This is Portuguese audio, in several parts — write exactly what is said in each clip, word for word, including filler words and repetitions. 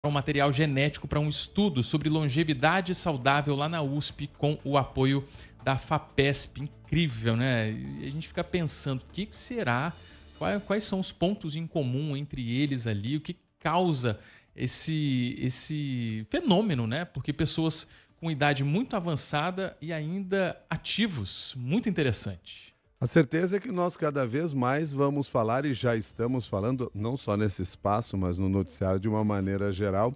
um material genético para um estudo sobre longevidade saudável lá na U S P com o apoio da FAPESP. Incrível, né? E a gente fica pensando, o que será, quais são os pontos em comum entre eles ali, o que causa esse, esse fenômeno, né? Porque pessoas com idade muito avançada e ainda ativos, muito interessante. A certeza é que nós cada vez mais vamos falar, e já estamos falando, não só nesse espaço, mas no noticiário de uma maneira geral,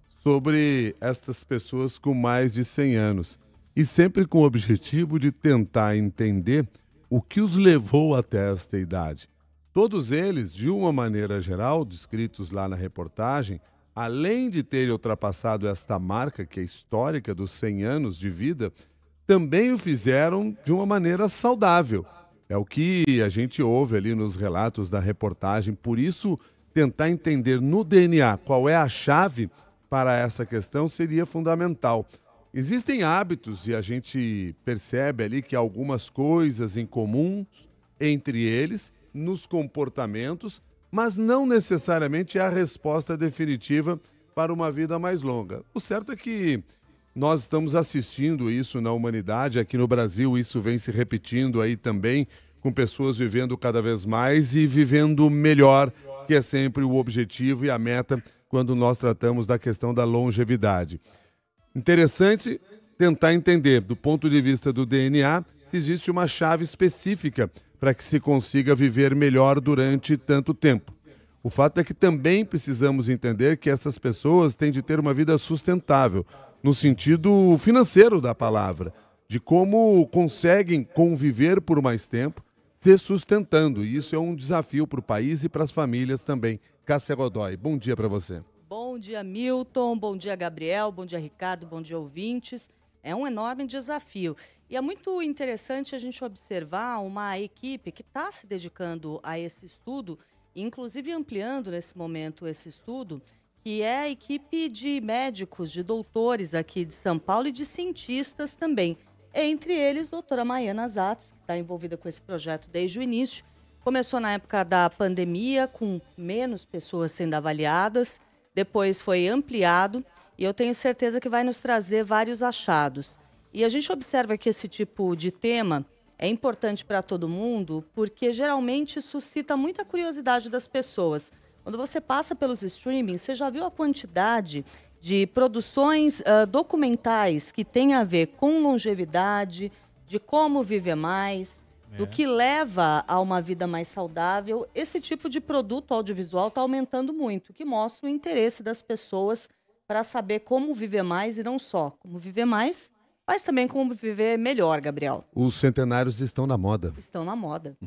sobre estas pessoas com mais de cem anos. E sempre com o objetivo de tentar entender o que os levou até esta idade. Todos eles, de uma maneira geral, descritos lá na reportagem, além de terem ultrapassado esta marca, que é histórica dos cem anos de vida, também o fizeram de uma maneira saudável. É o que a gente ouve ali nos relatos da reportagem. Por isso, tentar entender no D N A qual é a chave para essa questão seria fundamental. Existem hábitos e a gente percebe ali que há algumas coisas em comum entre eles, nos comportamentos, mas não necessariamente é a resposta definitiva para uma vida mais longa. O certo é que nós estamos assistindo isso na humanidade, aqui no Brasil isso vem se repetindo aí também, com pessoas vivendo cada vez mais e vivendo melhor, que é sempre o objetivo e a meta quando nós tratamos da questão da longevidade. Interessante tentar entender, do ponto de vista do D N A, se existe uma chave específica para que se consiga viver melhor durante tanto tempo. O fato é que também precisamos entender que essas pessoas têm de ter uma vida sustentável, no sentido financeiro da palavra, de como conseguem conviver por mais tempo, se sustentando. E isso é um desafio para o país e para as famílias também. Cássia Godoy, bom dia para você. Bom dia, Milton. Bom dia, Gabriel. Bom dia, Ricardo. Bom dia, ouvintes. É um enorme desafio. E é muito interessante a gente observar uma equipe que está se dedicando a esse estudo, inclusive ampliando nesse momento esse estudo, que é a equipe de médicos, de doutores aqui de São Paulo e de cientistas também. Entre eles, a doutora Maiana Zatz, que está envolvida com esse projeto desde o início. Começou na época da pandemia, com menos pessoas sendo avaliadas, depois foi ampliado e eu tenho certeza que vai nos trazer vários achados. E a gente observa que esse tipo de tema é importante para todo mundo porque geralmente suscita muita curiosidade das pessoas. Quando você passa pelos streamings, você já viu a quantidade de produções uh, documentais que têm a ver com longevidade, de como viver mais, é. do que leva a uma vida mais saudável. Esse tipo de produto audiovisual está aumentando muito, que mostra o interesse das pessoas para saber como viver mais e não só como viver mais, mas também como viver melhor, Gabriel. Os centenários estão na moda. Estão na moda.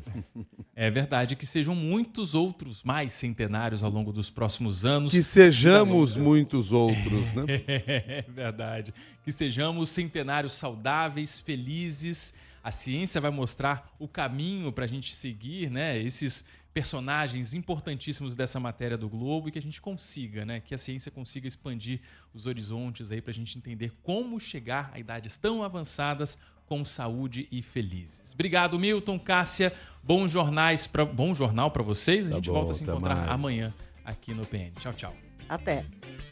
É verdade, que sejam muitos outros mais centenários ao longo dos próximos anos. Que sejamos muitos outros, né? É verdade. Que sejamos centenários saudáveis, felizes. A ciência vai mostrar o caminho para a gente seguir, né? Esses personagens importantíssimos dessa matéria do Globo e que a gente consiga, né? Que a ciência consiga expandir os horizontes aí para a gente entender como chegar a idades tão avançadas com saúde e felizes. Obrigado, Milton, Cássia. Bons jornais pra, bom jornal para vocês. A tá gente bom, volta a se encontrar mais. amanhã aqui no P N. Tchau, tchau. Até.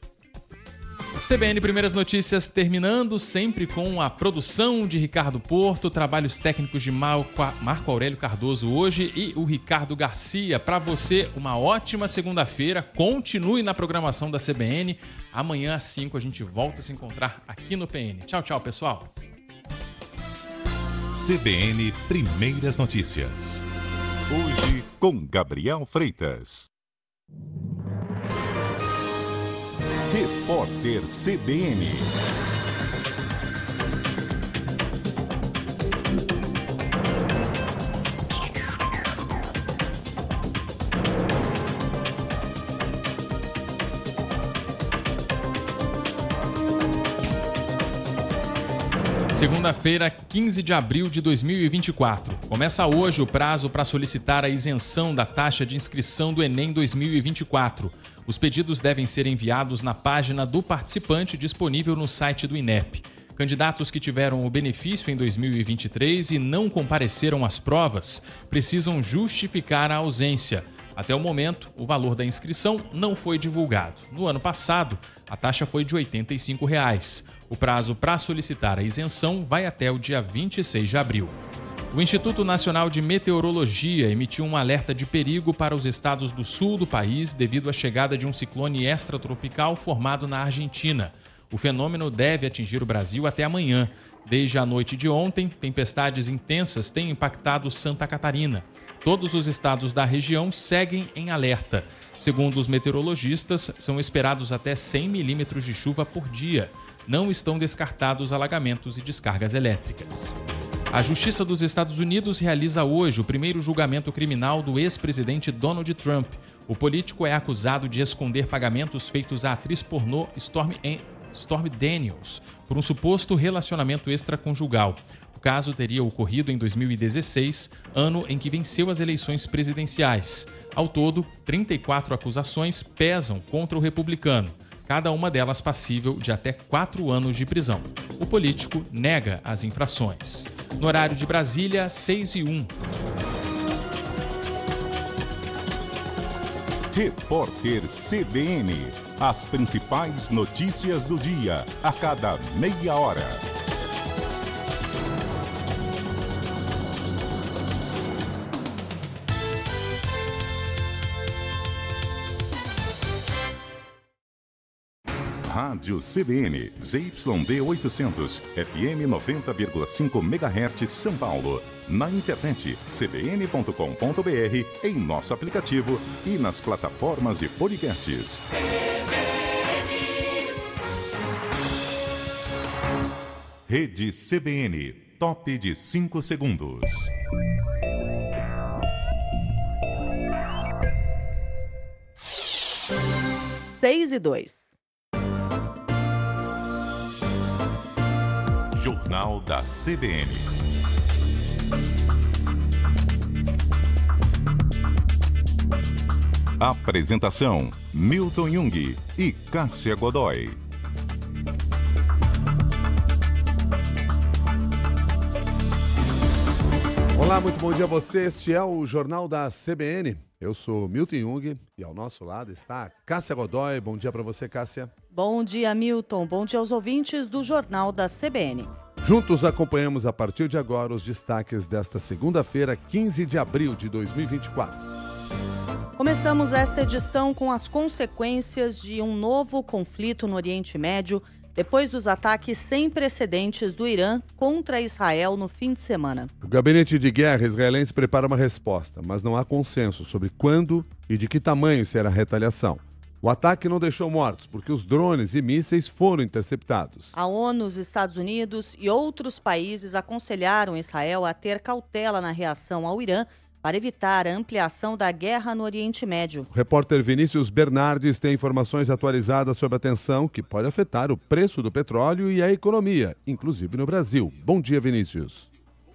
C B N Primeiras Notícias terminando sempre com a produção de Ricardo Porto, trabalhos técnicos de Marco Aurélio Cardoso hoje e o Ricardo Garcia. Para você, uma ótima segunda-feira. Continue na programação da C B N. Amanhã às cinco a gente volta a se encontrar aqui no P N. Tchau, tchau, pessoal. C B N Primeiras Notícias. Hoje com Gabriel Freitas. Repórter C B N. Segunda-feira, quinze de abril de dois mil e vinte e quatro. Começa hoje o prazo para solicitar a isenção da taxa de inscrição do Enem dois mil e vinte e quatro. Os pedidos devem ser enviados na página do participante disponível no site do INEP. Candidatos que tiveram o benefício em dois mil e vinte e três e não compareceram às provas precisam justificar a ausência. Até o momento, o valor da inscrição não foi divulgado. No ano passado, a taxa foi de oitenta e cinco reais. O prazo para solicitar a isenção vai até o dia vinte e seis de abril. O Instituto Nacional de Meteorologia emitiu um alerta de perigo para os estados do sul do país devido à chegada de um ciclone extratropical formado na Argentina. O fenômeno deve atingir o Brasil até amanhã. Desde a noite de ontem, tempestades intensas têm impactado Santa Catarina. Todos os estados da região seguem em alerta. Segundo os meteorologistas, são esperados até cem milímetros de chuva por dia. Não estão descartados alagamentos e descargas elétricas. A Justiça dos Estados Unidos realiza hoje o primeiro julgamento criminal do ex-presidente Donald Trump. O político é acusado de esconder pagamentos feitos à atriz pornô Stormy, Stormy Daniels por um suposto relacionamento extraconjugal. O caso teria ocorrido em dois mil e dezesseis, ano em que venceu as eleições presidenciais. Ao todo, trinta e quatro acusações pesam contra o republicano, cada uma delas passível de até quatro anos de prisão. O político nega as infrações. No horário de Brasília, seis e um. Repórter C B N. As principais notícias do dia, a cada meia hora. Rádio C B N, Z Y D oitocentos, F M noventa vírgula cinco megahertz, São Paulo. Na internet, c b n ponto com ponto b r, em nosso aplicativo e nas plataformas de podcasts. C B N. Rede C B N, top de cinco segundos. seis e dois. Jornal da C B N. Apresentação: Milton Jung e Cássia Godoy. Olá, muito bom dia a você. Este é o Jornal da C B N. Eu sou Milton Jung e ao nosso lado está Cássia Godoy. Bom dia para você, Cássia. Bom dia, Milton. Bom dia aos ouvintes do Jornal da C B N. Juntos acompanhamos a partir de agora os destaques desta segunda-feira, quinze de abril de dois mil e vinte e quatro. Começamos esta edição com as consequências de um novo conflito no Oriente Médio, depois dos ataques sem precedentes do Irã contra Israel no fim de semana. O gabinete de guerra israelense prepara uma resposta, mas não há consenso sobre quando e de que tamanho será a retaliação. O ataque não deixou mortos, porque os drones e mísseis foram interceptados. A ONU, os Estados Unidos e outros países aconselharam Israel a ter cautela na reação ao Irã para evitar a ampliação da guerra no Oriente Médio. O repórter Vinícius Bernardes tem informações atualizadas sobre a tensão que pode afetar o preço do petróleo e a economia, inclusive no Brasil. Bom dia, Vinícius.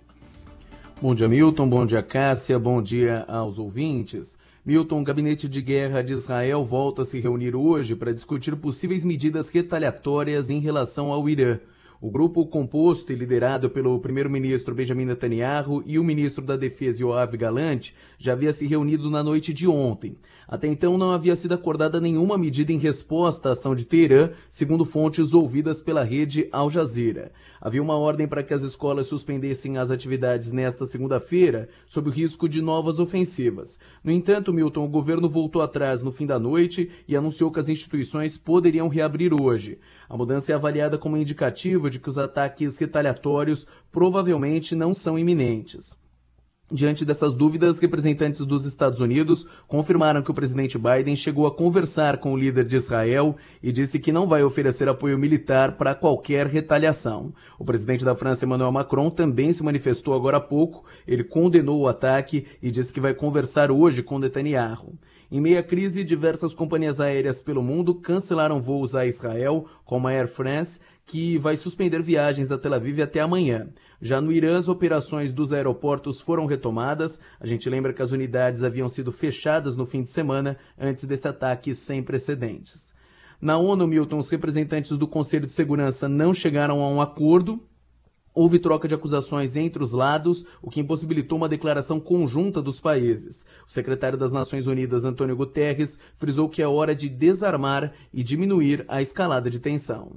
Bom dia, Milton. Bom dia, Cássia. Bom dia aos ouvintes. Milton, o Gabinete de Guerra de Israel volta a se reunir hoje para discutir possíveis medidas retaliatórias em relação ao Irã. O grupo, composto e liderado pelo primeiro-ministro Benjamin Netanyahu e o ministro da Defesa Yoav Gallant, já havia se reunido na noite de ontem. Até então não havia sido acordada nenhuma medida em resposta à ação de Teherã, segundo fontes ouvidas pela rede Al Jazeera. Havia uma ordem para que as escolas suspendessem as atividades nesta segunda-feira, sob o risco de novas ofensivas. No entanto, Milton, o governo voltou atrás no fim da noite e anunciou que as instituições poderiam reabrir hoje. A mudança é avaliada como indicativa de que os ataques retaliatórios provavelmente não são iminentes. Diante dessas dúvidas, representantes dos Estados Unidos confirmaram que o presidente Biden chegou a conversar com o líder de Israel e disse que não vai oferecer apoio militar para qualquer retaliação. O presidente da França, Emmanuel Macron, também se manifestou agora há pouco. Ele condenou o ataque e disse que vai conversar hoje com Netanyahu. Em meio à crise, diversas companhias aéreas pelo mundo cancelaram voos a Israel, como a Air France, que vai suspender viagens a Tel Aviv até amanhã. Já no Irã, as operações dos aeroportos foram retomadas. A gente lembra que as unidades haviam sido fechadas no fim de semana antes desse ataque sem precedentes. Na ONU, Milton, os representantes do Conselho de Segurança não chegaram a um acordo. Houve troca de acusações entre os lados, o que impossibilitou uma declaração conjunta dos países. O secretário das Nações Unidas, Antônio Guterres, frisou que é hora de desarmar e diminuir a escalada de tensão.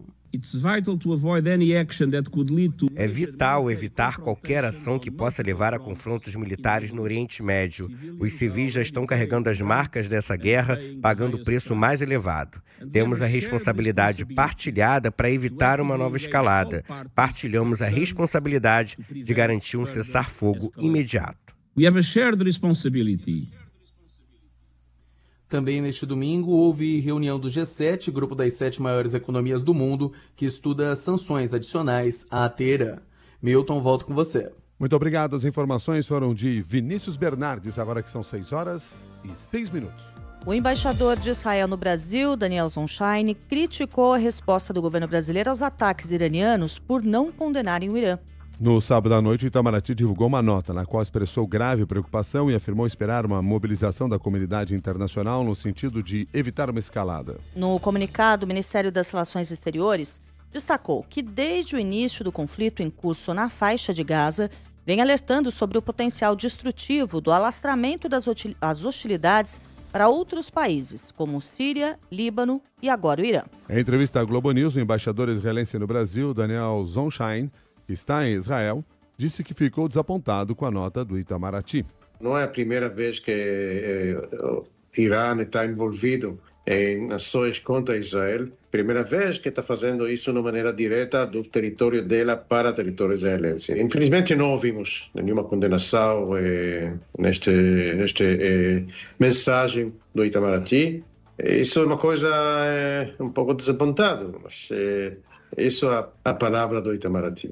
É vital evitar qualquer ação que possa levar a confrontos militares no Oriente Médio. Os civis já estão carregando as marcas dessa guerra, pagando o preço mais elevado. Temos a responsabilidade partilhada para evitar uma nova escalada. Partilhamos a responsabilidade de garantir um cessar-fogo imediato. Também neste domingo houve reunião do G sete, grupo das sete maiores economias do mundo, que estuda sanções adicionais à Teherã. Milton, volto com você. Muito obrigado. As informações foram de Vinícius Bernardes, agora que são seis horas e seis minutos. O embaixador de Israel no Brasil, Daniel Zonshine, criticou a resposta do governo brasileiro aos ataques iranianos por não condenarem o Irã. No sábado à noite, o Itamaraty divulgou uma nota na qual expressou grave preocupação e afirmou esperar uma mobilização da comunidade internacional no sentido de evitar uma escalada. No comunicado, o Ministério das Relações Exteriores destacou que desde o início do conflito em curso na faixa de Gaza, vem alertando sobre o potencial destrutivo do alastramento das hostilidades para outros países, como Síria, Líbano e agora o Irã. Em entrevista à Globo News, o embaixador israelense no Brasil, Daniel Zonshine, que está em Israel, disse que ficou desapontado com a nota do Itamaraty. Não é a primeira vez que eh, o Irã está envolvido em ações contra Israel. Primeira vez que está fazendo isso de maneira direta do território dela para o território israelense. Infelizmente não ouvimos nenhuma condenação eh, neste, neste eh, mensagem do Itamaraty. Isso é uma coisa eh, um pouco desapontado, mas eh, isso é a palavra do Itamaraty.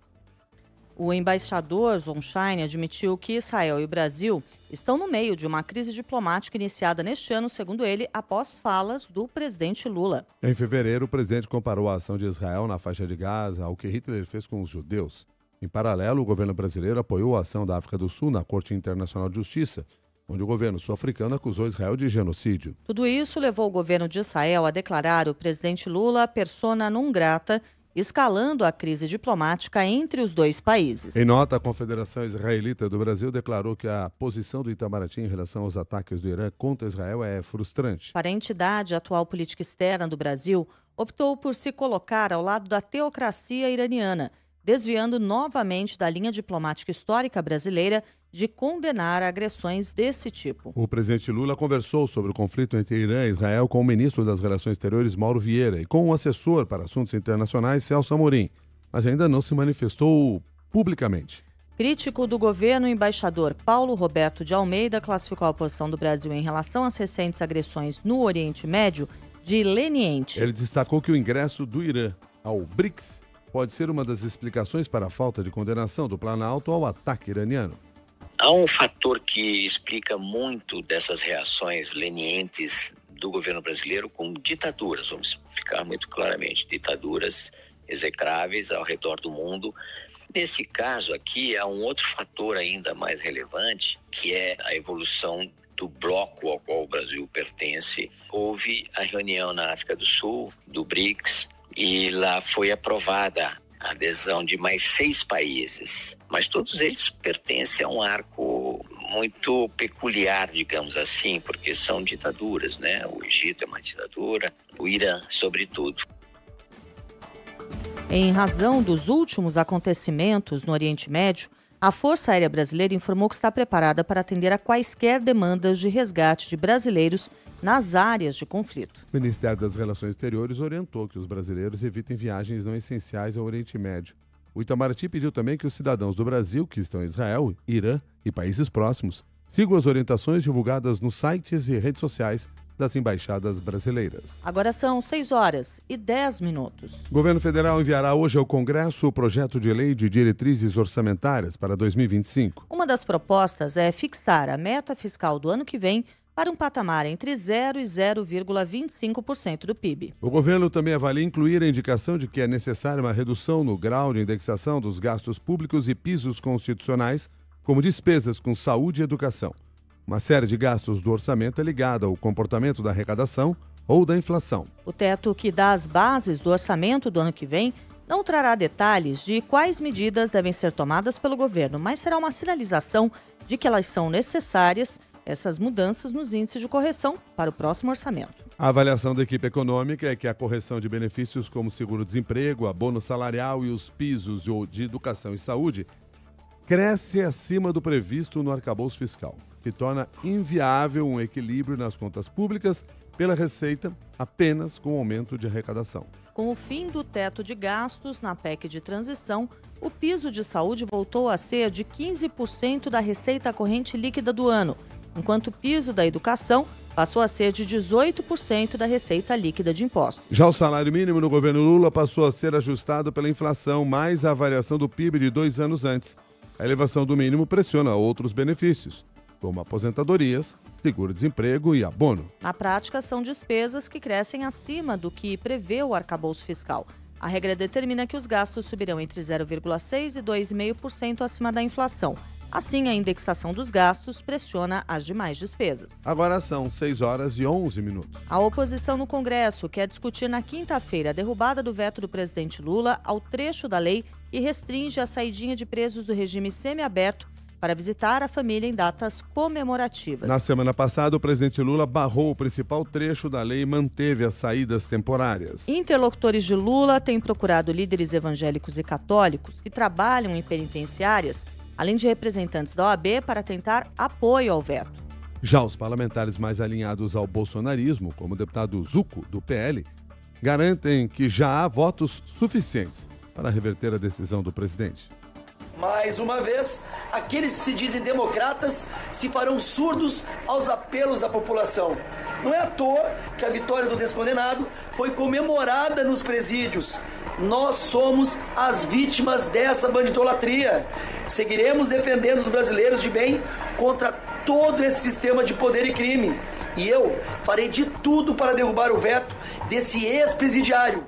O embaixador Zonshine admitiu que Israel e o Brasil estão no meio de uma crise diplomática iniciada neste ano, segundo ele, após falas do presidente Lula. Em fevereiro, o presidente comparou a ação de Israel na faixa de Gaza ao que Hitler fez com os judeus. Em paralelo, o governo brasileiro apoiou a ação da África do Sul na Corte Internacional de Justiça, onde o governo sul-africano acusou Israel de genocídio. Tudo isso levou o governo de Israel a declarar o presidente Lula persona non grata, escalando a crise diplomática entre os dois países. Em nota, a Confederação Israelita do Brasil declarou que a posição do Itamaraty em relação aos ataques do Irã contra Israel é frustrante. Para a entidade, a atual política externa do Brasil optou por se colocar ao lado da teocracia iraniana, desviando novamente da linha diplomática histórica brasileira de condenar agressões desse tipo. O presidente Lula conversou sobre o conflito entre Irã e Israel com o ministro das Relações Exteriores, Mauro Vieira, e com o assessor para assuntos internacionais, Celso Amorim, mas ainda não se manifestou publicamente. Crítico do governo, o embaixador Paulo Roberto de Almeida classificou a posição do Brasil em relação às recentes agressões no Oriente Médio de leniente. Ele destacou que o ingresso do Irã ao BRICS pode ser uma das explicações para a falta de condenação do Planalto ao ataque iraniano. Há um fator que explica muito dessas reações lenientes do governo brasileiro com ditaduras, vamos ficar muito claramente, ditaduras execráveis ao redor do mundo. Nesse caso aqui, há um outro fator ainda mais relevante, que é a evolução do bloco ao qual o Brasil pertence. Houve a reunião na África do Sul, do BRICS, e lá foi aprovada a adesão de mais seis países, mas todos eles pertencem a um arco muito peculiar, digamos assim, porque são ditaduras, né? O Egito é uma ditadura, o Irã, sobretudo. Em razão dos últimos acontecimentos no Oriente Médio, a Força Aérea Brasileira informou que está preparada para atender a quaisquer demandas de resgate de brasileiros nas áreas de conflito. O Ministério das Relações Exteriores orientou que os brasileiros evitem viagens não essenciais ao Oriente Médio. O Itamaraty pediu também que os cidadãos do Brasil, que estão em Israel, Irã e países próximos, sigam as orientações divulgadas nos sites e redes sociais das embaixadas brasileiras. Agora são seis horas e dez minutos. O governo federal enviará hoje ao Congresso o projeto de lei de diretrizes orçamentárias para dois mil e vinte e cinco. Uma das propostas é fixar a meta fiscal do ano que vem para um patamar entre zero e zero vírgula vinte e cinco por cento do P I B. O governo também avalia incluir a indicação de que é necessária uma redução no grau de indexação dos gastos públicos e pisos constitucionais, como despesas com saúde e educação. Uma série de gastos do orçamento é ligada ao comportamento da arrecadação ou da inflação. O teto que dá as bases do orçamento do ano que vem não trará detalhes de quais medidas devem ser tomadas pelo governo, mas será uma sinalização de que elas são necessárias, essas mudanças nos índices de correção para o próximo orçamento. A avaliação da equipe econômica é que a correção de benefícios como seguro-desemprego, abono salarial e os pisos de educação e saúde cresce acima do previsto no arcabouço fiscal, que torna inviável um equilíbrio nas contas públicas pela receita apenas com aumento de arrecadação. Com o fim do teto de gastos na P E C de transição, o piso de saúde voltou a ser de quinze por cento da receita corrente líquida do ano, enquanto o piso da educação passou a ser de dezoito por cento da receita líquida de impostos. Já o salário mínimo no governo Lula passou a ser ajustado pela inflação, mais a variação do P I B de dois anos antes. A elevação do mínimo pressiona outros benefícios, como aposentadorias, seguro-desemprego e abono. Na prática, são despesas que crescem acima do que prevê o arcabouço fiscal. A regra determina que os gastos subirão entre zero vírgula seis por cento e dois vírgula cinco por cento acima da inflação. Assim, a indexação dos gastos pressiona as demais despesas. Agora são seis horas e onze minutos. A oposição no Congresso quer discutir na quinta-feira a derrubada do veto do presidente Lula ao trecho da lei que restringe a saidinha de presos do regime semiaberto para visitar a família em datas comemorativas. Na semana passada, o presidente Lula barrou o principal trecho da lei e manteve as saídas temporárias. Interlocutores de Lula têm procurado líderes evangélicos e católicos que trabalham em penitenciárias, além de representantes da O A B, para tentar apoio ao veto. Já os parlamentares mais alinhados ao bolsonarismo, como o deputado Zucco, do P L, garantem que já há votos suficientes para reverter a decisão do presidente. Mais uma vez, aqueles que se dizem democratas se farão surdos aos apelos da população. Não é à toa que a vitória do descondenado foi comemorada nos presídios. Nós somos as vítimas dessa bandidolatria. Seguiremos defendendo os brasileiros de bem contra todo esse sistema de poder e crime. E eu farei de tudo para derrubar o veto desse ex-presidiário.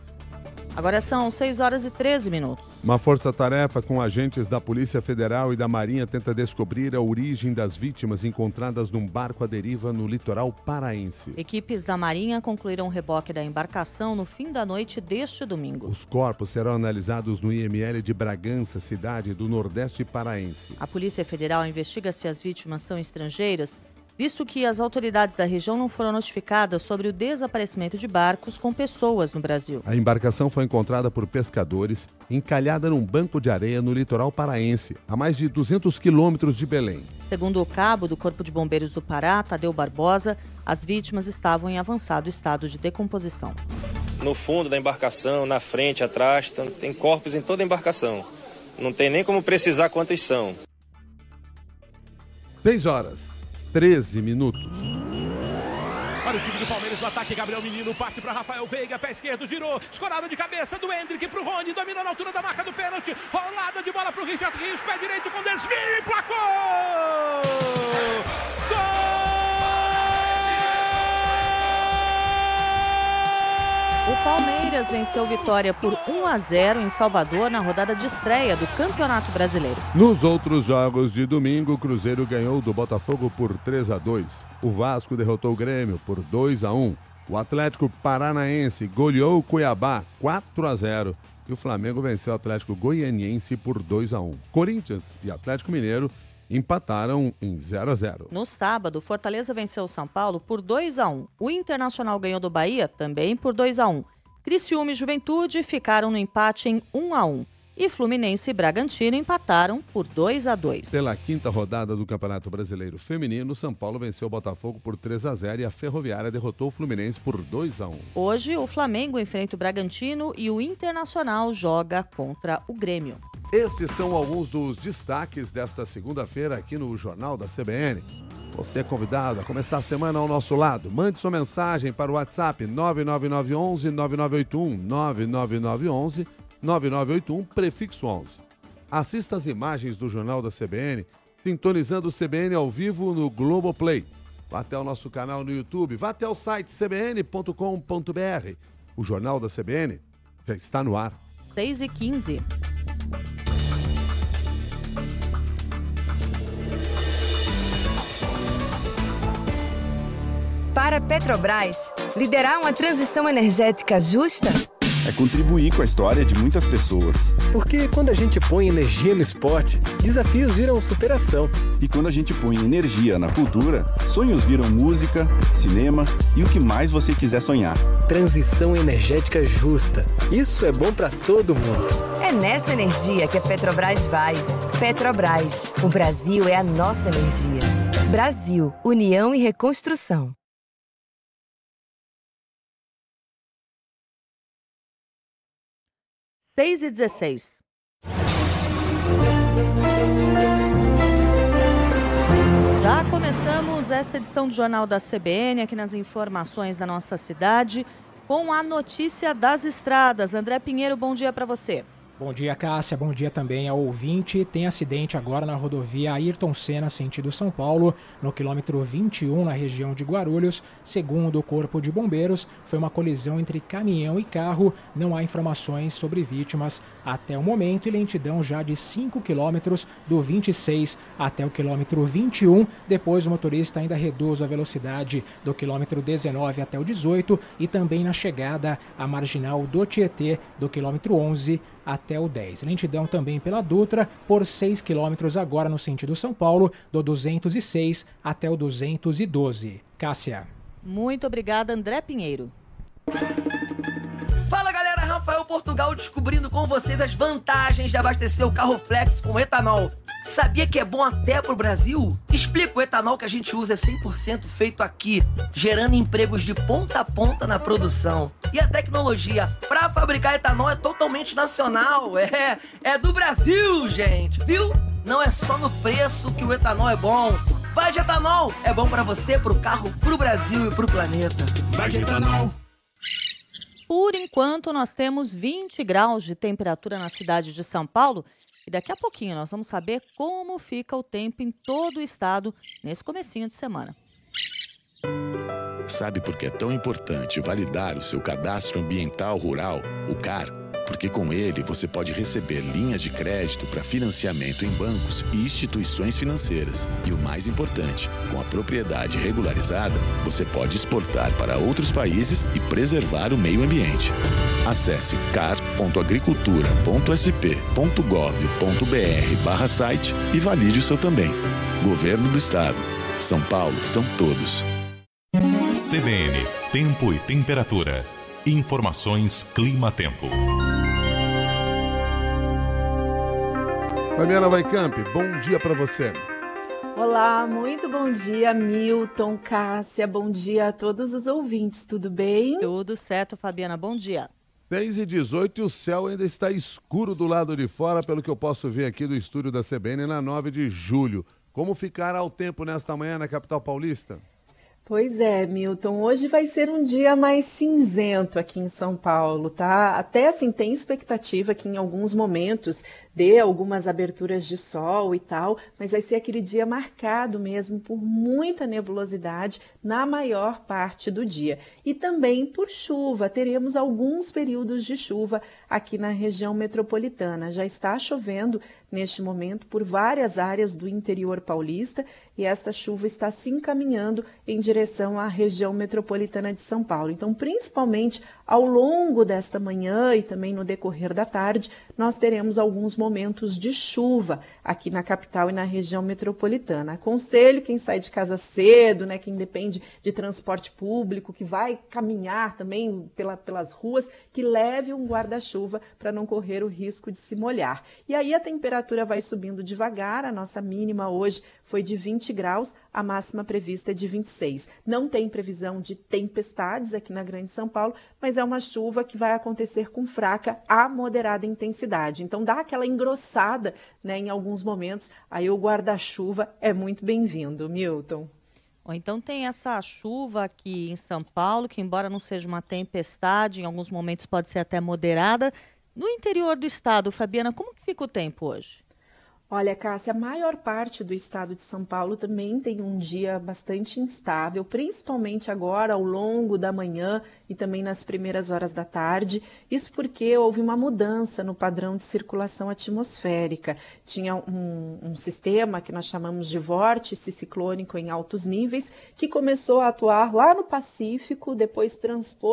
Agora são seis horas e treze minutos. Uma força-tarefa com agentes da Polícia Federal e da Marinha tenta descobrir a origem das vítimas encontradas num barco à deriva no litoral paraense. Equipes da Marinha concluíram o reboque da embarcação no fim da noite deste domingo. Os corpos serão analisados no I M L de Bragança, cidade do Nordeste paraense. A Polícia Federal investiga se as vítimas são estrangeiras, visto que as autoridades da região não foram notificadas sobre o desaparecimento de barcos com pessoas no Brasil. A embarcação foi encontrada por pescadores, encalhada num banco de areia no litoral paraense, a mais de duzentos quilômetros de Belém. Segundo o cabo do Corpo de Bombeiros do Pará, Tadeu Barbosa, as vítimas estavam em avançado estado de decomposição. No fundo da embarcação, na frente, atrás, tem corpos em toda a embarcação. Não tem nem como precisar quantos são. seis horas. treze minutos. Para o time do Palmeiras, no ataque, Gabriel Menino, passe para Rafael Veiga, pé esquerdo, girou, escorada de cabeça do Hendrick pro Rony, dominou na altura da marca do pênalti, rolada de bola pro Richard Rios, pé direito com desvio e placou! Gol! O Palmeiras venceu Vitória por um a zero em Salvador na rodada de estreia do Campeonato Brasileiro. Nos outros jogos de domingo, o Cruzeiro ganhou do Botafogo por três a dois. O Vasco derrotou o Grêmio por dois a um. O Atlético Paranaense goleou o Cuiabá quatro a zero. E o Flamengo venceu o Atlético Goianiense por dois a um. Corinthians e Atlético Mineiro empataram em zero a zero. No sábado, Fortaleza venceu o São Paulo por dois a um. O Internacional ganhou do Bahia também por dois a um. Criciúma e Juventude ficaram no empate em um a um. E Fluminense e Bragantino empataram por dois a dois. Pela quinta rodada do Campeonato Brasileiro Feminino, São Paulo venceu o Botafogo por três a zero e a Ferroviária derrotou o Fluminense por dois a um. Hoje, o Flamengo enfrenta o Bragantino e o Internacional joga contra o Grêmio. Estes são alguns dos destaques desta segunda-feira aqui no Jornal da C B N. Você é convidado a começar a semana ao nosso lado. Mande sua mensagem para o WhatsApp nove nove nove um um nove nove oito um, nove nove nove um um nove nove oito um, prefixo onze. Assista as imagens do Jornal da C B N, sintonizando o C B N ao vivo no Globoplay. Vá até o nosso canal no YouTube, vá até o site c b n ponto com ponto b r. O Jornal da C B N já está no ar. seis e quinze. Para a Petrobras, liderar uma transição energética justa é contribuir com a história de muitas pessoas. Porque quando a gente põe energia no esporte, desafios viram superação. E quando a gente põe energia na cultura, sonhos viram música, cinema e o que mais você quiser sonhar. Transição energética justa. Isso é bom para todo mundo. É nessa energia que a Petrobras vai. Petrobras. O Brasil é a nossa energia. Brasil. União e reconstrução. seis e dezesseis. Já começamos esta edição do Jornal da C B N, aqui nas informações da nossa cidade, com a notícia das estradas. André Pinheiro, bom dia para você. Bom dia, Cássia. Bom dia também ao ouvinte. Tem acidente agora na rodovia Ayrton Senna, sentido São Paulo, no quilômetro vinte e um, na região de Guarulhos. Segundo o Corpo de Bombeiros, foi uma colisão entre caminhão e carro. Não há informações sobre vítimas até o momento e lentidão já de cinco quilômetros do vinte e seis até o quilômetro vinte e um. Depois o motorista ainda reduz a velocidade do quilômetro dezenove até o dezoito e também na chegada à marginal do Tietê, do quilômetro onze até o dez. Lentidão também pela Dutra por seis quilômetros agora no sentido São Paulo, do duzentos e seis até o duzentos e doze. Cássia. Muito obrigada, André Pinheiro. Fala, galera, Rafael Portugal descobrindo com vocês as vantagens de abastecer o carro Flex com etanol. Sabia que é bom até pro Brasil? Explica, o etanol que a gente usa é cem por cento feito aqui, gerando empregos de ponta a ponta na produção. E a tecnologia para fabricar etanol é totalmente nacional, é, é do Brasil, gente, viu? Não é só no preço que o etanol é bom. Vai de etanol, é bom para você, pro carro, pro Brasil e pro planeta. Vai de etanol. Por enquanto, nós temos vinte graus de temperatura na cidade de São Paulo. E daqui a pouquinho nós vamos saber como fica o tempo em todo o estado nesse comecinho de semana. Sabe por que é tão importante validar o seu cadastro ambiental rural, o C A R? Porque com ele você pode receber linhas de crédito para financiamento em bancos e instituições financeiras. E o mais importante, com a propriedade regularizada, você pode exportar para outros países e preservar o meio ambiente. Acesse car ponto agricultura ponto s p ponto gov ponto b r barra site e valide o seu também. Governo do Estado. São Paulo são todos. C B N, Tempo e Temperatura. Informações Clima-Tempo. Fabiana Vaicamp, bom dia para você. Olá, muito bom dia, Milton, Cássia, bom dia a todos os ouvintes, tudo bem? Tudo certo, Fabiana, bom dia. seis e dezoito e o céu ainda está escuro do lado de fora, pelo que eu posso ver aqui do estúdio da C B N na nove de julho. Como ficará o tempo nesta manhã na capital paulista? Pois é, Milton, hoje vai ser um dia mais cinzento aqui em São Paulo, tá? Até assim, tem expectativa que em alguns momentos dê algumas aberturas de sol e tal, mas vai ser aquele dia marcado mesmo por muita nebulosidade na maior parte do dia. E também por chuva, teremos alguns períodos de chuva aqui na região metropolitana. Já está chovendo neste momento por várias áreas do interior paulista e esta chuva está se encaminhando em direção à região metropolitana de São Paulo. Então, principalmente ao longo desta manhã e também no decorrer da tarde, nós teremos alguns momentos de chuva aqui na capital e na região metropolitana. Aconselho quem sai de casa cedo, né, quem depende de transporte público, que vai caminhar também pela, pelas ruas, que leve um guarda-chuva para não correr o risco de se molhar. E aí a temperatura vai subindo devagar, a nossa mínima hoje foi de vinte graus, a máxima prevista é de vinte e seis. Não tem previsão de tempestades aqui na Grande São Paulo, mas é uma chuva que vai acontecer com fraca a moderada intensidade. Então dá aquela engrossada, né, em alguns momentos, aí o guarda-chuva é muito bem-vindo, Milton. Ou então tem essa chuva aqui em São Paulo, que embora não seja uma tempestade, em alguns momentos pode ser até moderada. No interior do estado, Fabiana, como que fica o tempo hoje? Olha, Cássia, a maior parte do estado de São Paulo também tem um dia bastante instável, principalmente agora ao longo da manhã e também nas primeiras horas da tarde. Isso porque houve uma mudança no padrão de circulação atmosférica. Tinha um, um sistema que nós chamamos de vórtice ciclônico em altos níveis, que começou a atuar lá no Pacífico, depois transpôs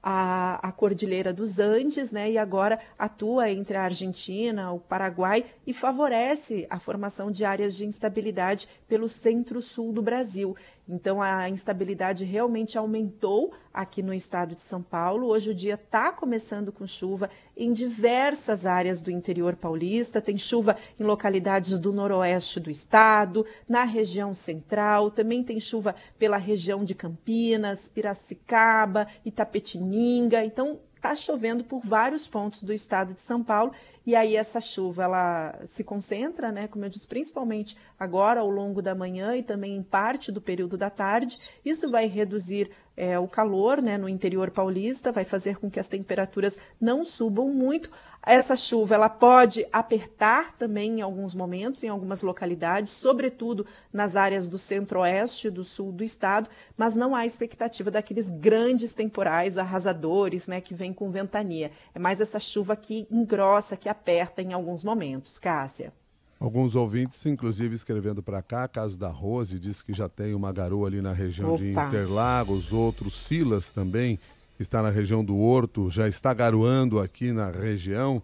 a, a Cordilheira dos Andes, né, e agora atua entre a Argentina, o Paraguai e favorece a formação de áreas de instabilidade pelo centro-sul do Brasil. Então a instabilidade realmente aumentou aqui no estado de São Paulo. Hoje o dia está começando com chuva em diversas áreas do interior paulista. Tem chuva em localidades do noroeste do estado, na região central. Também tem chuva pela região de Campinas, Piracicaba, Itapetininga. Então está chovendo por vários pontos do estado de São Paulo, e aí essa chuva ela se concentra, né, como eu disse, principalmente agora ao longo da manhã e também em parte do período da tarde. Isso vai reduzir é, o calor, né, no interior paulista, vai fazer com que as temperaturas não subam muito. Essa chuva ela pode apertar também em alguns momentos, em algumas localidades, sobretudo nas áreas do centro-oeste e do sul do estado, mas não há expectativa daqueles grandes temporais arrasadores, né, que vêm com ventania. É mais essa chuva que engrossa, que aperta em alguns momentos. Cássia. Alguns ouvintes, inclusive, escrevendo para cá, caso da Rose, diz que já tem uma garoa ali na região Opa. de Interlagos, outros Silas também, que está na região do Horto, já está garoando aqui na região.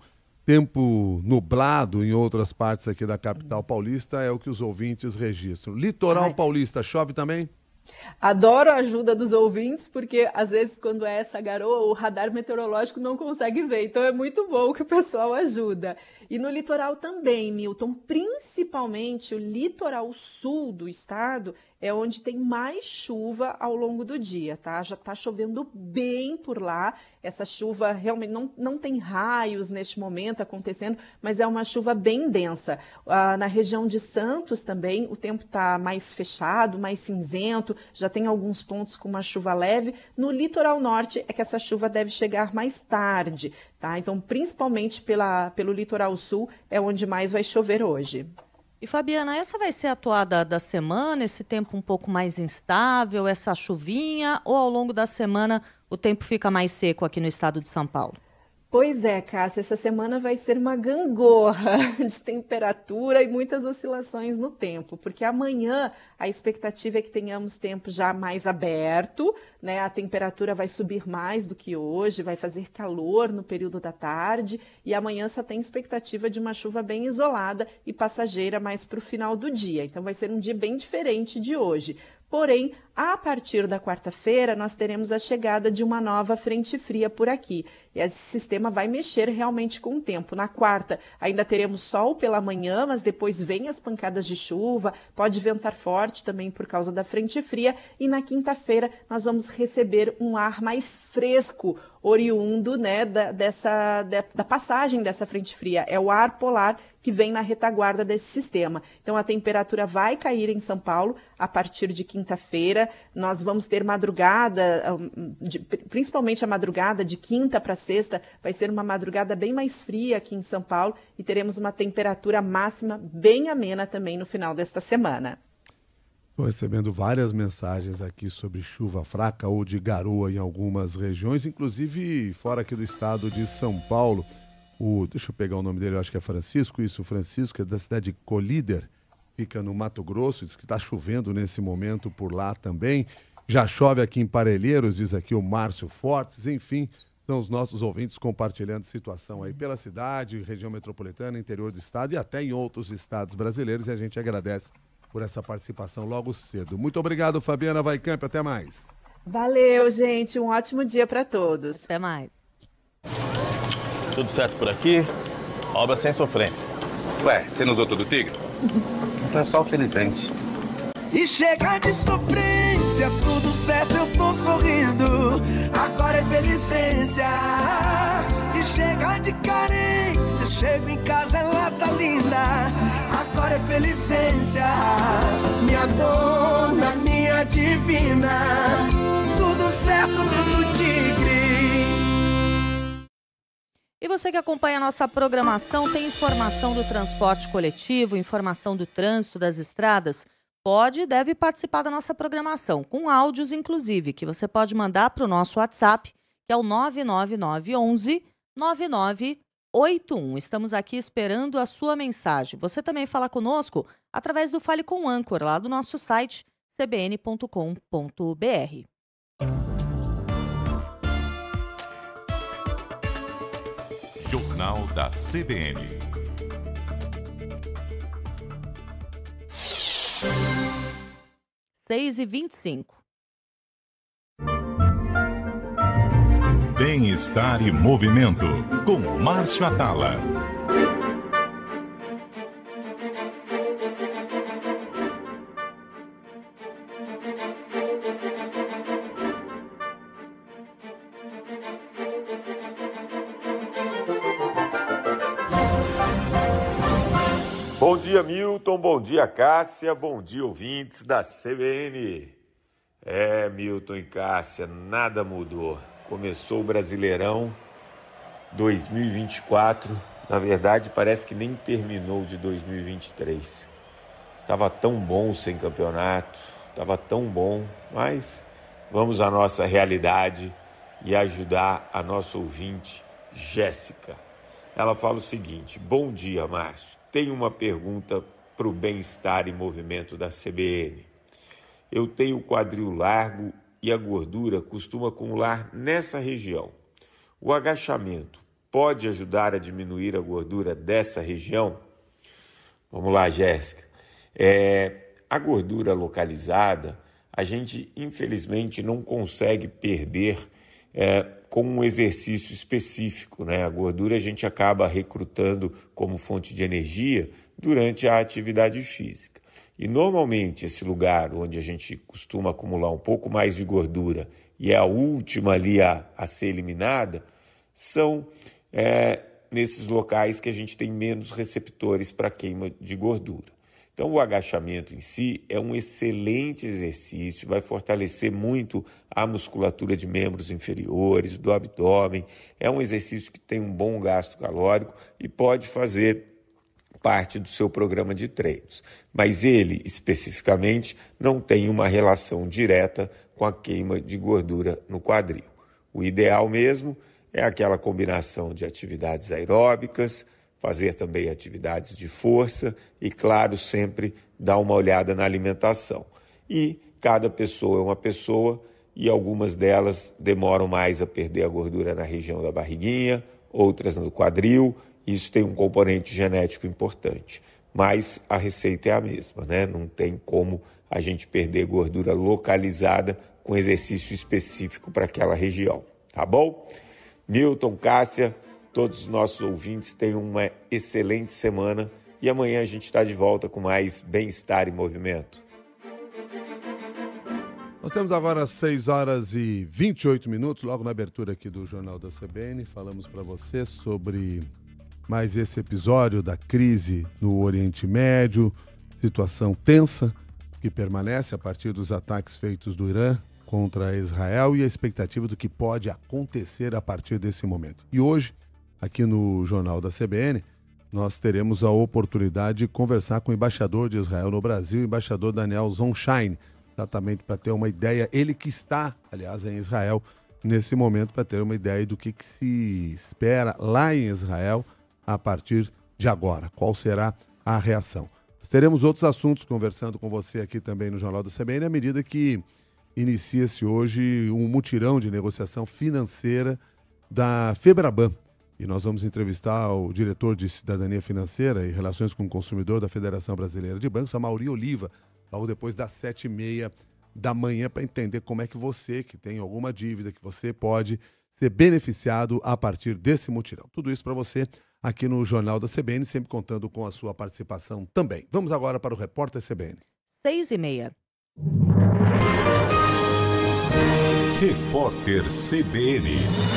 Tempo nublado em outras partes aqui da capital paulista é o que os ouvintes registram. Litoral Ai. paulista, chove também? Adoro a ajuda dos ouvintes, porque às vezes quando é essa garoa, o radar meteorológico não consegue ver, então é muito bom que o pessoal ajuda. E no litoral também, Milton, principalmente o litoral sul do estado é onde tem mais chuva ao longo do dia, tá? Já tá chovendo bem por lá. Essa chuva realmente não, não tem raios neste momento acontecendo, mas é uma chuva bem densa. Ah, na região de Santos também o tempo tá mais fechado, mais cinzento, já tem alguns pontos com uma chuva leve. No litoral norte é que essa chuva deve chegar mais tarde, tá? Então, principalmente pela, pelo litoral sul é onde mais vai chover hoje. E, Fabiana, essa vai ser a toada da semana, esse tempo um pouco mais instável, essa chuvinha, ou ao longo da semana o tempo fica mais seco aqui no estado de São Paulo? Pois é, Cássia, essa semana vai ser uma gangorra de temperatura e muitas oscilações no tempo, porque amanhã a expectativa é que tenhamos tempo já mais aberto, né? A temperatura vai subir mais do que hoje, vai fazer calor no período da tarde, e amanhã só tem expectativa de uma chuva bem isolada e passageira mais para o final do dia. Então vai ser um dia bem diferente de hoje. Porém, a partir da quarta-feira, nós teremos a chegada de uma nova frente fria por aqui. E esse sistema vai mexer realmente com o tempo. Na quarta, ainda teremos sol pela manhã, mas depois vem as pancadas de chuva, pode ventar forte também por causa da frente fria. E na quinta-feira, nós vamos receber um ar mais fresco, oriundo, né, da, dessa, da, da passagem dessa frente fria. É o ar polar que vem na retaguarda desse sistema. Então, a temperatura vai cair em São Paulo a partir de quinta-feira. Nós vamos ter madrugada, de, principalmente a madrugada de quinta para sexta, vai ser uma madrugada bem mais fria aqui em São Paulo e teremos uma temperatura máxima bem amena também no final desta semana. Estou recebendo várias mensagens aqui sobre chuva fraca ou de garoa em algumas regiões, inclusive fora aqui do estado de São Paulo. O, deixa eu pegar o nome dele, eu acho que é Francisco, isso, Francisco, é da cidade de Colíder, fica no Mato Grosso, diz que está chovendo nesse momento por lá também. Já chove aqui em Parelheiros, diz aqui o Márcio Fortes, enfim, são os nossos ouvintes compartilhando situação aí pela cidade, região metropolitana, interior do estado e até em outros estados brasileiros, e a gente agradece por essa participação logo cedo. Muito obrigado, Fabiana Vaicamp, até mais. Valeu, gente, um ótimo dia para todos. Até mais. Tudo certo por aqui? Obra sem sofrência. Ué, você não usou todo o Tigre? Então é só o Felizense. E chega de sofrência, tudo certo, eu tô sorrindo. Agora é Felicência. E chega de carência, chego em casa, ela tá linda. Agora é Felicência. Minha dona, minha divina. Tudo certo, tudo Tigre. E você que acompanha a nossa programação, tem informação do transporte coletivo, informação do trânsito, das estradas? Pode e deve participar da nossa programação, com áudios inclusive, que você pode mandar para o nosso WhatsApp, que é o nove nove nove onze nove nove oito um. Estamos aqui esperando a sua mensagem. Você também fala conosco através do Fale com o Âncora, lá do nosso site c b n ponto com ponto b r. Jornal da C B N. seis e vinte e cinco. Bem-estar e movimento, com Márcio Atala. Bom dia, Milton. Bom dia, Cássia. Bom dia, ouvintes da C B N. É, Milton e Cássia, nada mudou. Começou o Brasileirão dois mil e vinte e quatro. Na verdade, parece que nem terminou de dois mil e vinte e três. Tava tão bom sem campeonato, tava tão bom, mas vamos à nossa realidade e ajudar a nossa ouvinte, Jéssica. Ela fala o seguinte: bom dia, Márcio. Tenho uma pergunta para o bem-estar e movimento da C B N. Eu tenho o quadril largo e a gordura costuma acumular nessa região. O agachamento pode ajudar a diminuir a gordura dessa região? Vamos lá, Jéssica. É, a gordura localizada, a gente infelizmente não consegue perder é, com um exercício específico, né? A gordura a gente acaba recrutando como fonte de energia durante a atividade física. E normalmente esse lugar onde a gente costuma acumular um pouco mais de gordura e é a última ali a, a ser eliminada, são é, nesses locais que a gente tem menos receptores para queima de gordura. Então, o agachamento em si é um excelente exercício, vai fortalecer muito a musculatura de membros inferiores, do abdômen. É um exercício que tem um bom gasto calórico e pode fazer parte do seu programa de treinos. Mas ele, especificamente, não tem uma relação direta com a queima de gordura no quadril. O ideal mesmo é aquela combinação de atividades aeróbicas, fazer também atividades de força e, claro, sempre dar uma olhada na alimentação. E cada pessoa é uma pessoa e algumas delas demoram mais a perder a gordura na região da barriguinha, outras no quadril. Isso tem um componente genético importante. Mas a receita é a mesma, né? Não tem como a gente perder gordura localizada com exercício específico para aquela região, tá bom? Milton, Cássia, todos os nossos ouvintes tenham uma excelente semana e amanhã a gente está de volta com mais Bem-Estar e Movimento. Nós temos agora seis horas e vinte e oito minutos, logo na abertura aqui do Jornal da C B N. Falamos para você sobre mais esse episódio da crise no Oriente Médio, situação tensa que permanece a partir dos ataques feitos do Irã contra Israel e a expectativa do que pode acontecer a partir desse momento. E hoje, aqui no Jornal da C B N, nós teremos a oportunidade de conversar com o embaixador de Israel no Brasil, o embaixador Daniel Zonshine, exatamente para ter uma ideia, ele que está, aliás, em Israel nesse momento, para ter uma ideia do que, que se espera lá em Israel a partir de agora. Qual será a reação? Nós teremos outros assuntos conversando com você aqui também no Jornal da C B N, à medida que inicia-se hoje um mutirão de negociação financeira da FEBRABAN. E nós vamos entrevistar o diretor de Cidadania Financeira e Relações com o Consumidor da Federação Brasileira de Bancos, a Mauri Oliva, logo depois das sete e meia da manhã, para entender como é que você, que tem alguma dívida, que você pode ser beneficiado a partir desse mutirão. Tudo isso para você aqui no Jornal da C B N, sempre contando com a sua participação também. Vamos agora para o Repórter C B N. Seis e meia. Repórter C B N.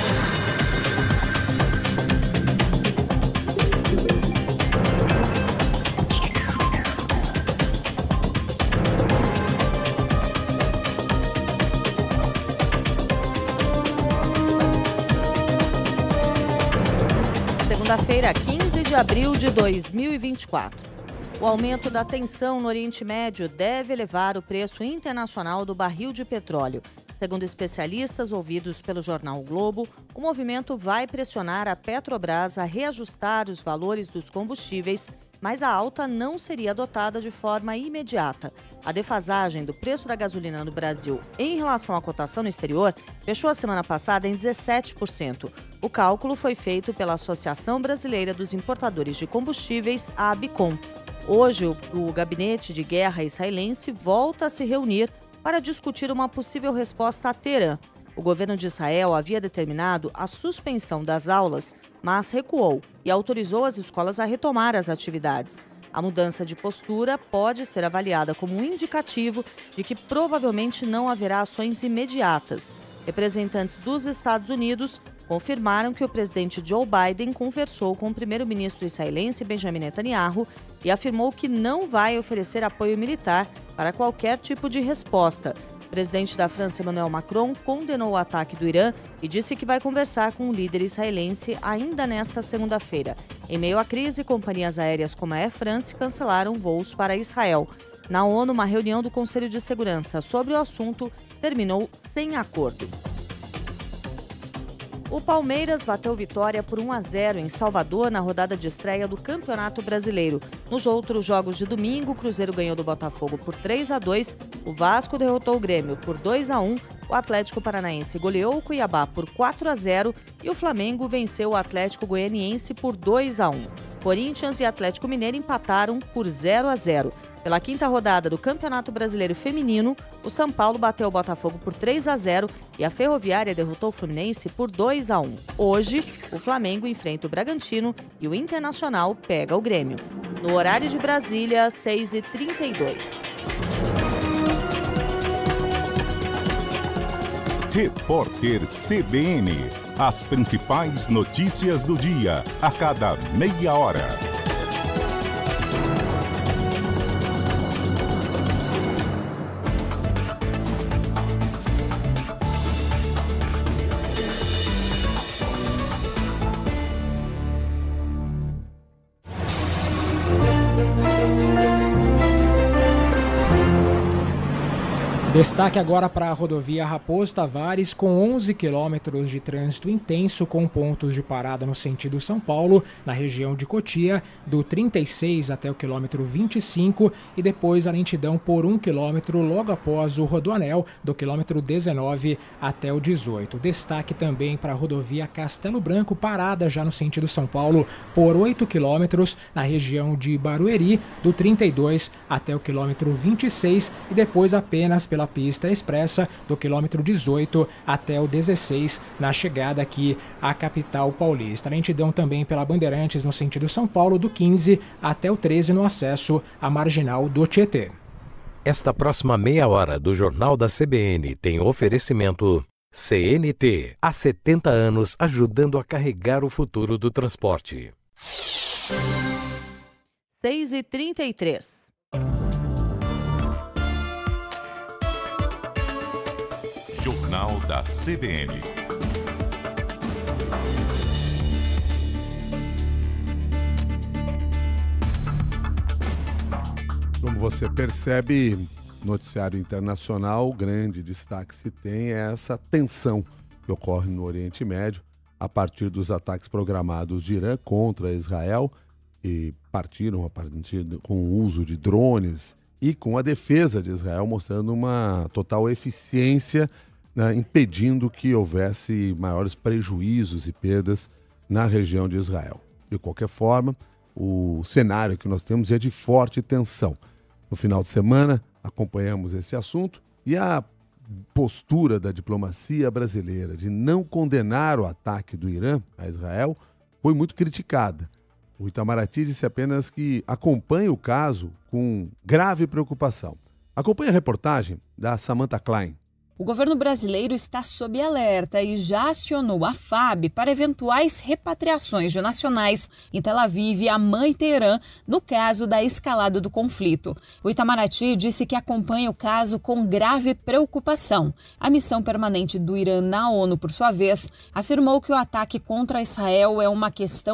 Segunda-feira, quinze de abril de dois mil e vinte e quatro. O aumento da tensão no Oriente Médio deve elevar o preço internacional do barril de petróleo. Segundo especialistas ouvidos pelo jornal o Globo, o movimento vai pressionar a Petrobras a reajustar os valores dos combustíveis mas a alta não seria adotada de forma imediata. A defasagem do preço da gasolina no Brasil em relação à cotação no exterior fechou a semana passada em dezessete por cento. O cálculo foi feito pela Associação Brasileira dos Importadores de Combustíveis, a ABICOM. Hoje, o, o gabinete de guerra israelense volta a se reunir para discutir uma possível resposta a Teherã. O governo de Israel havia determinado a suspensão das aulas, mas recuou e autorizou as escolas a retomar as atividades. A mudança de postura pode ser avaliada como um indicativo de que provavelmente não haverá ações imediatas. Representantes dos Estados Unidos confirmaram que o presidente Joe Biden conversou com o primeiro-ministro israelense Benjamin Netanyahu e afirmou que não vai oferecer apoio militar para qualquer tipo de resposta. O presidente da França, Emmanuel Macron, condenou o ataque do Irã e disse que vai conversar com o líder israelense ainda nesta segunda-feira. Em meio à crise, companhias aéreas como a Air France cancelaram voos para Israel. Na ONU, uma reunião do Conselho de Segurança sobre o assunto terminou sem acordo. O Palmeiras bateu vitória por um a zero em Salvador na rodada de estreia do Campeonato Brasileiro. Nos outros jogos de domingo, o Cruzeiro ganhou do Botafogo por três a dois, o Vasco derrotou o Grêmio por dois a um, o Atlético Paranaense goleou o Cuiabá por quatro a zero e o Flamengo venceu o Atlético Goianiense por dois a um. Corinthians e Atlético Mineiro empataram por zero a zero. Pela quinta rodada do Campeonato Brasileiro Feminino, o São Paulo bateu o Botafogo por três a zero e a Ferroviária derrotou o Fluminense por dois a um. Hoje, o Flamengo enfrenta o Bragantino e o Internacional pega o Grêmio. No horário de Brasília, seis e trinta e dois. Repórter C B N. As principais notícias do dia, a cada meia hora. Destaque agora para a rodovia Raposo Tavares, com onze quilômetros de trânsito intenso, com pontos de parada no sentido São Paulo, na região de Cotia, do trinta e seis até o quilômetro vinte e cinco, e depois a lentidão por um quilômetro logo após o Rodoanel, do quilômetro dezenove até o dezoito. Destaque também para a rodovia Castelo Branco, parada já no sentido São Paulo, por oito quilômetros, na região de Barueri, do trinta e dois até o quilômetro vinte e seis, e depois apenas pela pista expressa do quilômetro dezoito até o dezesseis, na chegada aqui à capital paulista. Lentidão também pela Bandeirantes no sentido São Paulo, do quinze até o treze no acesso à marginal do Tietê. Esta próxima meia hora do Jornal da C B N tem oferecimento C N T, há setenta anos ajudando a carregar o futuro do transporte. seis e trinta e três. Jornal da C B N. Como você percebe, noticiário internacional, o grande destaque se tem é essa tensão que ocorre no Oriente Médio a partir dos ataques programados de Irã contra Israel, e partiram a partir de, com o uso de drones e com a defesa de Israel mostrando uma total eficiência, né, impedindo que houvesse maiores prejuízos e perdas na região de Israel. De qualquer forma, o cenário que nós temos é de forte tensão. No final de semana, acompanhamos esse assunto e a postura da diplomacia brasileira de não condenar o ataque do Irã a Israel foi muito criticada. O Itamaraty disse apenas que acompanha o caso com grave preocupação. Acompanhe a reportagem da Samantha Klein. O governo brasileiro está sob alerta e já acionou a F A B para eventuais repatriações de nacionais em Tel Aviv e Amman e Teherã no caso da escalada do conflito. O Itamaraty disse que acompanha o caso com grave preocupação. A missão permanente do Irã na ONU, por sua vez, afirmou que o ataque contra Israel é uma questão que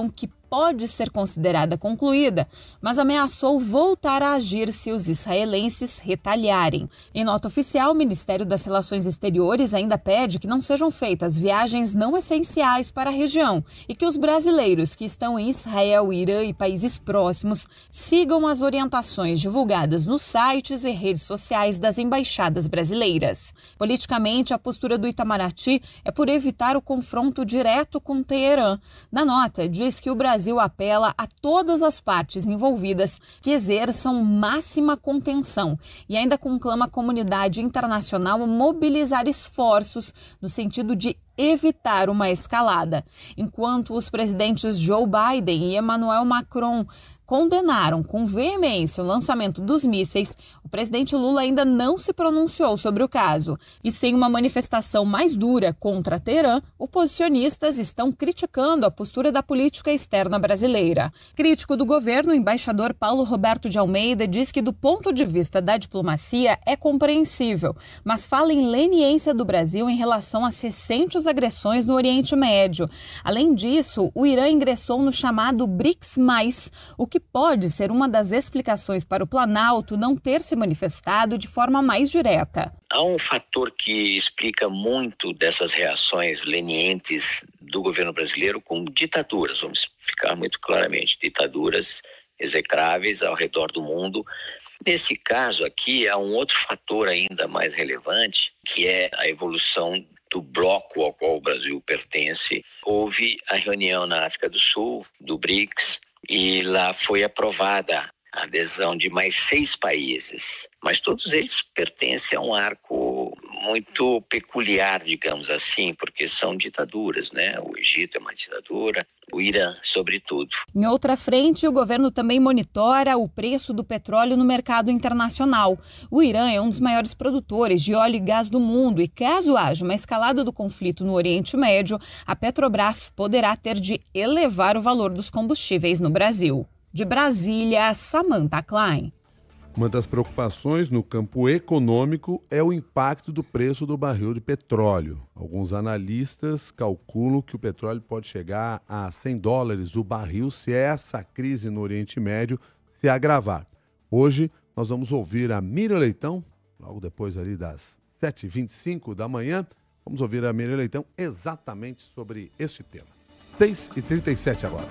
pode ser considerada concluída, mas ameaçou voltar a agir se os israelenses retaliarem. Em nota oficial, o Ministério das Relações Exteriores ainda pede que não sejam feitas viagens não essenciais para a região e que os brasileiros que estão em Israel, Irã e países próximos sigam as orientações divulgadas nos sites e redes sociais das embaixadas brasileiras. Politicamente, a postura do Itamaraty é por evitar o confronto direto com Teherã. Na nota, diz que o Brasil apela a todas as partes envolvidas que exerçam máxima contenção e ainda conclama a comunidade internacional a mobilizar esforços no sentido de evitar uma escalada. Enquanto os presidentes Joe Biden e Emmanuel Macron condenaram com veemência o lançamento dos mísseis, o presidente Lula ainda não se pronunciou sobre o caso. E sem uma manifestação mais dura contra Teherã, oposicionistas estão criticando a postura da política externa brasileira. Crítico do governo, o embaixador Paulo Roberto de Almeida diz que, do ponto de vista da diplomacia, é compreensível, mas fala em leniência do Brasil em relação às recentes agressões no Oriente Médio. Além disso, o Irã ingressou no chamado BRICS mais, o que pode ser uma das explicações para o Planalto não ter se manifestado de forma mais direta. Há um fator que explica muito dessas reações lenientes do governo brasileiro com ditaduras, vamos ficar muito claramente, ditaduras execráveis ao redor do mundo. Nesse caso aqui, há um outro fator ainda mais relevante, que é a evolução do bloco ao qual o Brasil pertence. Houve a reunião na África do Sul, do BRICS, e lá foi aprovada a adesão de mais seis países, mas todos eles pertencem a um arco muito peculiar, digamos assim, porque são ditaduras, né? O Egito é uma ditadura, o Irã, sobretudo. Em outra frente, o governo também monitora o preço do petróleo no mercado internacional. O Irã é um dos maiores produtores de óleo e gás do mundo e, caso haja uma escalada do conflito no Oriente Médio, a Petrobras poderá ter de elevar o valor dos combustíveis no Brasil. De Brasília, Samantha Klein. Uma das preocupações no campo econômico é o impacto do preço do barril de petróleo. Alguns analistas calculam que o petróleo pode chegar a cem dólares o barril se essa crise no Oriente Médio se agravar. Hoje nós vamos ouvir a Miriam Leitão, logo depois ali das sete e vinte e cinco da manhã. Vamos ouvir a Miriam Leitão exatamente sobre este tema. seis e trinta e sete agora.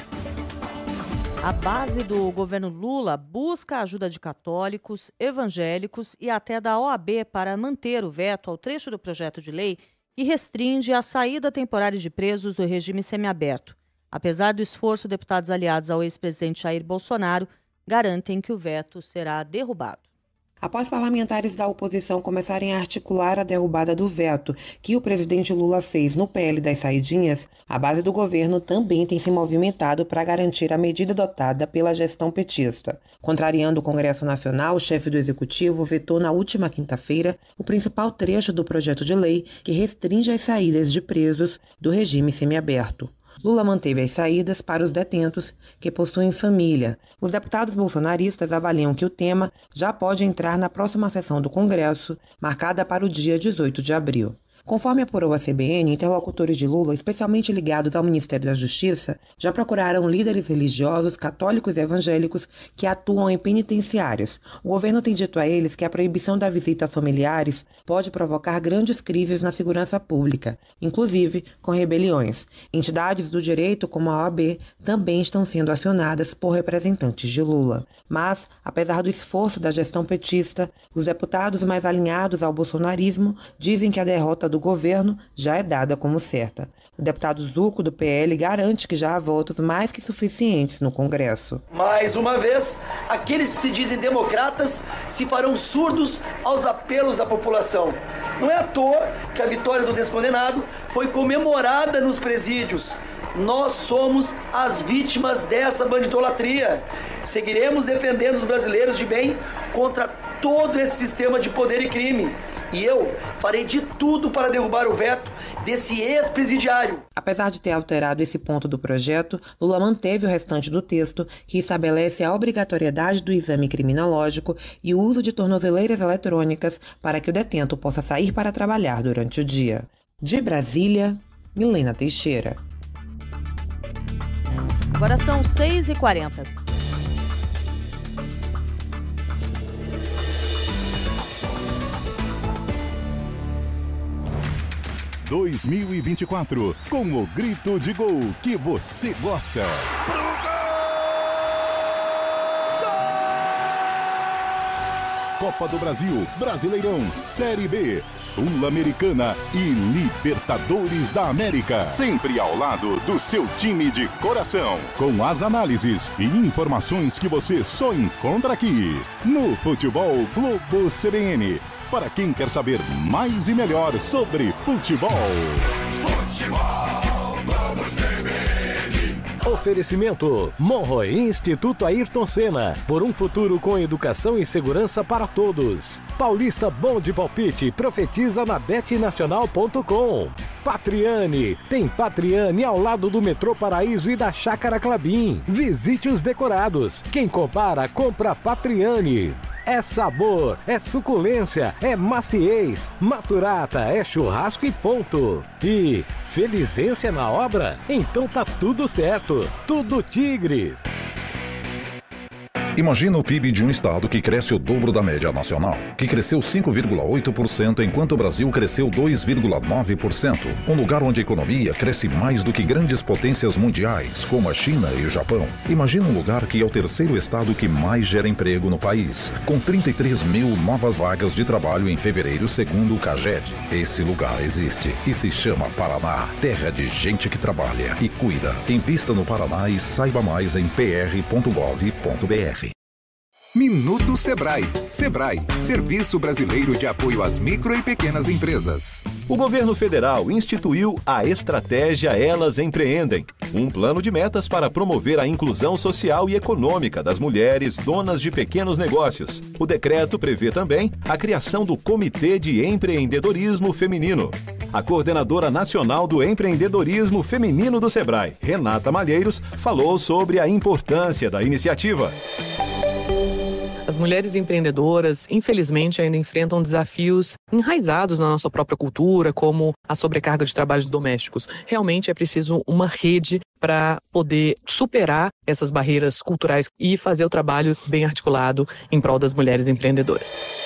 A base do governo Lula busca a ajuda de católicos, evangélicos e até da O A B para manter o veto ao trecho do projeto de lei que restringe a saída temporária de presos do regime semiaberto. Apesar do esforço, deputados aliados ao ex-presidente Jair Bolsonaro garantem que o veto será derrubado. Após parlamentares da oposição começarem a articular a derrubada do veto que o presidente Lula fez no P L das saidinhas, a base do governo também tem se movimentado para garantir a medida adotada pela gestão petista. Contrariando o Congresso Nacional, o chefe do Executivo vetou na última quinta-feira o principal trecho do projeto de lei que restringe as saídas de presos do regime semiaberto. Lula manteve as saídas para os detentos que possuem família. Os deputados bolsonaristas avaliam que o tema já pode entrar na próxima sessão do Congresso, marcada para o dia dezoito de abril. Conforme apurou a C B N, interlocutores de Lula, especialmente ligados ao Ministério da Justiça, já procuraram líderes religiosos, católicos e evangélicos que atuam em penitenciárias. O governo tem dito a eles que a proibição da visita a familiares pode provocar grandes crises na segurança pública, inclusive com rebeliões. Entidades do direito, como a O A B, também estão sendo acionadas por representantes de Lula. Mas, apesar do esforço da gestão petista, os deputados mais alinhados ao bolsonarismo dizem que a derrota do governo já é dada como certa. O deputado Zucco, do P L, garante que já há votos mais que suficientes no Congresso. Mais uma vez, aqueles que se dizem democratas se farão surdos aos apelos da população. Não é à toa que a vitória do descondenado foi comemorada nos presídios. Nós somos as vítimas dessa bandidolatria. Seguiremos defendendo os brasileiros de bem contra todo esse sistema de poder e crime. E eu farei de tudo para derrubar o veto desse ex-presidiário. Apesar de ter alterado esse ponto do projeto, Lula manteve o restante do texto, que estabelece a obrigatoriedade do exame criminológico e o uso de tornozeleiras eletrônicas para que o detento possa sair para trabalhar durante o dia. De Brasília, Milena Teixeira. Agora são seis e quarenta. dois mil e vinte e quatro, com o grito de gol que você gosta. Copa do Brasil, Brasileirão, Série B, Sul-Americana e Libertadores da América. Sempre ao lado do seu time de coração. Com as análises e informações que você só encontra aqui. No Futebol Globo C B N. Para quem quer saber mais e melhor sobre futebol. Futebol Globo C B N. Oferecimento Monroe Instituto Ayrton Senna. Por um futuro com educação e segurança para todos. Paulista Bom de Palpite profetiza na bet nacional ponto com. Patriani. Tem Patriani ao lado do Metrô Paraíso e da Chácara Clabim. Visite os decorados. Quem compara, compra Patriani. É sabor, é suculência, é maciez, maturata, é churrasco e ponto. E felizência na obra? Então tá tudo certo. Tudo Tigre. Imagina o P I B de um estado que cresce o dobro da média nacional, que cresceu cinco vírgula oito por cento enquanto o Brasil cresceu dois vírgula nove por cento. Um lugar onde a economia cresce mais do que grandes potências mundiais, como a China e o Japão. Imagina um lugar que é o terceiro estado que mais gera emprego no país, com trinta e três mil novas vagas de trabalho em fevereiro, segundo o CAGED. Esse lugar existe e se chama Paraná, terra de gente que trabalha e cuida. Invista no Paraná e saiba mais em p r ponto gov ponto b r. Minuto Sebrae. Sebrae, Serviço Brasileiro de Apoio às Micro e Pequenas Empresas. O governo federal instituiu a Estratégia Elas Empreendem, um plano de metas para promover a inclusão social e econômica das mulheres donas de pequenos negócios. O decreto prevê também a criação do Comitê de Empreendedorismo Feminino. A coordenadora nacional do empreendedorismo feminino do Sebrae, Renata Malheiros, falou sobre a importância da iniciativa. As mulheres empreendedoras, infelizmente, ainda enfrentam desafios enraizados na nossa própria cultura, como a sobrecarga de trabalhos domésticos. Realmente é preciso uma rede para poder superar essas barreiras culturais e fazer o trabalho bem articulado em prol das mulheres empreendedoras.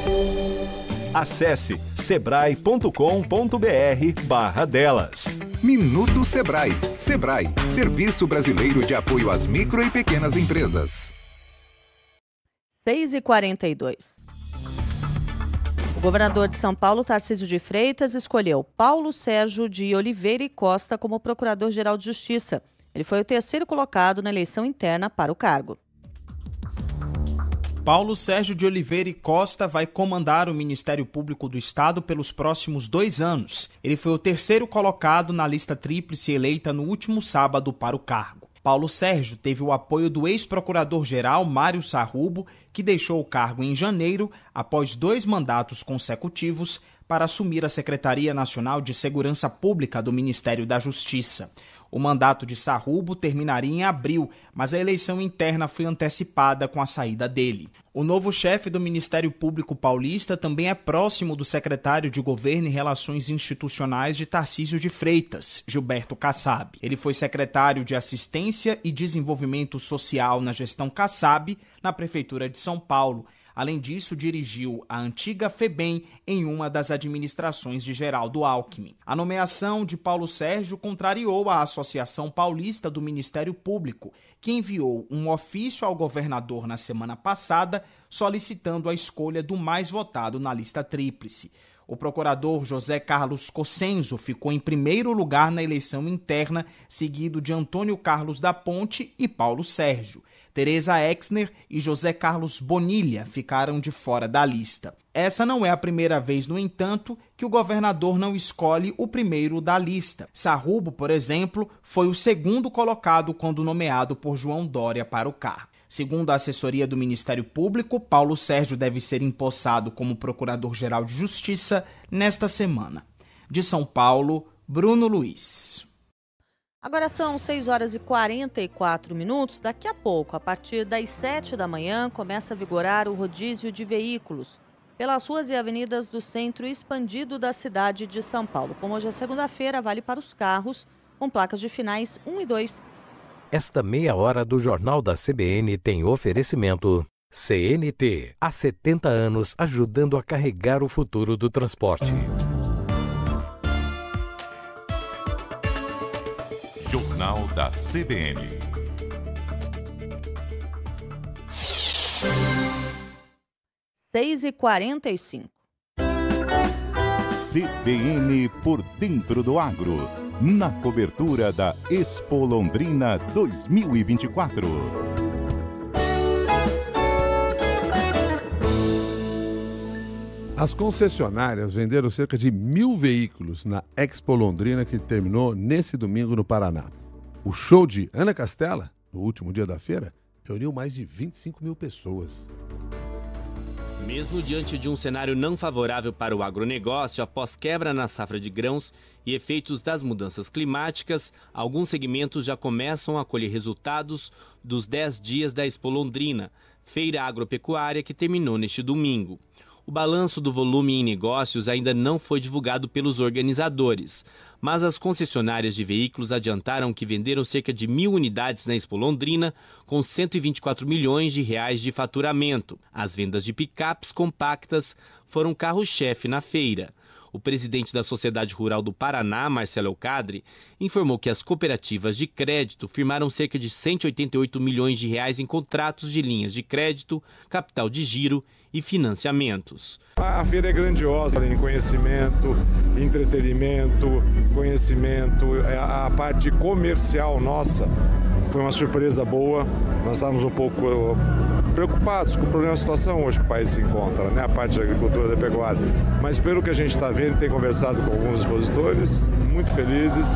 Acesse sebrae ponto com ponto b r barra delas. Minuto Sebrae. Sebrae, Serviço Brasileiro de Apoio às Micro e Pequenas Empresas. seis e quarenta e dois. O governador de São Paulo, Tarcísio de Freitas, escolheu Paulo Sérgio de Oliveira e Costa como procurador-geral de Justiça. Ele foi o terceiro colocado na eleição interna para o cargo. Paulo Sérgio de Oliveira e Costa vai comandar o Ministério Público do Estado pelos próximos dois anos. Ele foi o terceiro colocado na lista tríplice eleita no último sábado para o cargo. Paulo Sérgio teve o apoio do ex-procurador-geral Mário Sarrubo, que deixou o cargo em janeiro, após dois mandatos consecutivos, para assumir a Secretaria Nacional de Segurança Pública do Ministério da Justiça. O mandato de Sarrubo terminaria em abril, mas a eleição interna foi antecipada com a saída dele. O novo chefe do Ministério Público Paulista também é próximo do secretário de Governo e Relações Institucionais de Tarcísio de Freitas, Gilberto Kassab. Ele foi secretário de Assistência e Desenvolvimento Social na gestão Kassab, na Prefeitura de São Paulo. Além disso, dirigiu a antiga FEBEM em uma das administrações de Geraldo Alckmin. A nomeação de Paulo Sérgio contrariou a Associação Paulista do Ministério Público, que enviou um ofício ao governador na semana passada solicitando a escolha do mais votado na lista tríplice. O procurador José Carlos Cossenzo ficou em primeiro lugar na eleição interna, seguido de Antônio Carlos da Ponte e Paulo Sérgio. Tereza Exner e José Carlos Bonilha ficaram de fora da lista. Essa não é a primeira vez, no entanto, que o governador não escolhe o primeiro da lista. Sarrubo, por exemplo, foi o segundo colocado quando nomeado por João Dória para o cargo. Segundo a assessoria do Ministério Público, Paulo Sérgio deve ser empossado como Procurador-Geral de Justiça nesta semana. De São Paulo, Bruno Luiz. Agora são seis horas e quarenta e quatro minutos. Daqui a pouco, a partir das sete da manhã, começa a vigorar o rodízio de veículos pelas ruas e avenidas do centro expandido da cidade de São Paulo. Como hoje é segunda-feira, vale para os carros com placas de finais um e dois. Esta meia hora do Jornal da C B N tem oferecimento C N T, há setenta anos ajudando a carregar o futuro do transporte. Jornal da C B N. seis e quarenta e cinco. C B N por dentro do agro, na cobertura da Expo Londrina dois mil e vinte e quatro. As concessionárias venderam cerca de mil veículos na Expo Londrina, que terminou nesse domingo no Paraná. O show de Ana Castela, no último dia da feira, reuniu mais de vinte e cinco mil pessoas. Mesmo diante de um cenário não favorável para o agronegócio após quebra na safra de grãos e efeitos das mudanças climáticas, alguns segmentos já começam a colher resultados dos dez dias da Expo Londrina, feira agropecuária que terminou neste domingo. O balanço do volume em negócios ainda não foi divulgado pelos organizadores, mas as concessionárias de veículos adiantaram que venderam cerca de mil unidades na Expo Londrina, com cento e vinte e quatro milhões de reais de faturamento. As vendas de picapes compactas foram carro-chefe na feira. O presidente da Sociedade Rural do Paraná, Marcelo Elcadre, informou que as cooperativas de crédito firmaram cerca de cento e oitenta e oito milhões de reais em contratos de linhas de crédito, capital de giro e financiamentos. A feira é grandiosa em conhecimento, entretenimento, conhecimento, a parte comercial nossa foi uma surpresa boa. Nós estávamos um pouco preocupados com o problema da situação hoje que o país se encontra, né? A parte da agricultura e da pecuária. Mas pelo que a gente está vendo, tem conversado com alguns expositores, muito felizes.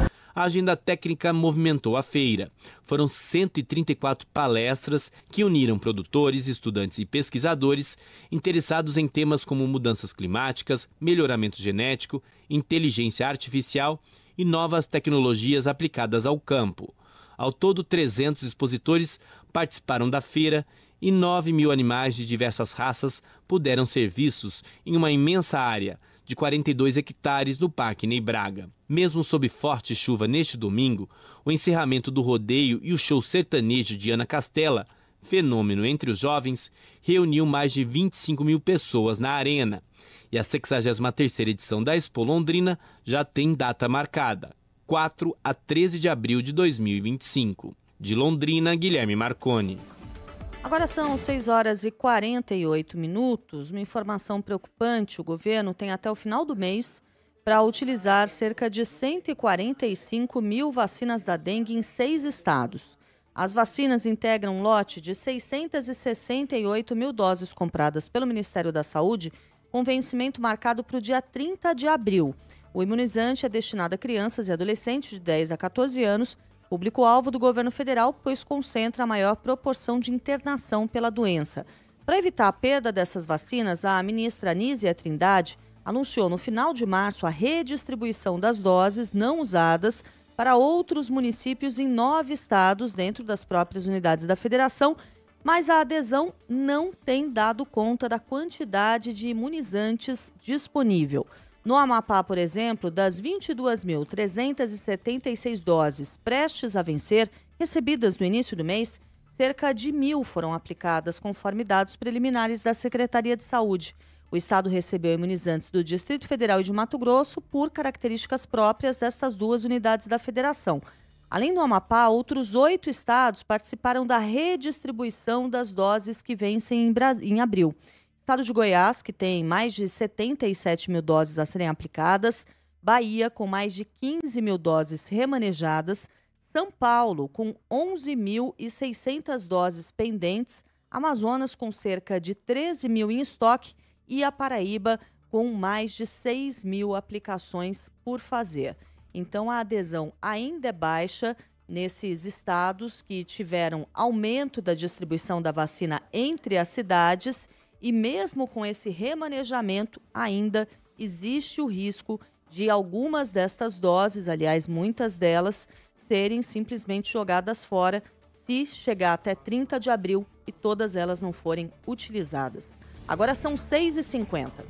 A agenda técnica movimentou a feira. Foram cento e trinta e quatro palestras que uniram produtores, estudantes e pesquisadores interessados em temas como mudanças climáticas, melhoramento genético, inteligência artificial e novas tecnologias aplicadas ao campo. Ao todo, trezentos expositores participaram da feira e nove mil animais de diversas raças puderam ser vistos em uma imensa área de quarenta e dois hectares no Parque Ney Braga. Mesmo sob forte chuva neste domingo, o encerramento do rodeio e o show sertanejo de Ana Castela, fenômeno entre os jovens, reuniu mais de vinte e cinco mil pessoas na arena. E a sexagésima terceira edição da Expo Londrina já tem data marcada, quatro a treze de abril de dois mil e vinte e cinco. De Londrina, Guilherme Marconi. Agora são seis horas e quarenta e oito minutos. Uma informação preocupante: o governo tem até o final do mês para utilizar cerca de cento e quarenta e cinco mil vacinas da dengue em seis estados. As vacinas integram um lote de seiscentas e sessenta e oito mil doses compradas pelo Ministério da Saúde, com vencimento marcado para o dia trinta de abril. O imunizante é destinado a crianças e adolescentes de dez a quatorze anos, público-alvo do governo federal, pois concentra a maior proporção de internação pela doença. Para evitar a perda dessas vacinas, a ministra Anísia Trindade anunciou no final de março a redistribuição das doses não usadas para outros municípios em nove estados dentro das próprias unidades da federação, mas a adesão não tem dado conta da quantidade de imunizantes disponível. No Amapá, por exemplo, das vinte e duas mil trezentas e setenta e seis doses prestes a vencer, recebidas no início do mês, cerca de mil foram aplicadas, conforme dados preliminares da Secretaria de Saúde. O estado recebeu imunizantes do Distrito Federal e de Mato Grosso por características próprias destas duas unidades da federação. Além do Amapá, outros oito estados participaram da redistribuição das doses que vencem em, Bras... em abril. Estado de Goiás, que tem mais de setenta e sete mil doses a serem aplicadas, Bahia, com mais de quinze mil doses remanejadas, São Paulo, com onze mil e seiscentas doses pendentes, Amazonas, com cerca de treze mil em estoque e a Paraíba, com mais de seis mil aplicações por fazer. Então, a adesão ainda é baixa nesses estados que tiveram aumento da distribuição da vacina entre as cidades. E mesmo com esse remanejamento, ainda existe o risco de algumas destas doses, aliás, muitas delas, serem simplesmente jogadas fora se chegar até trinta de abril e todas elas não forem utilizadas. Agora são seis e cinquenta.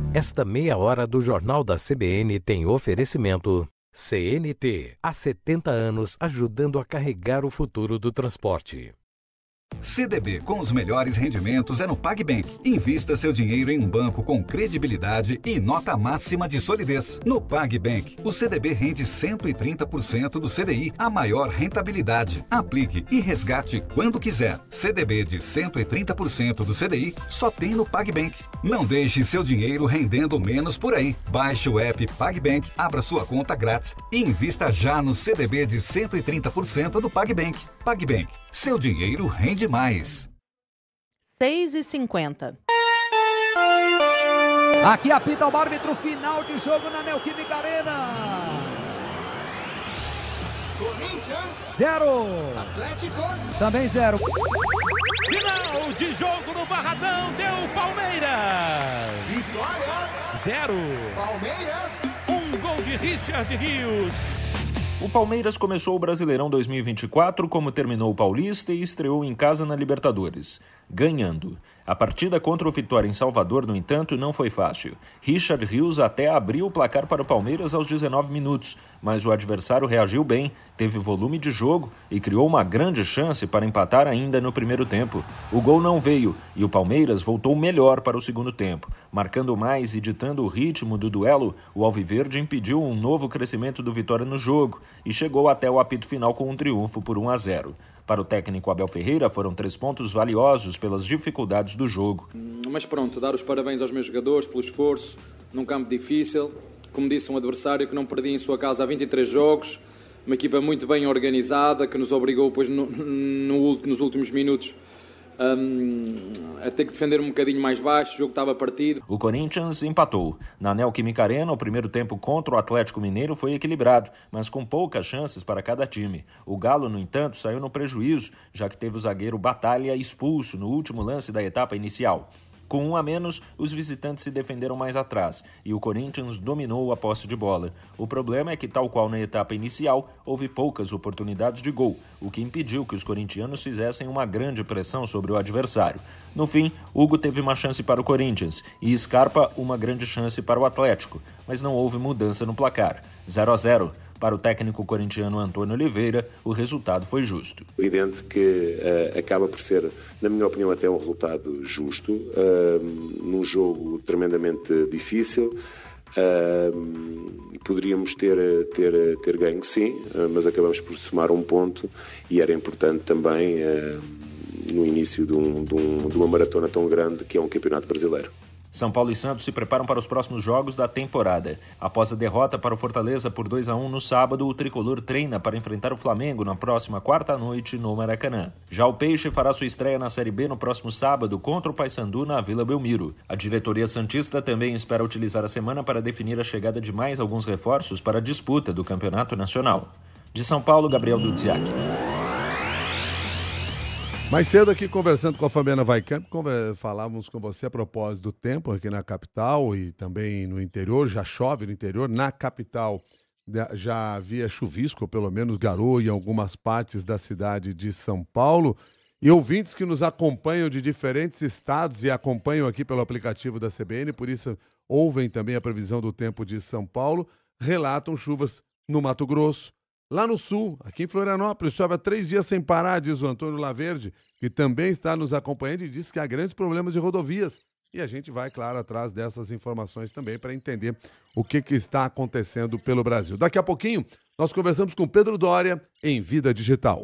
Esta meia hora do Jornal da C B N tem oferecimento C N T, há setenta anos ajudando a carregar o futuro do transporte. C D B com os melhores rendimentos é no PagBank. Invista seu dinheiro em um banco com credibilidade e nota máxima de solidez. No PagBank, o C D B rende cento e trinta por cento do C D I, a maior rentabilidade. Aplique e resgate quando quiser. C D B de cento e trinta por cento do C D I só tem no PagBank. Não deixe seu dinheiro rendendo menos por aí. Baixe o app PagBank, abra sua conta grátis e invista já no C D B de cento e trinta por cento do PagBank. PagBank, seu dinheiro rende mais. seis e cinquenta. Aqui apita o árbitro, final de jogo na Neoquímica Arena. Corinthians. Zero. Atlético. Também zero. Final de jogo no Barradão, deu Palmeiras. Vitória. Zero. Palmeiras. Um gol de Richard Rios. O Palmeiras começou o Brasileirão dois mil e vinte e quatro como terminou o Paulista e estreou em casa na Libertadores, ganhando. A partida contra o Vitória em Salvador, no entanto, não foi fácil. Richard Rios até abriu o placar para o Palmeiras aos dezenove minutos, mas o adversário reagiu bem, teve volume de jogo e criou uma grande chance para empatar ainda no primeiro tempo. O gol não veio e o Palmeiras voltou melhor para o segundo tempo. Marcando mais e ditando o ritmo do duelo, o Alviverde impediu um novo crescimento do Vitória no jogo e chegou até o apito final com um triunfo por um a zero. Para o técnico Abel Ferreira, foram três pontos valiosos pelas dificuldades do jogo. Mas pronto, dar os parabéns aos meus jogadores pelo esforço, num campo difícil. Como disse, um adversário que não perdia em sua casa há vinte e três jogos, uma equipa muito bem organizada, que nos obrigou depois no, no, nos últimos minutos Um, a ter que defender um bocadinho mais baixo, o jogo estava partido. O Corinthians empatou. Na Neoquímica Arena, o primeiro tempo contra o Atlético Mineiro foi equilibrado, mas com poucas chances para cada time. O Galo, no entanto, saiu no prejuízo, já que teve o zagueiro Batalha expulso no último lance da etapa inicial. Com um a menos, os visitantes se defenderam mais atrás e o Corinthians dominou a posse de bola. O problema é que, tal qual na etapa inicial, houve poucas oportunidades de gol, o que impediu que os corintianos fizessem uma grande pressão sobre o adversário. No fim, Hugo teve uma chance para o Corinthians e Scarpa uma grande chance para o Atlético, mas não houve mudança no placar. zero a zero. Para o técnico corintiano Antônio Oliveira, o resultado foi justo. É evidente que uh, acaba por ser, na minha opinião, até um resultado justo, uh, num jogo tremendamente difícil. Uh, poderíamos ter, ter, ter ganho, sim, uh, mas acabamos por somar um ponto e era importante também uh, no início de, um, de, um, de uma maratona tão grande que é um campeonato brasileiro. São Paulo e Santos se preparam para os próximos jogos da temporada. Após a derrota para o Fortaleza por dois a um no sábado, o tricolor treina para enfrentar o Flamengo na próxima quarta-noite no Maracanã. Já o Peixe fará sua estreia na Série B no próximo sábado contra o Paysandu na Vila Belmiro. A diretoria santista também espera utilizar a semana para definir a chegada de mais alguns reforços para a disputa do Campeonato Nacional. De São Paulo, Gabriel Dudziak. Mais cedo aqui, conversando com a Fabiana Weickamp, falávamos com você a propósito do tempo aqui na capital e também no interior. Já chove no interior. Na capital já havia chuvisco, ou pelo menos garoa em algumas partes da cidade de São Paulo. E ouvintes que nos acompanham de diferentes estados e acompanham aqui pelo aplicativo da C B N, por isso ouvem também a previsão do tempo de São Paulo, relatam chuvas no Mato Grosso. Lá no sul, aqui em Florianópolis, chove há três dias sem parar, diz o Antônio Laverde, que também está nos acompanhando e diz que há grandes problemas de rodovias. E a gente vai, claro, atrás dessas informações também para entender o que, que está acontecendo pelo Brasil. Daqui a pouquinho, nós conversamos com Pedro Doria em Vida Digital.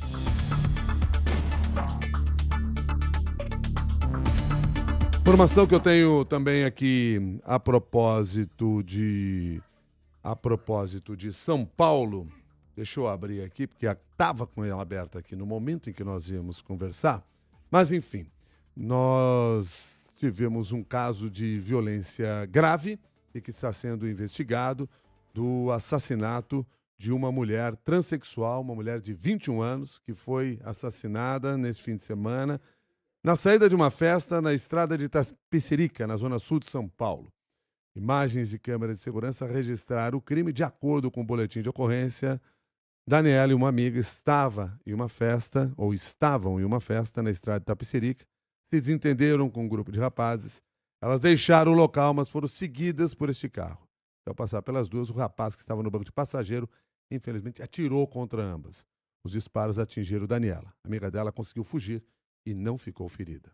Informação que eu tenho também aqui a propósito de, a propósito de São Paulo. Deixa eu abrir aqui, porque estava com ela aberta aqui no momento em que nós íamos conversar. Mas, enfim, nós tivemos um caso de violência grave e que está sendo investigado do assassinato de uma mulher transexual, uma mulher de vinte e um anos, que foi assassinada nesse fim de semana na saída de uma festa na estrada de Itapecerica, na zona sul de São Paulo. Imagens de câmera de segurança registraram o crime. De acordo com o boletim de ocorrência, Daniela e uma amiga estava em uma festa, ou estavam em uma festa na estrada de Itapecerica, se desentenderam com um grupo de rapazes. Elas deixaram o local, mas foram seguidas por este carro. Ao passar pelas duas, o rapaz que estava no banco de passageiro, infelizmente, atirou contra ambas. Os disparos atingiram Daniela. A amiga dela conseguiu fugir e não ficou ferida.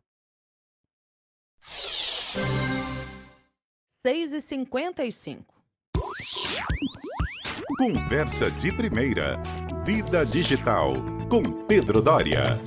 seis e cinquenta e cinco. Conversa de primeira. Vida Digital. Com Pedro Doria.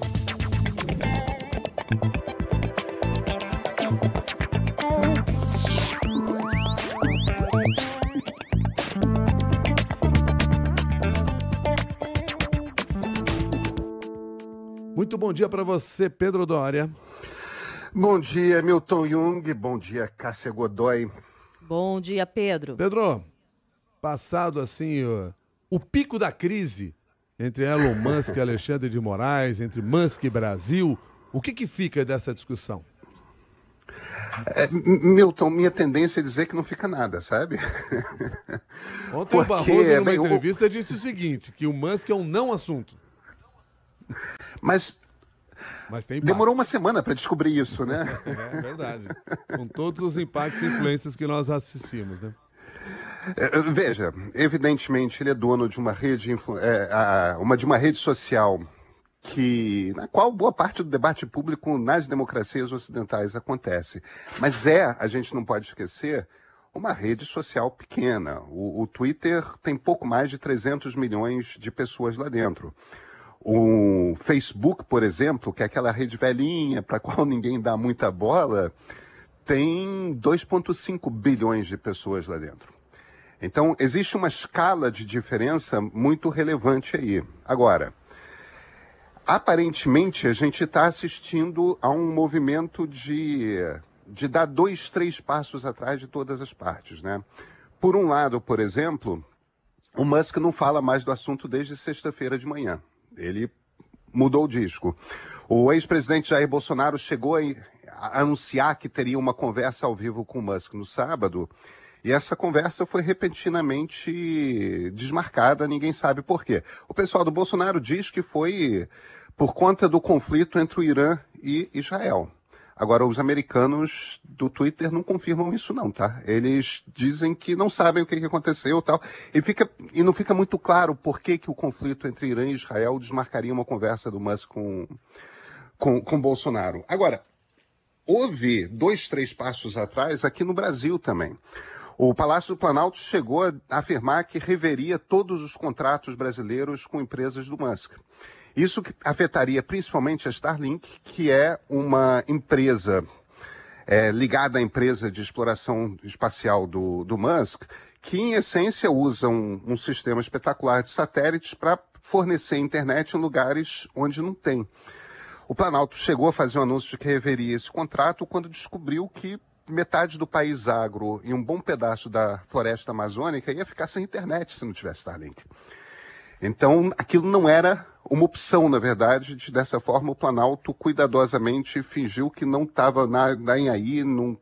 Muito bom dia para você, Pedro Doria. Bom dia, Milton Jung. Bom dia, Cássia Godoy. Bom dia, Pedro. Pedro, passado assim o, o pico da crise entre Elon Musk e Alexandre de Moraes, entre Musk e Brasil, o que que fica dessa discussão? É, Milton, minha tendência é dizer que não fica nada, sabe? Ontem Porque, o Barroso, numa bem, entrevista, o... disse o seguinte, que o Musk é um não assunto. Mas, Mas tem demorou uma semana para descobrir isso, né? É verdade. Com todos os impactos e influências que nós assistimos, né? É, veja, evidentemente ele é dono de uma rede, é, a, uma, de uma rede social que, na qual boa parte do debate público nas democracias ocidentais acontece. Mas é, a gente não pode esquecer, uma rede social pequena. O, o Twitter tem pouco mais de trezentos milhões de pessoas lá dentro. O Facebook, por exemplo, que é aquela rede velhinha para a qual ninguém dá muita bola, tem dois vírgula cinco bilhões de pessoas lá dentro. Então, existe uma escala de diferença muito relevante aí. Agora, aparentemente, a gente está assistindo a um movimento de, de dar dois, três passos atrás de todas as partes, né? Por um lado, por exemplo, o Musk não fala mais do assunto desde sexta-feira de manhã. Ele mudou o disco. O ex-presidente Jair Bolsonaro chegou a, a anunciar que teria uma conversa ao vivo com o Musk no sábado, e essa conversa foi repentinamente desmarcada, ninguém sabe por quê. O pessoal do Bolsonaro diz que foi por conta do conflito entre o Irã e Israel. Agora, os americanos do Twitter não confirmam isso não, tá? Eles dizem que não sabem o que aconteceu e tal. E, fica, e não fica muito claro por que, que o conflito entre Irã e Israel desmarcaria uma conversa do Musk com, com, com Bolsonaro. Agora, houve dois, três passos atrás aqui no Brasil também. O Palácio do Planalto chegou a afirmar que reveria todos os contratos brasileiros com empresas do Musk. Isso afetaria principalmente a Starlink, que é uma empresa é, ligada à empresa de exploração espacial do, do Musk, que em essência usa um, um sistema espetacular de satélites para fornecer internet em lugares onde não tem. O Planalto chegou a fazer um anúncio de que reveria esse contrato quando descobriu que metade do país agro e um bom pedaço da floresta amazônica ia ficar sem internet se não tivesse Starlink. Então, aquilo não era uma opção, na verdade. De, dessa forma, o Planalto cuidadosamente fingiu que não estava nem aí. Não...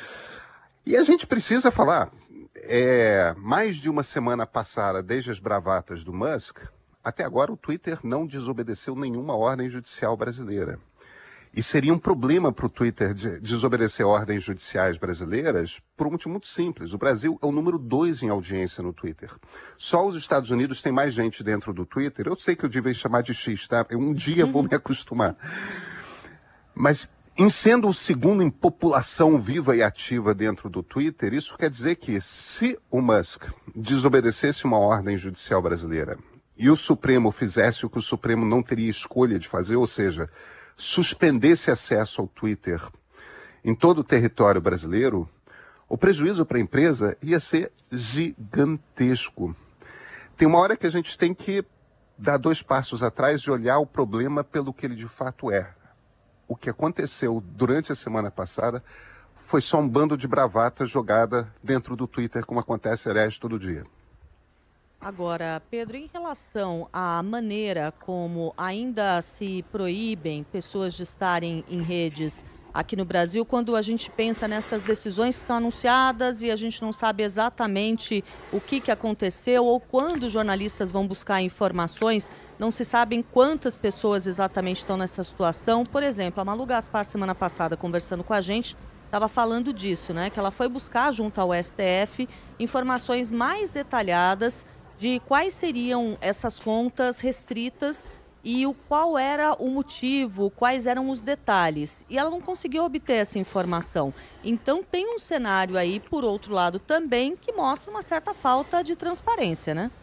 E a gente precisa falar, é, mais de uma semana passada, desde as bravatas do Musk, até agora o Twitter não desobedeceu nenhuma ordem judicial brasileira. E seria um problema para o Twitter de desobedecer ordens judiciais brasileiras por um motivo muito simples. O Brasil é o número dois em audiência no Twitter. Só os Estados Unidos têm mais gente dentro do Twitter. Eu sei que eu devia chamar de X, tá? Eu um dia vou me acostumar. Mas, em sendo o segundo em população viva e ativa dentro do Twitter, isso quer dizer que se o Musk desobedecesse uma ordem judicial brasileira e o Supremo fizesse o que o Supremo não teria escolha de fazer, ou seja, suspendesse acesso ao Twitter em todo o território brasileiro, o prejuízo para a empresa ia ser gigantesco. Tem uma hora que a gente tem que dar dois passos atrás e olhar o problema pelo que ele de fato é. O que aconteceu durante a semana passada foi só um bando de bravata jogada dentro do Twitter, como acontece, aliás, todo dia. Agora, Pedro, em relação à maneira como ainda se proíbem pessoas de estarem em redes aqui no Brasil, quando a gente pensa nessas decisões que são anunciadas e a gente não sabe exatamente o que, que aconteceu ou quando os jornalistas vão buscar informações, não se sabem quantas pessoas exatamente estão nessa situação. Por exemplo, a Malu Gaspar, semana passada, conversando com a gente, estava falando disso, né? Que ela foi buscar junto ao S T F informações mais detalhadas de quais seriam essas contas restritas e o qual era o motivo, quais eram os detalhes. E ela não conseguiu obter essa informação. Então tem um cenário aí, por outro lado, também, que mostra uma certa falta de transparência, né?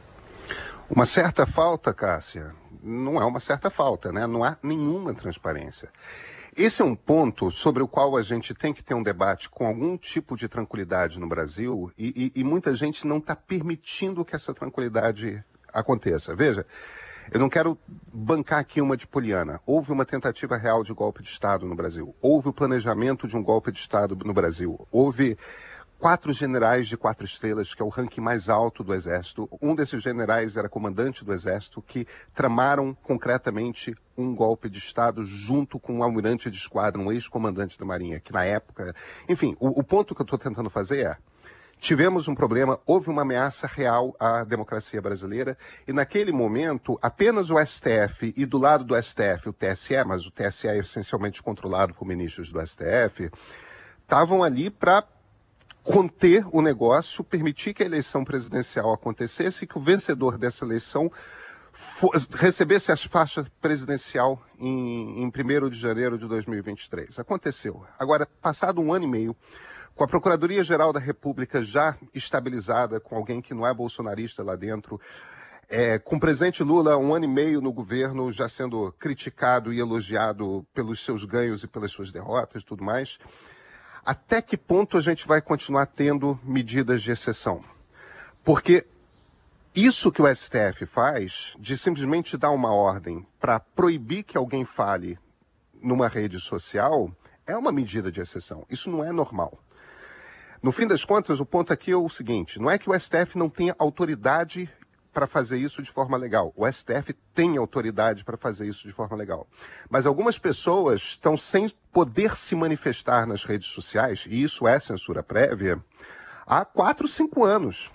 Uma certa falta, Cássia, não é uma certa falta, né? Não há nenhuma transparência. Esse é um ponto sobre o qual a gente tem que ter um debate com algum tipo de tranquilidade no Brasil e, e, e muita gente não está permitindo que essa tranquilidade aconteça. Veja, eu não quero bancar aqui uma de poliana. Houve uma tentativa real de golpe de Estado no Brasil. Houve o planejamento de um golpe de Estado no Brasil. Houve quatro generais de quatro estrelas, que é o ranking mais alto do Exército. Um desses generais era comandante do Exército, que tramaram concretamente um golpe de Estado junto com um almirante de esquadra, um ex-comandante da Marinha, que na época... Enfim, o, o ponto que eu estou tentando fazer é... Tivemos um problema, houve uma ameaça real à democracia brasileira e naquele momento apenas o S T F e do lado do S T F o T S E, mas o T S E é essencialmente controlado por ministros do S T F, estavam ali para conter o negócio, permitir que a eleição presidencial acontecesse e que o vencedor dessa eleição for, recebesse as faixas presidencial em, em primeiro de janeiro de dois mil e vinte e três. Aconteceu. Agora, passado um ano e meio, com a Procuradoria-Geral da República já estabilizada, com alguém que não é bolsonarista lá dentro, é, com o presidente Lula um ano e meio no governo, já sendo criticado e elogiado pelos seus ganhos e pelas suas derrotas e tudo mais, até que ponto a gente vai continuar tendo medidas de exceção? Porque isso que o S T F faz, de simplesmente dar uma ordem para proibir que alguém fale numa rede social, é uma medida de exceção. Isso não é normal. No fim das contas, o ponto aqui é o seguinte, não é que o S T F não tenha autoridade para fazer isso de forma legal. O S T F tem autoridade para fazer isso de forma legal. Mas algumas pessoas estão sem poder se manifestar nas redes sociais, e isso é censura prévia, há quatro, cinco anos.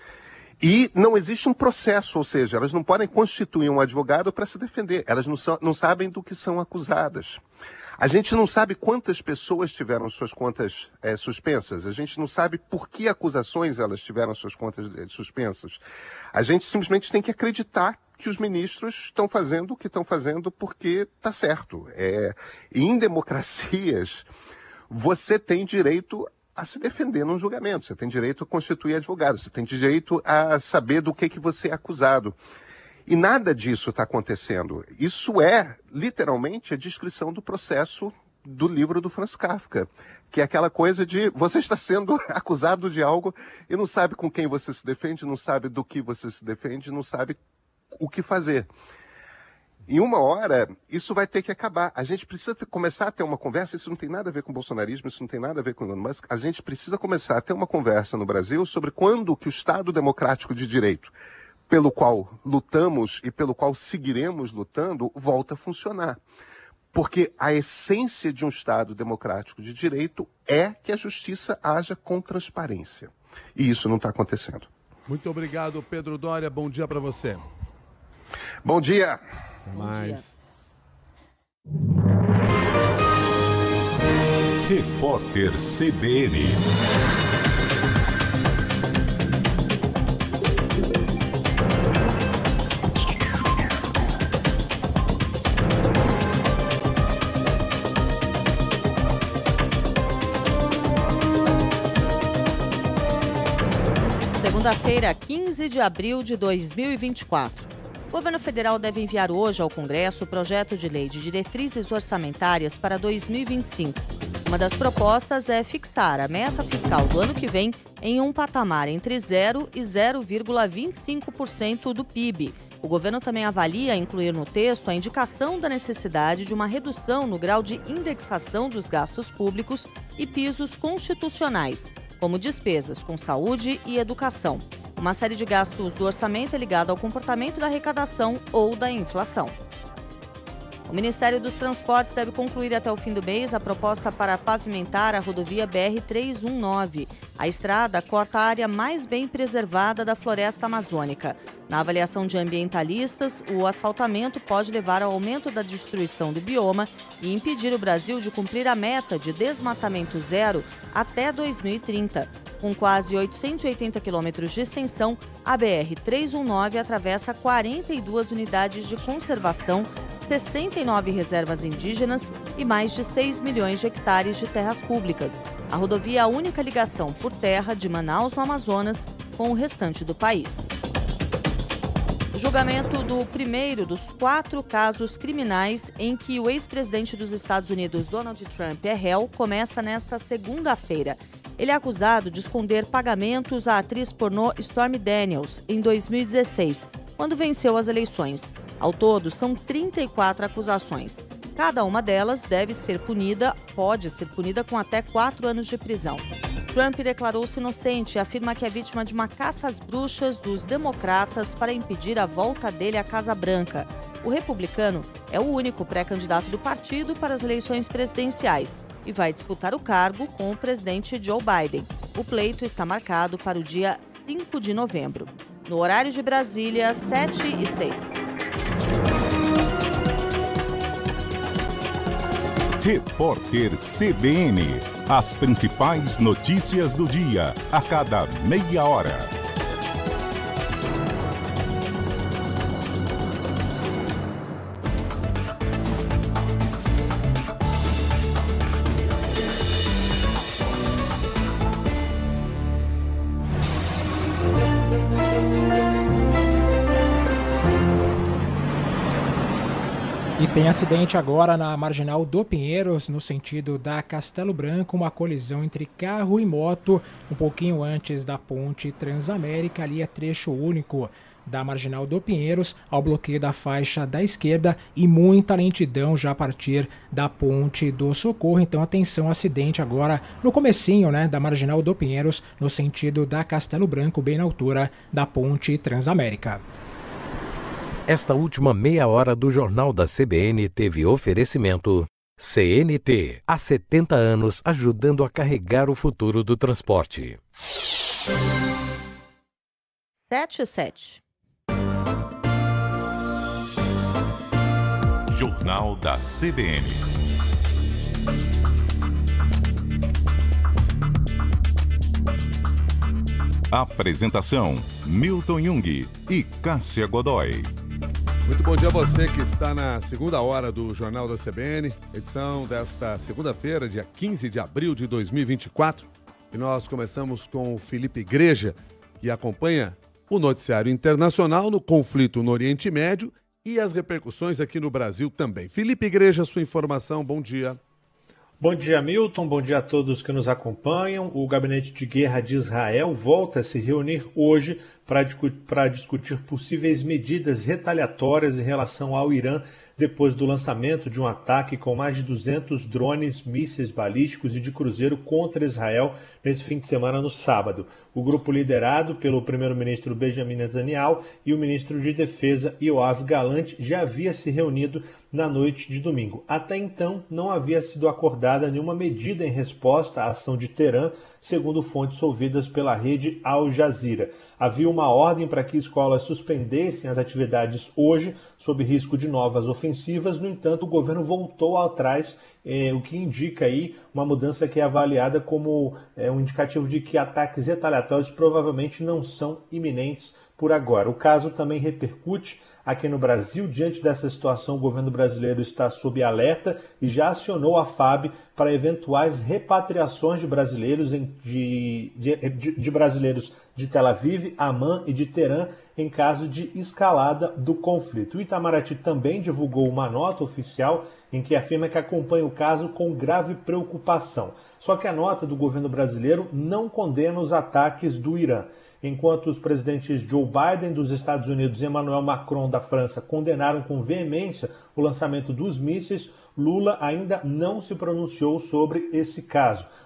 E não existe um processo, ou seja, elas não podem constituir um advogado para se defender. Elas não, são, não sabem do que são acusadas. A gente não sabe quantas pessoas tiveram suas contas é, suspensas. A gente não sabe por que acusações elas tiveram suas contas é, suspensas. A gente simplesmente tem que acreditar que os ministros estão fazendo o que estão fazendo porque está certo. É, e em democracias, você tem direito a se defender num julgamento. Você tem direito a constituir advogado. Você tem direito a saber do que, que você é acusado. E nada disso está acontecendo. Isso é, literalmente, a descrição do processo do livro do Franz Kafka, que é aquela coisa de você está sendo acusado de algo e não sabe com quem você se defende, não sabe do que você se defende, não sabe o que fazer. Em uma hora, isso vai ter que acabar. A gente precisa ter, começar a ter uma conversa, isso não tem nada a ver com o bolsonarismo, isso não tem nada a ver com o Elon Musk, a gente precisa começar a ter uma conversa no Brasil sobre quando que o Estado democrático de direito, pelo qual lutamos e pelo qual seguiremos lutando, volta a funcionar. Porque a essência de um Estado democrático de direito é que a justiça haja com transparência. E isso não está acontecendo. Muito obrigado, Pedro Doria. Bom dia para você. Bom dia. Até mais. Repórter C B N. Segunda-feira, quinze de abril de dois mil e vinte e quatro. O governo federal deve enviar hoje ao Congresso o projeto de lei de diretrizes orçamentárias para dois mil e vinte e cinco. Uma das propostas é fixar a meta fiscal do ano que vem em um patamar entre zero e zero vírgula vinte e cinco por cento do P I B. O governo também avalia incluir no texto a indicação da necessidade de uma redução no grau de indexação dos gastos públicos e pisos constitucionais, como despesas com saúde e educação. Uma série de gastos do orçamento é ligada ao comportamento da arrecadação ou da inflação. O Ministério dos Transportes deve concluir até o fim do mês a proposta para pavimentar a rodovia B R trezentos e dezenove. A estrada corta a área mais bem preservada da floresta amazônica. Na avaliação de ambientalistas, o asfaltamento pode levar ao aumento da destruição do bioma e impedir o Brasil de cumprir a meta de desmatamento zero até dois mil e trinta. Com quase oitocentos e oitenta quilômetros de extensão, a B R trezentos e dezenove atravessa quarenta e duas unidades de conservação, sessenta e nove reservas indígenas e mais de seis milhões de hectares de terras públicas. A rodovia é a única ligação por terra de Manaus, no Amazonas, com o restante do país. O julgamento do primeiro dos quatro casos criminais em que o ex-presidente dos Estados Unidos, Donald Trump, é réu, começa nesta segunda-feira. Ele é acusado de esconder pagamentos à atriz pornô Stormy Daniels em dois mil e dezesseis, quando venceu as eleições. Ao todo, são trinta e quatro acusações. Cada uma delas deve ser punida, pode ser punida com até quatro anos de prisão. Trump declarou-se inocente e afirma que é vítima de uma caça às bruxas dos democratas para impedir a volta dele à Casa Branca. O republicano é o único pré-candidato do partido para as eleições presidenciais e vai disputar o cargo com o presidente Joe Biden. O pleito está marcado para o dia cinco de novembro. No horário de Brasília, sete e seis. Repórter C B N. As principais notícias do dia, a cada meia hora. E tem acidente agora na Marginal do Pinheiros, no sentido da Castelo Branco, uma colisão entre carro e moto, um pouquinho antes da ponte Transamérica, ali é trecho único da Marginal do Pinheiros ao bloqueio da faixa da esquerda e muita lentidão já a partir da ponte do Socorro. Então atenção, acidente agora no comecinho, né, da Marginal do Pinheiros, no sentido da Castelo Branco, bem na altura da ponte Transamérica. Esta última meia hora do Jornal da C B N teve oferecimento C N T, há setenta anos ajudando a carregar o futuro do transporte. sete e sete. Jornal da C B N. Apresentação: Milton Jung e Cássia Godoy. Muito bom dia a você que está na segunda hora do Jornal da C B N, edição desta segunda-feira, dia quinze de abril de dois mil e vinte e quatro. E nós começamos com o Felipe Igreja, que acompanha o noticiário internacional no conflito no Oriente Médio e as repercussões aqui no Brasil também. Felipe Igreja, sua informação, bom dia. Bom dia, Milton. Bom dia a todos que nos acompanham. O Gabinete de Guerra de Israel volta a se reunir hoje para discutir, para discutir possíveis medidas retaliatórias em relação ao Irã depois do lançamento de um ataque com mais de duzentos drones, mísseis balísticos e de cruzeiro contra Israel nesse fim de semana no sábado. O grupo liderado pelo primeiro-ministro Benjamin Netanyahu e o ministro de Defesa Yoav Gallant já havia se reunido na noite de domingo. Até então, não havia sido acordada nenhuma medida em resposta à ação de Teherã, segundo fontes ouvidas pela rede Al Jazeera. Havia uma ordem para que escolas suspendessem as atividades hoje, sob risco de novas ofensivas. No entanto, o governo voltou atrás, eh, o que indica aí uma mudança que é avaliada como eh, um indicativo de que ataques retaliatórios provavelmente não são iminentes por agora. O caso também repercute aqui no Brasil. Diante dessa situação, o governo brasileiro está sob alerta e já acionou a F A B para eventuais repatriações de brasileiros, em, de, de, de, de brasileiros de Tel Aviv, Amman e de Teherã em caso de escalada do conflito. O Itamaraty também divulgou uma nota oficial em que afirma que acompanha o caso com grave preocupação. Só que a nota do governo brasileiro não condena os ataques do Irã. Enquanto os presidentes Joe Biden dos Estados Unidos e Emmanuel Macron da França condenaram com veemência o lançamento dos mísseis, Lula ainda não se pronunciou sobre esse caso.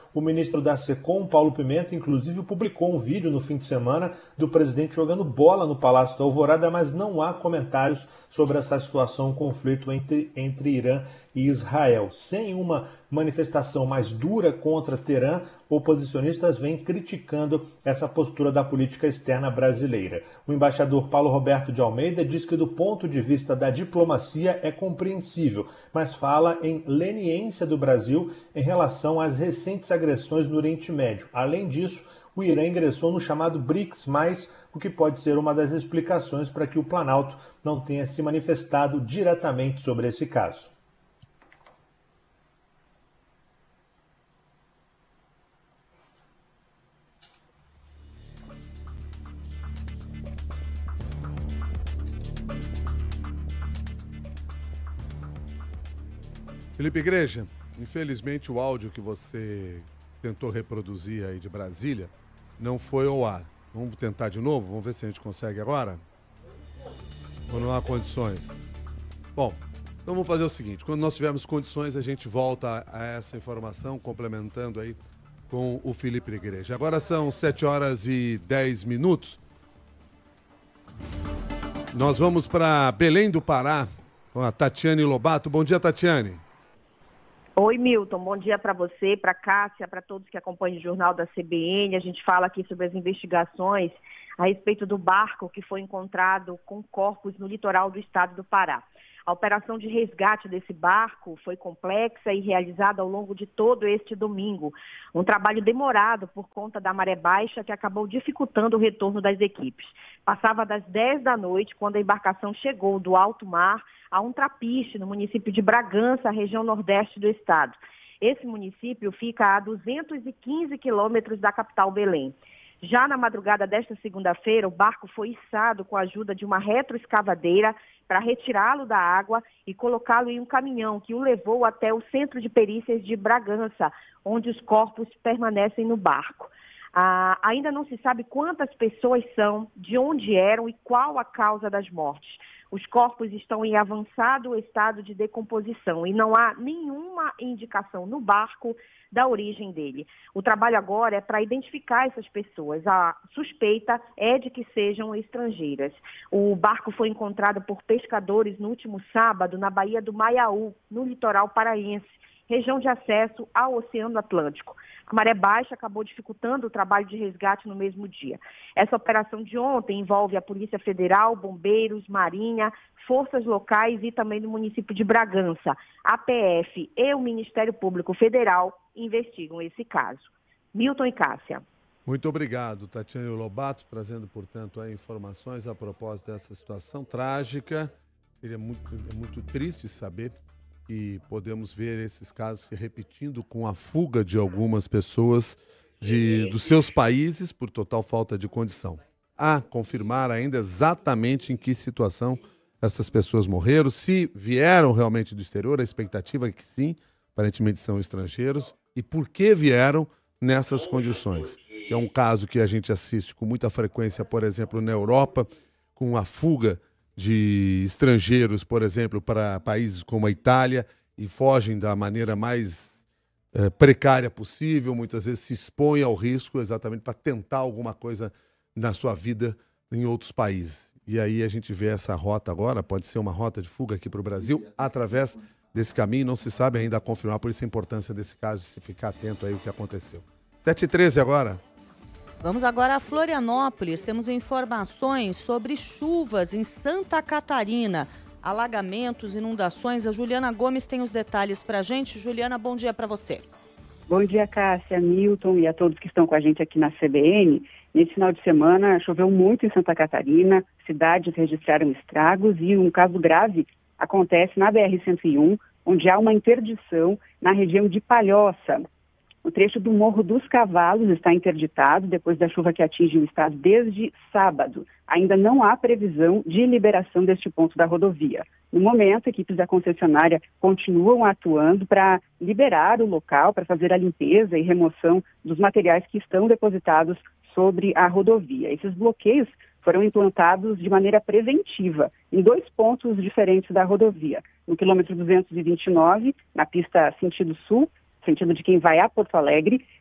O ministro da SECOM, Paulo Pimenta, inclusive publicou um vídeo no fim de semana do presidente jogando bola no Palácio da Alvorada, mas não há comentários sobre essa situação, um conflito entre, entre Irã e Israel. Sem uma manifestação mais dura contra Teherã, oposicionistas vêm criticando essa postura da política externa brasileira. O embaixador Paulo Roberto de Almeida diz que, do ponto de vista da diplomacia, é compreensível, mas fala em leniência do Brasil em relação às recentes agressões no Oriente Médio. Além disso, o Irã ingressou no chamado BRICS+, o que pode ser uma das explicações para que o Planalto não tenha se manifestado diretamente sobre esse caso. Felipe Igreja, infelizmente o áudio que você tentou reproduzir aí de Brasília não foi ao ar. Vamos tentar de novo? Vamos ver se a gente consegue agora? Ou não há condições? Bom, então vamos fazer o seguinte. Quando nós tivermos condições, a gente volta a essa informação, complementando aí com o Felipe Igreja. Agora são sete horas e dez minutos. Nós vamos para Belém do Pará com a Tatiane Lobato. Bom dia, Tatiane. Oi, Milton. Bom dia para você, para Cássia, para todos que acompanham o Jornal da C B N. A gente fala aqui sobre as investigações a respeito do barco que foi encontrado com corpos no litoral do estado do Pará. A operação de resgate desse barco foi complexa e realizada ao longo de todo este domingo. Um trabalho demorado por conta da maré baixa que acabou dificultando o retorno das equipes. Passava das dez da noite quando a embarcação chegou do alto mar a um trapiche no município de Bragança, região nordeste do estado. Esse município fica a duzentos e quinze quilômetros da capital Belém. Já na madrugada desta segunda-feira, o barco foi içado com a ajuda de uma retroescavadeira para retirá-lo da água e colocá-lo em um caminhão que o levou até o Centro de Perícias de Bragança, onde os corpos permanecem no barco. Ah, ainda não se sabe quantas pessoas são, de onde eram e qual a causa das mortes. Os corpos estão em avançado estado de decomposição e não há nenhuma indicação no barco da origem dele. O trabalho agora é para identificar essas pessoas. A suspeita é de que sejam estrangeiras. O barco foi encontrado por pescadores no último sábado na Baía do Maiaú, no litoral paraense, região de acesso ao Oceano Atlântico. A maré baixa acabou dificultando o trabalho de resgate no mesmo dia. Essa operação de ontem envolve a Polícia Federal, bombeiros, marinha, forças locais e também do município de Bragança. A P F e o Ministério Público Federal investigam esse caso. Milton e Cássia. Muito obrigado, Tatiane Lobato, trazendo, portanto, aí informações a propósito dessa situação trágica. Seria muito, muito triste saber que podemos ver esses casos se repetindo com a fuga de algumas pessoas de, dos seus países por total falta de condição. A confirmar ainda exatamente em que situação essas pessoas morreram, se vieram realmente do exterior, a expectativa é que sim, aparentemente são estrangeiros, e por que vieram nessas condições. Que é um caso que a gente assiste com muita frequência, por exemplo, na Europa, com a fuga de estrangeiros, por exemplo, para países como a Itália, e fogem da maneira mais eh, precária possível, muitas vezes se expõem ao risco exatamente para tentar alguma coisa na sua vida em outros países. E aí a gente vê essa rota agora, pode ser uma rota de fuga aqui para o Brasil, através desse caminho, não se sabe ainda confirmar, por isso a importância desse caso, se ficar atento aí o que aconteceu. sete e treze agora. Vamos agora a Florianópolis. Temos informações sobre chuvas em Santa Catarina, alagamentos, inundações. A Juliana Gomes tem os detalhes para a gente. Juliana, bom dia para você. Bom dia, Cássia, Milton e a todos que estão com a gente aqui na C B N. Nesse final de semana choveu muito em Santa Catarina, cidades registraram estragos e um caso grave acontece na B R cento e um, onde há uma interdição na região de Palhoça. O trecho do Morro dos Cavalos está interditado depois da chuva que atinge o estado desde sábado. Ainda não há previsão de liberação deste ponto da rodovia. No momento, equipes da concessionária continuam atuando para liberar o local, para fazer a limpeza e remoção dos materiais que estão depositados sobre a rodovia. Esses bloqueios foram implantados de maneira preventiva em dois pontos diferentes da rodovia. No quilômetro duzentos e vinte e nove, na pista sentido sul, sentido de quem vai a Porto Alegre,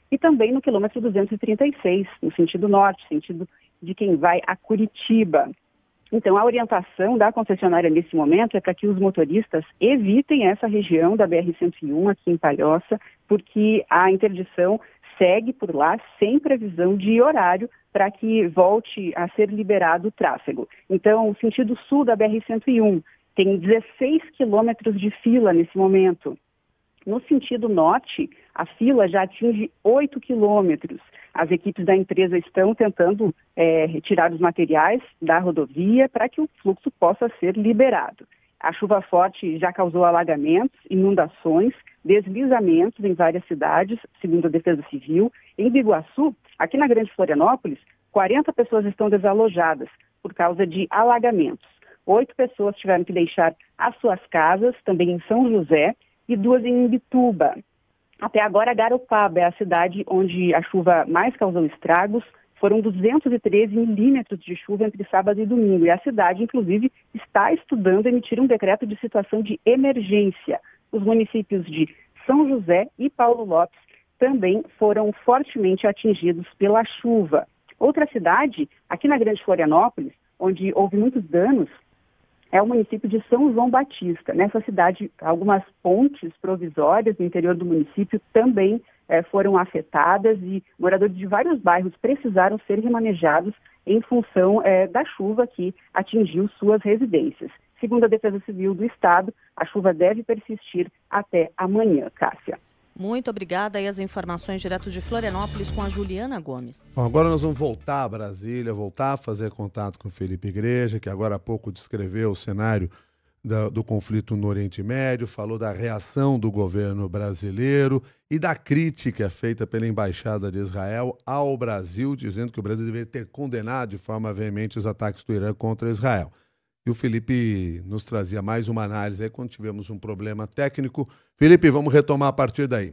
e também no quilômetro duzentos e trinta e seis, no sentido norte, sentido de quem vai a Curitiba. Então, a orientação da concessionária nesse momento é para que os motoristas evitem essa região da B R cento e um aqui em Palhoça, porque a interdição segue por lá sem previsão de horário para que volte a ser liberado o tráfego. Então, o sentido sul da B R cento e um tem dezesseis quilômetros de fila nesse momento. No sentido norte, a fila já atinge oito quilômetros. As equipes da empresa estão tentando é, retirar os materiais da rodovia para que o fluxo possa ser liberado. A chuva forte já causou alagamentos, inundações, deslizamentos em várias cidades, segundo a Defesa Civil. Em Biguaçu, aqui na Grande Florianópolis, quarenta pessoas estão desalojadas por causa de alagamentos. Oito pessoas tiveram que deixar as suas casas, também em São José, e duas em Imbituba. Até agora, Garopaba é a cidade onde a chuva mais causou estragos. Foram duzentos e treze milímetros de chuva entre sábado e domingo. E a cidade, inclusive, está estudando emitir um decreto de situação de emergência. Os municípios de São José e Paulo Lopes também foram fortemente atingidos pela chuva. Outra cidade, aqui na Grande Florianópolis, onde houve muitos danos, é o município de São João Batista. Nessa cidade, algumas pontes provisórias no interior do município também eh, foram afetadas e moradores de vários bairros precisaram ser remanejados em função eh, da chuva que atingiu suas residências. Segundo a Defesa Civil do Estado, a chuva deve persistir até amanhã, Cássia. Muito obrigada. E as informações direto de Florianópolis com a Juliana Gomes. Bom, agora nós vamos voltar a Brasília, voltar a fazer contato com o Felipe Igreja, que agora há pouco descreveu o cenário da, do conflito no Oriente Médio, falou da reação do governo brasileiro e da crítica feita pela Embaixada de Israel ao Brasil, dizendo que o Brasil deveria ter condenado de forma veemente os ataques do Irã contra Israel. E o Felipe nos trazia mais uma análise aí quando tivemos um problema técnico. Felipe, vamos retomar a partir daí.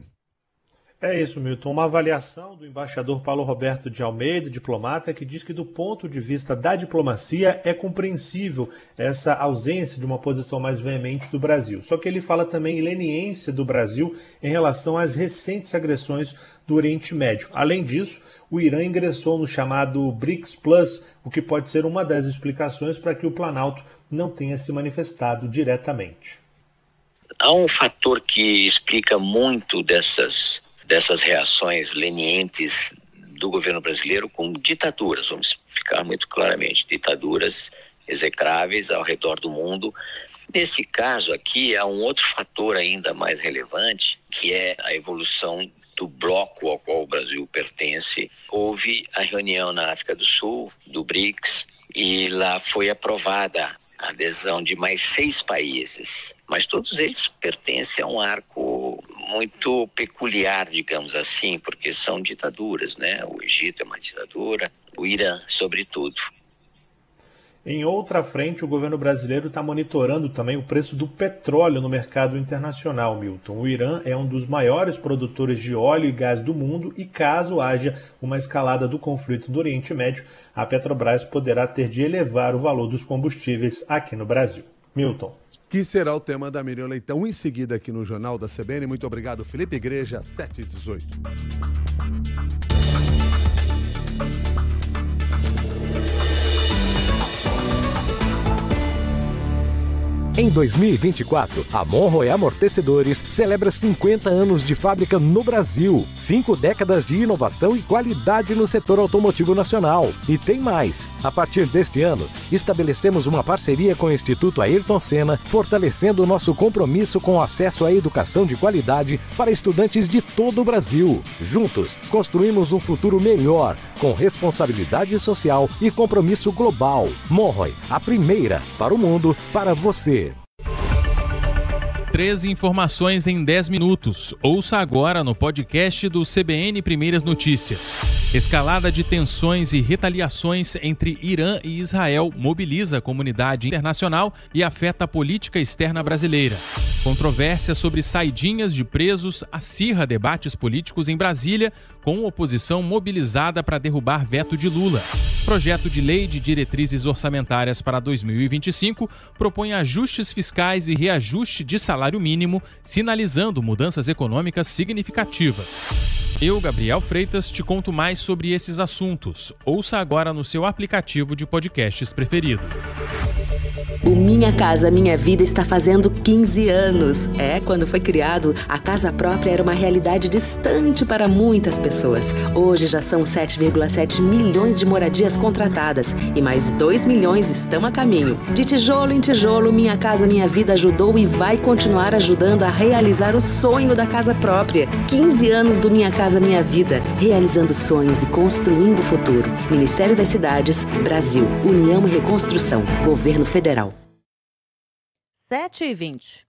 É isso, Milton. Uma avaliação do embaixador Paulo Roberto de Almeida, diplomata, que diz que do ponto de vista da diplomacia é compreensível essa ausência de uma posição mais veemente do Brasil. Só que ele fala também em leniência do Brasil em relação às recentes agressões do Oriente Médio. Além disso, o Irã ingressou no chamado BRICS Plus, o que pode ser uma das explicações para que o Planalto não tenha se manifestado diretamente. Há um fator que explica muito dessas, dessas reações lenientes do governo brasileiro com ditaduras, vamos ficar muito claramente, ditaduras execráveis ao redor do mundo. Nesse caso aqui, há um outro fator ainda mais relevante, que é a evolução do bloco ao qual o Brasil pertence. Houve a reunião na África do Sul, do BRICS, e lá foi aprovada a adesão de mais seis países, mas todos eles pertencem a um arco muito peculiar, digamos assim, porque são ditaduras, né? O Egito é uma ditadura, o Irã, sobretudo. Em outra frente, o governo brasileiro está monitorando também o preço do petróleo no mercado internacional, Milton. O Irã é um dos maiores produtores de óleo e gás do mundo e caso haja uma escalada do conflito do Oriente Médio, a Petrobras poderá ter de elevar o valor dos combustíveis aqui no Brasil. Milton. Que será o tema da Miriam Leitão em seguida aqui no Jornal da C B N. Muito obrigado, Felipe Igreja, sete e dezoito. Em dois mil e vinte e quatro, a Monroe Amortecedores celebra cinquenta anos de fábrica no Brasil, cinco décadas de inovação e qualidade no setor automotivo nacional. E tem mais! A partir deste ano, estabelecemos uma parceria com o Instituto Ayrton Senna, fortalecendo o nosso compromisso com o acesso à educação de qualidade para estudantes de todo o Brasil. Juntos, construímos um futuro melhor, com responsabilidade social e compromisso global. Monroe, a primeira para o mundo, para você. treze informações em dez minutos. Ouça agora no podcast do C B N Primeiras Notícias. Escalada de tensões e retaliações entre Irã e Israel mobiliza a comunidade internacional e afeta a política externa brasileira. Controvérsia sobre saidinhas de presos acirra debates políticos em Brasília, com oposição mobilizada para derrubar veto de Lula. Projeto de lei de diretrizes orçamentárias para dois mil e vinte e cinco propõe ajustes fiscais e reajuste de salário mínimo, sinalizando mudanças econômicas significativas. Eu, Gabriel Freitas, te conto mais sobre esses assuntos. Ouça agora no seu aplicativo de podcasts preferido. O Minha Casa Minha Vida está fazendo quinze anos. É, quando foi criado, a casa própria era uma realidade distante para muitas pessoas. Hoje já são sete vírgula sete milhões de moradias contratadas e mais dois milhões estão a caminho. De tijolo em tijolo, Minha Casa Minha Vida ajudou e vai continuar ajudando a realizar o sonho da casa própria. quinze anos do Minha Casa Minha Vida, realizando sonhos e construindo o futuro. Ministério das Cidades, Brasil, União e Reconstrução, Governo Federal. sete e vinte.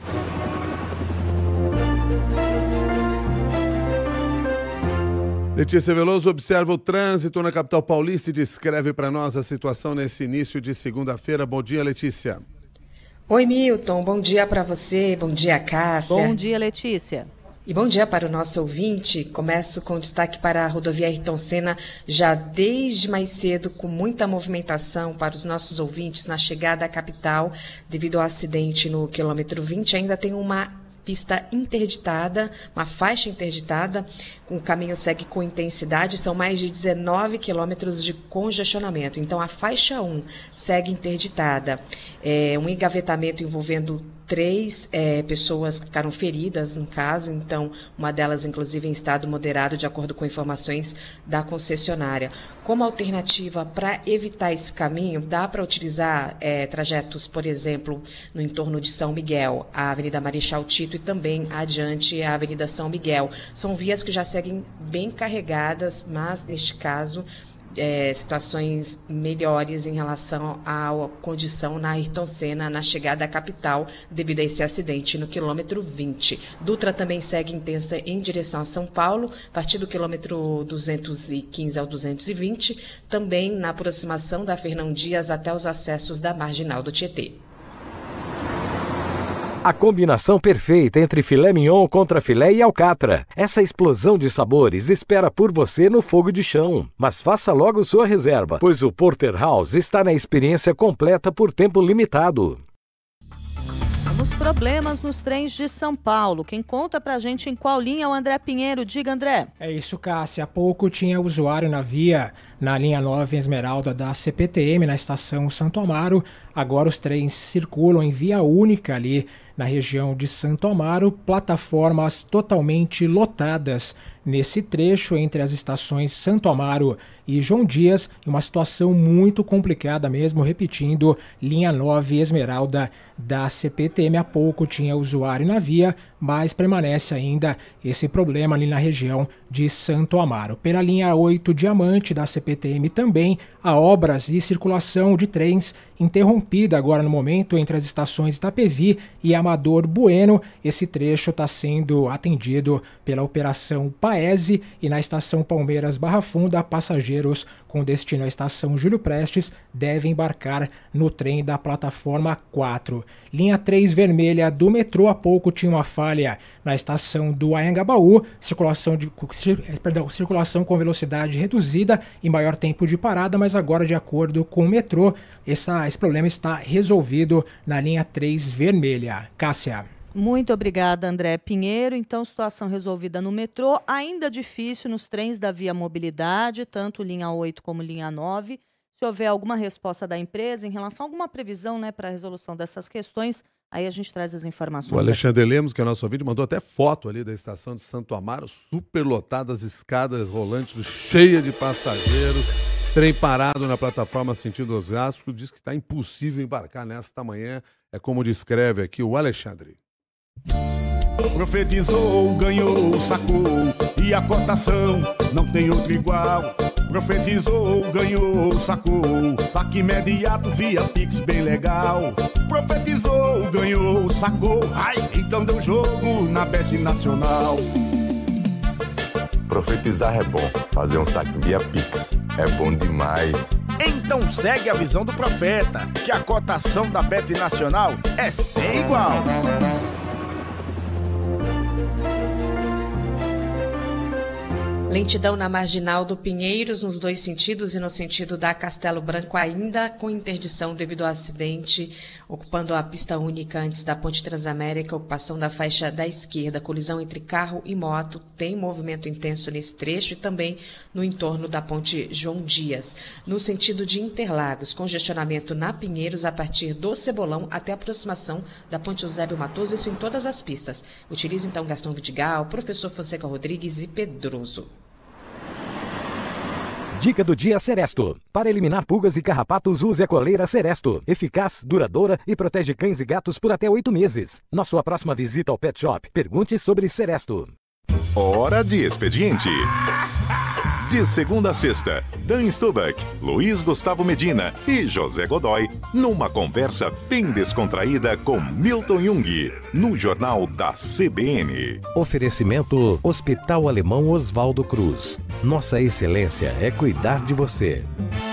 Letícia Veloso observa o trânsito na capital paulista e descreve para nós a situação nesse início de segunda-feira. Bom dia, Letícia. Oi, Milton. Bom dia para você. Bom dia, Cássia. Bom dia, Letícia. E bom dia para o nosso ouvinte. Começo com destaque para a rodovia Ayrton Senna, já desde mais cedo, com muita movimentação para os nossos ouvintes na chegada à capital, devido ao acidente no quilômetro vinte. Ainda tem uma pista interditada, uma faixa interditada, o caminho segue com intensidade, são mais de dezenove quilômetros de congestionamento. Então, a faixa um segue interditada. É um engavetamento envolvendo três é, pessoas que ficaram feridas no caso, então uma delas inclusive em estado moderado, de acordo com informações da concessionária. Como alternativa para evitar esse caminho, dá para utilizar é, trajetos, por exemplo, no entorno de São Miguel, a Avenida Marechal Tito e também adiante a Avenida São Miguel. São vias que já seguem bem carregadas, mas neste caso É, situações melhores em relação à condição na Ayrton Senna, na chegada à capital, devido a esse acidente no quilômetro vinte. Dutra também segue intensa em direção a São Paulo, a partir do quilômetro duzentos e quinze ao duzentos e vinte, também na aproximação da Fernão Dias até os acessos da Marginal do Tietê. A combinação perfeita entre filé mignon contra filé e alcatra. Essa explosão de sabores espera por você no fogo de chão. Mas faça logo sua reserva, pois o Porterhouse está na experiência completa por tempo limitado. Os problemas nos trens de São Paulo. Quem conta pra gente em qual linha é o André Pinheiro. Diga, André. É isso, Cássia. Há pouco tinha usuário na via, na linha nove Esmeralda da C P T M, na estação Santo Amaro. Agora os trens circulam em via única ali na região de Santo Amaro, plataformas totalmente lotadas nesse trecho entre as estações Santo Amaro e João Dias, uma situação muito complicada mesmo, repetindo, linha nove Esmeralda da C P T M. Há pouco tinha usuário na via, mas permanece ainda esse problema ali na região de Santo Amaro. Pela linha oito Diamante da C P T M também, há obras e circulação de trens interrompida agora no momento entre as estações Itapevi e Amador Bueno. Esse trecho está sendo atendido pela operação Paese, e na estação Palmeiras Barra Funda, passageiros com destino à estação Júlio Prestes devem embarcar no trem da plataforma quatro. Linha três Vermelha do metrô, há pouco tinha uma falha na estação do Anhangabaú, circulação, de, perdão, circulação com velocidade reduzida e maior tempo de parada, mas agora, de acordo com o metrô, essa, esse problema está resolvido na linha três Vermelha. Cássia. Muito obrigada, André Pinheiro. Então, situação resolvida no metrô, ainda difícil nos trens da Via Mobilidade, tanto linha oito como linha nove. Se houver alguma resposta da empresa em relação a alguma previsão, né, para a resolução dessas questões, aí a gente traz as informações. O Alexandre Lemos, que é nosso ouvinte, mandou até foto ali da estação de Santo Amaro, super lotada, as escadas rolantes, cheia de passageiros, trem parado na plataforma sentido Osasco, diz que está impossível embarcar nesta manhã, é como descreve aqui o Alexandre. Profetizou, ganhou, sacou, e a cotação não tem outro igual. Profetizou, ganhou, sacou, saque imediato via Pix bem legal. Profetizou, ganhou, sacou, ai, então deu jogo na Bet Nacional. Profetizar é bom, fazer um saque via Pix é bom demais. Então segue a visão do profeta, que a cotação da Bet Nacional é sem igual. Lentidão na marginal do Pinheiros, nos dois sentidos, e no sentido da Castelo Branco, ainda com interdição devido ao acidente, ocupando a pista única antes da Ponte Transamérica, ocupação da faixa da esquerda, colisão entre carro e moto, tem movimento intenso nesse trecho e também no entorno da Ponte João Dias. No sentido de Interlagos, congestionamento na Pinheiros a partir do Cebolão até a aproximação da Ponte Eusébio Matoso, isso em todas as pistas. Utilize então Gastão Vidigal, Professor Fonseca Rodrigues e Pedroso. Dica do dia Seresto. Para eliminar pulgas e carrapatos, use a coleira Seresto. Eficaz, duradoura e protege cães e gatos por até oito meses. Na sua próxima visita ao Pet Shop, pergunte sobre Seresto. Hora de expediente. De segunda a sexta, Dan Stubach, Luiz Gustavo Medina e José Godoy, numa conversa bem descontraída com Milton Jung, no Jornal da C B N. Oferecimento Hospital Alemão Oswaldo Cruz. Nossa excelência é cuidar de você.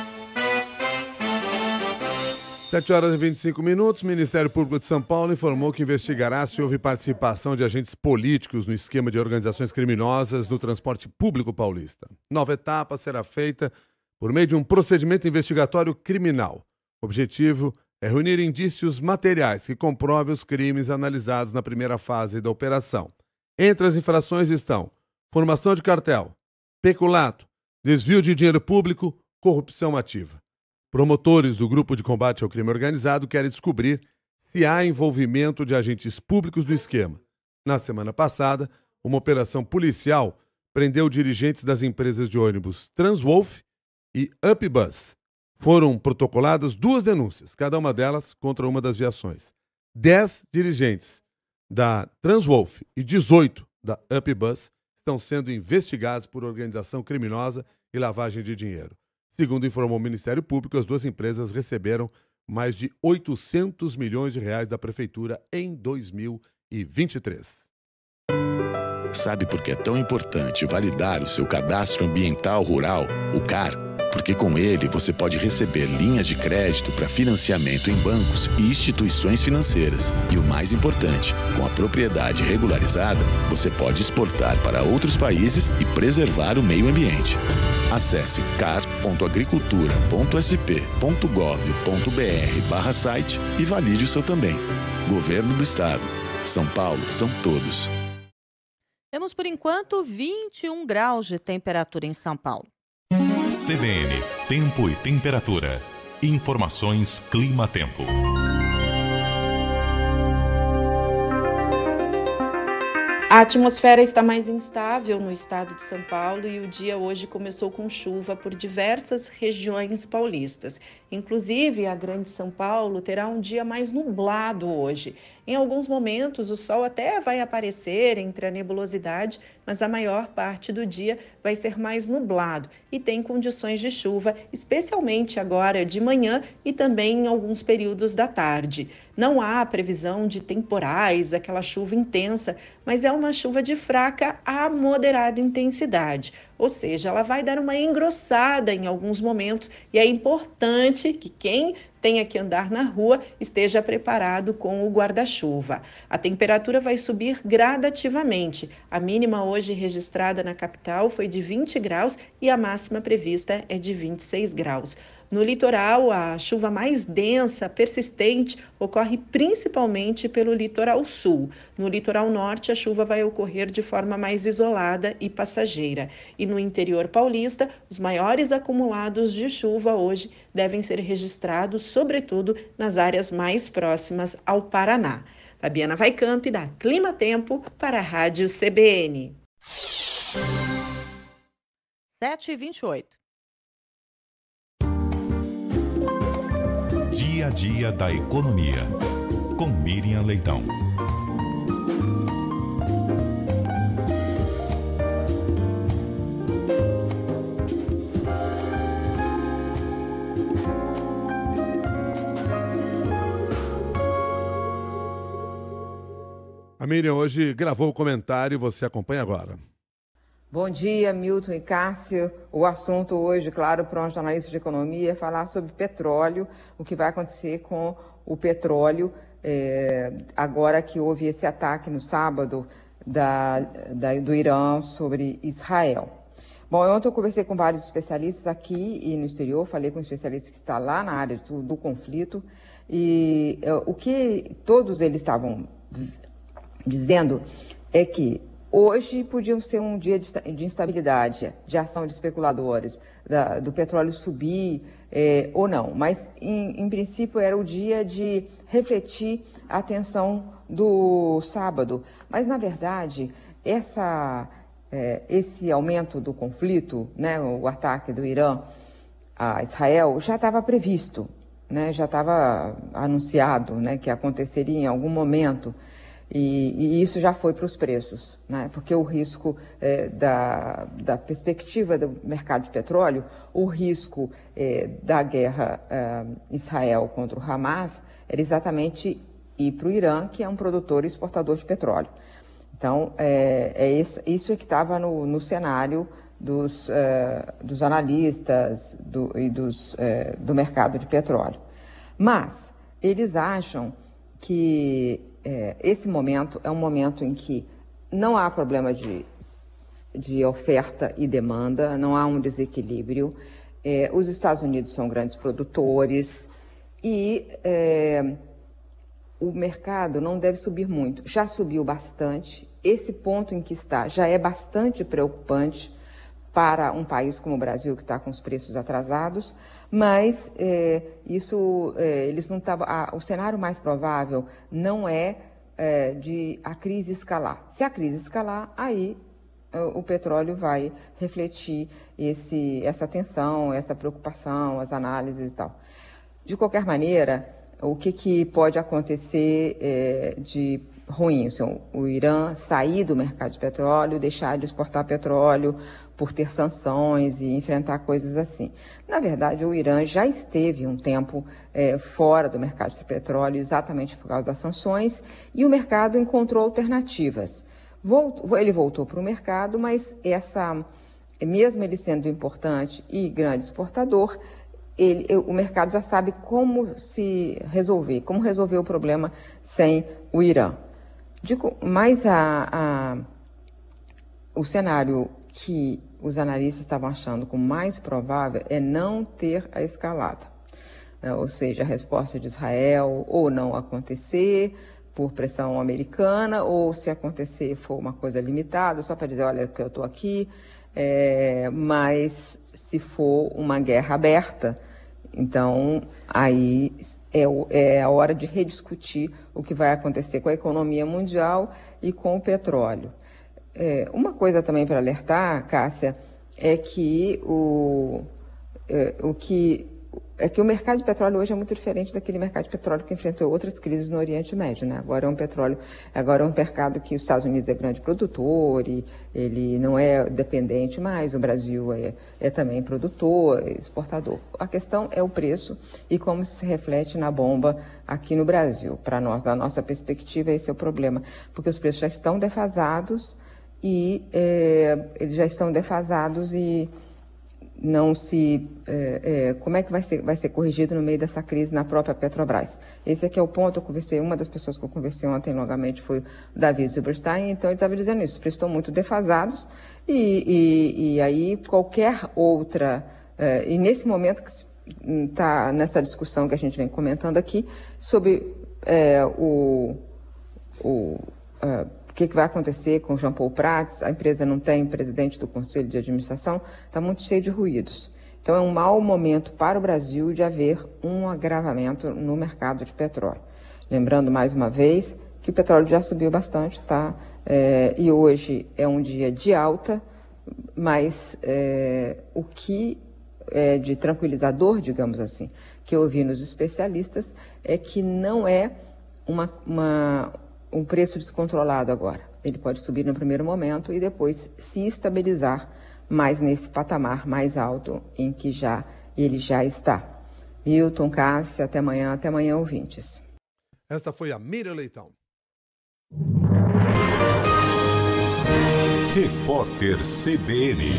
sete horas e vinte e cinco minutos, o Ministério Público de São Paulo informou que investigará se houve participação de agentes políticos no esquema de organizações criminosas no transporte público paulista. Nova etapa será feita por meio de um procedimento investigatório criminal. O objetivo é reunir indícios materiais que comprovem os crimes analisados na primeira fase da operação. Entre as infrações estão formação de cartel, peculato, desvio de dinheiro público, corrupção ativa. Promotores do Grupo de Combate ao Crime Organizado querem descobrir se há envolvimento de agentes públicos no esquema. Na semana passada, uma operação policial prendeu dirigentes das empresas de ônibus Transwolf e Upbus. Foram protocoladas duas denúncias, cada uma delas contra uma das viações. Dez dirigentes da Transwolf e dezoito da Upbus estão sendo investigados por organização criminosa e lavagem de dinheiro. Segundo informou o Ministério Público, as duas empresas receberam mais de oitocentos milhões de reais da Prefeitura em dois mil e vinte e três. Sabe por que é tão importante validar o seu cadastro ambiental rural, o C A R? Porque com ele você pode receber linhas de crédito para financiamento em bancos e instituições financeiras. E o mais importante, com a propriedade regularizada, você pode exportar para outros países e preservar o meio ambiente. Acesse car ponto agricultura ponto s p ponto gov ponto b r barra site e valide o seu também. Governo do Estado. São Paulo são todos. Temos, por enquanto, vinte e um graus de temperatura em São Paulo. C B N, tempo e temperatura. Informações Clima-Tempo. A atmosfera está mais instável no estado de São Paulo e o dia hoje começou com chuva por diversas regiões paulistas. Inclusive, a Grande São Paulo terá um dia mais nublado hoje. Em alguns momentos, o sol até vai aparecer entre a nebulosidade, mas a maior parte do dia vai ser mais nublado e tem condições de chuva, especialmente agora de manhã e também em alguns períodos da tarde. Não há previsão de temporais, aquela chuva intensa, mas é uma chuva de fraca a moderada intensidade. Ou seja, ela vai dar uma engrossada em alguns momentos e é importante que quem tenha que andar na rua esteja preparado com o guarda-chuva. A temperatura vai subir gradativamente. A mínima hoje registrada na capital foi de vinte graus e a máxima prevista é de vinte e seis graus. No litoral, a chuva mais densa, persistente, ocorre principalmente pelo litoral sul. No litoral norte, a chuva vai ocorrer de forma mais isolada e passageira. E no interior paulista, os maiores acumulados de chuva hoje devem ser registrados, sobretudo nas áreas mais próximas ao Paraná. Fabiana Vaicamp, da Clima Tempo, para a Rádio C B N. sete e vinte e oito. Dia a dia da economia, com Miriam Leitão. A Miriam hoje gravou o comentário e você acompanha agora. Bom dia, Milton e Cássia. O assunto hoje, claro, para um jornalista de economia é falar sobre petróleo, o que vai acontecer com o petróleo é, agora que houve esse ataque no sábado da, da, do Irã sobre Israel. Bom, ontem eu conversei com vários especialistas aqui e no exterior, falei com um especialista que está lá na área do, do conflito, e uh, o que todos eles estavam dizendo é que hoje podia ser um dia de, de instabilidade, de ação de especuladores, da, do petróleo subir é, ou não, mas em, em princípio era o dia de refletir a tensão do sábado. Mas na verdade, essa, é, esse aumento do conflito, né, o ataque do Irã a Israel, já estava previsto, né, já estava anunciado, né, que aconteceria em algum momento. E, e isso já foi para os preços, né? Porque o risco é, da, da perspectiva do mercado de petróleo, o risco é, da guerra é, Israel contra o Hamas era exatamente ir para o Irã, que é um produtor e exportador de petróleo. Então, é, é isso, isso é que estava no, no cenário dos, é, dos analistas do, e dos, é, do mercado de petróleo. Mas eles acham que É, esse momento é um momento em que não há problema de, de oferta e demanda, não há um desequilíbrio. É, os Estados Unidos são grandes produtores e é, o mercado não deve subir muito. Já subiu bastante. Esse ponto em que está já é bastante preocupante para um país como o Brasil, que está com os preços atrasados, mas é, isso, é, eles não estavam. O cenário mais provável não é, é de a crise escalar. Se a crise escalar, aí o petróleo vai refletir esse, essa tensão, essa preocupação, as análises e tal. De qualquer maneira, o que, que pode acontecer é, de ruim? Assim, o Irã sair do mercado de petróleo, deixar de exportar petróleo por ter sanções e enfrentar coisas assim. Na verdade, o Irã já esteve um tempo é, fora do mercado de petróleo exatamente por causa das sanções e o mercado encontrou alternativas. Voltou, ele voltou para o mercado, mas essa, mesmo ele sendo importante e grande exportador, ele, o mercado já sabe como se resolver, como resolver o problema sem o Irã. Digo, mas a, a, o cenário que os analistas estavam achando como mais provável é não ter a escalada, né? Ou seja, a resposta de Israel ou não acontecer por pressão americana, ou se acontecer for uma coisa limitada, só para dizer, olha, que eu estou aqui, é, mas se for uma guerra aberta, então aí é, é a hora de rediscutir o que vai acontecer com a economia mundial e com o petróleo. É, uma coisa também para alertar, Cássia, é que o, é, o que é que o mercado de petróleo hoje é muito diferente daquele mercado de petróleo que enfrentou outras crises no Oriente Médio, né? Agora é um petróleo, agora é um mercado que os Estados Unidos é grande produtor e ele não é dependente mais, o Brasil é, é também produtor, exportador. A questão é o preço e como se reflete na bomba aqui no Brasil. Para nós, da nossa perspectiva, esse é o problema, porque os preços já estão defasados e é, eles já estão defasados e não se... É, é, como é que vai ser, vai ser corrigido no meio dessa crise na própria Petrobras? Esse aqui é o ponto. Eu conversei, uma das pessoas que eu conversei ontem longamente foi o Davi Silberstein, então ele estava dizendo isso, os preços estão muito defasados e, e, e aí qualquer outra... É, e nesse momento que está nessa discussão que a gente vem comentando aqui sobre é, o... o é, o que, que vai acontecer com Jean Paul Prats, a empresa não tem presidente do Conselho de Administração, está muito cheio de ruídos. Então é um mau momento para o Brasil de haver um agravamento no mercado de petróleo. Lembrando mais uma vez que o petróleo já subiu bastante, tá? É, e hoje é um dia de alta, mas é, o que é de tranquilizador, digamos assim, que eu ouvi nos especialistas, é que não é uma... uma um preço descontrolado agora. Ele pode subir no primeiro momento e depois se estabilizar mais nesse patamar mais alto em que já ele já está. Milton, Cássia, até amanhã, até amanhã, ouvintes. Esta foi a Miriam Leitão. Repórter C B N.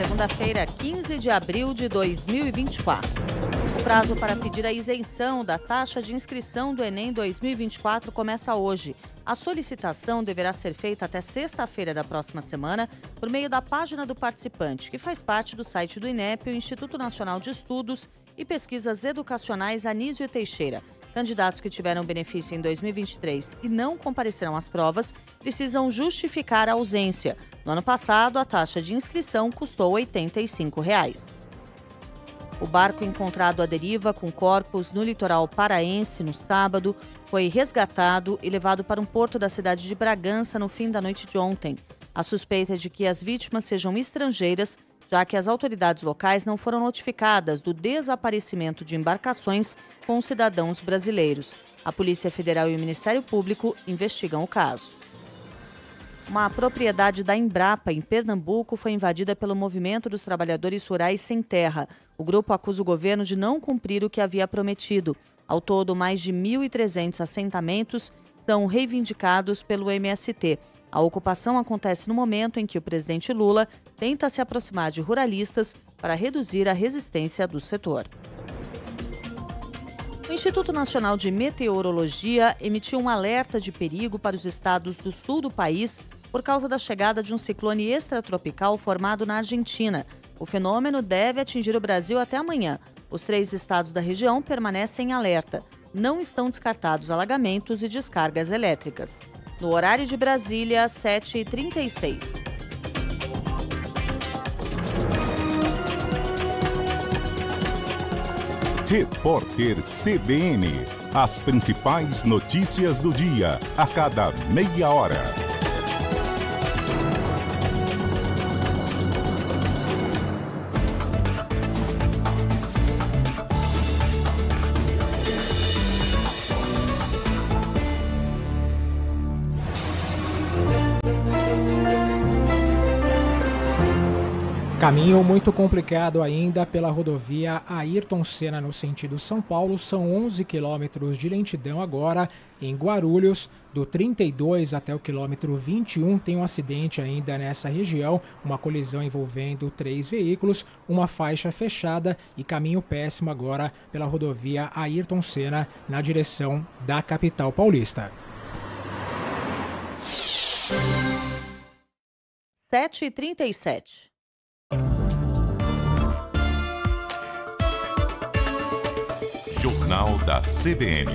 Segunda-feira, quinze de abril de dois mil e vinte e quatro. O prazo para pedir a isenção da taxa de inscrição do Enem dois mil e vinte e quatro começa hoje. A solicitação deverá ser feita até sexta-feira da próxima semana por meio da página do participante, que faz parte do site do INEP, o Instituto Nacional de Estudos e Pesquisas Educacionais Anísio Teixeira. Candidatos que tiveram benefício em dois mil e vinte e três e não compareceram às provas precisam justificar a ausência. No ano passado, a taxa de inscrição custou oitenta e cinco reais. O barco encontrado à deriva com corpos no litoral paraense no sábado foi resgatado e levado para um porto da cidade de Bragança no fim da noite de ontem. A suspeita é de que as vítimas sejam estrangeiras, já que as autoridades locais não foram notificadas do desaparecimento de embarcações com cidadãos brasileiros. A Polícia Federal e o Ministério Público investigam o caso. Uma propriedade da Embrapa, em Pernambuco, foi invadida pelo Movimento dos Trabalhadores Rurais Sem Terra. O grupo acusa o governo de não cumprir o que havia prometido. Ao todo, mais de mil e trezentos assentamentos são reivindicados pelo M S T. A ocupação acontece no momento em que o presidente Lula tenta se aproximar de ruralistas para reduzir a resistência do setor. O Instituto Nacional de Meteorologia emitiu um alerta de perigo para os estados do sul do país por causa da chegada de um ciclone extratropical formado na Argentina. O fenômeno deve atingir o Brasil até amanhã. Os três estados da região permanecem em alerta. Não estão descartados alagamentos e descargas elétricas. No horário de Brasília, sete e trinta e seis. Repórter C B N. As principais notícias do dia, a cada meia hora. Caminho muito complicado ainda pela rodovia Ayrton Senna no sentido São Paulo. São onze quilômetros de lentidão agora em Guarulhos. Do trinta e dois até o quilômetro vinte e um tem um acidente ainda nessa região. Uma colisão envolvendo três veículos, uma faixa fechada e caminho péssimo agora pela rodovia Ayrton Senna na direção da capital paulista. sete e trinta e sete. Jornal da C B N.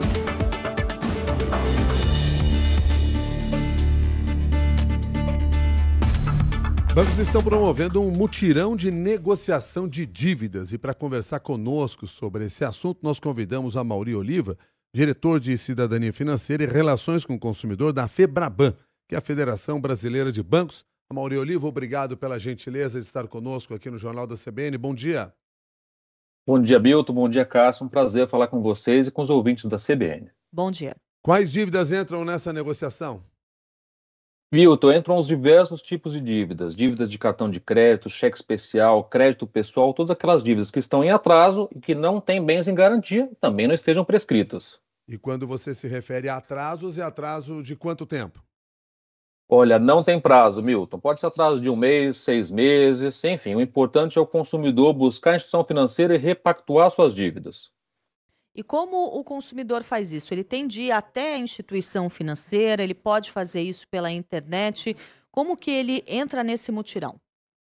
Bancos estão promovendo um mutirão de negociação de dívidas e para conversar conosco sobre esse assunto nós convidamos a Amaury Oliva, diretor de Cidadania Financeira e Relações com o Consumidor da FEBRABAN, que é a Federação Brasileira de Bancos. Amaury Oliva, obrigado pela gentileza de estar conosco aqui no Jornal da C B N. Bom dia. Bom dia, Milton. Bom dia, Cássio. Um prazer falar com vocês e com os ouvintes da C B N. Bom dia. Quais dívidas entram nessa negociação? Milton, entram os diversos tipos de dívidas. Dívidas de cartão de crédito, cheque especial, crédito pessoal, todas aquelas dívidas que estão em atraso e que não têm bens em garantia, também não estejam prescritos. E quando você se refere a atrasos, é atraso de quanto tempo? Olha, não tem prazo, Milton. Pode ser atraso de um mês, seis meses, enfim. O importante é o consumidor buscar a instituição financeira e repactuar suas dívidas. E como o consumidor faz isso? Ele tem de ir até a instituição financeira, ele pode fazer isso pela internet. Como que ele entra nesse mutirão?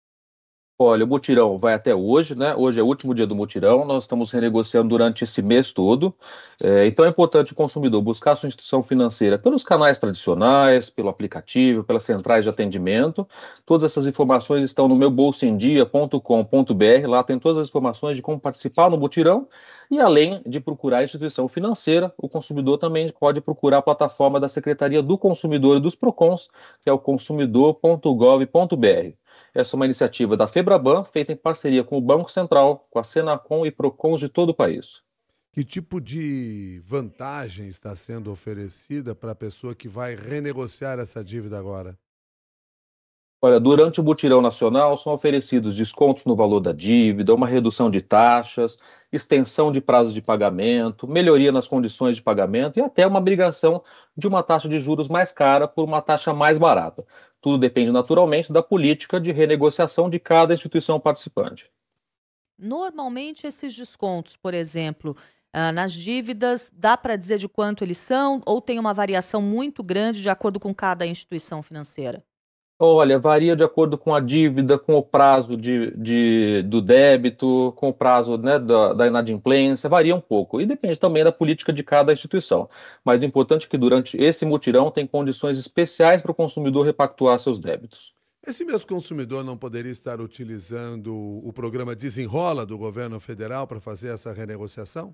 Olha, o mutirão vai até hoje, né? Hoje é o último dia do mutirão, nós estamos renegociando durante esse mês todo. É, então é importante o consumidor buscar a sua instituição financeira pelos canais tradicionais, pelo aplicativo, pelas centrais de atendimento. Todas essas informações estão no meu bolso em dia ponto com ponto b r, lá tem todas as informações de como participar no mutirão. E além de procurar a instituição financeira, o consumidor também pode procurar a plataforma da Secretaria do Consumidor e dos PROCONs, que é o consumidor ponto gov ponto b r. Essa é uma iniciativa da FEBRABAN, feita em parceria com o Banco Central, com a Senacom e PROCONs de todo o país. Que tipo de vantagem está sendo oferecida para a pessoa que vai renegociar essa dívida agora? Olha, durante o mutirão nacional são oferecidos descontos no valor da dívida, uma redução de taxas, extensão de prazos de pagamento, melhoria nas condições de pagamento e até uma obrigação de uma taxa de juros mais cara por uma taxa mais barata. tudo depende naturalmente da política de renegociação de cada instituição participante. Normalmente, esses descontos, por exemplo, ah, nas dívidas, dá para dizer de quanto eles são ou tem uma variação muito grande de acordo com cada instituição financeira? Olha, varia de acordo com a dívida, com o prazo de, de- do débito, com o prazo, né, da, da inadimplência, varia um pouco. E depende também da política de cada instituição. Mas o importante é que durante esse mutirão tem condições especiais para o consumidor repactuar seus débitos. Esse mesmo consumidor não poderia estar utilizando o programa Desenrola do governo federal para fazer essa renegociação?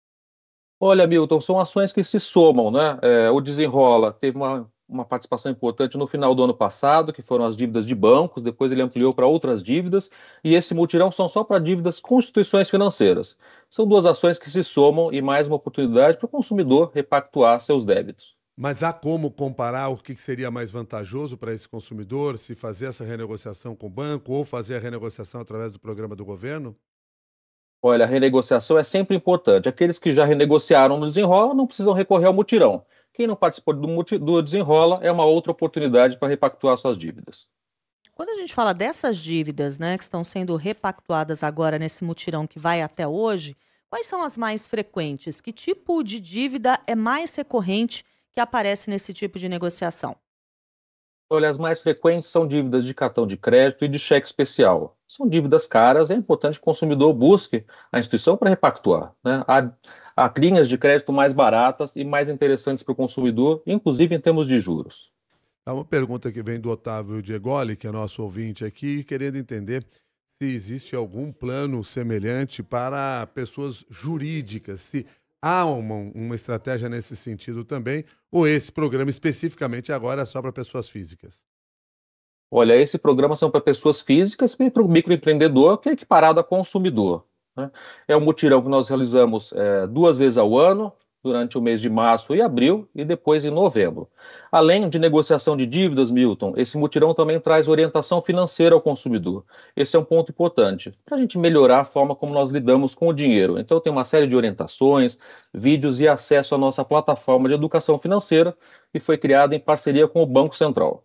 Olha, Milton, são ações que se somam, né? É, o Desenrola teve uma, uma participação importante no final do ano passado, que foram as dívidas de bancos, depois ele ampliou para outras dívidas, e esse mutirão são só para dívidas com instituições financeiras. São duas ações que se somam e mais uma oportunidade para o consumidor repactuar seus débitos. Mas há como comparar o que seria mais vantajoso para esse consumidor, se fazer essa renegociação com o banco ou fazer a renegociação através do programa do governo? Olha, a renegociação é sempre importante. Aqueles que já renegociaram no Desenrola não precisam recorrer ao mutirão. Quem não participou do, muti- do Desenrola é uma outra oportunidade para repactuar suas dívidas. Quando a gente fala dessas dívidas, né, que estão sendo repactuadas agora nesse mutirão que vai até hoje, quais são as mais frequentes? Que tipo de dívida é mais recorrente que aparece nesse tipo de negociação? Olha, as mais frequentes são dívidas de cartão de crédito e de cheque especial. São dívidas caras, é importante que o consumidor busque a instituição para repactuar, né? Há, há linhas de crédito mais baratas e mais interessantes para o consumidor, inclusive em termos de juros. Há uma pergunta que vem do Otávio Diegoli, que é nosso ouvinte aqui, querendo entender se existe algum plano semelhante para pessoas jurídicas, se há uma, uma estratégia nesse sentido também, ou esse programa especificamente agora é só para pessoas físicas? Olha, esse programa são para pessoas físicas e para o microempreendedor, que é equiparado a consumidor, né? É um mutirão que nós realizamos eh, duas vezes ao ano, durante o mês de março e abril, e depois em novembro. Além de negociação de dívidas, Milton, esse mutirão também traz orientação financeira ao consumidor. Esse é um ponto importante, para a gente melhorar a forma como nós lidamos com o dinheiro. Então tem uma série de orientações, vídeos e acesso à nossa plataforma de educação financeira, que foi criada em parceria com o Banco Central.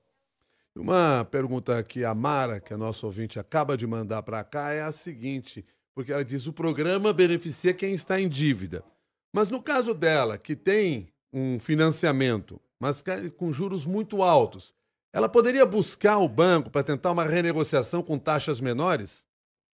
Uma pergunta que a Mara, que é nosso ouvinte, acaba de mandar para cá é a seguinte, porque ela diz: o programa beneficia quem está em dívida. Mas no caso dela, que tem um financiamento, mas com juros muito altos, ela poderia buscar o banco para tentar uma renegociação com taxas menores?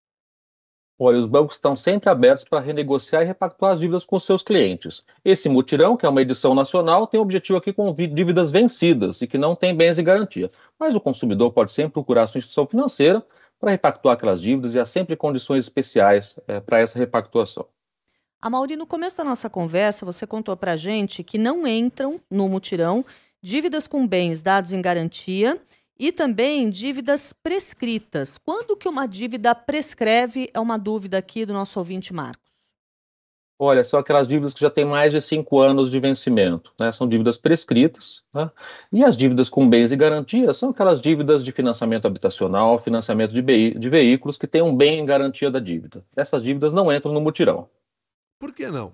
Olha, os bancos estão sempre abertos para renegociar e repactuar as dívidas com seus clientes. Esse mutirão, que é uma edição nacional, tem o objetivo aqui com vi- dívidas vencidas e que não tem bens em garantia. Mas o consumidor pode sempre procurar a sua instituição financeira para repactuar aquelas dívidas e há sempre condições especiais eh, para essa repactuação. Amauri, no começo da nossa conversa, você contou para a gente que não entram no mutirão dívidas com bens dados em garantia e também dívidas prescritas. Quando que uma dívida prescreve é uma dúvida aqui do nosso ouvinte Marcos. Olha, são aquelas dívidas que já têm mais de cinco anos de vencimento, né? São dívidas prescritas, né? E as dívidas com bens e garantia são aquelas dívidas de financiamento habitacional, financiamento de, veí- de veículos que têm um bem em garantia da dívida. Essas dívidas não entram no mutirão. Por que não?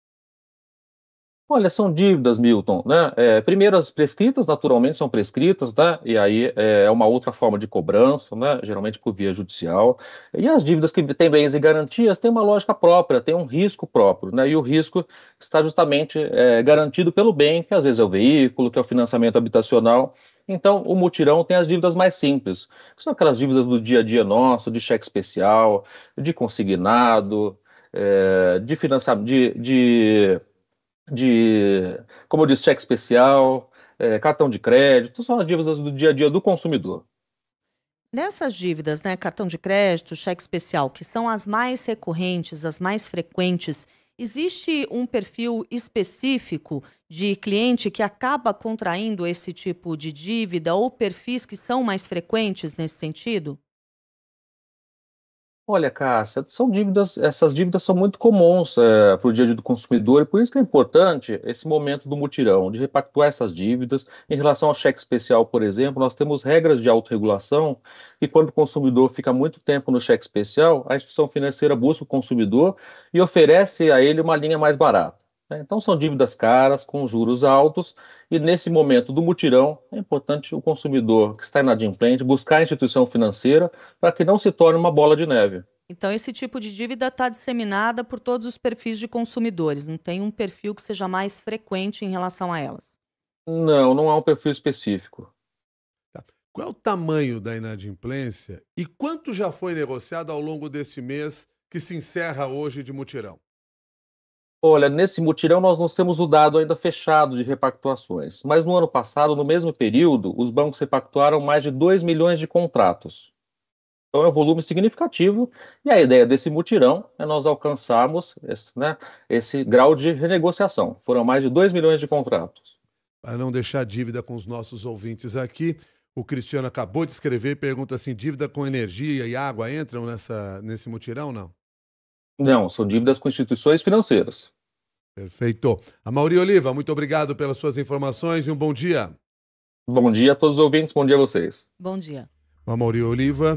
Olha, são dívidas, Milton, né? É, primeiro, as prescritas, naturalmente, são prescritas, né? E aí é uma outra forma de cobrança, né? Geralmente por via judicial. E as dívidas que têm bens e garantias têm uma lógica própria, têm um risco próprio, né? E o risco está justamente é, garantido pelo bem, que às vezes é o veículo, que é o financiamento habitacional. Então, o mutirão tem as dívidas mais simples, que são aquelas dívidas do dia a dia nosso, de cheque especial, de consignado, é, de financiamento, de, de de, como eu disse, cheque especial, é, cartão de crédito, são as dívidas do dia a dia do consumidor. Nessas dívidas, né, cartão de crédito, cheque especial, que são as mais recorrentes, as mais frequentes, existe um perfil específico de cliente que acaba contraindo esse tipo de dívida ou perfis que são mais frequentes nesse sentido? Olha, Cássia, são dívidas, essas dívidas são muito comuns é, para o dia a dia do consumidor e por isso que é importante esse momento do mutirão, de repactuar essas dívidas. Em relação ao cheque especial, por exemplo, nós temos regras de autorregulação e quando o consumidor fica muito tempo no cheque especial, a instituição financeira busca o consumidor e oferece a ele uma linha mais barata. né? Então são dívidas caras, com juros altos, e nesse momento do mutirão é importante o consumidor que está inadimplente buscar a instituição financeira para que não se torne uma bola de neve. Então esse tipo de dívida está disseminada por todos os perfis de consumidores, não tem um perfil que seja mais frequente em relação a elas? Não, não há um perfil específico. Qual é o tamanho da inadimplência e quanto já foi negociado ao longo deste mês que se encerra hoje de mutirão? Olha, nesse mutirão nós não temos o dado ainda fechado de repactuações, mas no ano passado, no mesmo período, os bancos repactuaram mais de dois milhões de contratos. Então é um volume significativo e a ideia desse mutirão é nós alcançarmos esse, né, esse grau de renegociação. Foram mais de dois milhões de contratos. Para não deixar dívida com os nossos ouvintes aqui, o Cristiano acabou de escrever e pergunta assim, dívida com energia e água entram nessa, nesse mutirão, não? Não, são dívidas com instituições financeiras. Perfeito. Amaury Oliva, muito obrigado pelas suas informações e um bom dia. Bom dia a todos os ouvintes, bom dia a vocês. Bom dia. O Amaury Oliva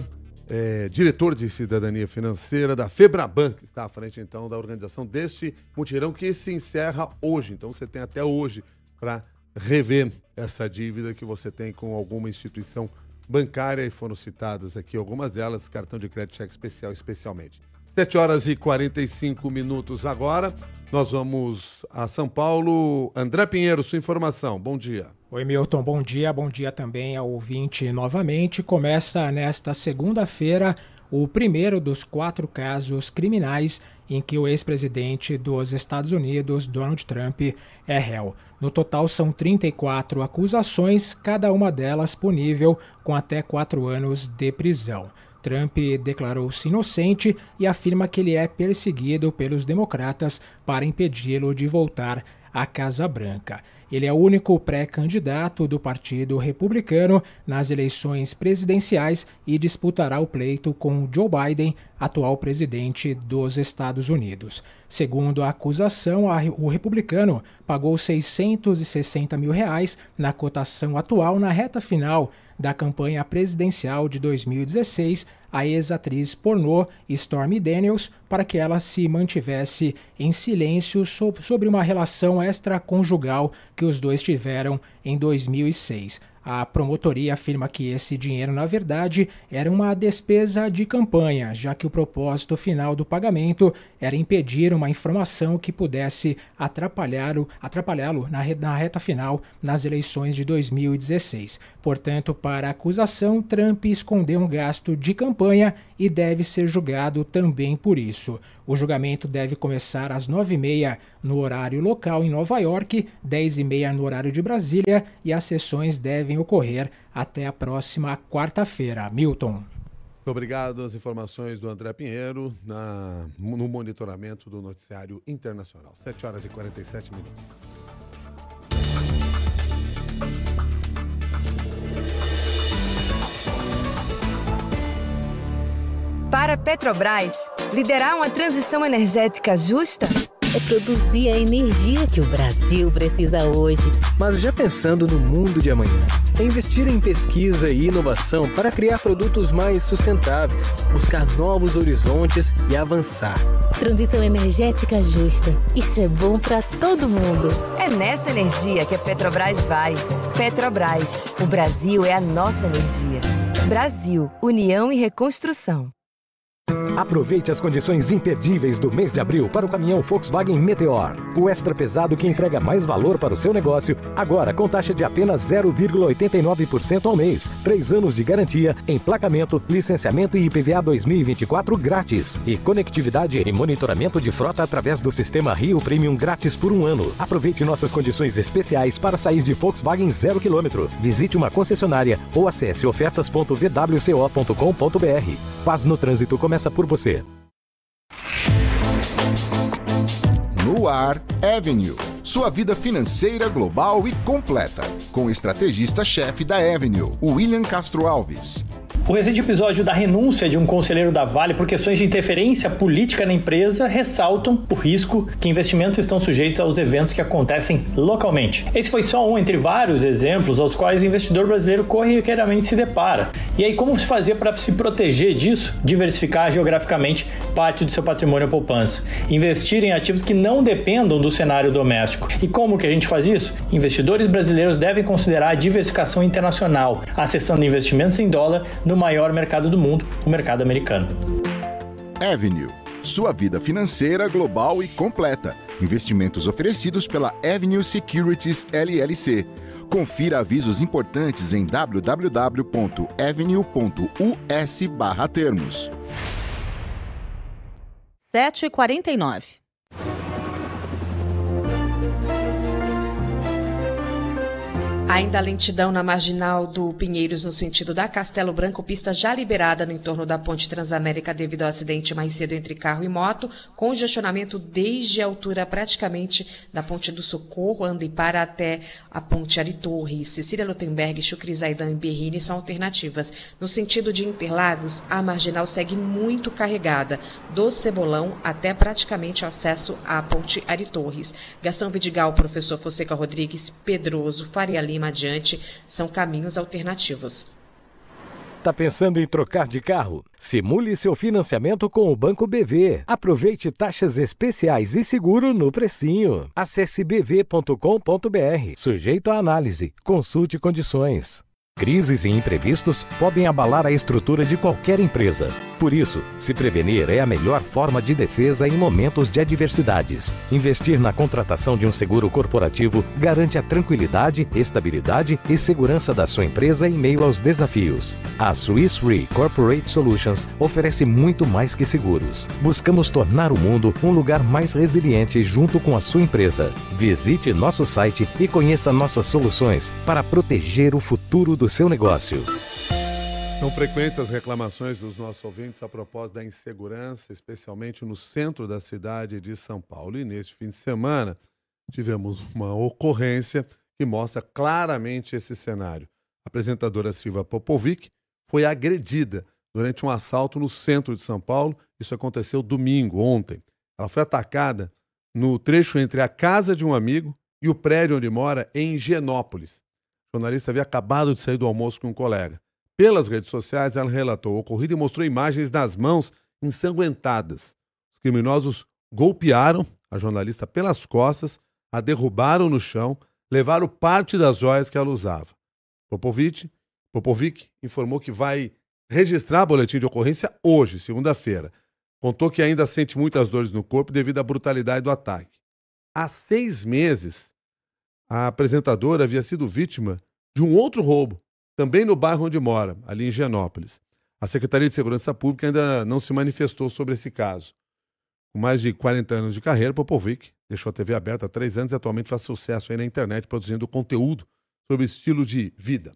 é diretor de Cidadania Financeira da Febraban, que está à frente então da organização deste mutirão que se encerra hoje. Então você tem até hoje para rever essa dívida que você tem com alguma instituição bancária, e foram citadas aqui algumas delas, cartão de crédito, cheque especial especialmente. sete horas e quarenta e cinco minutos agora, nós vamos a São Paulo. André Pinheiro, sua informação, bom dia. Oi, Milton, bom dia, bom dia também ao ouvinte novamente. Começa nesta segunda-feira o primeiro dos quatro casos criminais em que o ex-presidente dos Estados Unidos, Donald Trump, é réu. No total são trinta e quatro acusações, cada uma delas punível com até quatro anos de prisão. Trump declarou-se inocente e afirma que ele é perseguido pelos democratas para impedi-lo de voltar à Casa Branca. Ele é o único pré-candidato do Partido Republicano nas eleições presidenciais e disputará o pleito com Joe Biden, atual presidente dos Estados Unidos. Segundo a acusação, o republicano pagou seiscentos e sessenta mil reais na cotação atual na reta final da campanha presidencial de dois mil e dezesseis, a ex-atriz pornô Stormy Daniels para que ela se mantivesse em silêncio sobre uma relação extraconjugal que os dois tiveram em dois mil e seis. A promotoria afirma que esse dinheiro, na verdade, era uma despesa de campanha, já que o propósito final do pagamento era impedir uma informação que pudesse atrapalhá-lo, atrapalhá-lo na, na reta final nas eleições de dois mil e dezesseis. Portanto, para a acusação, Trump escondeu um gasto de campanha e deve ser julgado também por isso. O julgamento deve começar às nove e meia no horário local em Nova York, dez e meia no horário de Brasília, e as sessões devem ocorrer até a próxima quarta-feira. Milton. Muito obrigado. As informações do André Pinheiro na, no monitoramento do noticiário internacional. sete horas e quarenta e sete minutos. Para a Petrobras, liderar uma transição energética justa é produzir a energia que o Brasil precisa hoje. Mas já pensando no mundo de amanhã, é investir em pesquisa e inovação para criar produtos mais sustentáveis, buscar novos horizontes e avançar. Transição energética justa. Isso é bom para todo mundo. É nessa energia que a Petrobras vai. Petrobras. O Brasil é a nossa energia. Brasil. União e reconstrução. Aproveite as condições imperdíveis do mês de abril para o caminhão Volkswagen Meteor. O extra pesado que entrega mais valor para o seu negócio, agora com taxa de apenas zero vírgula oitenta e nove por cento ao mês. Três anos de garantia, emplacamento, licenciamento e I P V A dois mil e vinte e quatro grátis. E conectividade e monitoramento de frota através do sistema Rio Premium grátis por um ano. Aproveite nossas condições especiais para sair de Volkswagen zero quilômetro. Visite uma concessionária ou acesse ofertas ponto v w c o ponto com ponto b r. Paz no Trânsito começa por você. No ar, Avenue, sua vida financeira global e completa, com o estrategista-chefe da Avenue, William Castro Alves. O recente episódio da renúncia de um conselheiro da Vale por questões de interferência política na empresa ressaltam o risco que investimentos estão sujeitos aos eventos que acontecem localmente. Esse foi só um entre vários exemplos aos quais o investidor brasileiro corriqueiramente se depara. E aí, como se fazer para se proteger disso? Diversificar geograficamente parte do seu patrimônio à poupança. Investir em ativos que não dependam do cenário doméstico. E como que a gente faz isso? Investidores brasileiros devem considerar a diversificação internacional, acessando investimentos em dólar no maior mercado do mundo, o mercado americano. Avenue, sua vida financeira global e completa. Investimentos oferecidos pela Avenue Securities L L C. Confira avisos importantes em w w w ponto avenue ponto u s barra termos. sete e quarenta e nove. Ainda a lentidão na marginal do Pinheiros no sentido da Castelo Branco, pista já liberada no entorno da Ponte Transamérica devido ao acidente mais cedo entre carro e moto, congestionamento desde a altura praticamente da Ponte do Socorro, anda e para até a Ponte Ari Torres. Cecília Lutemberg, Chucri Zaidan e Berrini são alternativas. No sentido de Interlagos, a marginal segue muito carregada, do Cebolão até praticamente o acesso à Ponte Ari Torres. Gastão Vidigal, Professor Fonseca Rodrigues, Pedroso, Faria Lima adiante, são caminhos alternativos. Tá pensando em trocar de carro? Simule seu financiamento com o Banco B V. Aproveite taxas especiais e seguro no precinho. Acesse b v ponto com ponto b r. Sujeito à análise. Consulte condições. Crises e imprevistos podem abalar a estrutura de qualquer empresa. Por isso, se prevenir é a melhor forma de defesa em momentos de adversidades. Investir na contratação de um seguro corporativo garante a tranquilidade, estabilidade e segurança da sua empresa em meio aos desafios. A Swiss Re Corporate Solutions oferece muito mais que seguros. Buscamos tornar o mundo um lugar mais resiliente junto com a sua empresa. Visite nosso site e conheça nossas soluções para proteger o futuro do seu negócio. São frequentes as reclamações dos nossos ouvintes a propósito da insegurança, especialmente no centro da cidade de São Paulo. E neste fim de semana tivemos uma ocorrência que mostra claramente esse cenário. A apresentadora Silvia Popovic foi agredida durante um assalto no centro de São Paulo. Isso aconteceu domingo, ontem. Ela foi atacada no trecho entre a casa de um amigo e o prédio onde mora, em Higienópolis. O jornalista havia acabado de sair do almoço com um colega. Pelas redes sociais, ela relatou o ocorrido e mostrou imagens das mãos ensanguentadas. Os criminosos golpearam a jornalista pelas costas, a derrubaram no chão, levaram parte das joias que ela usava. Popovic, Popovic informou que vai registrar boletim de ocorrência hoje, segunda-feira. Contou que ainda sente muitas dores no corpo devido à brutalidade do ataque. Há seis meses, a apresentadora havia sido vítima de um outro roubo, também no bairro onde mora, ali em Higienópolis. A Secretaria de Segurança Pública ainda não se manifestou sobre esse caso. Com mais de quarenta anos de carreira, Popovic deixou a T V aberta há três anos e atualmente faz sucesso aí na internet, produzindo conteúdo sobre estilo de vida.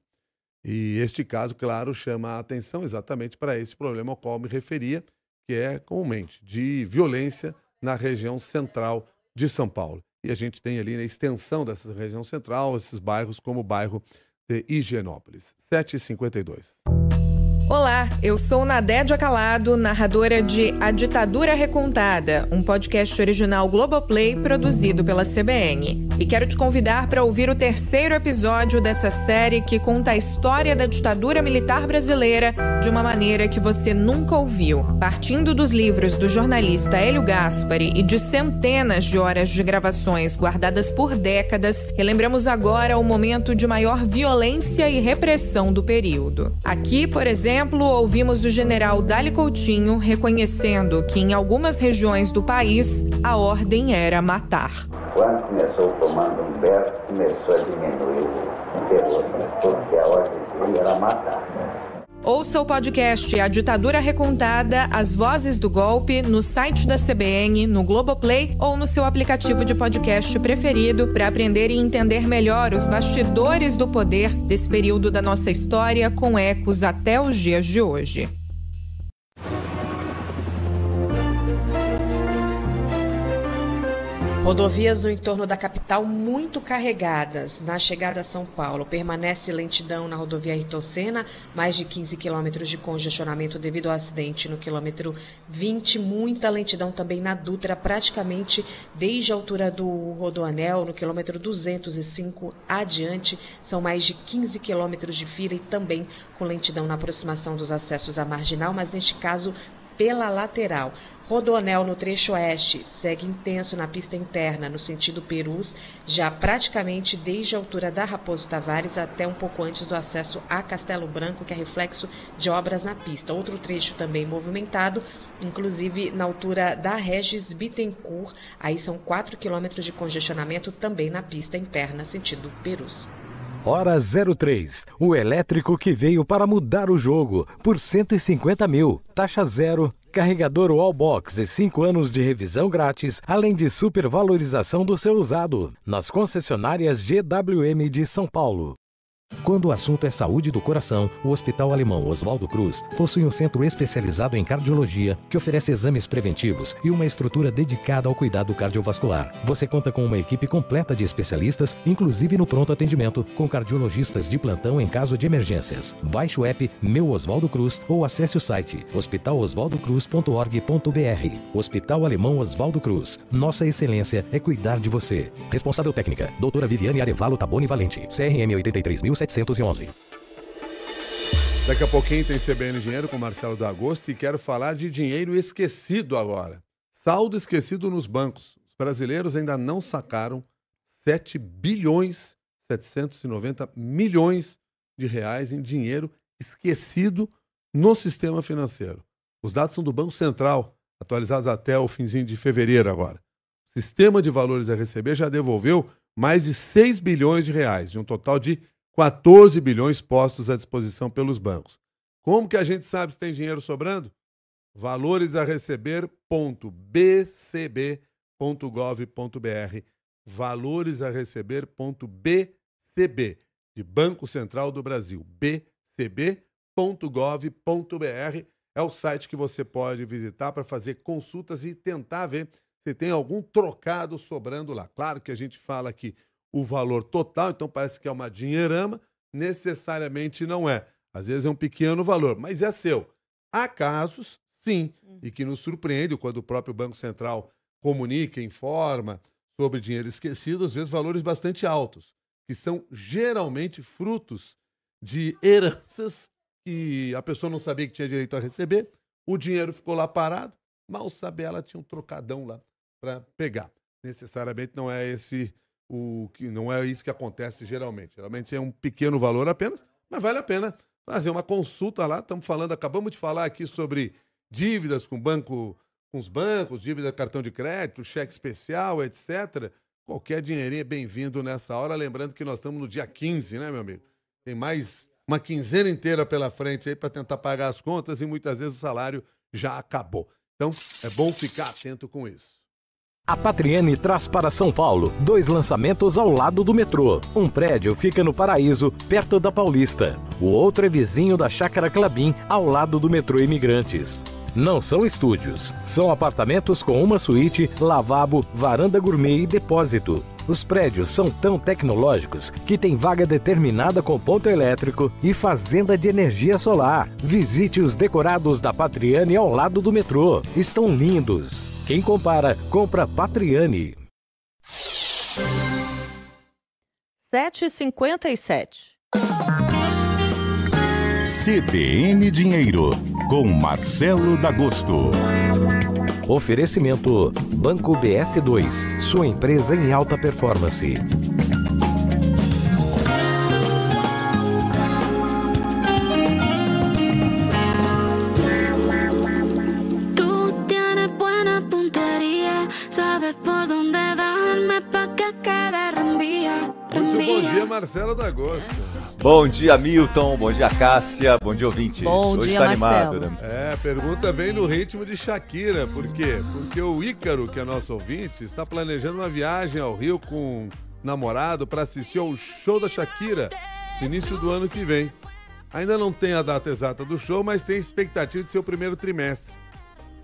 E este caso, claro, chama a atenção exatamente para esse problema ao qual me referia, que é comumente de violência na região central de São Paulo. E a gente tem ali na extensão dessa região central, esses bairros como o bairro de Higienópolis. sete e cinquenta e dois. Olá, eu sou Nadédia Calado, narradora de A Ditadura Recontada, um podcast original Globoplay produzido pela C B N. E quero te convidar para ouvir o terceiro episódio dessa série que conta a história da ditadura militar brasileira de uma maneira que você nunca ouviu. Partindo dos livros do jornalista Hélio Gaspari e de centenas de horas de gravações guardadas por décadas, relembramos agora o momento de maior violência e repressão do período. Aqui, por exemplo, ouvimos o general Dali Coutinho reconhecendo que em algumas regiões do país a ordem era matar. Quando começou o comando Humberto, começou a diminuir o terror, porque a ordem dele era matar. Ouça o podcast A Ditadura Recontada, As Vozes do Golpe, no site da C B N, no Globoplay ou no seu aplicativo de podcast preferido para aprender e entender melhor os bastidores do poder desse período da nossa história com ecos até os dias de hoje. Rodovias no entorno da capital muito carregadas. Na chegada a São Paulo, permanece lentidão na rodovia Ayrton Senna, mais de quinze quilômetros de congestionamento devido ao acidente no quilômetro vinte. Muita lentidão também na Dutra, praticamente desde a altura do Rodoanel, no quilômetro duzentos e cinco adiante. São mais de quinze quilômetros de fila e também com lentidão na aproximação dos acessos à Marginal, mas neste caso pela lateral. Rodoanel no trecho oeste segue intenso na pista interna, no sentido Perus, já praticamente desde a altura da Raposo Tavares até um pouco antes do acesso a Castelo Branco, que é reflexo de obras na pista. Outro trecho também movimentado, inclusive na altura da Regis Bittencourt, aí são quatro quilômetros de congestionamento também na pista interna, sentido Perus. Hora zero três, o elétrico que veio para mudar o jogo, por cento e cinquenta mil, taxa zero, carregador Wallbox e cinco anos de revisão grátis, além de supervalorização do seu usado, nas concessionárias G W M de São Paulo. Quando o assunto é saúde do coração, o Hospital Alemão Oswaldo Cruz possui um centro especializado em cardiologia que oferece exames preventivos e uma estrutura dedicada ao cuidado cardiovascular. Você conta com uma equipe completa de especialistas, inclusive no pronto atendimento, com cardiologistas de plantão em caso de emergências. Baixe o app Meu Oswaldo Cruz ou acesse o site hospital oswaldo cruz ponto org ponto br. Hospital Alemão Oswaldo Cruz. Nossa excelência é cuidar de você. Responsável técnica, doutora Viviane Arevalo Taboni Valente, C R M oitenta e três mil setecentos e onze. Daqui a pouquinho tem C B N Dinheiro com Marcelo D'Agosto e quero falar de dinheiro esquecido agora. Saldo esquecido nos bancos. Os brasileiros ainda não sacaram sete bilhões setecentos e noventa milhões de reais em dinheiro esquecido no sistema financeiro. Os dados são do Banco Central, atualizados até o finzinho de fevereiro agora. O sistema de valores a receber já devolveu mais de seis bilhões de reais, de um total de quatorze bilhões postos à disposição pelos bancos. Como que a gente sabe se tem dinheiro sobrando? valores a receber ponto b c b ponto gov ponto br. valores a receber ponto b c b, de Banco Central do Brasil. b c b ponto gov ponto br é o site que você pode visitar para fazer consultas e tentar ver se tem algum trocado sobrando lá. Claro que a gente fala aqui o valor total, então parece que é uma dinheirama, necessariamente não é. Às vezes é um pequeno valor, mas é seu. Há casos, sim, e que nos surpreende quando o próprio Banco Central comunica, informa sobre dinheiro esquecido, às vezes valores bastante altos, que são geralmente frutos de heranças que a pessoa não sabia que tinha direito a receber, o dinheiro ficou lá parado, mal sabe ela tinha um trocadão lá para pegar. Necessariamente não é esse o que não é isso que acontece geralmente. Geralmente é um pequeno valor apenas, mas vale a pena fazer uma consulta lá. Estamos falando, acabamos de falar aqui sobre dívidas com banco, com os bancos, dívida cartão de crédito, cheque especial, etcétera. Qualquer dinheirinho é bem-vindo nessa hora. Lembrando que nós estamos no dia quinze, né, meu amigo? Tem mais uma quinzena inteira pela frente aí para tentar pagar as contas e muitas vezes o salário já acabou. Então, é bom ficar atento com isso. A Patriani traz para São Paulo dois lançamentos ao lado do metrô. Um prédio fica no Paraíso, perto da Paulista. O outro é vizinho da Chácara Clabim, ao lado do metrô Imigrantes. Não são estúdios, são apartamentos com uma suíte, lavabo, varanda gourmet e depósito. Os prédios são tão tecnológicos que tem vaga determinada com ponto elétrico e fazenda de energia solar. Visite os decorados da Patriani ao lado do metrô. Estão lindos. Quem compara, compra Patriani. sete e cinquenta e sete. C B N Dinheiro, com Marcelo D'Agosto. Oferecimento Banco B S dois, sua empresa em alta performance. Tú tienes buena puntería, sabes por dónde darme pa' que quede rendida. Muito bom dia, Marcelo D'Agosto. Bom dia, Milton. Bom dia, Cássia. Bom dia, ouvintes. Bom Hoje dia, tá Marcelo. animado, né? É, a pergunta vem no ritmo de Shakira. Por quê? Porque o Ícaro, que é nosso ouvinte, está planejando uma viagem ao Rio com o namorado para assistir ao show da Shakira no início do ano que vem. Ainda não tem a data exata do show, mas tem expectativa de ser o primeiro trimestre.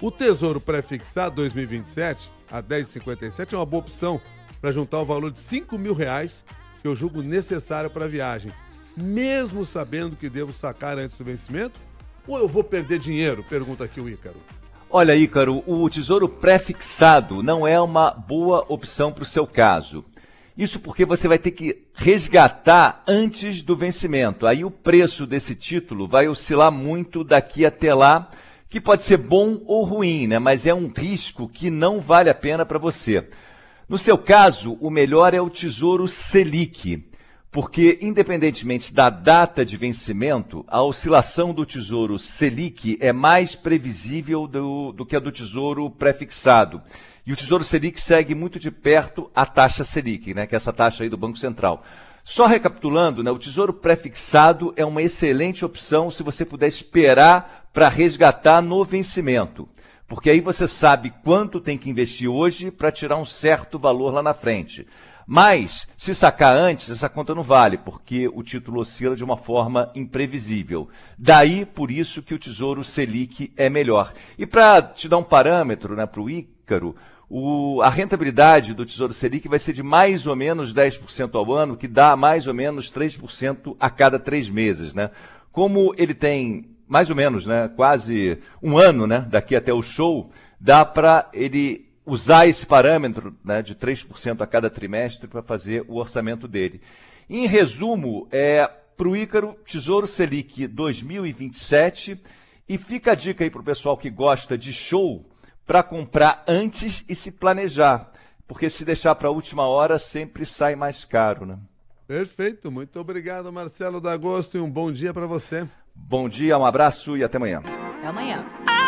O Tesouro Prefixado dois mil e vinte e sete, a dez reais e cinquenta e sete centavos, é uma boa opção para juntar o valor de cinco mil reais que eu julgo necessário para a viagem, mesmo sabendo que devo sacar antes do vencimento, ou eu vou perder dinheiro? Pergunta aqui o Ícaro. Olha, Ícaro, o Tesouro Prefixado não é uma boa opção para o seu caso. Isso porque você vai ter que resgatar antes do vencimento. Aí o preço desse título vai oscilar muito daqui até lá, que pode ser bom ou ruim, né? Mas é um risco que não vale a pena para você. No seu caso, o melhor é o Tesouro Selic, porque independentemente da data de vencimento, a oscilação do Tesouro Selic é mais previsível do, do que a do Tesouro Prefixado. E o Tesouro Selic segue muito de perto a taxa Selic, né, que é essa taxa aí do Banco Central. Só recapitulando, né, o Tesouro Prefixado é uma excelente opção se você puder esperar para resgatar no vencimento. Porque aí você sabe quanto tem que investir hoje para tirar um certo valor lá na frente. Mas, se sacar antes, essa conta não vale, porque o título oscila de uma forma imprevisível. Daí, por isso que o Tesouro Selic é melhor. E para te dar um parâmetro, né, para o Ícaro, o, a rentabilidade do Tesouro Selic vai ser de mais ou menos dez por cento ao ano, que dá mais ou menos três por cento a cada três meses. Né? Como ele tem mais ou menos, né, quase um ano, né, daqui até o show, dá para ele usar esse parâmetro, né, de três por cento a cada trimestre para fazer o orçamento dele. Em resumo, é, para o Ícaro, Tesouro Selic dois mil e vinte e sete, e fica a dica aí para o pessoal que gosta de show, para comprar antes e se planejar, porque se deixar para a última hora sempre sai mais caro, né? Perfeito, muito obrigado, Marcelo D'Agosto, e um bom dia para você. Bom dia, um abraço e até amanhã. Até amanhã.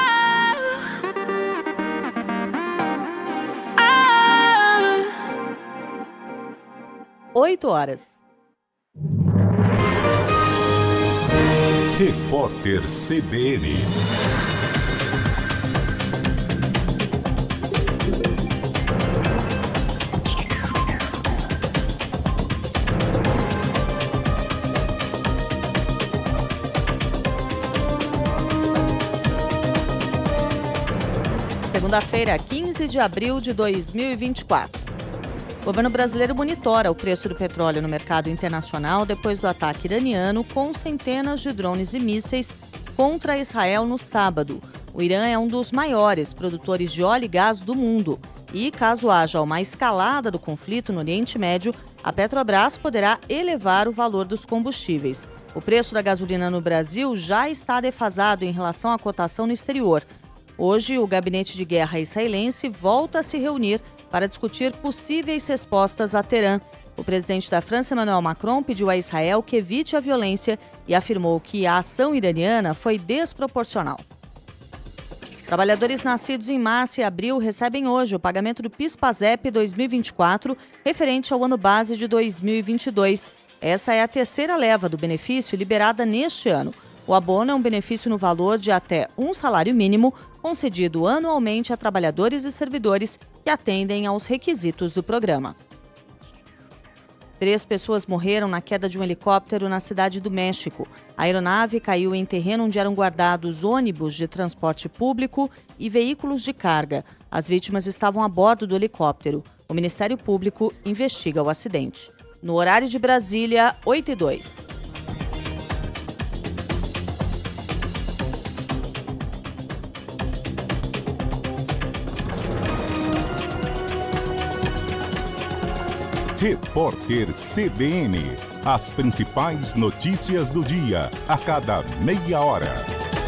Oito horas. Repórter C B N. Segunda-feira, quinze de abril de dois mil e vinte e quatro. O governo brasileiro monitora o preço do petróleo no mercado internacional depois do ataque iraniano com centenas de drones e mísseis contra Israel no sábado. O Irã é um dos maiores produtores de óleo e gás do mundo e, caso haja uma escalada do conflito no Oriente Médio, a Petrobras poderá elevar o valor dos combustíveis. O preço da gasolina no Brasil já está defasado em relação à cotação no exterior. Hoje, o gabinete de guerra israelense volta a se reunir para discutir possíveis respostas a Teherã. O presidente da França, Emmanuel Macron, pediu a Israel que evite a violência e afirmou que a ação iraniana foi desproporcional. Trabalhadores nascidos em março e abril recebem hoje o pagamento do PIS/PASEP dois mil e vinte e quatro, referente ao ano base de dois mil e vinte e dois. Essa é a terceira leva do benefício liberada neste ano. O abono é um benefício no valor de até um salário mínimo, concedido anualmente a trabalhadores e servidores que atendem aos requisitos do programa. Três pessoas morreram na queda de um helicóptero na cidade do México. A aeronave caiu em terreno onde eram guardados ônibus de transporte público e veículos de carga. As vítimas estavam a bordo do helicóptero. O Ministério Público investiga o acidente. No horário de Brasília, oito e dois. Repórter C B N. As principais notícias do dia, a cada meia hora.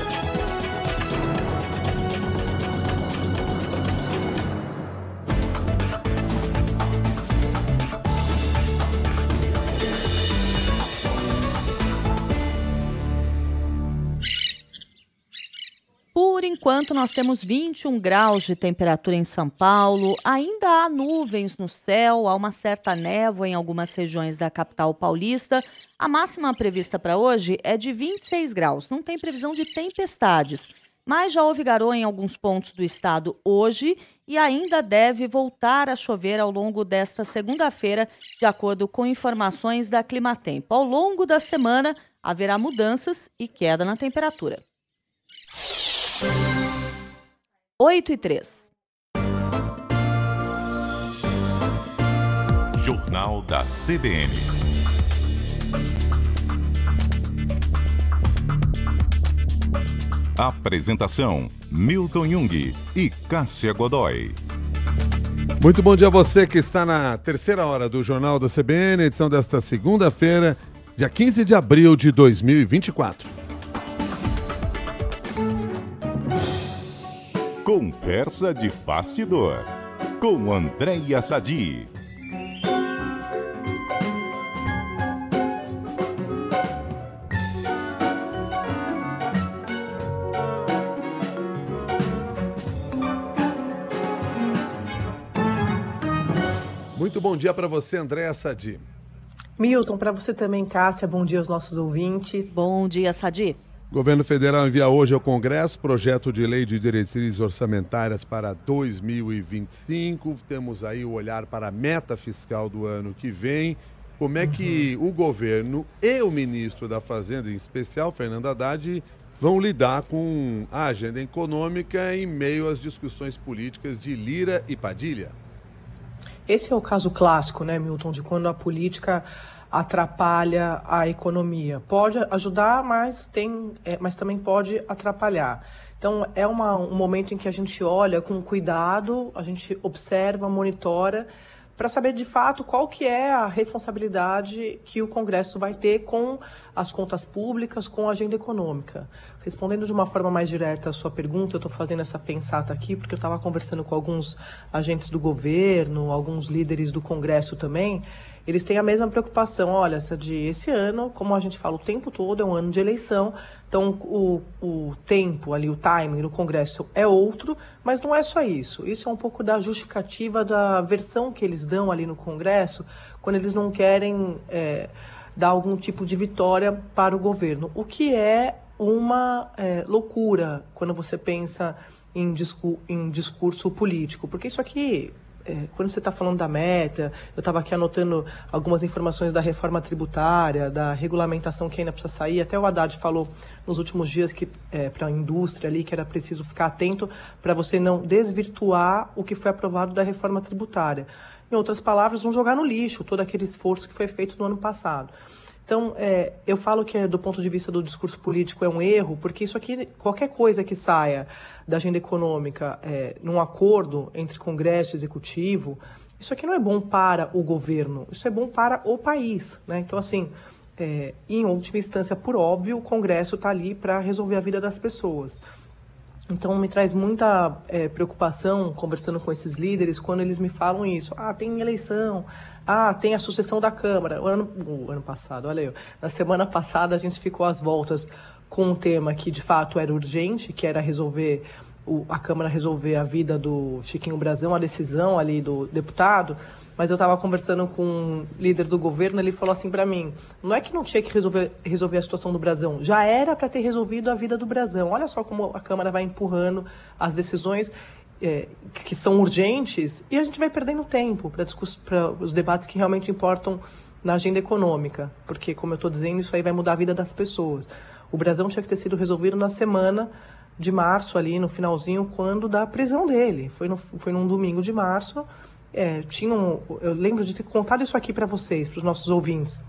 Por enquanto, nós temos vinte e um graus de temperatura em São Paulo. Ainda há nuvens no céu, há uma certa névoa em algumas regiões da capital paulista. A máxima prevista para hoje é de vinte e seis graus. Não tem previsão de tempestades, mas já houve garoa em alguns pontos do estado hoje e ainda deve voltar a chover ao longo desta segunda-feira, de acordo com informações da Climatempo. Ao longo da semana, haverá mudanças e queda na temperatura. oito e três. Jornal da C B N. Apresentação: Milton Jung e Cássia Godoy. Muito bom dia a você que está na terceira hora do Jornal da C B N, edição desta segunda-feira, dia quinze de abril de dois mil e vinte e quatro. Conversa de bastidor, com Andréia Sadi. Muito bom dia para você, Andréia Sadi. Milton, para você também, Cássia, bom dia aos nossos ouvintes. Bom dia, Sadi. O governo federal envia hoje ao Congresso projeto de lei de diretrizes orçamentárias para dois mil e vinte e cinco. Temos aí o olhar para a meta fiscal do ano que vem. Como é que uhum. o governo e o ministro da Fazenda, em especial, Fernando Haddad, vão lidar com a agenda econômica em meio às discussões políticas de Lira e Padilha? Esse é o caso clássico, né, Milton, de quando a política atrapalha a economia. Pode ajudar, mas, tem, é, mas também pode atrapalhar. Então, é uma, um momento em que a gente olha com cuidado, a gente observa, monitora, para saber de fato qual que é a responsabilidade que o Congresso vai ter com as contas públicas, com a agenda econômica. Respondendo de uma forma mais direta a sua pergunta, eu estou fazendo essa pensata aqui porque eu estava conversando com alguns agentes do governo, alguns líderes do Congresso também. Eles têm a mesma preocupação. Olha, de esse ano, como a gente fala o tempo todo, é um ano de eleição, então o, o tempo ali, o timing no Congresso é outro, mas não é só isso. Isso é um pouco da justificativa da versão que eles dão ali no Congresso, quando eles não querem é, dar algum tipo de vitória para o governo, o que é uma é, loucura quando você pensa em, discu em discurso político, porque isso aqui... É, quando você está falando da meta, eu estava aqui anotando algumas informações da reforma tributária, da regulamentação que ainda precisa sair. Até o Haddad falou nos últimos dias que é, para a indústria ali que era preciso ficar atento para você não desvirtuar o que foi aprovado da reforma tributária. Em outras palavras, não jogar no lixo todo aquele esforço que foi feito no ano passado. Então, é, eu falo que, do ponto de vista do discurso político, é um erro, porque isso aqui, qualquer coisa que saia da agenda econômica é, num acordo entre Congresso e Executivo, isso aqui não é bom para o governo, isso é bom para o país, né? Então, assim, é, em última instância, por óbvio, o Congresso está ali para resolver a vida das pessoas. Então, me traz muita é, preocupação, conversando com esses líderes, quando eles me falam isso. Ah, tem eleição, ah, tem a sucessão da Câmara. O ano, o ano passado, olha aí, na semana passada a gente ficou às voltas com um tema que, de fato, era urgente, que era resolver, o, a Câmara resolver a vida do Chiquinho Brazão, a decisão ali do deputado. Mas eu estava conversando com um líder do governo, ele falou assim para mim, não é que não tinha que resolver, resolver a situação do Brazão, já era para ter resolvido a vida do Brazão. Olha só como a Câmara vai empurrando as decisões é, que são urgentes e a gente vai perdendo tempo para os debates que realmente importam na agenda econômica, porque, como eu estou dizendo, isso aí vai mudar a vida das pessoas. O Brazão tinha que ter sido resolvido na semana de março, ali no finalzinho, quando da prisão dele. Foi, no, foi num domingo de março. É, tinha um, eu lembro de ter contado isso aqui para vocês, para os nossos ouvintes.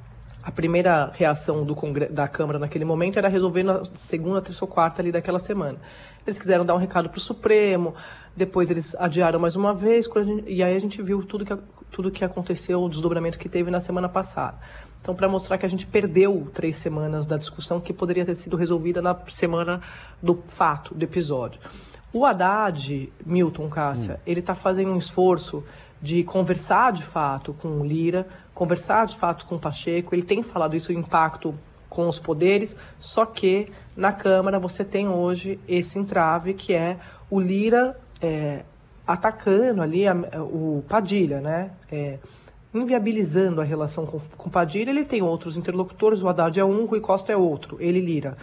A primeira reação do Congre- da Câmara naquele momento era resolver na segunda, terça ou quarta ali daquela semana. Eles quiseram dar um recado para o Supremo, depois eles adiaram mais uma vez, gente, e aí a gente viu tudo que, tudo que aconteceu, o desdobramento que teve na semana passada. Então, para mostrar que a gente perdeu três semanas da discussão que poderia ter sido resolvida na semana do fato, do episódio. O Haddad, Milton, Cássia, hum. ele está fazendo um esforço de conversar de fato com o Lira, conversar de fato com o Pacheco. Ele tem falado isso, o impacto com os poderes, só que na Câmara você tem hoje esse entrave que é o Lira é, atacando ali a, o Padilha, né? É, inviabilizando a relação com o Padilha. Ele tem outros interlocutores, o Haddad é um, o Rui Costa é outro, ele Lira.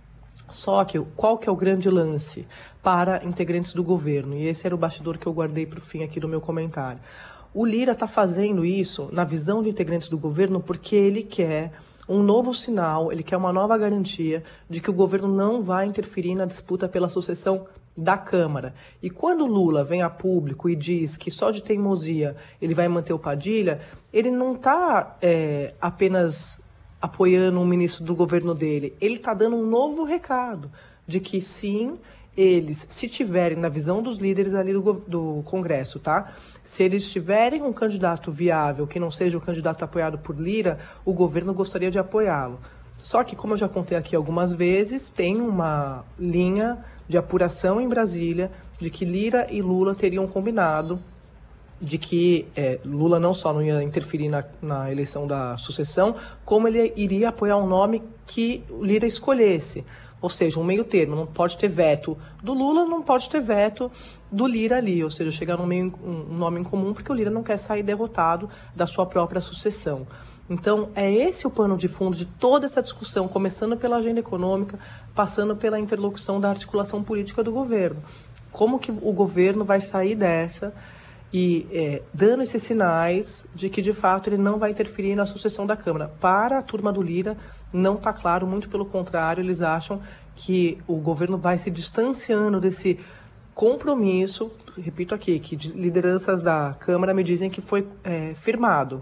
Só que qual que é o grande lance para integrantes do governo? E esse era o bastidor que eu guardei para o fim aqui do meu comentário. O Lira está fazendo isso, na visão de integrantes do governo, porque ele quer um novo sinal, ele quer uma nova garantia de que o governo não vai interferir na disputa pela sucessão da Câmara. E quando Lula vem a público e diz que só de teimosia ele vai manter o Padilha, ele não está é, apenas apoiando um ministro do governo dele, ele está dando um novo recado de que sim, eles, se tiverem, na visão dos líderes ali do, do Congresso, tá? Se eles tiverem um candidato viável que não seja o candidato apoiado por Lira, o governo gostaria de apoiá-lo. Só que, como eu já contei aqui algumas vezes, tem uma linha de apuração em Brasília de que Lira e Lula teriam combinado de que é, Lula não só não ia interferir na, na eleição da sucessão, como ele iria apoiar um nome que Lira escolhesse. Ou seja, um meio termo, não pode ter veto do Lula, não pode ter veto do Lira ali, ou seja, chegar num meio, um nome em comum, porque o Lira não quer sair derrotado da sua própria sucessão. Então, é esse o pano de fundo de toda essa discussão, começando pela agenda econômica, passando pela interlocução da articulação política do governo. Como que o governo vai sair dessa e é, dando esses sinais de que, de fato, ele não vai interferir na sucessão da Câmara. Para a turma do Lira, não está claro, muito pelo contrário, eles acham que o governo vai se distanciando desse compromisso, repito aqui, que de lideranças da Câmara me dizem que foi é, firmado.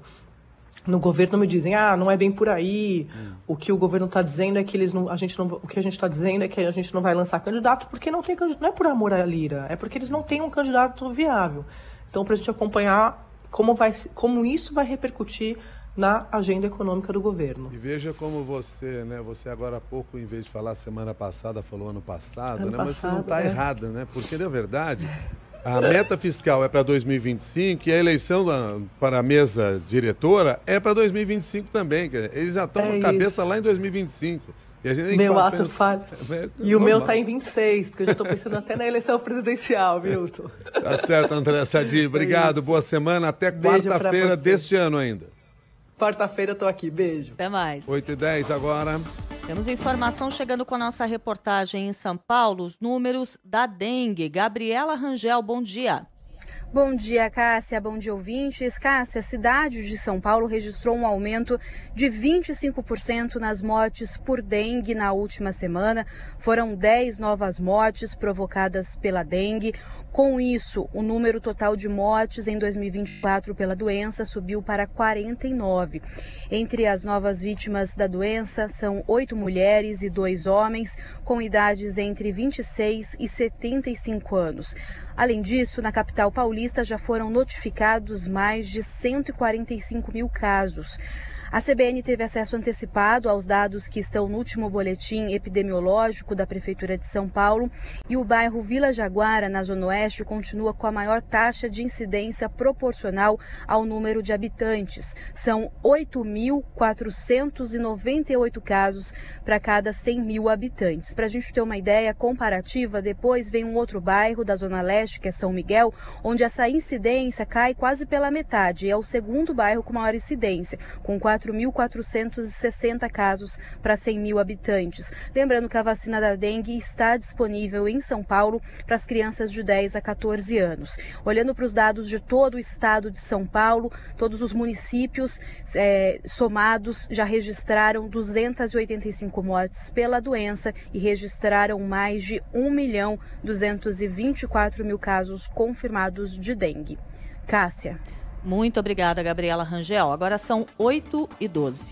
No governo me dizem, ah, não é bem por aí, hum. o que o governo está dizendo é que eles não, a gente não, o que a gente está dizendo é que a gente não vai lançar candidato porque não tem candidato, não é por amor à Lira, é porque eles não têm um candidato viável. Então, para a gente acompanhar como, vai, como isso vai repercutir na agenda econômica do governo. E veja como você, né? Você agora há pouco, em vez de falar semana passada, falou ano passado, ano né? Passado, mas você não está é. errada, né? Porque, na verdade, a meta fiscal é para dois mil e vinte e cinco e a eleição da, para a mesa diretora é para dois mil e vinte e cinco também. Eles já estão é com a cabeça lá em dois mil e vinte e cinco. E a gente meu fala, ato pensa... falha. É, e o meu está em vinte e seis, porque eu já estou pensando até na eleição presidencial, Milton. Tá certo, André Sadi. Obrigado, é boa semana. Até quarta-feira deste ano ainda. Quarta-feira eu estou aqui. Beijo. Até mais. oito e dez agora. Temos informação chegando com a nossa reportagem em São Paulo, os números da dengue. Gabriela Rangel, bom dia. Bom dia, Cássia. Bom dia, ouvintes. Cássia, a cidade de São Paulo registrou um aumento de vinte e cinco por cento nas mortes por dengue na última semana. Foram dez novas mortes provocadas pela dengue. Com isso, o número total de mortes em dois mil e vinte e quatro pela doença subiu para quarenta e nove. Entre as novas vítimas da doença, são oito mulheres e dois homens, com idades entre vinte e seis e setenta e cinco anos. Além disso, na capital paulista já foram notificados mais de cento e quarenta e cinco mil casos. A C B N teve acesso antecipado aos dados que estão no último boletim epidemiológico da Prefeitura de São Paulo e o bairro Vila Jaguara, na Zona Oeste, continua com a maior taxa de incidência proporcional ao número de habitantes. São oito mil quatrocentos e noventa e oito casos para cada cem mil habitantes. Para a gente ter uma ideia comparativa, depois vem um outro bairro da Zona Leste, que é São Miguel, onde essa incidência cai quase pela metade. É o segundo bairro com maior incidência, com quatro mil quatrocentos e sessenta casos para cem mil habitantes. Lembrando que a vacina da dengue está disponível em São Paulo para as crianças de dez a quatorze anos. Olhando para os dados de todo o estado de São Paulo, todos os municípios é, somados já registraram duzentas e oitenta e cinco mortes pela doença e registraram mais de um milhão duzentos e vinte e quatro mil casos confirmados de dengue. Cássia. Muito obrigada, Gabriela Rangel. Agora são oito e doze.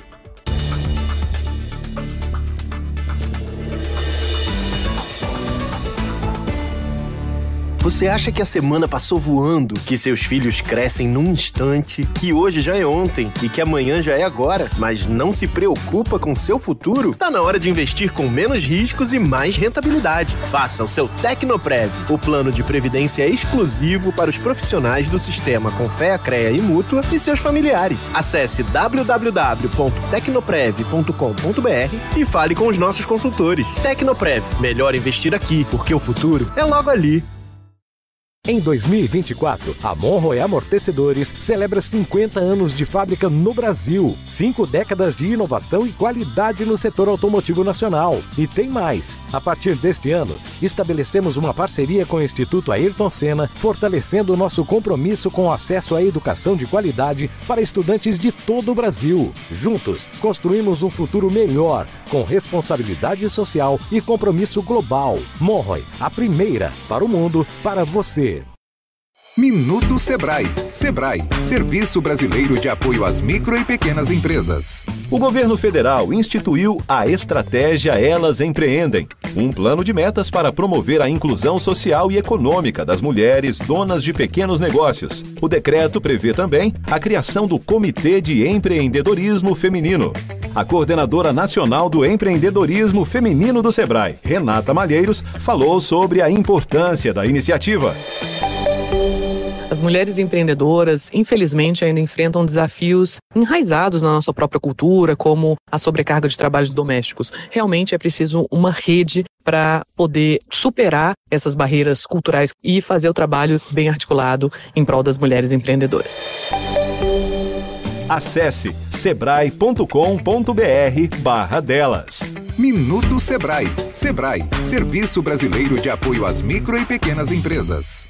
Você acha que a semana passou voando, que seus filhos crescem num instante, que hoje já é ontem e que amanhã já é agora, mas não se preocupa com seu futuro? Tá na hora de investir com menos riscos e mais rentabilidade. Faça o seu Tecnoprev, o plano de previdência exclusivo para os profissionais do sistema Confea-Crea e Mútua e seus familiares. Acesse w w w ponto tecnoprev ponto com ponto b r e fale com os nossos consultores. Tecnoprev, melhor investir aqui, porque o futuro é logo ali. Em dois mil e vinte e quatro, a Monroe Amortecedores celebra cinquenta anos de fábrica no Brasil, cinco décadas de inovação e qualidade no setor automotivo nacional. E tem mais! A partir deste ano, estabelecemos uma parceria com o Instituto Ayrton Senna, fortalecendo o nosso compromisso com o acesso à educação de qualidade para estudantes de todo o Brasil. Juntos, construímos um futuro melhor, com responsabilidade social e compromisso global. Monroe, a primeira para o mundo, para você. Minuto Sebrae. Sebrae, Serviço Brasileiro de Apoio às Micro e Pequenas Empresas. O governo federal instituiu a Estratégia Elas Empreendem, um plano de metas para promover a inclusão social e econômica das mulheres donas de pequenos negócios. O decreto prevê também a criação do Comitê de Empreendedorismo Feminino. A coordenadora nacional do empreendedorismo feminino do Sebrae, Renata Malheiros, falou sobre a importância da iniciativa. As mulheres empreendedoras, infelizmente, ainda enfrentam desafios enraizados na nossa própria cultura, como a sobrecarga de trabalhos domésticos. Realmente é preciso uma rede para poder superar essas barreiras culturais e fazer o trabalho bem articulado em prol das mulheres empreendedoras. Acesse sebrae ponto com ponto br barra delas. Minuto Sebrae. Sebrae, Serviço Brasileiro de Apoio às Micro e Pequenas Empresas.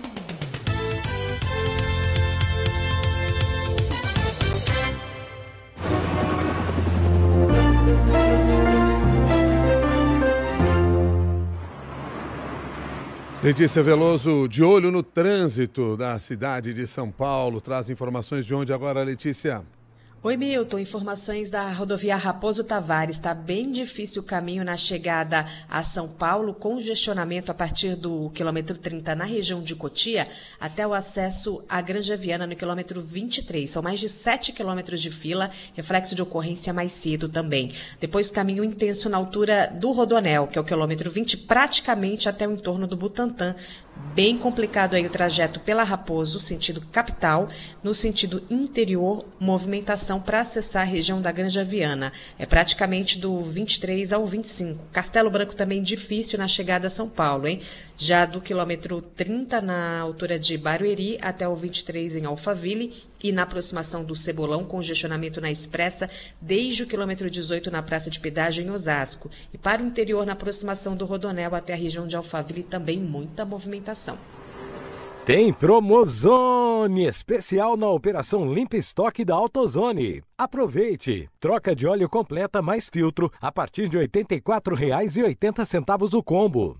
Letícia Veloso, de olho no trânsito da cidade de São Paulo, traz informações de onde agora, Letícia? Oi, Milton. Informações da rodovia Raposo Tavares. Está bem difícil o caminho na chegada a São Paulo, congestionamento a partir do quilômetro trinta na região de Cotia até o acesso à Granja Viana no quilômetro vinte e três. São mais de sete quilômetros de fila, reflexo de ocorrência mais cedo também. Depois caminho intenso na altura do Rodonel, que é o quilômetro vinte, praticamente até o entorno do Butantã. Bem complicado aí o trajeto pela Raposo, sentido capital, no sentido interior, movimentação para acessar a região da Granja Viana. É praticamente do vinte e três ao vinte e cinco. Castelo Branco também difícil na chegada a São Paulo, hein? Já do quilômetro trinta na altura de Barueri até o vinte e três em Alphaville e na aproximação do Cebolão, congestionamento na Expressa desde o quilômetro dezoito na Praça de Pedágio em Osasco. E para o interior, na aproximação do Rodonel até a região de Alphaville, também muita movimentação. Tem Promozone especial na Operação Limpa Estoque da AutoZone. Aproveite! Troca de óleo completa mais filtro a partir de oitenta e quatro reais e oitenta centavos o combo.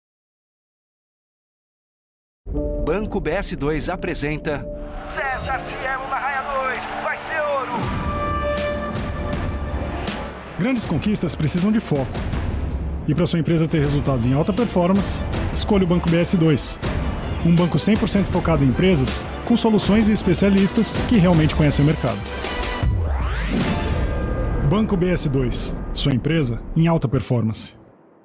Banco B S dois apresenta... César Cielo na raia dois, vai ser ouro! Grandes conquistas precisam de foco. E para sua empresa ter resultados em alta performance, escolha o Banco B S dois. Um banco cem por cento focado em empresas, com soluções e especialistas que realmente conhecem o mercado. Banco B S dois. Sua empresa em alta performance.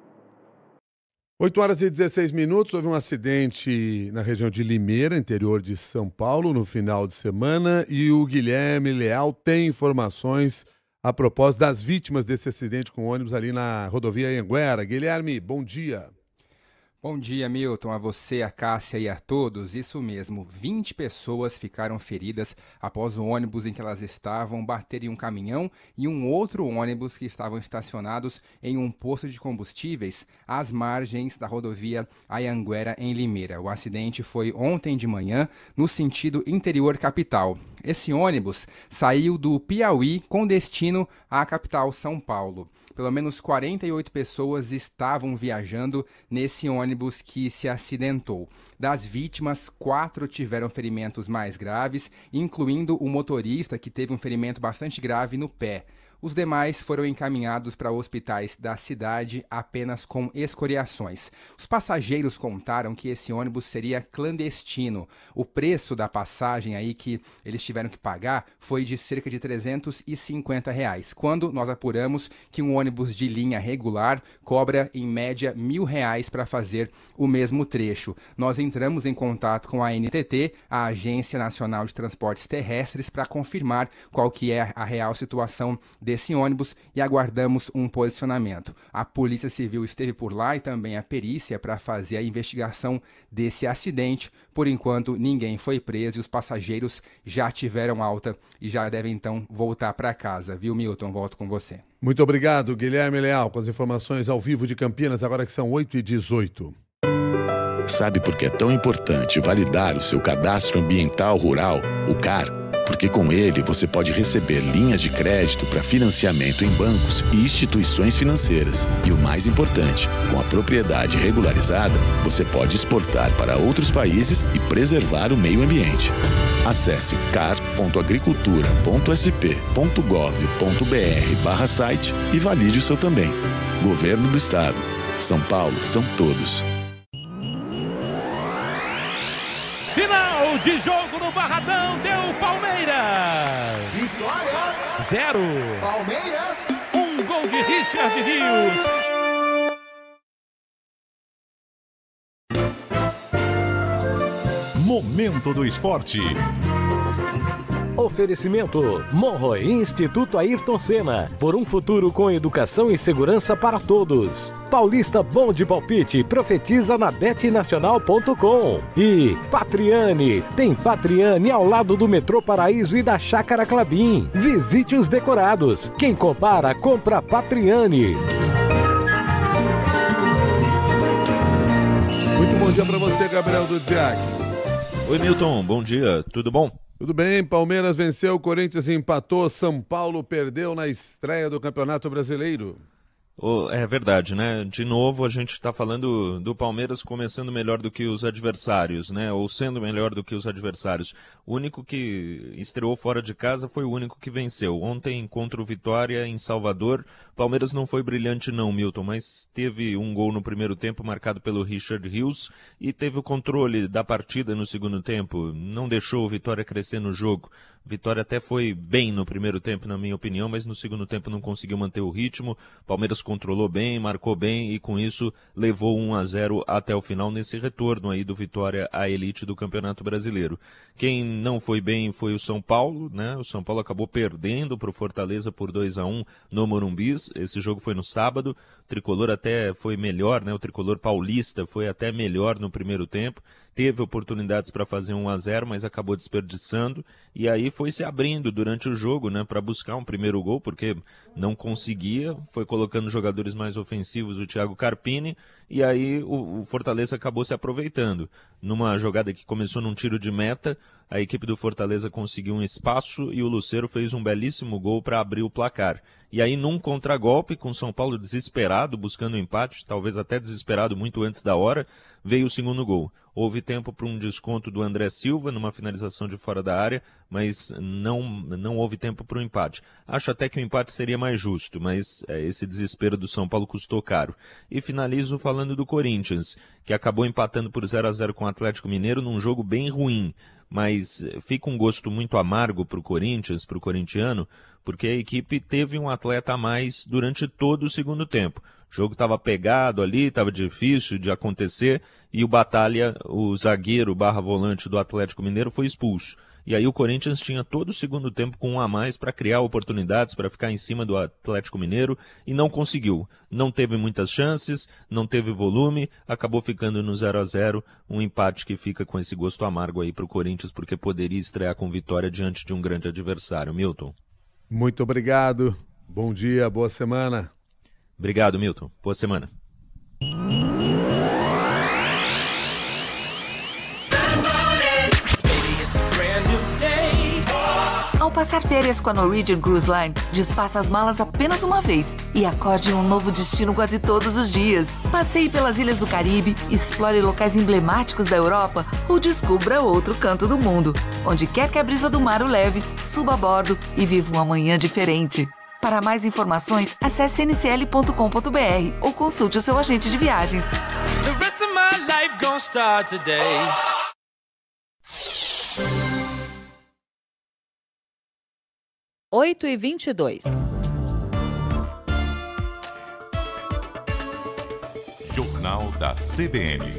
oito horas e dezesseis minutos, houve um acidente na região de Limeira, interior de São Paulo, no final de semana, e o Guilherme Leal tem informações a propósito das vítimas desse acidente com ônibus ali na rodovia Anhanguera. Guilherme, bom dia. Bom dia, Milton, a você, a Cássia e a todos. Isso mesmo, vinte pessoas ficaram feridas após o ônibus em que elas estavam bater em um caminhão e um outro ônibus que estavam estacionados em um posto de combustíveis às margens da rodovia Anhanguera, em Limeira. O acidente foi ontem de manhã, no sentido interior capital. Esse ônibus saiu do Piauí com destino à capital São Paulo. Pelo menos quarenta e oito pessoas estavam viajando nesse ônibus que se acidentou. Das vítimas, quatro tiveram ferimentos mais graves, incluindo o motorista, que teve um ferimento bastante grave no pé. Os demais foram encaminhados para hospitais da cidade apenas com escoriações. Os passageiros contaram que esse ônibus seria clandestino. O preço da passagem aí que eles tiveram que pagar foi de cerca de trezentos e cinquenta reais, quando nós apuramos que um ônibus de linha regular cobra em média mil reais para fazer o mesmo trecho. Nós entramos em contato com a N T T, a Agência Nacional de Transportes Terrestres, para confirmar qual que é a real situação desse ônibus e aguardamos um posicionamento. A Polícia Civil esteve por lá e também a perícia para fazer a investigação desse acidente. Por enquanto, ninguém foi preso e os passageiros já tiveram alta e já devem então voltar para casa. Viu, Milton? Volto com você. Muito obrigado, Guilherme Leal, com as informações ao vivo de Campinas, agora que são oito e dezoito. Sabe por que é tão importante validar o seu cadastro ambiental rural, o C A R? Porque com ele você pode receber linhas de crédito para financiamento em bancos e instituições financeiras. E o mais importante, com a propriedade regularizada, você pode exportar para outros países e preservar o meio ambiente. Acesse car ponto agricultura ponto s p ponto gov ponto b r barra site e valide o seu também. Governo do Estado. São Paulo são todos. Final de jogo no Barradão, deu Palmeiras. Vitória. Zero. Palmeiras. Um gol de Richard Rios. Momento do Esporte. Oferecimento Monroe Instituto Ayrton Senna. Por um futuro com educação e segurança para todos. Paulista Bom de Palpite profetiza na bet nacional ponto com. E Patriani. Tem Patriani ao lado do Metrô Paraíso e da Chácara Clabim. Visite os decorados. Quem compara, compra Patriani. Muito bom dia para você, Gabriel Dudziak. Oi, Milton. Bom dia. Tudo bom? Tudo bem, Palmeiras venceu, o Corinthians empatou, São Paulo perdeu na estreia do Campeonato Brasileiro. Oh, é verdade, né? De novo a gente está falando do Palmeiras começando melhor do que os adversários, né? Ou sendo melhor do que os adversários. O único que estreou fora de casa foi o único que venceu. Ontem, contra o Vitória em Salvador, Palmeiras não foi brilhante não, Milton, mas teve um gol no primeiro tempo marcado pelo Richard Rios e teve o controle da partida no segundo tempo. Não deixou o Vitória crescer no jogo. Vitória até foi bem no primeiro tempo, na minha opinião, mas no segundo tempo não conseguiu manter o ritmo. Palmeiras controlou bem, marcou bem e com isso levou um a zero até o final nesse retorno aí do Vitória à elite do Campeonato Brasileiro. Quem não foi bem foi o São Paulo, né? O São Paulo acabou perdendo para o Fortaleza por dois a um no Morumbis. Esse jogo foi no sábado. O Tricolor até foi melhor, né? O Tricolor paulista foi até melhor no primeiro tempo. Teve oportunidades para fazer um a zero, mas acabou desperdiçando. E aí foi se abrindo durante o jogo, né? Para buscar um primeiro gol, porque não conseguia. Foi colocando jogadores mais ofensivos, o Thiago Carpini. E aí o, o Fortaleza acabou se aproveitando. Numa jogada que começou num tiro de meta, a equipe do Fortaleza conseguiu um espaço e o Lucero fez um belíssimo gol para abrir o placar. E aí num contragolpe, com São Paulo desesperado, buscando um empate, talvez até desesperado muito antes da hora, veio o segundo gol. Houve tempo para um desconto do André Silva numa finalização de fora da área, mas não, não houve tempo para o empate. Acho até que o empate seria mais justo, mas é, esse desespero do São Paulo custou caro. E finalizo falando do Corinthians, que acabou empatando por zero a zero com o Atlético Mineiro num jogo bem ruim. Mas fica um gosto muito amargo para o Corinthians, para o corintiano, porque a equipe teve um atleta a mais durante todo o segundo tempo. O jogo estava pegado ali, estava difícil de acontecer, e o Batalha, o zagueiro barra volante do Atlético Mineiro, foi expulso. E aí o Corinthians tinha todo o segundo tempo com um a mais para criar oportunidades, para ficar em cima do Atlético Mineiro, e não conseguiu. Não teve muitas chances, não teve volume, acabou ficando no zero a zero, um empate que fica com esse gosto amargo aí para o Corinthians, porque poderia estrear com vitória diante de um grande adversário. Milton. Muito obrigado, bom dia, boa semana. Obrigado, Milton, boa semana. Ao passar férias com a Norwegian Cruise Line, desfaça as malas apenas uma vez e acorde em um novo destino quase todos os dias. Passeie pelas ilhas do Caribe, explore locais emblemáticos da Europa ou descubra outro canto do mundo. Onde quer que a brisa do mar o leve, suba a bordo e viva um amanhã diferente. Para mais informações, acesse n c l ponto com ponto b r ou consulte o seu agente de viagens. The rest of my life gonna start today. oito e vinte e dois. Jornal da C B N.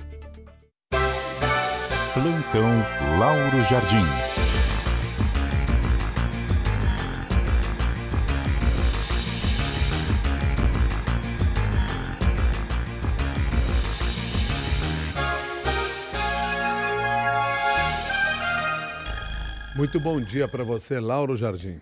Plantão Lauro Jardim. Muito bom dia para você, Lauro Jardim.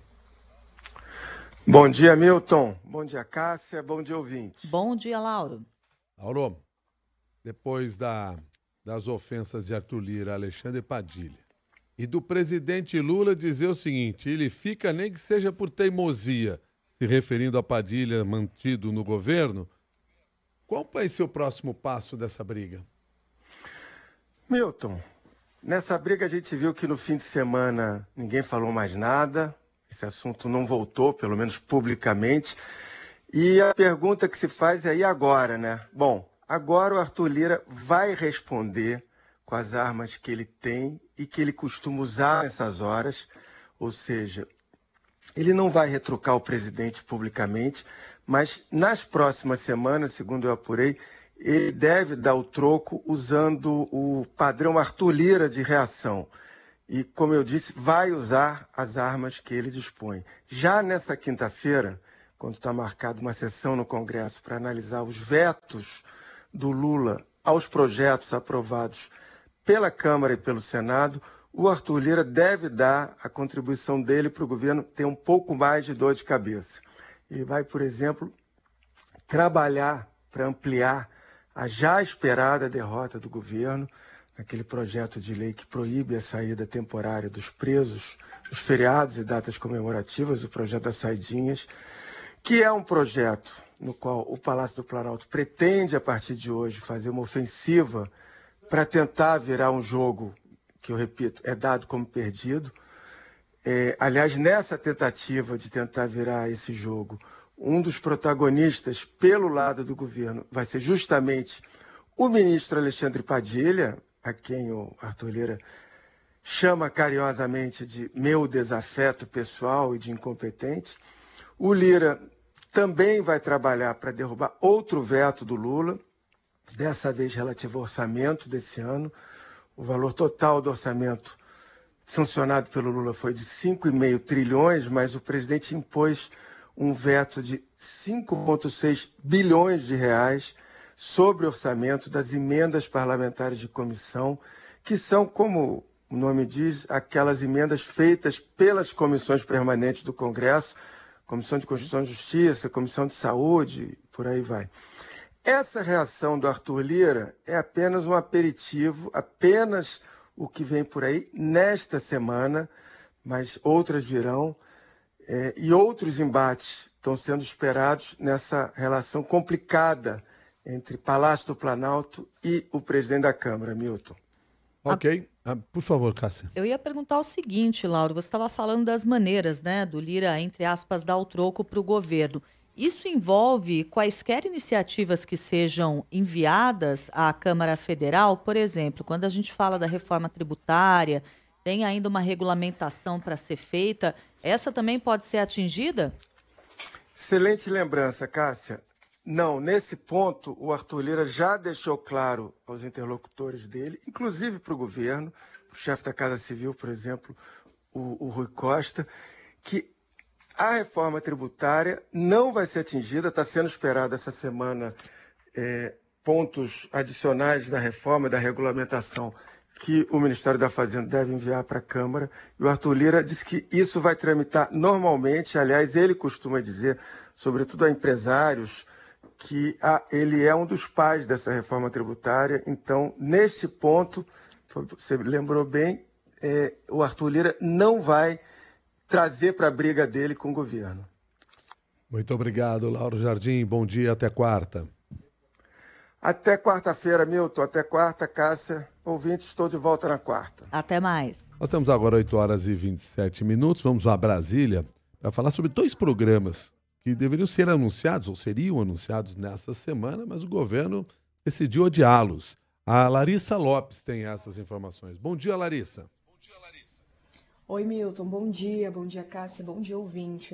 Bom dia, Milton. Bom dia, Cássia. Bom dia, ouvinte. Bom dia, Lauro. Lauro, depois da, das ofensas de Arthur Lira, Alexandre Padilha, e do presidente Lula dizer o seguinte, ele fica nem que seja por teimosia, se referindo a Padilha mantido no governo, qual vai ser o próximo passo dessa briga? Milton, nessa briga a gente viu que no fim de semana ninguém falou mais nada, esse assunto não voltou, pelo menos publicamente, e a pergunta que se faz é, e agora, né? Bom, agora o Arthur Lira vai responder com as armas que ele tem e que ele costuma usar nessas horas, ou seja, ele não vai retrucar o presidente publicamente, mas nas próximas semanas, segundo eu apurei, ele deve dar o troco usando o padrão Arthur Lira de reação. E, como eu disse, vai usar as armas que ele dispõe. Já nessa quinta-feira, quando está marcada uma sessão no Congresso para analisar os vetos do Lula aos projetos aprovados pela Câmara e pelo Senado, o Arthur Lira deve dar a contribuição dele para o governo ter um pouco mais de dor de cabeça. Ele vai, por exemplo, trabalhar para ampliar a já esperada derrota do governo, aquele projeto de lei que proíbe a saída temporária dos presos, os feriados e datas comemorativas, o projeto das saidinhas, que é um projeto no qual o Palácio do Planalto pretende, a partir de hoje, fazer uma ofensiva para tentar virar um jogo que, eu repito, é dado como perdido. É, aliás, nessa tentativa de tentar virar esse jogo, um dos protagonistas pelo lado do governo vai ser justamente o ministro Alexandre Padilha, a quem o Arthur Lira chama carinhosamente de meu desafeto pessoal e de incompetente. O Lira também vai trabalhar para derrubar outro veto do Lula, dessa vez relativo ao orçamento desse ano. O valor total do orçamento sancionado pelo Lula foi de cinco vírgula cinco trilhões, mas o presidente impôs um veto de cinco vírgula seis bilhões de reais sobre o orçamento das emendas parlamentares de comissão, que são, como o nome diz, aquelas emendas feitas pelas comissões permanentes do Congresso, Comissão de Constituição e Justiça, Comissão de Saúde, por aí vai. Essa reação do Arthur Lira é apenas um aperitivo, apenas o que vem por aí nesta semana, mas outras virão, é, e outros embates estão sendo esperados nessa relação complicada entre Palácio do Planalto e o presidente da Câmara, Milton. Ok. Ah, por favor, Cássia. Eu ia perguntar o seguinte, Lauro, você estava falando das maneiras, né, do Lira, entre aspas, dar o troco para o governo. Isso envolve quaisquer iniciativas que sejam enviadas à Câmara Federal? Por exemplo, quando a gente fala da reforma tributária, tem ainda uma regulamentação para ser feita, essa também pode ser atingida? Excelente lembrança, Cássia. Não, nesse ponto, o Arthur Lira já deixou claro aos interlocutores dele, inclusive para o governo, para o chefe da Casa Civil, por exemplo, o, o Rui Costa, que a reforma tributária não vai ser atingida, está sendo esperada essa semana é, pontos adicionais da reforma, da regulamentação, que o Ministério da Fazenda deve enviar para a Câmara. E o Arthur Lira disse que isso vai tramitar normalmente, aliás, ele costuma dizer, sobretudo a empresários, que ah, ele é um dos pais dessa reforma tributária. Então, neste ponto, você lembrou bem, é, o Arthur Lira não vai trazer para a briga dele com o governo. Muito obrigado, Lauro Jardim. Bom dia, até quarta. Até quarta-feira, Milton. Até quarta, Cássia. Ouvintes, estou de volta na quarta. Até mais. Nós temos agora oito horas e vinte e sete minutos. Vamos a Brasília para falar sobre dois programas que deveriam ser anunciados, ou seriam anunciados nessa semana, mas o governo decidiu adiá-los. A Larissa Lopes tem essas informações. Bom dia, Larissa. Oi, Milton. Bom dia. Bom dia, Cássia. Bom dia, ouvinte.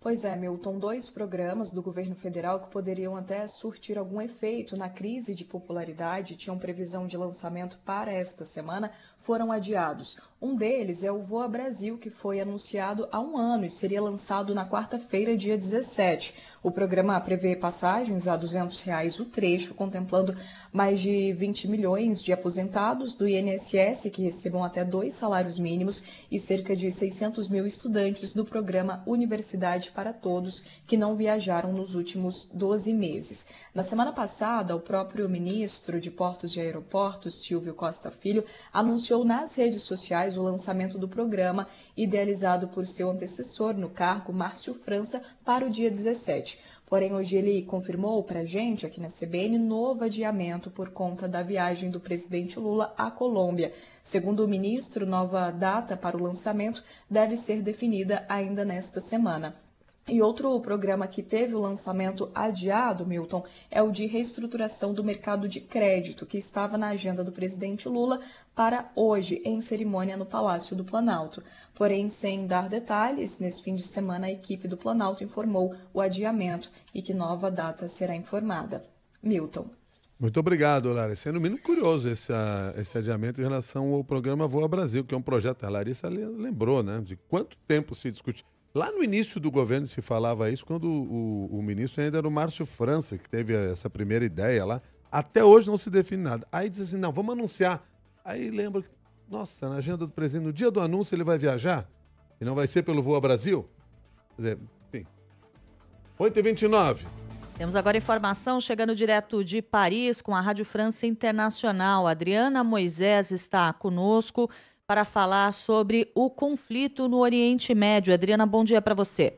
Pois é, Milton, dois programas do governo federal que poderiam até surtir algum efeito na crise de popularidade, tinham previsão de lançamento para esta semana, foram adiados. Um deles é o Voa Brasil, que foi anunciado há um ano e seria lançado na quarta-feira, dia dezessete. O programa prevê passagens a duzentos reais o trecho, contemplando mais de vinte milhões de aposentados do I N S S que recebam até dois salários mínimos e cerca de seiscentos mil estudantes do programa Universidade para Todos que não viajaram nos últimos doze meses. Na semana passada, o próprio ministro de Portos e Aeroportos, Silvio Costa Filho, anunciou nas redes sociais o lançamento do programa, idealizado por seu antecessor no cargo, Márcio França, para o dia dezessete. Porém, hoje ele confirmou para a gente, aqui na C B N, novo adiamento por conta da viagem do presidente Lula à Colômbia. Segundo o ministro, nova data para o lançamento deve ser definida ainda nesta semana. E outro programa que teve o lançamento adiado, Milton, é o de reestruturação do mercado de crédito, que estava na agenda do presidente Lula para hoje, em cerimônia no Palácio do Planalto. Porém, sem dar detalhes, nesse fim de semana a equipe do Planalto informou o adiamento e que nova data será informada. Milton. Muito obrigado, Larissa. É no mínimo curioso esse, uh, esse adiamento em relação ao programa Voa Brasil, que é um projeto, a Larissa lembrou, né, de quanto tempo se discute. Lá no início do governo se falava isso, quando o, o, o ministro ainda era o Márcio França, que teve essa primeira ideia lá. Até hoje não se define nada. Aí diz assim, não, vamos anunciar. Aí lembra que, nossa, na agenda do presidente, no dia do anúncio ele vai viajar? E não vai ser pelo Voa Brasil? Quer dizer, enfim. oito e vinte e nove. Temos agora informação chegando direto de Paris com a Rádio França Internacional. Adriana Moisés está conosco para falar sobre o conflito no Oriente Médio. Adriana, bom dia para você.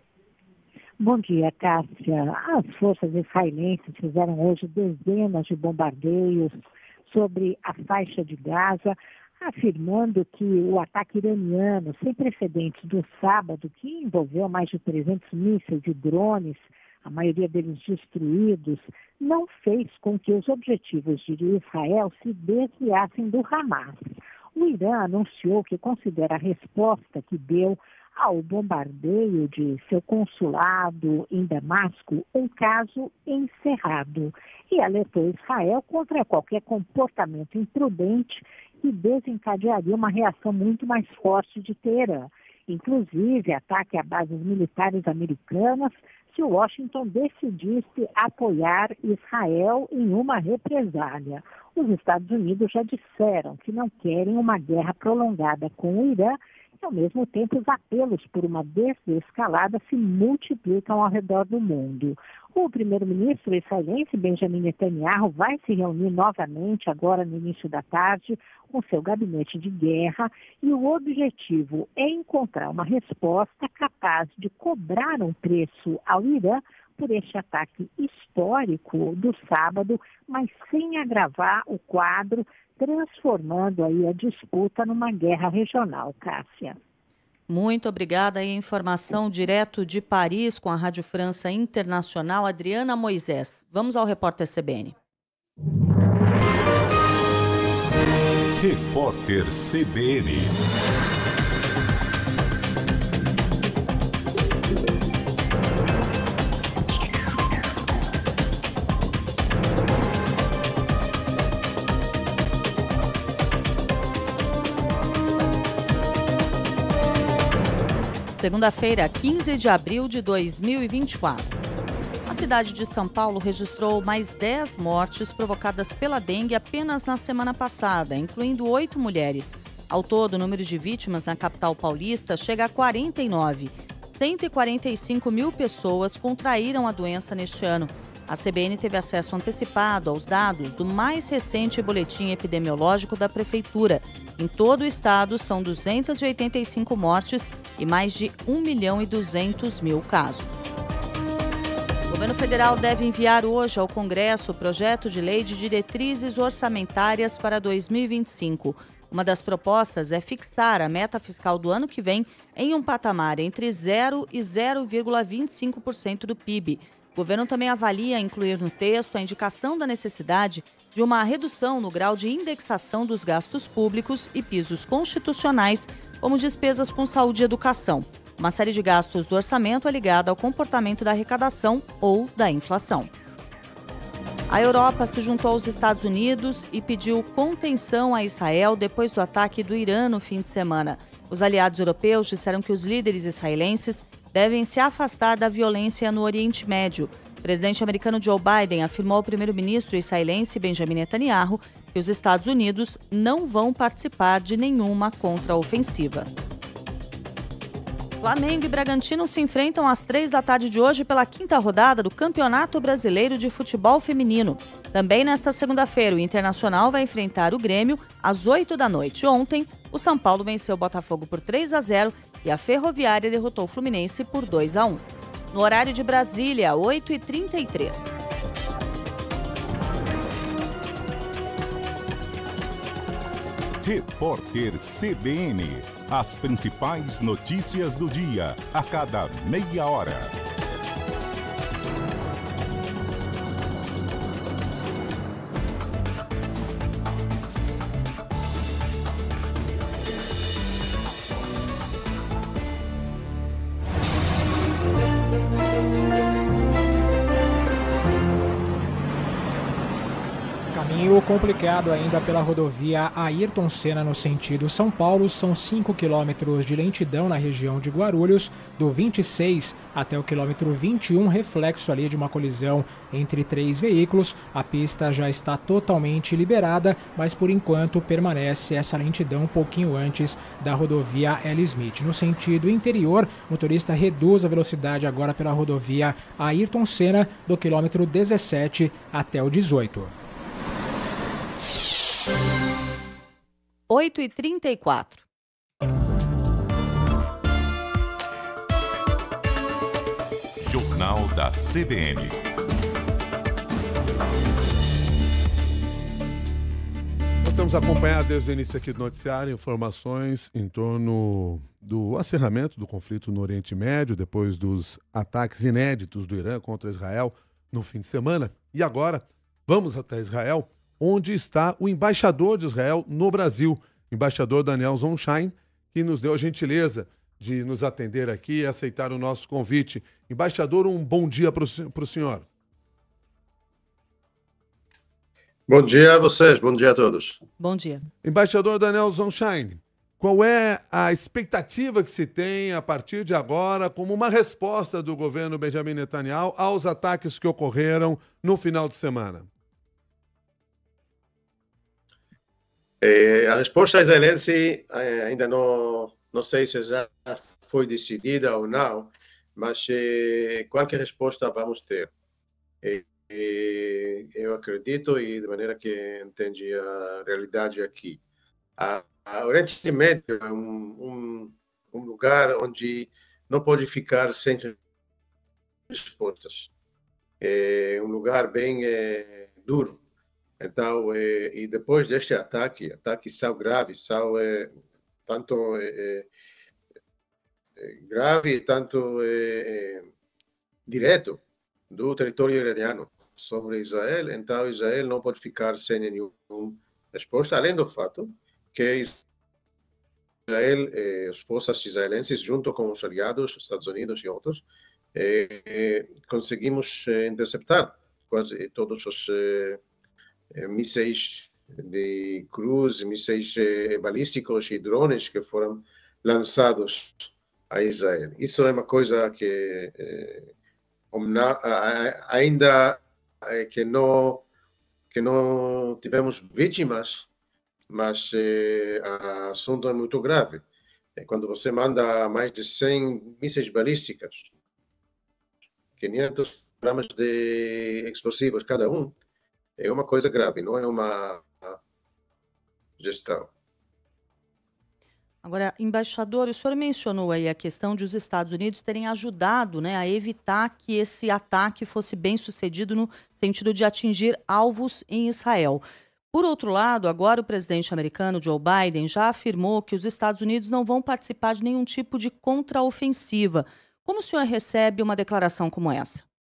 Bom dia, Cássia. As forças israelenses fizeram hoje dezenas de bombardeios sobre a faixa de Gaza, afirmando que o ataque iraniano sem precedentes do sábado, que envolveu mais de trezentos mísseis e drones, a maioria deles destruídos, não fez com que os objetivos de Israel se desviassem do Hamas. O Irã anunciou que considera a resposta que deu ao bombardeio de seu consulado em Damasco um caso encerrado e alertou Israel contra qualquer comportamento imprudente que desencadearia uma reação muito mais forte de Teherã, inclusive ataque a bases militares americanas se Washington decidisse apoiar Israel em uma represália. Os Estados Unidos já disseram que não querem uma guerra prolongada com o Irã e, ao mesmo tempo, os apelos por uma desescalada se multiplicam ao redor do mundo. O primeiro-ministro israelense Benjamin Netanyahu vai se reunir novamente agora no início da tarde com seu gabinete de guerra e o objetivo é encontrar uma resposta capaz de cobrar um preço ao Irã por este ataque histórico do sábado, mas sem agravar o quadro, transformando aí a disputa numa guerra regional, Cássia. Muito obrigada. E informação direto de Paris com a Rádio França Internacional, Adriana Moisés. Vamos ao repórter C B N. Repórter C B N. Segunda-feira, quinze de abril de dois mil e vinte e quatro. A cidade de São Paulo registrou mais dez mortes provocadas pela dengue apenas na semana passada, incluindo oito mulheres. Ao todo, o número de vítimas na capital paulista chega a quarenta e nove. cento e quarenta e cinco mil pessoas contraíram a doença neste ano. A C B N teve acesso antecipado aos dados do mais recente boletim epidemiológico da Prefeitura. Em todo o estado, são duzentas e oitenta e cinco mortes e mais de um milhão e duzentos mil casos. O governo federal deve enviar hoje ao Congresso o projeto de lei de diretrizes orçamentárias para dois mil e vinte e cinco. Uma das propostas é fixar a meta fiscal do ano que vem em um patamar entre zero e zero vírgula vinte e cinco por cento do P I B. O governo também avalia incluir no texto a indicação da necessidade de uma redução no grau de indexação dos gastos públicos e pisos constitucionais, como despesas com saúde e educação. Uma série de gastos do orçamento é ligada ao comportamento da arrecadação ou da inflação. A Europa se juntou aos Estados Unidos e pediu contenção a Israel depois do ataque do Irã no fim de semana. Os aliados europeus disseram que os líderes israelenses devem se afastar da violência no Oriente Médio. O presidente americano Joe Biden afirmou ao primeiro-ministro israelense Benjamin Netanyahu que os Estados Unidos não vão participar de nenhuma contraofensiva. Flamengo e Bragantino se enfrentam às três da tarde de hoje pela quinta rodada do Campeonato Brasileiro de Futebol Feminino. Também nesta segunda-feira, o Internacional vai enfrentar o Grêmio às oito da noite. Ontem, o São Paulo venceu o Botafogo por três a zero e a Ferroviária derrotou o Fluminense por dois a um. No horário de Brasília, oito e trinta e três. Repórter C B N. As principais notícias do dia, a cada meia hora. Caminho complicado ainda pela rodovia Ayrton Senna no sentido São Paulo. São cinco quilômetros de lentidão na região de Guarulhos, do vinte e seis até o quilômetro vinte e um, reflexo ali de uma colisão entre três veículos. A pista já está totalmente liberada, mas por enquanto permanece essa lentidão um pouquinho antes da rodovia L. Smith. No sentido interior, o motorista reduz a velocidade agora pela rodovia Ayrton Senna, do quilômetro dezessete até o dezoito. oito e trinta e quatro. Jornal da C B N. Nós temos acompanhado desde o início aqui do noticiário informações em torno do acerramento do conflito no Oriente Médio, depois dos ataques inéditos do Irã contra Israel no fim de semana. E agora, vamos até Israel, onde está o embaixador de Israel no Brasil, embaixador Daniel Zonshine, que nos deu a gentileza de nos atender aqui e aceitar o nosso convite. Embaixador, um bom dia para o senhor. Bom dia a vocês, bom dia a todos. Bom dia. Embaixador Daniel Zonshine, qual é a expectativa que se tem a partir de agora como uma resposta do governo Benjamin Netanyahu aos ataques que ocorreram no final de semana? É, a resposta israelense é, ainda não, não sei se já foi decidida ou não, mas é, qualquer resposta vamos ter. É, é, eu acredito e de maneira que entendi a realidade aqui. A, a Oriente Médio é um, um, um lugar onde não pode ficar sem respostas. É um lugar bem é, duro. Então, eh, e depois deste ataque, ataques são graves, são eh, tanto eh, eh, grave e tanto eh, direto do território iraniano sobre Israel. Então, Israel não pode ficar sem nenhuma resposta, além do fato que Israel, eh, as forças israelenses, junto com os aliados, Estados Unidos e outros, eh, eh, conseguimos eh, interceptar quase todos os eh, mísseis de cruz, mísseis eh, balísticos e drones que foram lançados a Israel. Isso é uma coisa que eh, ainda eh, que não que não tivemos vítimas, mas eh, o assunto é muito grave. Quando você manda mais de cem mísseis balísticos, quinhentos gramas de explosivos cada um, é uma coisa grave, não é uma gestão. Agora, embaixador, o senhor mencionou aí a questão de os Estados Unidos terem ajudado, né, a evitar que esse ataque fosse bem sucedido no sentido de atingir alvos em Israel. Por outro lado, agora o presidente americano Joe Biden já afirmou que os Estados Unidos não vão participar de nenhum tipo de contraofensiva. Como o senhor recebe uma declaração como essa?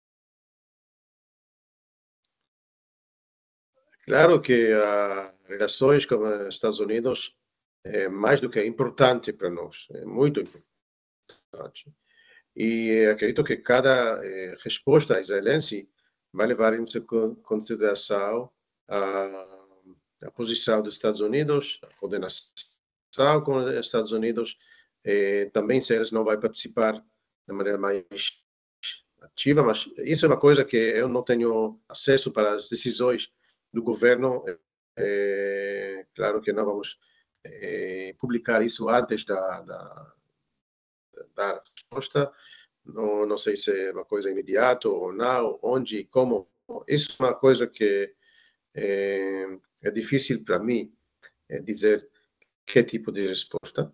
Claro que as relações com os Estados Unidos é mais do que importante para nós, é muito importante. importante. E acredito que cada eh, resposta israelense vai levar em consideração a, a posição dos Estados Unidos, a coordenação com os Estados Unidos, eh, também se eles não vão participar de maneira mais ativa, mas isso é uma coisa que eu não tenho acesso para as decisões do governo. É, claro que não vamos é, publicar isso antes da, da, da resposta. Não, não sei se é uma coisa imediata ou não, onde, como. Isso é uma coisa que é, é difícil para mim é, dizer que tipo de resposta.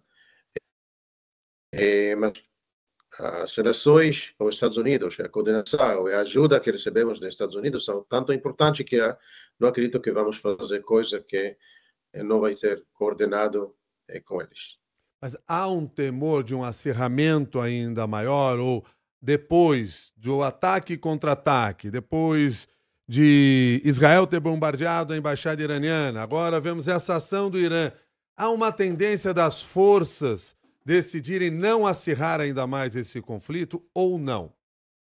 É, mas as relações com os Estados Unidos, a coordenação e a ajuda que recebemos dos Estados Unidos são tanto importantes que não acredito que vamos fazer coisa que não vai ser coordenado com eles. Mas há um temor de um acirramento ainda maior, ou depois do ataque e contra-ataque, depois de Israel ter bombardeado a embaixada iraniana, agora vemos essa ação do Irã. Há uma tendência das forças decidirem não acirrar ainda mais esse conflito ou não?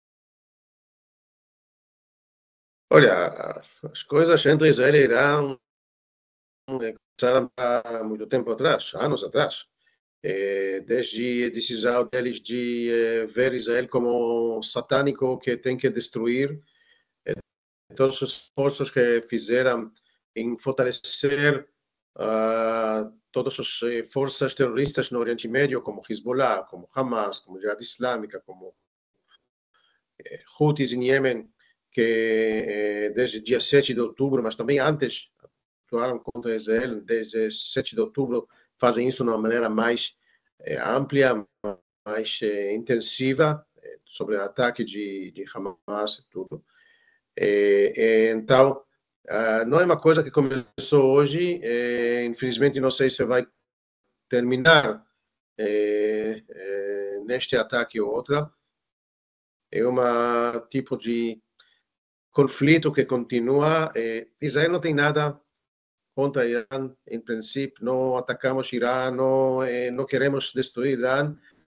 Olha, as coisas entre Israel e Irã começaram há muito tempo atrás, anos atrás. Desde a decisão deles de ver Israel como satânico que tem que destruir, todos os esforços que fizeram em fortalecer uh, todas as forças terroristas no Oriente Médio, como Hezbollah, como Hamas, como Jihad Islâmica, como eh, Houthis em Iêmen, que eh, desde dia sete de outubro, mas também antes, atuaram contra Israel, desde sete de outubro, fazem isso de uma maneira mais eh, ampla, mais eh, intensiva, eh, sobre o ataque de, de Hamas e tudo. Eh, eh, então, Uh, não é uma coisa que começou hoje, eh, infelizmente não sei se vai terminar eh, eh, neste ataque ou outra. É um tipo de conflito que continua. Eh, Israel não tem nada contra Irã, em princípio, não atacamos Irã, não, eh, não queremos destruir Irã.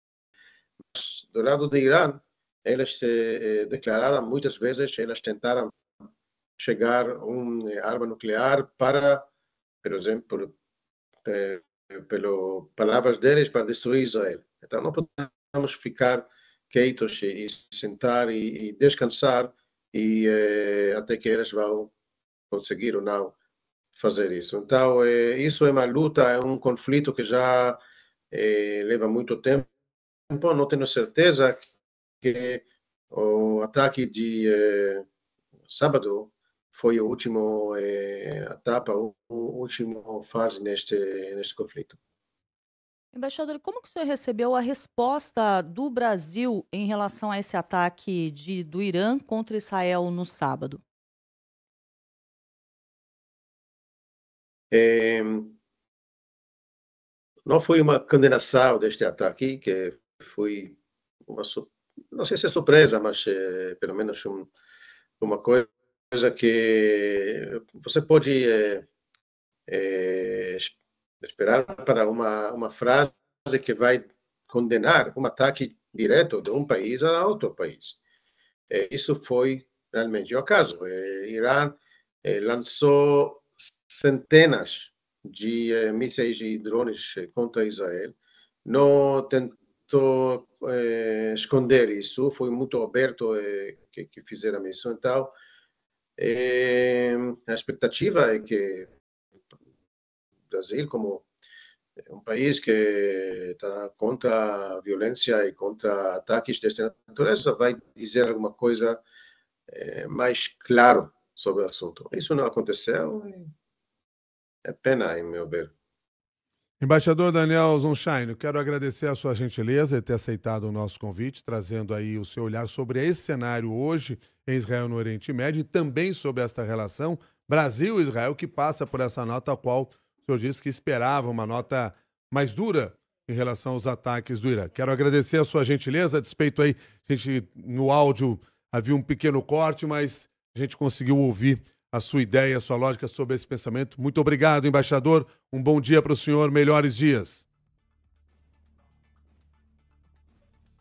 Mas, do lado de Irã, eles eh, declararam muitas vezes, eles tentaram chegar a uma arma nuclear para, por exemplo, eh, pelas palavras deles, para destruir Israel. Então não podemos ficar quietos e, e sentar e, e descansar e eh, até que eles vão conseguir ou não fazer isso. Então eh, isso é uma luta, é um conflito que já eh, leva muito tempo. Não tenho certeza que o ataque de eh, sábado foi o último eh, etapa, o, o último fase neste, neste conflito. Embaixador, como que o senhor recebeu a resposta do Brasil em relação a esse ataque de, do Irã contra Israel no sábado? É, não foi uma condenação deste ataque, que foi uma, não sei se é surpresa, mas é, pelo menos um, uma coisa coisa que você pode é, é, esperar para uma, uma frase que vai condenar um ataque direto de um país a outro país. É, isso foi realmente o caso. É, Irã é, lançou centenas de é, mísseis e drones contra Israel. Não tentou é, esconder isso, foi muito aberto é, que, que fizeram isso. Então, É, a expectativa é que o Brasil, como um país que está contra a violência e contra ataques desta natureza, vai dizer alguma coisa é, mais claro sobre o assunto. Isso não aconteceu, é pena, em meu ver. Embaixador Daniel Zonshine, eu quero agradecer a sua gentileza de ter aceitado o nosso convite, trazendo aí o seu olhar sobre esse cenário hoje em Israel, no Oriente Médio, e também sobre esta relação Brasil-Israel, que passa por essa nota a qual o senhor disse que esperava uma nota mais dura em relação aos ataques do Irã. Quero agradecer a sua gentileza, a despeito aí, a gente, no áudio havia um pequeno corte, mas a gente conseguiu ouvir a sua ideia, a sua lógica sobre esse pensamento. Muito obrigado, embaixador. Um bom dia para o senhor, melhores dias.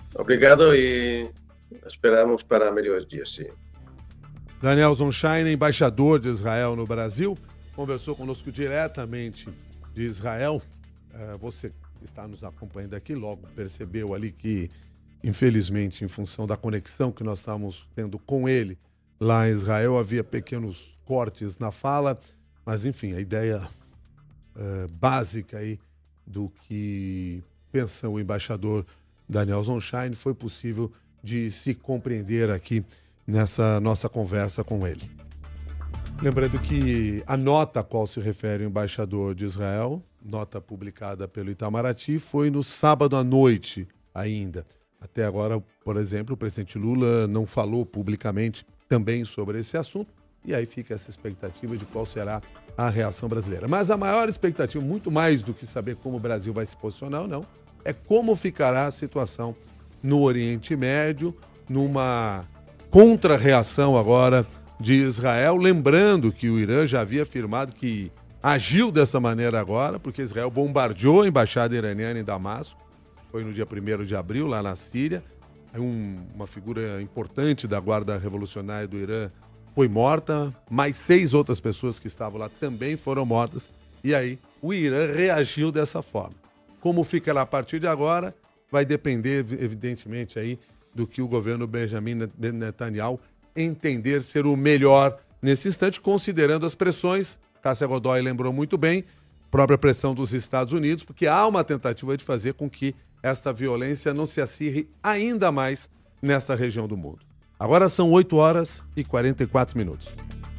Obrigado e esperamos para melhores dias, sim. Daniel Zonshine, embaixador de Israel no Brasil, conversou conosco diretamente de Israel. Uh, você que está nos acompanhando aqui, logo percebeu ali que, infelizmente, em função da conexão que nós estávamos tendo com ele lá em Israel, havia pequenos cortes na fala, mas, enfim, a ideia uh, básica aí do que pensa o embaixador Daniel Zonshine foi possível de se compreender aqui nessa nossa conversa com ele. Lembrando que a nota a qual se refere o embaixador de Israel, nota publicada pelo Itamaraty, foi no sábado à noite ainda. Até agora, por exemplo, o presidente Lula não falou publicamente também sobre esse assunto, e aí fica essa expectativa de qual será a reação brasileira. Mas a maior expectativa, muito mais do que saber como o Brasil vai se posicionar ou não, é como ficará a situação no Oriente Médio, numa contra-reação agora de Israel, lembrando que o Irã já havia afirmado que agiu dessa maneira agora, porque Israel bombardeou a embaixada iraniana em Damasco, foi no dia primeiro de abril, lá na Síria. Um, uma figura importante da Guarda Revolucionária do Irã foi morta, mais seis outras pessoas que estavam lá também foram mortas, e aí o Irã reagiu dessa forma. Como ficará a partir de agora, vai depender, evidentemente, aí do que o governo Benjamin Netanyahu entender ser o melhor nesse instante, considerando as pressões. Cássia Godoy lembrou muito bem, própria pressão dos Estados Unidos, porque há uma tentativa de fazer com que esta violência não se acirre ainda mais nessa região do mundo. Agora são oito horas e quarenta e quatro minutos.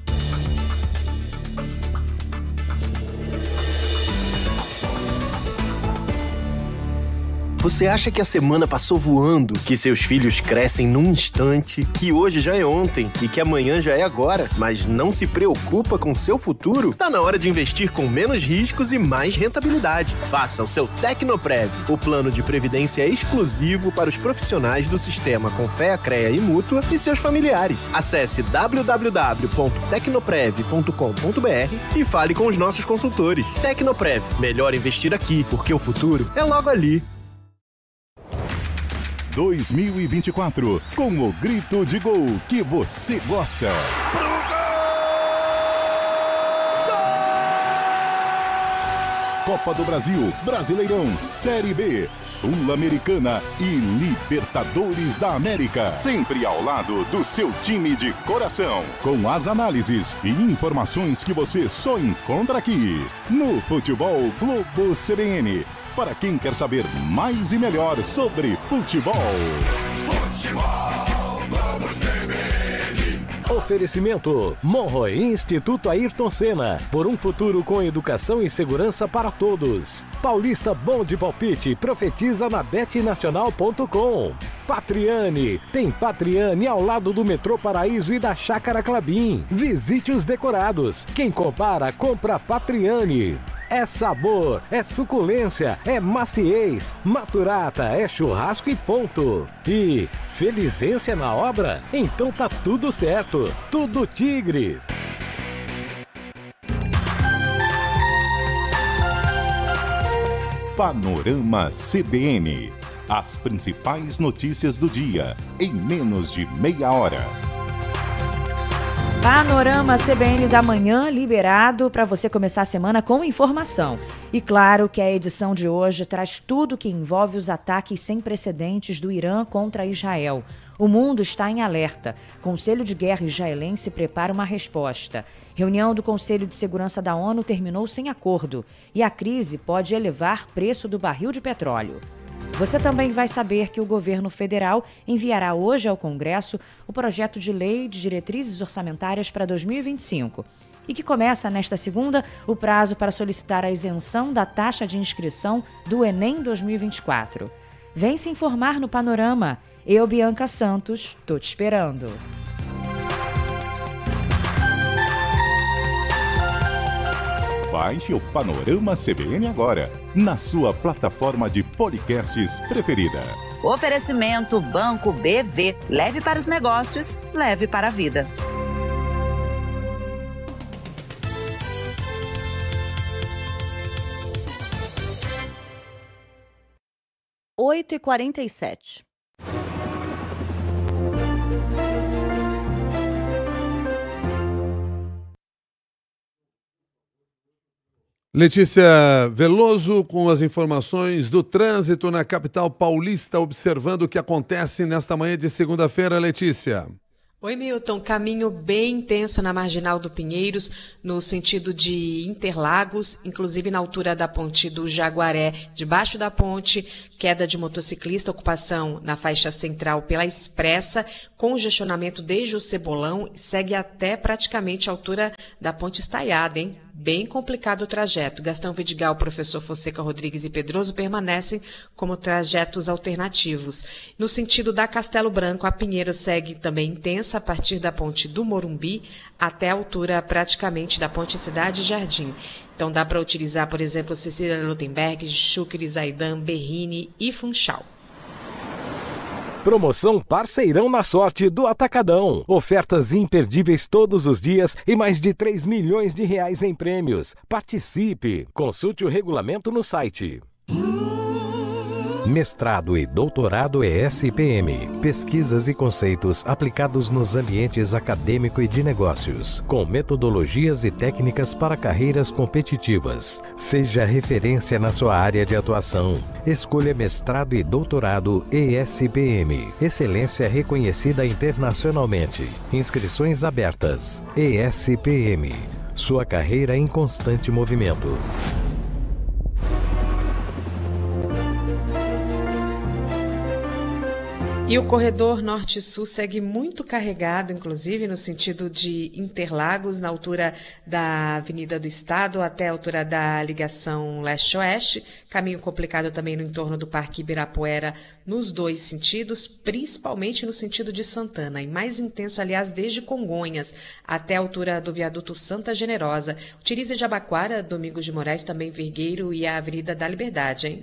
Você acha que a semana passou voando, que seus filhos crescem num instante, que hoje já é ontem e que amanhã já é agora, mas não se preocupa com seu futuro? Tá na hora de investir com menos riscos e mais rentabilidade. Faça o seu Tecnoprev, o plano de previdência exclusivo para os profissionais do sistema Confea-Crea e Mútua e seus familiares. Acesse w w w ponto tecnoprev ponto com ponto b r e fale com os nossos consultores. Tecnoprev, melhor investir aqui, porque o futuro é logo ali. dois mil e vinte e quatro, com o grito de gol que você gosta. Copa do Brasil, Brasileirão, Série B, Sul-Americana e Libertadores da América. Sempre ao lado do seu time de coração. Com as análises e informações que você só encontra aqui. No Futebol Globo C B N. Para quem quer saber mais e melhor sobre futebol. Futebol Globo C B N. Oferecimento Monroe Instituto Ayrton Senna. Por um futuro com educação e segurança para todos. Paulista Bom de Palpite profetiza na bet nacional ponto com. Patriani. Tem Patriani ao lado do Metrô Paraíso e da Chácara Clabim. Visite os decorados. Quem compara, compra Patriani. É sabor, é suculência, é maciez, maturata, é churrasco e ponto. E felizência na obra? Então tá tudo certo. Tudo Tigre. Panorama C B N. As principais notícias do dia, em menos de meia hora. Panorama C B N da manhã liberado para você começar a semana com informação. E claro que a edição de hoje traz tudo que envolve os ataques sem precedentes do Irã contra Israel. O mundo está em alerta. Conselho de Guerra israelense prepara uma resposta. Reunião do Conselho de Segurança da ONU terminou sem acordo. E a crise pode elevar preço do barril de petróleo. Você também vai saber que o governo federal enviará hoje ao Congresso o projeto de lei de diretrizes orçamentárias para dois mil e vinte e cinco e que começa nesta segunda o prazo para solicitar a isenção da taxa de inscrição do Enem dois mil e vinte e quatro. Vem se informar no Panorama. Eu, Bianca Santos, tô te esperando. Baixe o Panorama C B N agora, na sua plataforma de podcasts preferida. Oferecimento Banco B V. Leve para os negócios, leve para a vida. oito e quarenta e sete. Letícia Veloso com as informações do trânsito na capital paulista, observando o que acontece nesta manhã de segunda-feira, Letícia. Oi, Milton. Caminho bem intenso na Marginal do Pinheiros, no sentido de Interlagos, inclusive na altura da ponte do Jaguaré, debaixo da ponte, queda de motociclista, ocupação na faixa central pela Expressa, congestionamento desde o Cebolão, segue até praticamente a altura da ponte Estaiada, hein? Bem complicado o trajeto. Gastão Vidigal, Professor Fonseca Rodrigues e Pedroso permanecem como trajetos alternativos. No sentido da Castelo Branco, a Pinheiro segue também intensa a partir da ponte do Morumbi até a altura praticamente da ponte Cidade Jardim. Então dá para utilizar, por exemplo, Cecília Lutemberg, Chucre, Zaidan, Berrini e Funchal. Promoção Parceirão na Sorte do Atacadão. Ofertas imperdíveis todos os dias e mais de três milhões de reais em prêmios. Participe! Consulte o regulamento no site. Mestrado e doutorado E S P M. Pesquisas e conceitos aplicados nos ambientes acadêmico e de negócios, com metodologias e técnicas para carreiras competitivas. Seja referência na sua área de atuação. Escolha mestrado e doutorado E S P M. Excelência reconhecida internacionalmente. Inscrições abertas. E S P M. Sua carreira em constante movimento. E o corredor Norte-Sul segue muito carregado, inclusive no sentido de Interlagos, na altura da Avenida do Estado até a altura da ligação Leste-Oeste. Caminho complicado também no entorno do Parque Ibirapuera, nos dois sentidos, principalmente no sentido de Santana. E mais intenso, aliás, desde Congonhas até a altura do viaduto Santa Generosa. Utilize Jabaquara, Domingos de Moraes, também Virgueiro e a Avenida da Liberdade, hein?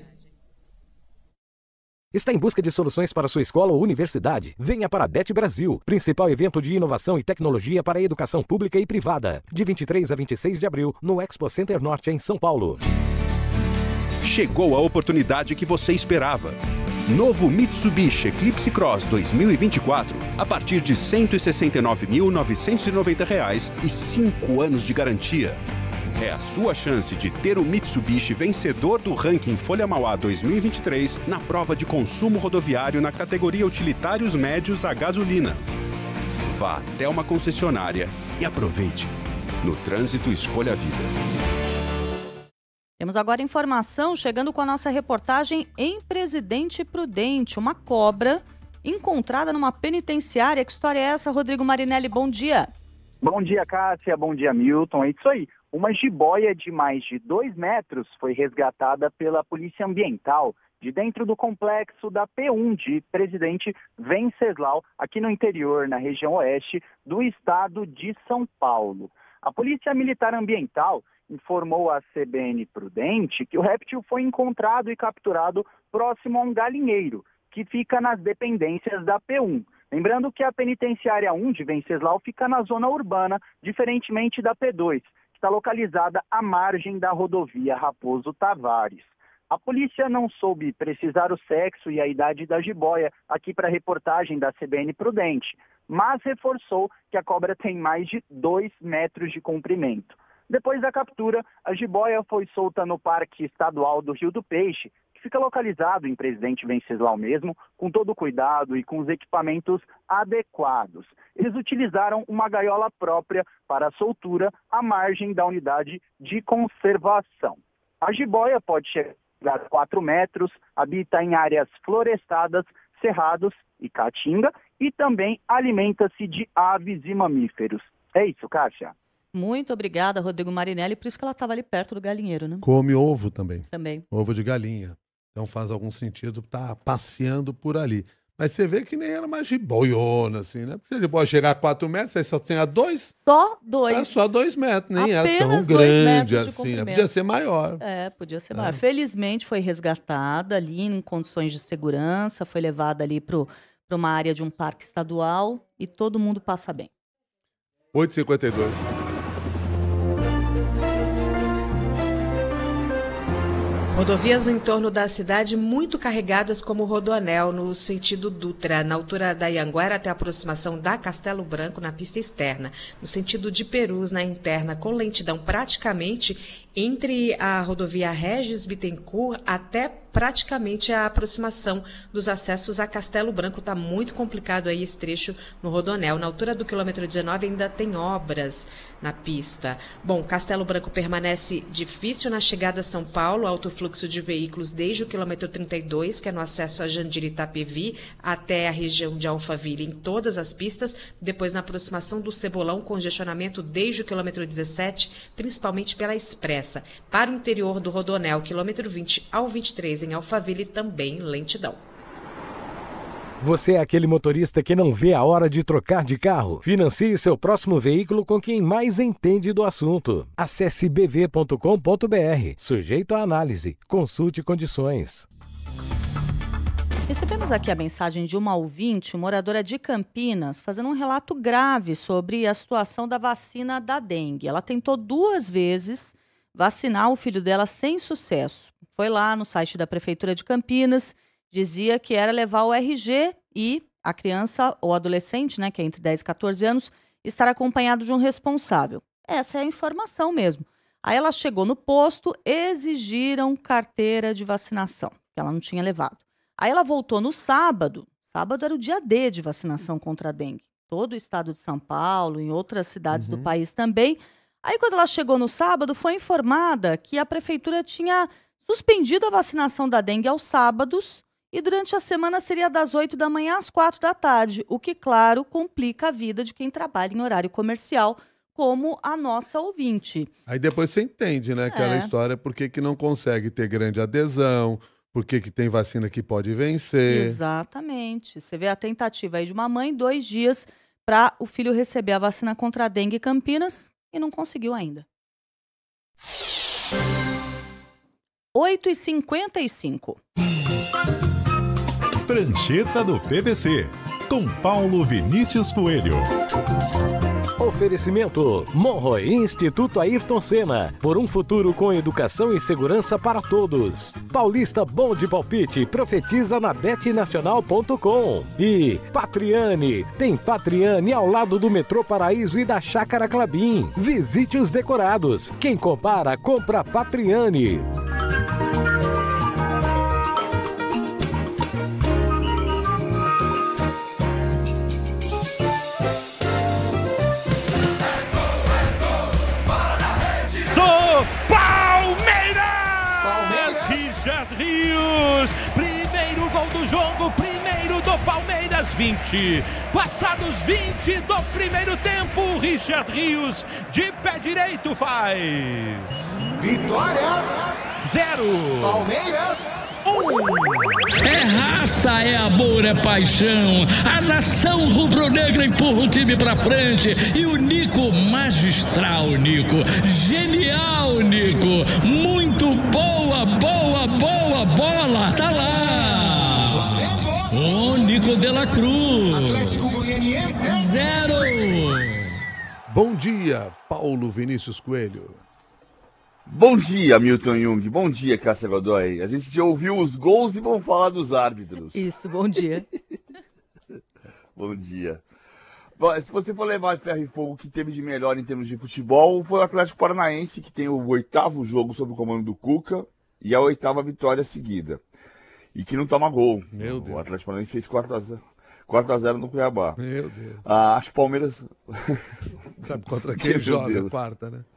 Está em busca de soluções para sua escola ou universidade? Venha para a B E T Brasil, principal evento de inovação e tecnologia para a educação pública e privada, de vinte e três a vinte e seis de abril, no Expo Center Norte, em São Paulo. Chegou a oportunidade que você esperava. Novo Mitsubishi Eclipse Cross dois mil e vinte e quatro, a partir de cento e sessenta e nove mil novecentos e noventa reais e cinco anos de garantia. É a sua chance de ter o Mitsubishi vencedor do ranking Folha Mauá dois mil e vinte e três na prova de consumo rodoviário na categoria Utilitários Médios a gasolina. Vá até uma concessionária e aproveite. No trânsito, escolha a vida. Temos agora informação chegando com a nossa reportagem em Presidente Prudente. Uma cobra encontrada numa penitenciária. Que história é essa, Rodrigo Marinelli? Bom dia. Bom dia, Cássia. Bom dia, Milton. É isso aí. Uma jiboia de mais de dois metros foi resgatada pela Polícia Ambiental de dentro do complexo da P um de Presidente Venceslau, aqui no interior, na região oeste do estado de São Paulo. A Polícia Militar Ambiental informou à C B N Prudente que o réptil foi encontrado e capturado próximo a um galinheiro, que fica nas dependências da P um. Lembrando que a Penitenciária um de Venceslau fica na zona urbana, diferentemente da P dois, que está localizada à margem da rodovia Raposo Tavares. A polícia não soube precisar o sexo e a idade da jiboia aqui para a reportagem da C B N Prudente, mas reforçou que a cobra tem mais de dois metros de comprimento. Depois da captura, a jiboia foi solta no Parque Estadual do Rio do Peixe, que fica localizado em Presidente Venceslau mesmo, com todo o cuidado e com os equipamentos adequados. Eles utilizaram uma gaiola própria para a soltura à margem da unidade de conservação. A jiboia pode chegar a quatro metros, habita em áreas florestadas, cerrados e caatinga e também alimenta-se de aves e mamíferos. É isso, Cássia. Muito obrigada, Rodrigo Marinelli. Por isso que ela estava ali perto do galinheiro, né? Come ovo também. Também. Ovo de galinha. Então faz algum sentido estar tá passeando por ali. Mas você vê que nem era uma jiboiona, assim, né? Porque se a jiboia chegar a quatro metros, aí só tem a dois. Só dois. É só dois metros, nem Apenas é tão grande assim. Né? Podia ser maior. É, podia ser é. maior. Felizmente foi resgatada ali em condições de segurança, foi levada ali para uma área de um parque estadual e todo mundo passa bem. oito e cinquenta e dois. Rodovias no entorno da cidade muito carregadas como o Rodoanel, no sentido Dutra, na altura da Ianguera até a aproximação da Castelo Branco, na pista externa. No sentido de Perus, na interna, com lentidão praticamente entre a rodovia Regis Bittencourt até praticamente a aproximação dos acessos a Castelo Branco. Está muito complicado aí esse trecho no Rodonel. Na altura do quilômetro dezenove ainda tem obras na pista. Bom, Castelo Branco permanece difícil na chegada a São Paulo, alto fluxo de veículos desde o quilômetro trinta e dois, que é no acesso a Jandira Itapevi, até a região de Alphaville em todas as pistas. Depois, na aproximação do Cebolão, congestionamento desde o quilômetro dezessete, principalmente pela Expressa. Para o interior do Rodonel, quilômetro vinte ao vinte e três, em Alphaville, também lentidão. Você é aquele motorista que não vê a hora de trocar de carro? Financie seu próximo veículo com quem mais entende do assunto. Acesse b v ponto com ponto b r. Sujeito à análise. Consulte condições. Recebemos aqui a mensagem de uma ouvinte, moradora de Campinas, fazendo um relato grave sobre a situação da vacina da dengue. Ela tentou duas vezes vacinar o filho dela sem sucesso. Foi lá no site da Prefeitura de Campinas, dizia que era levar o R G e a criança ou adolescente, né, que é entre dez e quatorze anos, estar acompanhado de um responsável. Essa é a informação mesmo. Aí ela chegou no posto, exigiram carteira de vacinação, que ela não tinha levado. Aí ela voltou no sábado, sábado era o dia D de vacinação contra a dengue. Todo o estado de São Paulo, em outras cidades uhum. do país também. Aí quando ela chegou no sábado, foi informada que a prefeitura tinha suspendido a vacinação da dengue aos sábados e durante a semana seria das oito da manhã às quatro da tarde, o que, claro, complica a vida de quem trabalha em horário comercial, como a nossa ouvinte. Aí depois você entende, né, aquela é. história, por que que não consegue ter grande adesão, por que que tem vacina que pode vencer. Exatamente. Você vê a tentativa aí de uma mãe, dois dias para o filho receber a vacina contra a dengue em Campinas e não conseguiu ainda. oito e cinquenta e cinco. Prancheta do P V C, com Paulo Vinícius Coelho. Oferecimento Monroe Instituto Ayrton Senna. Por um futuro com educação e segurança para todos. Paulista Bom de Palpite profetiza na bet nacional ponto com. E Patriani. Tem Patriani ao lado do Metrô Paraíso e da Chácara Clabim. Visite os decorados. Quem compara, compra Patriani. Rios, primeiro gol do jogo, primeiro do Palmeiras, vinte. Passados vinte do primeiro tempo, Richard Rios de pé direito faz. Vitória! Zero. Palmeiras! Um. É raça, é amor, é paixão. A nação rubro-negra empurra o time pra frente. E o Nico, magistral, Nico. Genial, Nico. Muito boa, boa, boa bola. Tá lá. Ô, oh, Nico de la Cruz. Atlético Goianiense. Zero. Bom dia, Paulo Vinícius Coelho. Bom dia, Milton Jung. Bom dia, Cássia Godoy. A gente já ouviu os gols e vamos falar dos árbitros. Isso, bom dia. Bom dia. Bom, se você for levar ferro e fogo, o que teve de melhor em termos de futebol foi o Atlético Paranaense, que tem o oitavo jogo sob o comando do Cuca e a oitava vitória seguida. E que não toma gol. Meu Deus. O Atlético Paranaense fez quatro a zero no Cuiabá. Meu Deus. Ah, acho que o Palmeiras... Sabe contra quem joga Deus. quarta, né?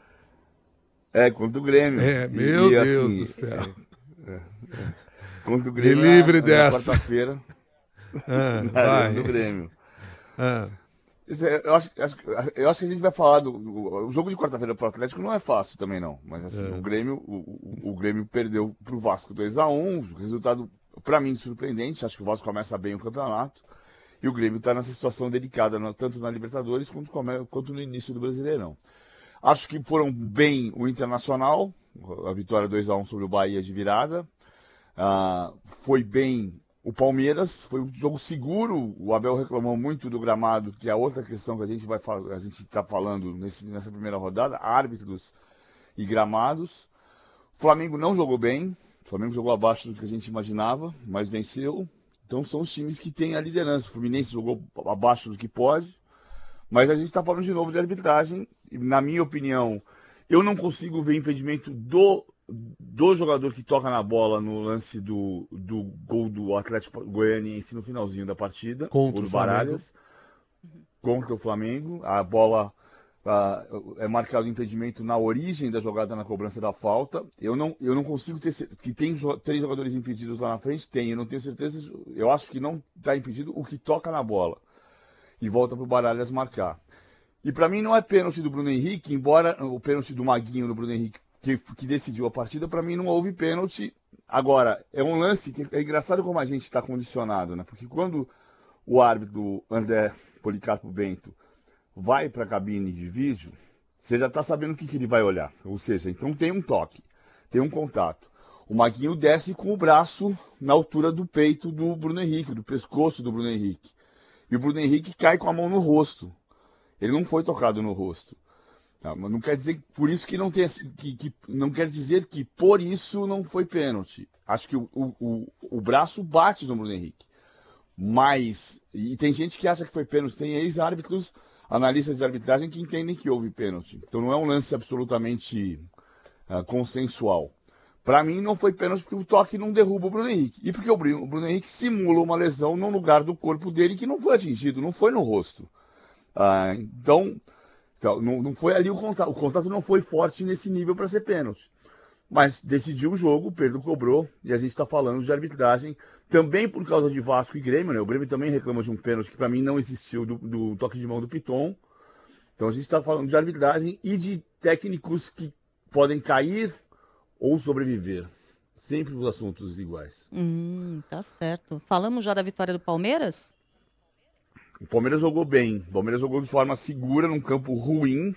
É, contra o Grêmio. É, meu e, Deus assim, do céu. É, é, é. Contra o Grêmio. Me livre na, dessa. Na quarta-feira. Ah, na vai. do Grêmio. Ah. Isso é, eu, acho, acho, eu acho que a gente vai falar do. O jogo de quarta-feira pro Atlético não é fácil também, não. Mas assim, é. o Grêmio, o, o, o Grêmio perdeu pro Vasco dois a um. Resultado, pra mim, surpreendente. Acho que o Vasco começa bem o campeonato. E o Grêmio tá nessa situação delicada, tanto na Libertadores quanto, quanto no início do Brasileirão. Acho que foram bem o Internacional, a vitória dois a um sobre o Bahia de virada. Uh, foi bem o Palmeiras, foi um jogo seguro. O Abel reclamou muito do gramado, que é outra questão que a gente vai a gente está falando nesse, nessa primeira rodada, árbitros e gramados. O Flamengo não jogou bem, o Flamengo jogou abaixo do que a gente imaginava, mas venceu. Então são os times que têm a liderança. O Fluminense jogou abaixo do que pode. Mas a gente está falando de novo de arbitragem, e na minha opinião, Eu não consigo ver impedimento do, do jogador que toca na bola no lance do, do gol do Atlético Goianiense no finalzinho da partida. Contra o Baralhas. Contra o Flamengo. A bola uh, é marcado impedimento na origem da jogada, na cobrança da falta. Eu não, eu não consigo ter certeza que tem três jogadores impedidos lá na frente. Tem, eu não tenho certeza. Eu acho que não está impedido o que toca na bola. E volta para o Baralhas marcar. E para mim não é pênalti do Bruno Henrique, embora o pênalti do Maguinho no Bruno Henrique, que, que decidiu a partida, para mim não houve pênalti. Agora, é um lance que é engraçado como a gente está condicionado, né? Porque quando o árbitro André Policarpo Bento vai para a cabine de vídeo, você já está sabendo o que, que ele vai olhar. Ou seja, então tem um toque, tem um contato. O Maguinho desce com o braço na altura do peito do Bruno Henrique, do pescoço do Bruno Henrique. E o Bruno Henrique cai com a mão no rosto. Ele não foi tocado no rosto. Tá? Mas não quer dizer por isso que não tem que, que não quer dizer que por isso não foi pênalti. Acho que o, o, o braço bate no Bruno Henrique. Mas e tem gente que acha que foi pênalti. Tem ex-árbitros, analistas de arbitragem que entendem que houve pênalti. Então não é um lance absolutamente uh, consensual. Para mim não foi pênalti porque o toque não derruba o Bruno Henrique. E porque o Bruno, o Bruno Henrique simula uma lesão no lugar do corpo dele que não foi atingido, não foi no rosto. Ah, então, então não, não foi ali o contato. O contato não foi forte nesse nível para ser pênalti. Mas decidiu o jogo, o Pedro cobrou, e a gente está falando de arbitragem. Também por causa de Vasco e Grêmio, né? O Grêmio também reclama de um pênalti que para mim não existiu, do, do toque de mão do Piton. Então a gente está falando de arbitragem e de técnicos que podem cair ou sobreviver. Sempre os assuntos iguais. Hum, tá certo. Falamos já da vitória do Palmeiras? O Palmeiras jogou bem. O Palmeiras jogou de forma segura, num campo ruim.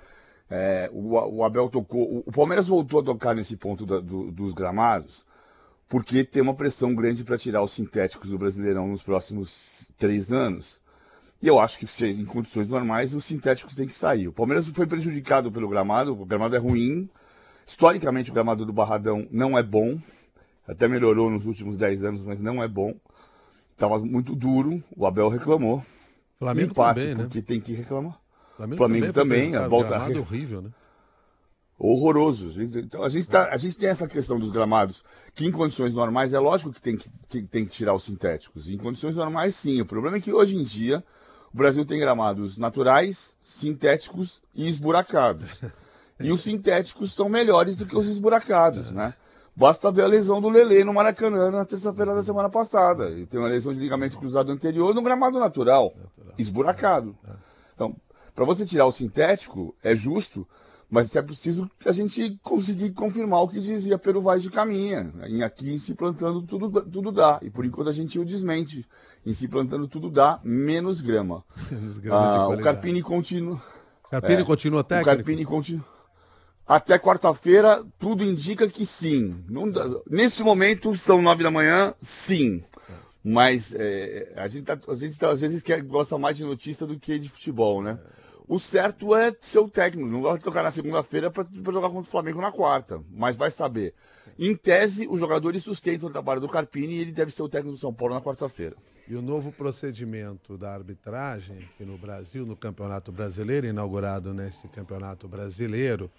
É, o, o Abel tocou... O Palmeiras voltou a tocar nesse ponto da, do, dos gramados porque tem uma pressão grande para tirar os sintéticos do Brasileirão nos próximos três anos. E eu acho que, se, em condições normais, os sintéticos têm que sair. O Palmeiras foi prejudicado pelo gramado. O gramado é ruim. Historicamente, o gramado do Barradão não é bom. Até melhorou nos últimos dez anos, mas não é bom. Estava muito duro, o Abel reclamou. Flamengo empate, também, né? Porque tem que reclamar. Flamengo, Flamengo também, a volta gramado é horrível, né? Horroroso. Então a gente, tá, a gente tem essa questão dos gramados, que em condições normais é lógico que tem que, que tem que tirar os sintéticos. Em condições normais, sim. O problema é que hoje em dia o Brasil tem gramados naturais, sintéticos e esburacados. E os sintéticos são melhores do que os esburacados, né? Basta ver a lesão do Lelê no Maracanã na terça-feira da semana passada. Ele tem uma lesão de ligamento cruzado anterior no gramado natural, esburacado. Então, para você tirar o sintético, é justo, mas é preciso que a gente conseguir confirmar o que dizia Pero Vaz de Caminha. Em aqui, em se plantando, tudo, tudo dá. E por enquanto a gente o desmente. Em se plantando, tudo dá, menos grama. Menos grama ah, o Carpini continua... Carpini é, continua técnico? O Carpini continua... Até quarta-feira, tudo indica que sim. Não dá... Nesse momento, são nove da manhã, sim. Mas é, a gente, tá, a gente tá, às vezes quer, gosta mais de notícia do que de futebol, né? O certo é ser o técnico. Não vai tocar na segunda-feira para jogar contra o Flamengo na quarta. Mas vai saber. Em tese, os jogadores sustentam o trabalho do Carpini e ele deve ser o técnico do São Paulo na quarta-feira. E o novo procedimento da arbitragem aqui no Brasil, no Campeonato Brasileiro, inaugurado nesse Campeonato Brasileiro,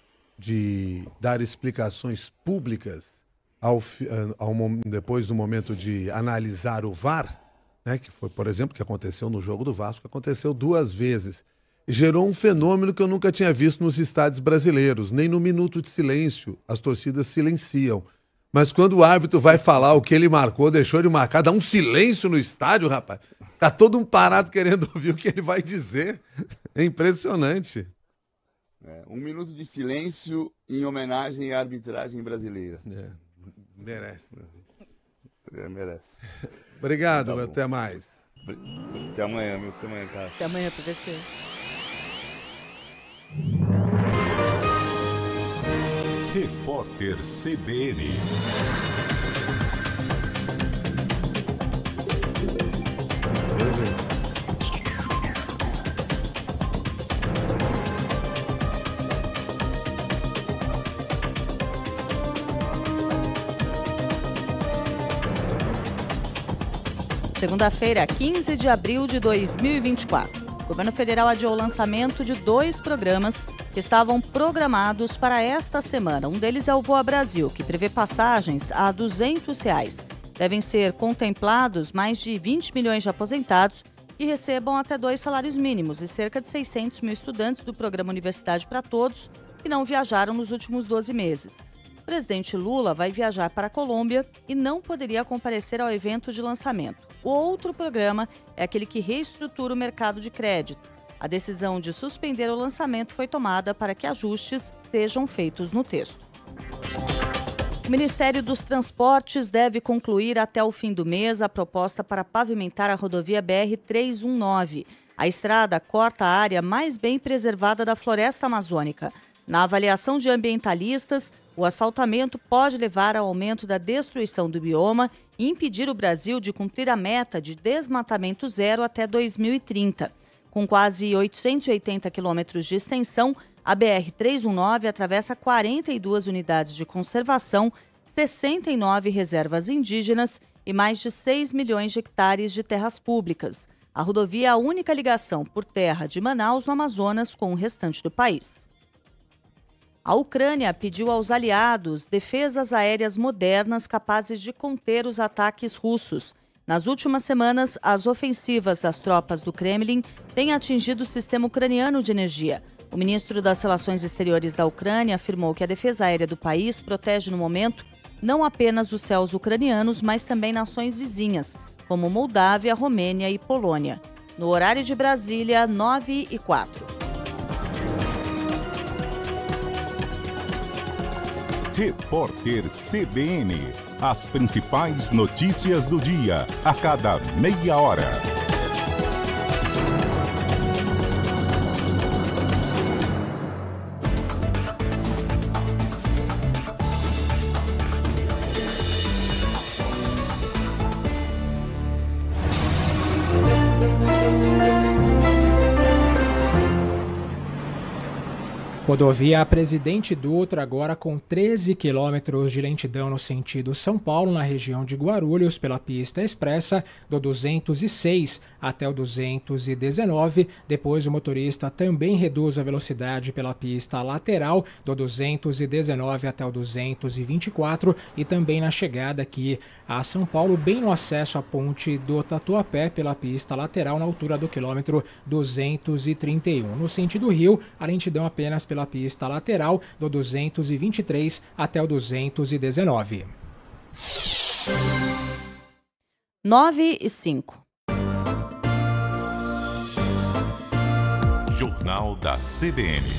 de dar explicações públicas ao, ao, depois do momento de analisar o V A R, né, que foi, por exemplo, que aconteceu no jogo do Vasco, aconteceu duas vezes. Gerou um fenômeno que eu nunca tinha visto nos estádios brasileiros, nem no minuto de silêncio, as torcidas silenciam. Mas quando o árbitro vai falar o que ele marcou, deixou de marcar, dá um silêncio no estádio, rapaz. Tá todo um parado querendo ouvir o que ele vai dizer. É impressionante. É, um minuto de silêncio em homenagem à arbitragem brasileira. É, merece. É, merece. Obrigado, tá até mais. Até amanhã, meu. Até amanhã, cara. Até amanhã pra você. Repórter C B N. Segunda-feira, quinze de abril de dois mil e vinte e quatro. O governo federal adiou o lançamento de dois programas que estavam programados para esta semana. Um deles é o Voa Brasil, que prevê passagens a duzentos reais. Devem ser contemplados mais de vinte milhões de aposentados que recebam até dois salários mínimos e cerca de seiscentos mil estudantes do programa Universidade para Todos que não viajaram nos últimos doze meses. O presidente Lula vai viajar para a Colômbia e não poderia comparecer ao evento de lançamento. O outro programa é aquele que reestrutura o mercado de crédito. A decisão de suspender o lançamento foi tomada para que ajustes sejam feitos no texto. O Ministério dos Transportes deve concluir até o fim do mês a proposta para pavimentar a rodovia B R trezentos e dezenove. A estrada corta a área mais bem preservada da floresta amazônica. Na avaliação de ambientalistas, o asfaltamento pode levar ao aumento da destruição do bioma e impedir o Brasil de cumprir a meta de desmatamento zero até dois mil e trinta. Com quase oitocentos e oitenta quilômetros de extensão, a B R trezentos e dezenove atravessa quarenta e duas unidades de conservação, sessenta e nove reservas indígenas e mais de seis milhões de hectares de terras públicas. A rodovia é a única ligação por terra de Manaus, no Amazonas, com o restante do país. A Ucrânia pediu aos aliados defesas aéreas modernas capazes de conter os ataques russos. Nas últimas semanas, as ofensivas das tropas do Kremlin têm atingido o sistema ucraniano de energia. O ministro das Relações Exteriores da Ucrânia afirmou que a defesa aérea do país protege no momento não apenas os céus ucranianos, mas também nações vizinhas, como Moldávia, Romênia e Polônia. No horário de Brasília, nove e quatro. Repórter C B N. As principais notícias do dia, a cada meia hora. Rodovia Presidente Dutra agora com treze quilômetros de lentidão no sentido São Paulo, na região de Guarulhos, pela pista expressa do duzentos e seis até o duzentos e dezenove. Depois o motorista também reduz a velocidade pela pista lateral do duzentos e dezenove até o duzentos e vinte e quatro e também na chegada aqui a São Paulo, bem no acesso à ponte do Tatuapé pela pista lateral na altura do quilômetro duzentos e trinta e um. No sentido Rio, a lentidão apenas pela pista lateral do duzentos e vinte e três até o duzentos e dezenove. nove e cinco. Jornal da C B N.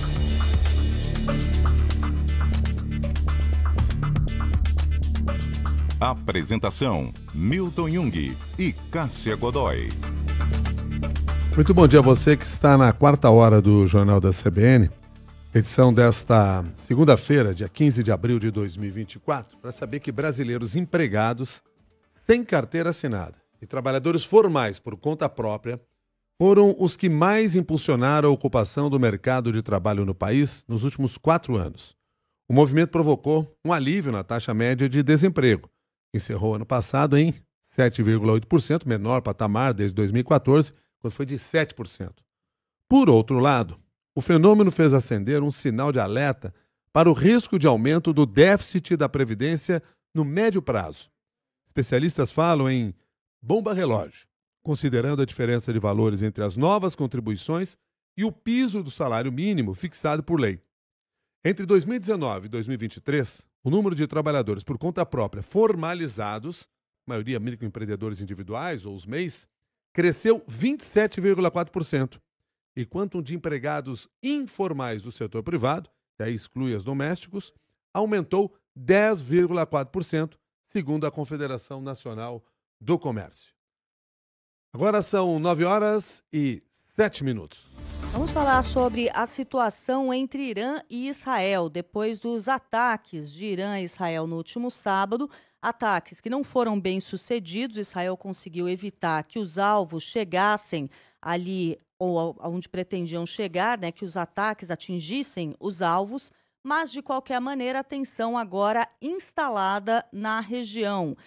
Apresentação: Milton Jung e Cássia Godoy. Muito bom dia a você que está na quarta hora do Jornal da C B N. Edição desta segunda-feira, dia quinze de abril de dois mil e vinte e quatro, para saber que brasileiros empregados sem carteira assinada e trabalhadores formais por conta própria foram os que mais impulsionaram a ocupação do mercado de trabalho no país nos últimos quatro anos. O movimento provocou um alívio na taxa média de desemprego, que encerrou ano passado em sete vírgula oito por cento, menor patamar desde dois mil e quatorze, quando foi de sete por cento. Por outro lado, o fenômeno fez acender um sinal de alerta para o risco de aumento do déficit da Previdência no médio prazo. Especialistas falam em bomba relógio, considerando a diferença de valores entre as novas contribuições e o piso do salário mínimo fixado por lei. Entre dois mil e dezenove e dois mil e vinte e três, o número de trabalhadores por conta própria formalizados, maioria microempreendedores individuais ou os M E Is, cresceu vinte e sete vírgula quatro por cento. E quanto de empregados informais do setor privado, que aí exclui os domésticos, aumentou dez vírgula quatro por cento, segundo a Confederação Nacional do Comércio. Agora são nove horas e sete minutos. Vamos falar sobre a situação entre Irã e Israel, depois dos ataques de Irã e Israel no último sábado. Ataques que não foram bem sucedidos. Israel conseguiu evitar que os alvos chegassem ali ou aonde pretendiam chegar, né, que os ataques atingissem os alvos, mas de qualquer maneira a tensão agora instalada na região.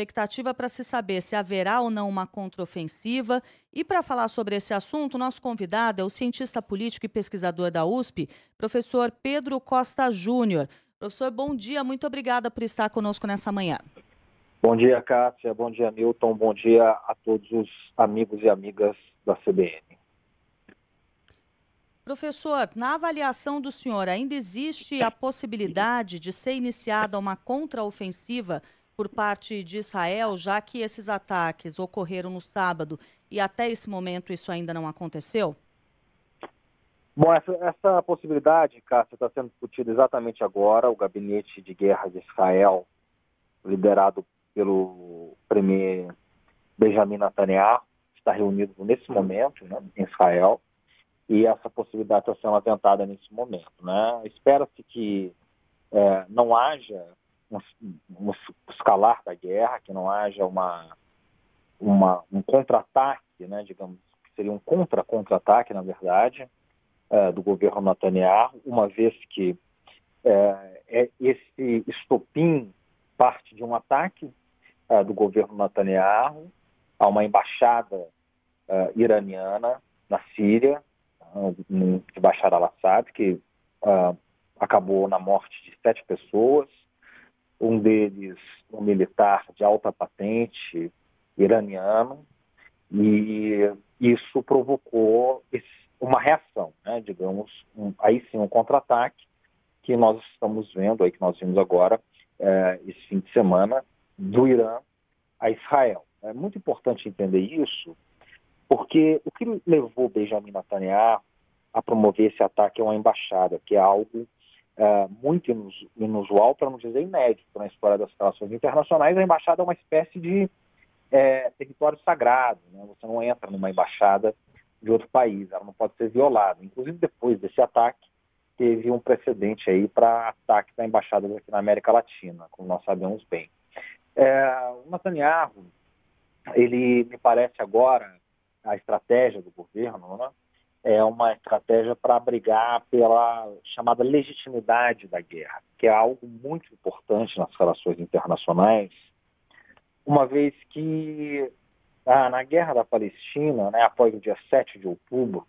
expectativa para se saber se haverá ou não uma contraofensiva. E para falar sobre esse assunto, nosso convidado é o cientista político e pesquisador da U S P, professor Pedro Costa Júnior. Professor, bom dia, muito obrigada por estar conosco nessa manhã. Bom dia, Cássia, bom dia, Milton, bom dia a todos os amigos e amigas da C B N. Professor, na avaliação do senhor, ainda existe a possibilidade de ser iniciada uma contraofensiva por parte de Israel, já que esses ataques ocorreram no sábado e até esse momento isso ainda não aconteceu? Bom, essa, essa possibilidade, Cássia, está sendo discutida exatamente agora. O Gabinete de Guerra de Israel, liderado pelo premier Benjamin Netanyahu, está reunido nesse momento, né, em Israel. E essa possibilidade está sendo atentada nesse momento, né? Espera-se que é, não haja um, um escalar da guerra, que não haja uma, uma, um contra-ataque, né? Digamos que seria um contra-contra-ataque, na verdade, é, do governo Netanyahu, uma vez que é, é esse estopim parte de um ataque é, do governo Netanyahu a uma embaixada é, iraniana na Síria, de Bashar al-Assad, que uh, acabou na morte de sete pessoas, um deles um militar de alta patente iraniano, e isso provocou esse, uma reação, né, digamos, um, aí sim um contra-ataque que nós estamos vendo, aí que nós vimos agora, uh, esse fim de semana, do Irã a Israel. É muito importante entender isso, porque o que levou Benjamin Netanyahu a promover esse ataque a uma embaixada, que é algo uh, muito inusual, para não dizer inédito na história das relações internacionais. A embaixada é uma espécie de é, território sagrado, né? Você não entra numa embaixada de outro país, ela não pode ser violada. Inclusive, depois desse ataque, teve um precedente aí para ataque da embaixada aqui na América Latina, como nós sabemos bem. É, o Netanyahu, ele me parece agora, a estratégia do governo, né, é uma estratégia para brigar pela chamada legitimidade da guerra, que é algo muito importante nas relações internacionais, uma vez que ah, na guerra da Palestina, né, após o dia sete de outubro,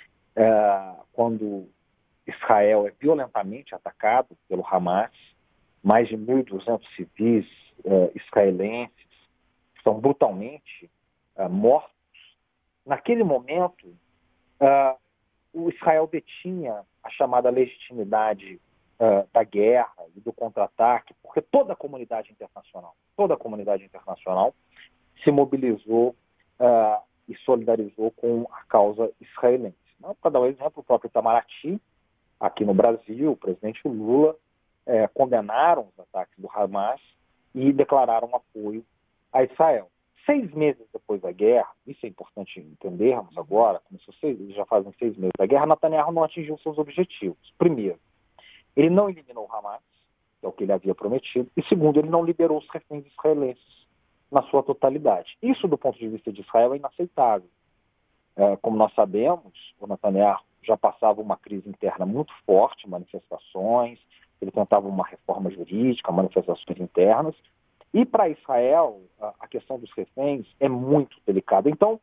é, quando Israel é violentamente atacado pelo Hamas, mais de mil e duzentos civis é, israelenses são brutalmente é, mortos. Naquele momento, uh, o Israel detinha a chamada legitimidade uh, da guerra e do contra-ataque, porque toda a comunidade internacional, toda a comunidade internacional se mobilizou uh, e solidarizou com a causa israelense. Para dar um exemplo, o próprio Itamaraty, aqui no Brasil, o presidente Lula, eh, condenaram os ataques do Hamas e declararam apoio a Israel. Seis meses depois da guerra, isso é importante entendermos agora, como se vocês já fazem seis meses da guerra, Netanyahu não atingiu seus objetivos. Primeiro, ele não eliminou o Hamas, que é o que ele havia prometido, e segundo, ele não liberou os reféns israelenses na sua totalidade. Isso, do ponto de vista de Israel, é inaceitável. É, como nós sabemos, o Netanyahu já passava uma crise interna muito forte, manifestações, ele tentava uma reforma jurídica, manifestações internas. E para Israel, a questão dos reféns é muito delicada. Então,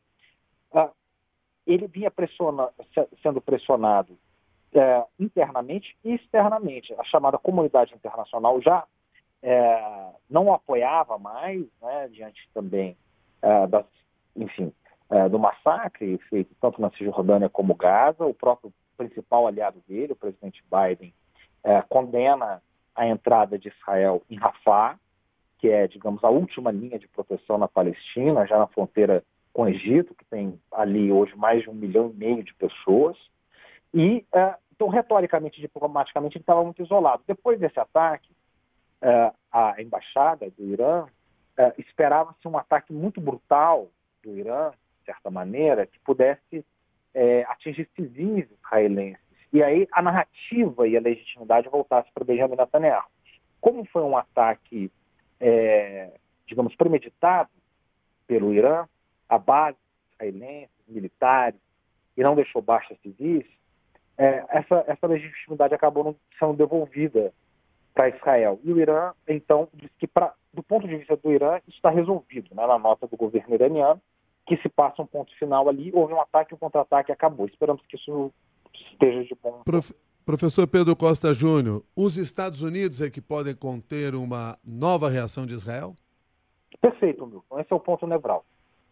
ele vinha pressiona, sendo pressionado é, internamente e externamente. A chamada comunidade internacional já é, não o apoiava mais, né, diante também é, das, enfim, é, do massacre feito tanto na Cisjordânia como Gaza. O próprio principal aliado dele, o presidente Biden, é, condena a entrada de Israel em Rafah, que é, digamos, a última linha de proteção na Palestina, já na fronteira com o Egito, que tem ali hoje mais de um milhão e meio de pessoas. E, uh, então, retoricamente, diplomaticamente, ele estava muito isolado. Depois desse ataque, uh, a embaixada do Irã, uh, esperava-se um ataque muito brutal do Irã, de certa maneira, que pudesse uh, atingir civis israelenses. E aí a narrativa e a legitimidade voltasse para Benjamin Netanyahu. Como foi um ataque É, digamos, premeditado pelo Irã, a base israelense, militares, e não deixou baixas civis, é, essa, essa legitimidade acabou não sendo devolvida para Israel. E o Irã, então, disse que para do ponto de vista do Irã, isso está resolvido, né, na nota do governo iraniano, que se passa um ponto final ali, houve um ataque, um contra-ataque acabou. Esperamos que isso esteja de bom. Prof... Professor Pedro Costa Júnior, os Estados Unidos é que podem conter uma nova reação de Israel? Perfeito, Milton. Esse é o ponto nevrálgico.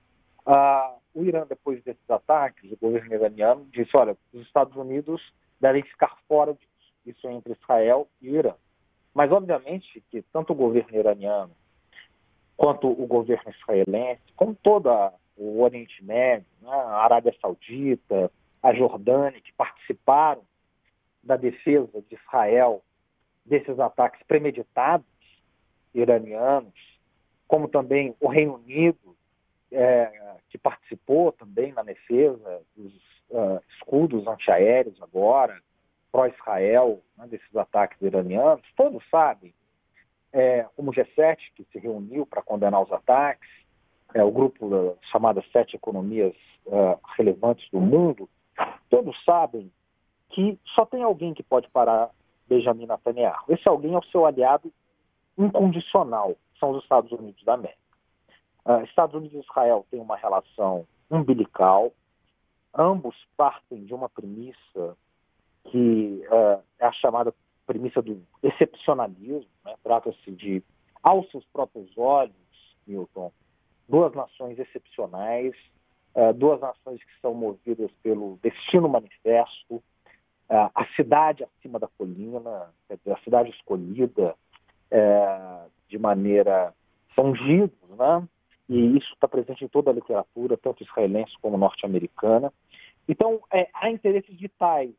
Ah, o Irã, depois desses ataques, o governo iraniano disse, olha, os Estados Unidos devem ficar fora disso. Isso é entre Israel e o Irã. Mas, obviamente, que tanto o governo iraniano quanto o governo israelense, como todo o Oriente Médio, né, a Arábia Saudita, a Jordânia, que participaram da defesa de Israel desses ataques premeditados iranianos, como também o Reino Unido, é, que participou também na defesa dos uh, escudos antiaéreos agora, pró-Israel, né, desses ataques iranianos, todos sabem, é, como o G sete, que se reuniu para condenar os ataques, é, o grupo uh, chamado Sete Economias uh, Relevantes do Mundo, todos sabem que só tem alguém que pode parar Benjamin Netanyahu. Esse alguém é o seu aliado incondicional, são os Estados Unidos da América. Uh, Estados Unidos e Israel têm uma relação umbilical, ambos partem de uma premissa que uh, é a chamada premissa do excepcionalismo, né? Trata-se de, aos seus próprios olhos, Milton, duas nações excepcionais, uh, duas nações que são movidas pelo destino manifesto, uh, a cidade acima da colina, a cidade escolhida uh, de maneira, são ungidos, né? E isso está presente em toda a literatura, tanto israelense como norte-americana. Então, é, há interesses vitais.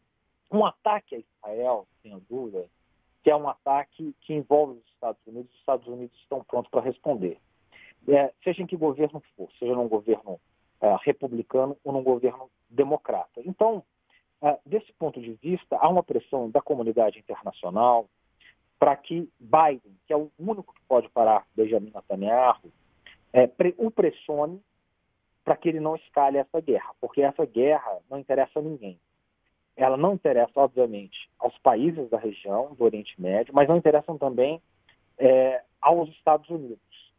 Um ataque a Israel, sem dúvida, que é um ataque que envolve os Estados Unidos, os Estados Unidos estão prontos para responder. É, seja em que governo for, seja num governo é, republicano ou num governo democrata. Então, é, desse ponto de vista, há uma pressão da comunidade internacional para que Biden, que é o único que pode parar Benjamin Netanyahu, é, pre- o pressione para que ele não escale essa guerra, porque essa guerra não interessa a ninguém. Ela não interessa, obviamente, aos países da região do Oriente Médio, mas não interessam também é, aos Estados Unidos,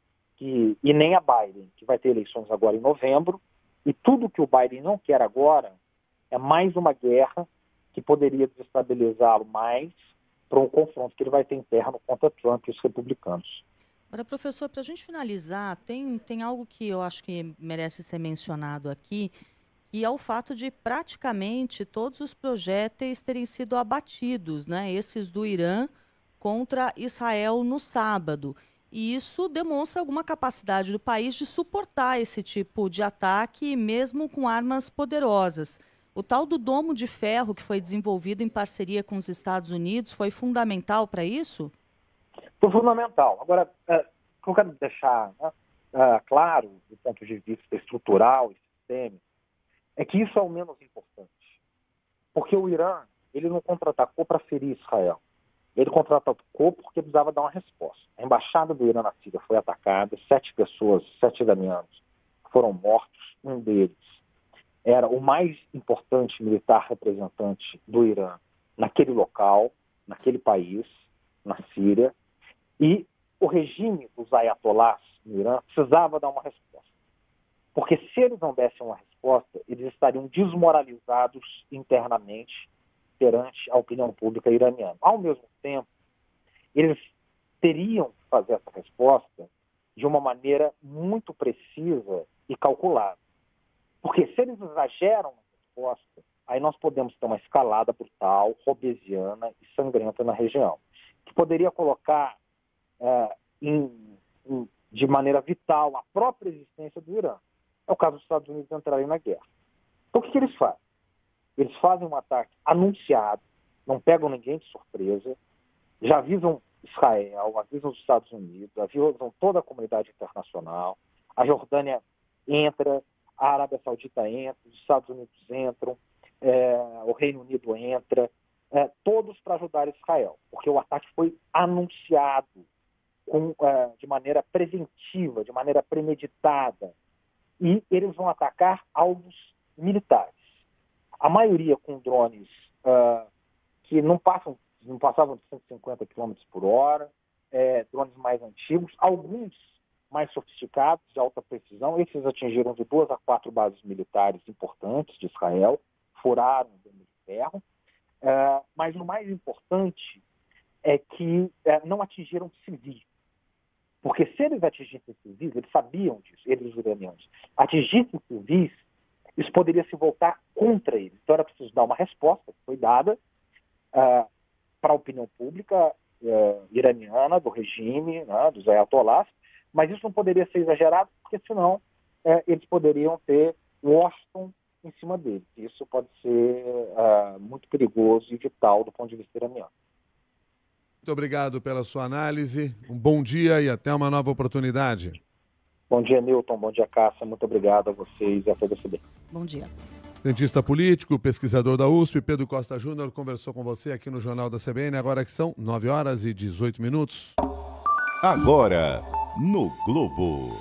que, e nem a Biden, que vai ter eleições agora em novembro, e tudo que o Biden não quer agora é mais uma guerra que poderia desestabilizá-lo mais para um confronto que ele vai ter interno contra Trump e os republicanos. Agora, professor, para a gente finalizar, tem, tem algo que eu acho que merece ser mencionado aqui, que é o fato de praticamente todos os projéteis terem sido abatidos, né? Esses do Irã contra Israel no sábado. E isso demonstra alguma capacidade do país de suportar esse tipo de ataque, mesmo com armas poderosas. O tal do Domo de Ferro, que foi desenvolvido em parceria com os Estados Unidos, foi fundamental para isso? Foi fundamental. Agora, é, o que eu quero deixar, né, é, claro, do ponto de vista estrutural e sistêmico, é que isso é o menos importante. Porque o Irã, ele não contra-atacou para ferir Israel. Ele contra-atacou porque precisava dar uma resposta. A embaixada do Irã na Síria foi atacada, sete pessoas, sete iranianos foram mortos, um deles era o mais importante militar representante do Irã naquele local, naquele país, na Síria, e o regime dos ayatolás no Irã precisava dar uma resposta. Porque se eles não dessem uma resposta, eles estariam desmoralizados internamente perante a opinião pública iraniana. Ao mesmo tempo, eles teriam que fazer essa resposta de uma maneira muito precisa e calculada. Porque se eles exageram na resposta, aí nós podemos ter uma escalada brutal, robesiana e sangrenta na região, que poderia colocar é, em, em, de maneira vital a própria existência do Irã. É o caso dos Estados Unidos entrarem na guerra. Então, o que, que eles fazem? Eles fazem um ataque anunciado, não pegam ninguém de surpresa, já avisam Israel, avisam os Estados Unidos, avisam toda a comunidade internacional, a Jordânia entra, a Arábia Saudita entra, os Estados Unidos entram, é, o Reino Unido entra, é, todos para ajudar Israel, porque o ataque foi anunciado com, é, de maneira preventiva, de maneira premeditada, e eles vão atacar alvos militares. A maioria com drones uh, que não, passam, não passavam de cento e cinquenta quilômetros por hora, é, drones mais antigos, alguns mais sofisticados, de alta precisão. Esses atingiram de duas a quatro bases militares importantes de Israel, furaram o Dome de Ferro. É, mas o mais importante é que é, não atingiram civis. Porque se eles atingissem civis, eles sabiam disso, eles os iranianos, atingissem civis, isso poderia se voltar contra eles. Então era preciso dar uma resposta, que foi dada uh, para a opinião pública uh, iraniana, do regime, né, dos ayatollahs, mas isso não poderia ser exagerado, porque senão uh, eles poderiam ter Washington em cima deles. Isso pode ser uh, muito perigoso e vital do ponto de vista iraniano. Muito obrigado pela sua análise, um bom dia e até uma nova oportunidade. Bom dia, Newton, bom dia, Cássia, muito obrigado a vocês e a T V C B. Bom dia. Cientista político, pesquisador da U S P, Pedro Costa Júnior, conversou com você aqui no Jornal da C B N, agora que são nove horas e dezoito minutos. Agora, no Globo.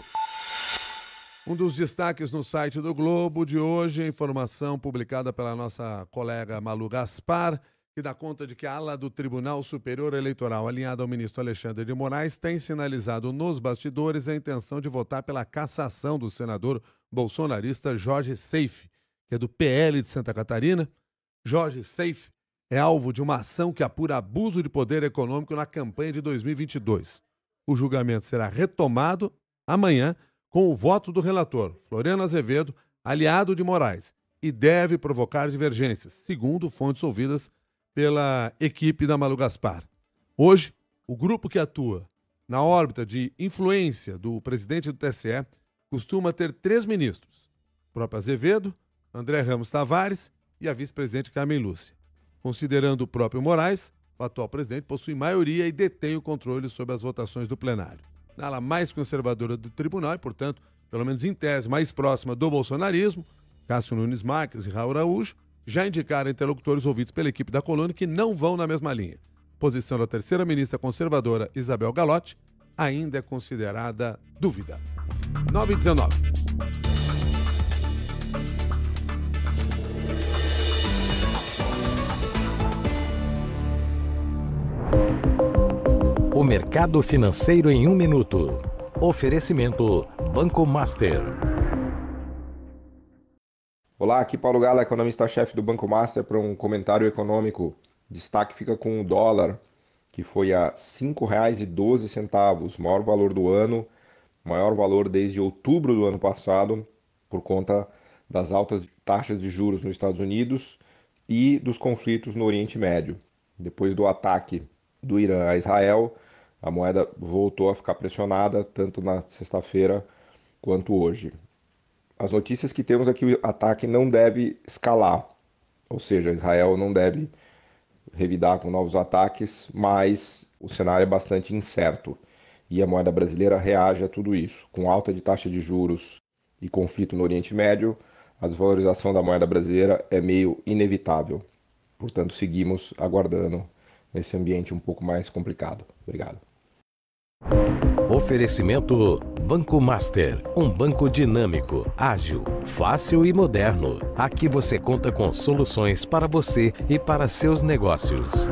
Um dos destaques no site do Globo de hoje, a informação publicada pela nossa colega Malu Gaspar, que dá conta de que a ala do Tribunal Superior Eleitoral, alinhada ao ministro Alexandre de Moraes, tem sinalizado nos bastidores a intenção de votar pela cassação do senador bolsonarista Jorge Seife, que é do P L de Santa Catarina. Jorge Seife é alvo de uma ação que apura abuso de poder econômico na campanha de dois mil e vinte e dois. O julgamento será retomado amanhã com o voto do relator, Floriano Azevedo, aliado de Moraes, e deve provocar divergências, segundo fontes ouvidas pela equipe da Malu Gaspar. Hoje, o grupo que atua na órbita de influência do presidente do T S E costuma ter três ministros, o próprio Azevedo, André Ramos Tavares e a vice-presidente Carmen Lúcia. Considerando o próprio Moraes, o atual presidente possui maioria e detém o controle sobre as votações do plenário. Na ala mais conservadora do tribunal e, portanto, pelo menos em tese mais próxima do bolsonarismo, Cássio Nunes Marques e Raul Araújo já indicaram interlocutores ouvidos pela equipe da coluna que não vão na mesma linha. A posição da terceira ministra conservadora Isabel Galotti ainda é considerada dúvida. nove e dezenove. O mercado financeiro em um minuto. Oferecimento Banco Master. Olá, aqui Paulo Gala, economista-chefe do Banco Master, para um comentário econômico. Destaque fica com o dólar, que foi a cinco reais e doze centavos, maior valor do ano, maior valor desde outubro do ano passado, por conta das altas taxas de juros nos Estados Unidos e dos conflitos no Oriente Médio. Depois do ataque do Irã a Israel, a moeda voltou a ficar pressionada, tanto na sexta-feira quanto hoje. As notícias que temos é que o ataque não deve escalar, ou seja, Israel não deve revidar com novos ataques, mas o cenário é bastante incerto e a moeda brasileira reage a tudo isso. Com alta de taxa de juros e conflito no Oriente Médio, a desvalorização da moeda brasileira é meio inevitável. Portanto, seguimos aguardando nesse ambiente um pouco mais complicado. Obrigado. Oferecimento Banco Master, um banco dinâmico, ágil, fácil e moderno. Aqui você conta com soluções para você e para seus negócios.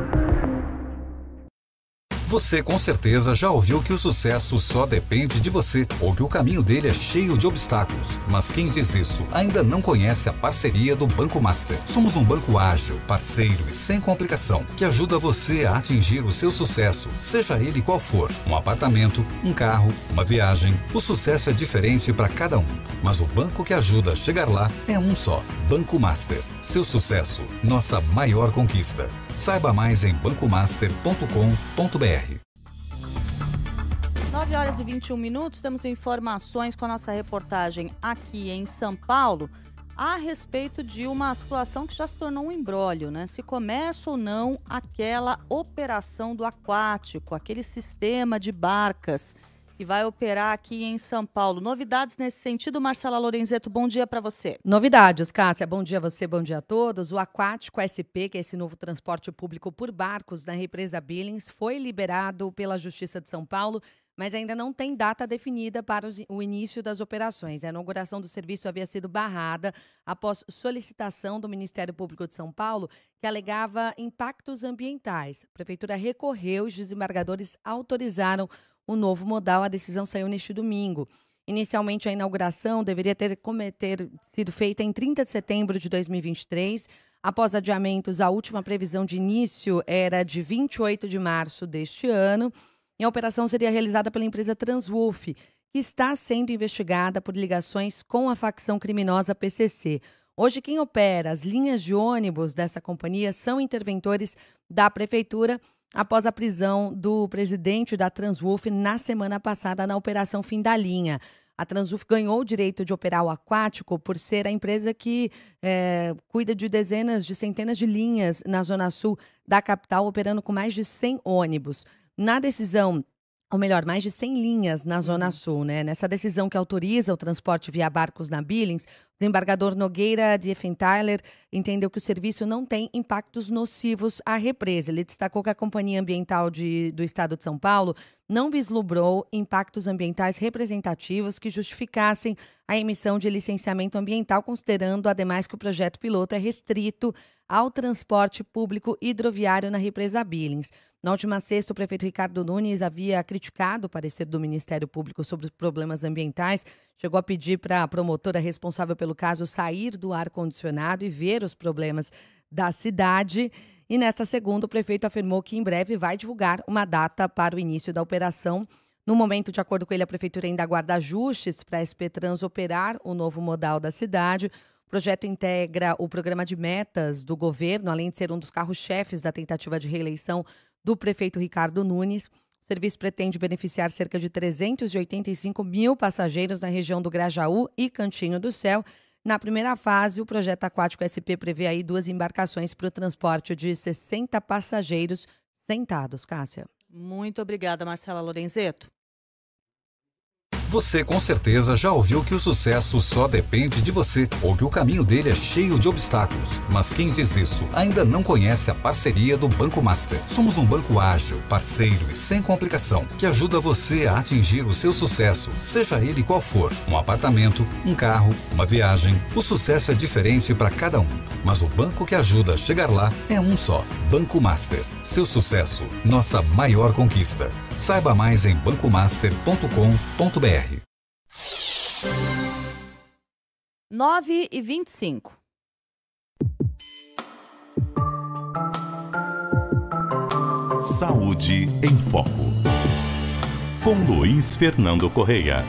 Você com certeza já ouviu que o sucesso só depende de você, ou que o caminho dele é cheio de obstáculos. Mas quem diz isso ainda não conhece a parceria do Banco Master. Somos um banco ágil, parceiro e sem complicação, que ajuda você a atingir o seu sucesso, seja ele qual for. Um apartamento, um carro, uma viagem. O sucesso é diferente para cada um, mas o banco que ajuda a chegar lá é um só. Banco Master. Seu sucesso, nossa maior conquista. Saiba mais em banco master ponto com ponto b r. nove horas e vinte e um minutos, temos informações com a nossa reportagem aqui em São Paulo a respeito de uma situação que já se tornou um imbróglio, né? Se começa ou não aquela operação do aquático, aquele sistema de barcas que vai operar aqui em São Paulo. Novidades nesse sentido, Marcela Lorenzetto, bom dia para você. Novidades, Cássia, bom dia a você, bom dia a todos. O Aquático S P, que é esse novo transporte público por barcos na represa Billings, foi liberado pela Justiça de São Paulo mas ainda não tem data definida para o início das operações. A inauguração do serviço havia sido barrada após solicitação do Ministério Público de São Paulo, que alegava impactos ambientais. A Prefeitura recorreu e os desembargadores autorizaram o novo modal. A decisão saiu neste domingo. Inicialmente, a inauguração deveria ter, ter sido feita em trinta de setembro de dois mil e vinte e três. Após adiamentos, a última previsão de início era de vinte e oito de março deste ano. E a operação seria realizada pela empresa Transwolf, que está sendo investigada por ligações com a facção criminosa P C C. Hoje, quem opera as linhas de ônibus dessa companhia são interventores da Prefeitura, após a prisão do presidente da Transwolf na semana passada na Operação Fim da Linha. A Transwolf ganhou o direito de operar o aquático por ser a empresa que é, cuida de dezenas de centenas de linhas na zona sul da capital, operando com mais de cem ônibus. Na decisão, ou melhor, mais de cem linhas na Zona Sul, né? Nessa decisão que autoriza o transporte via barcos na Billings, o desembargador Nogueira de Effenthaler entendeu que o serviço não tem impactos nocivos à represa. Ele destacou que a Companhia Ambiental de, do Estado de São Paulo não vislumbrou impactos ambientais representativos que justificassem a emissão de licenciamento ambiental, considerando, ademais, que o projeto piloto é restrito ao transporte público hidroviário na represa Billings. Na última sexta, o prefeito Ricardo Nunes havia criticado o parecer do Ministério Público sobre os problemas ambientais, chegou a pedir para a promotora responsável pelo caso sair do ar-condicionado e ver os problemas da cidade. E nesta segunda, o prefeito afirmou que em breve vai divulgar uma data para o início da operação. No momento, de acordo com ele, a prefeitura ainda aguarda ajustes para a S P Trans operar o novo modal da cidade. O projeto integra o programa de metas do governo, além de ser um dos carros-chefes da tentativa de reeleição do prefeito Ricardo Nunes. O serviço pretende beneficiar cerca de trezentos e oitenta e cinco mil passageiros na região do Grajaú e Cantinho do Céu. Na primeira fase, o projeto aquático S P prevê aí duas embarcações para o transporte de sessenta passageiros sentados. Cássia. Muito obrigada, Marcela Lorenzeto. Você com certeza já ouviu que o sucesso só depende de você ou que o caminho dele é cheio de obstáculos. Mas quem diz isso ainda não conhece a parceria do Banco Master. Somos um banco ágil, parceiro e sem complicação, que ajuda você a atingir o seu sucesso, seja ele qual for. Um apartamento, um carro, uma viagem. O sucesso é diferente para cada um, mas o banco que ajuda a chegar lá é um só. Banco Master. Seu sucesso, nossa maior conquista. Saiba mais em banco master ponto com ponto b r. nove e vinte e cinco. Saúde em Foco. Com Luiz Fernando Correia.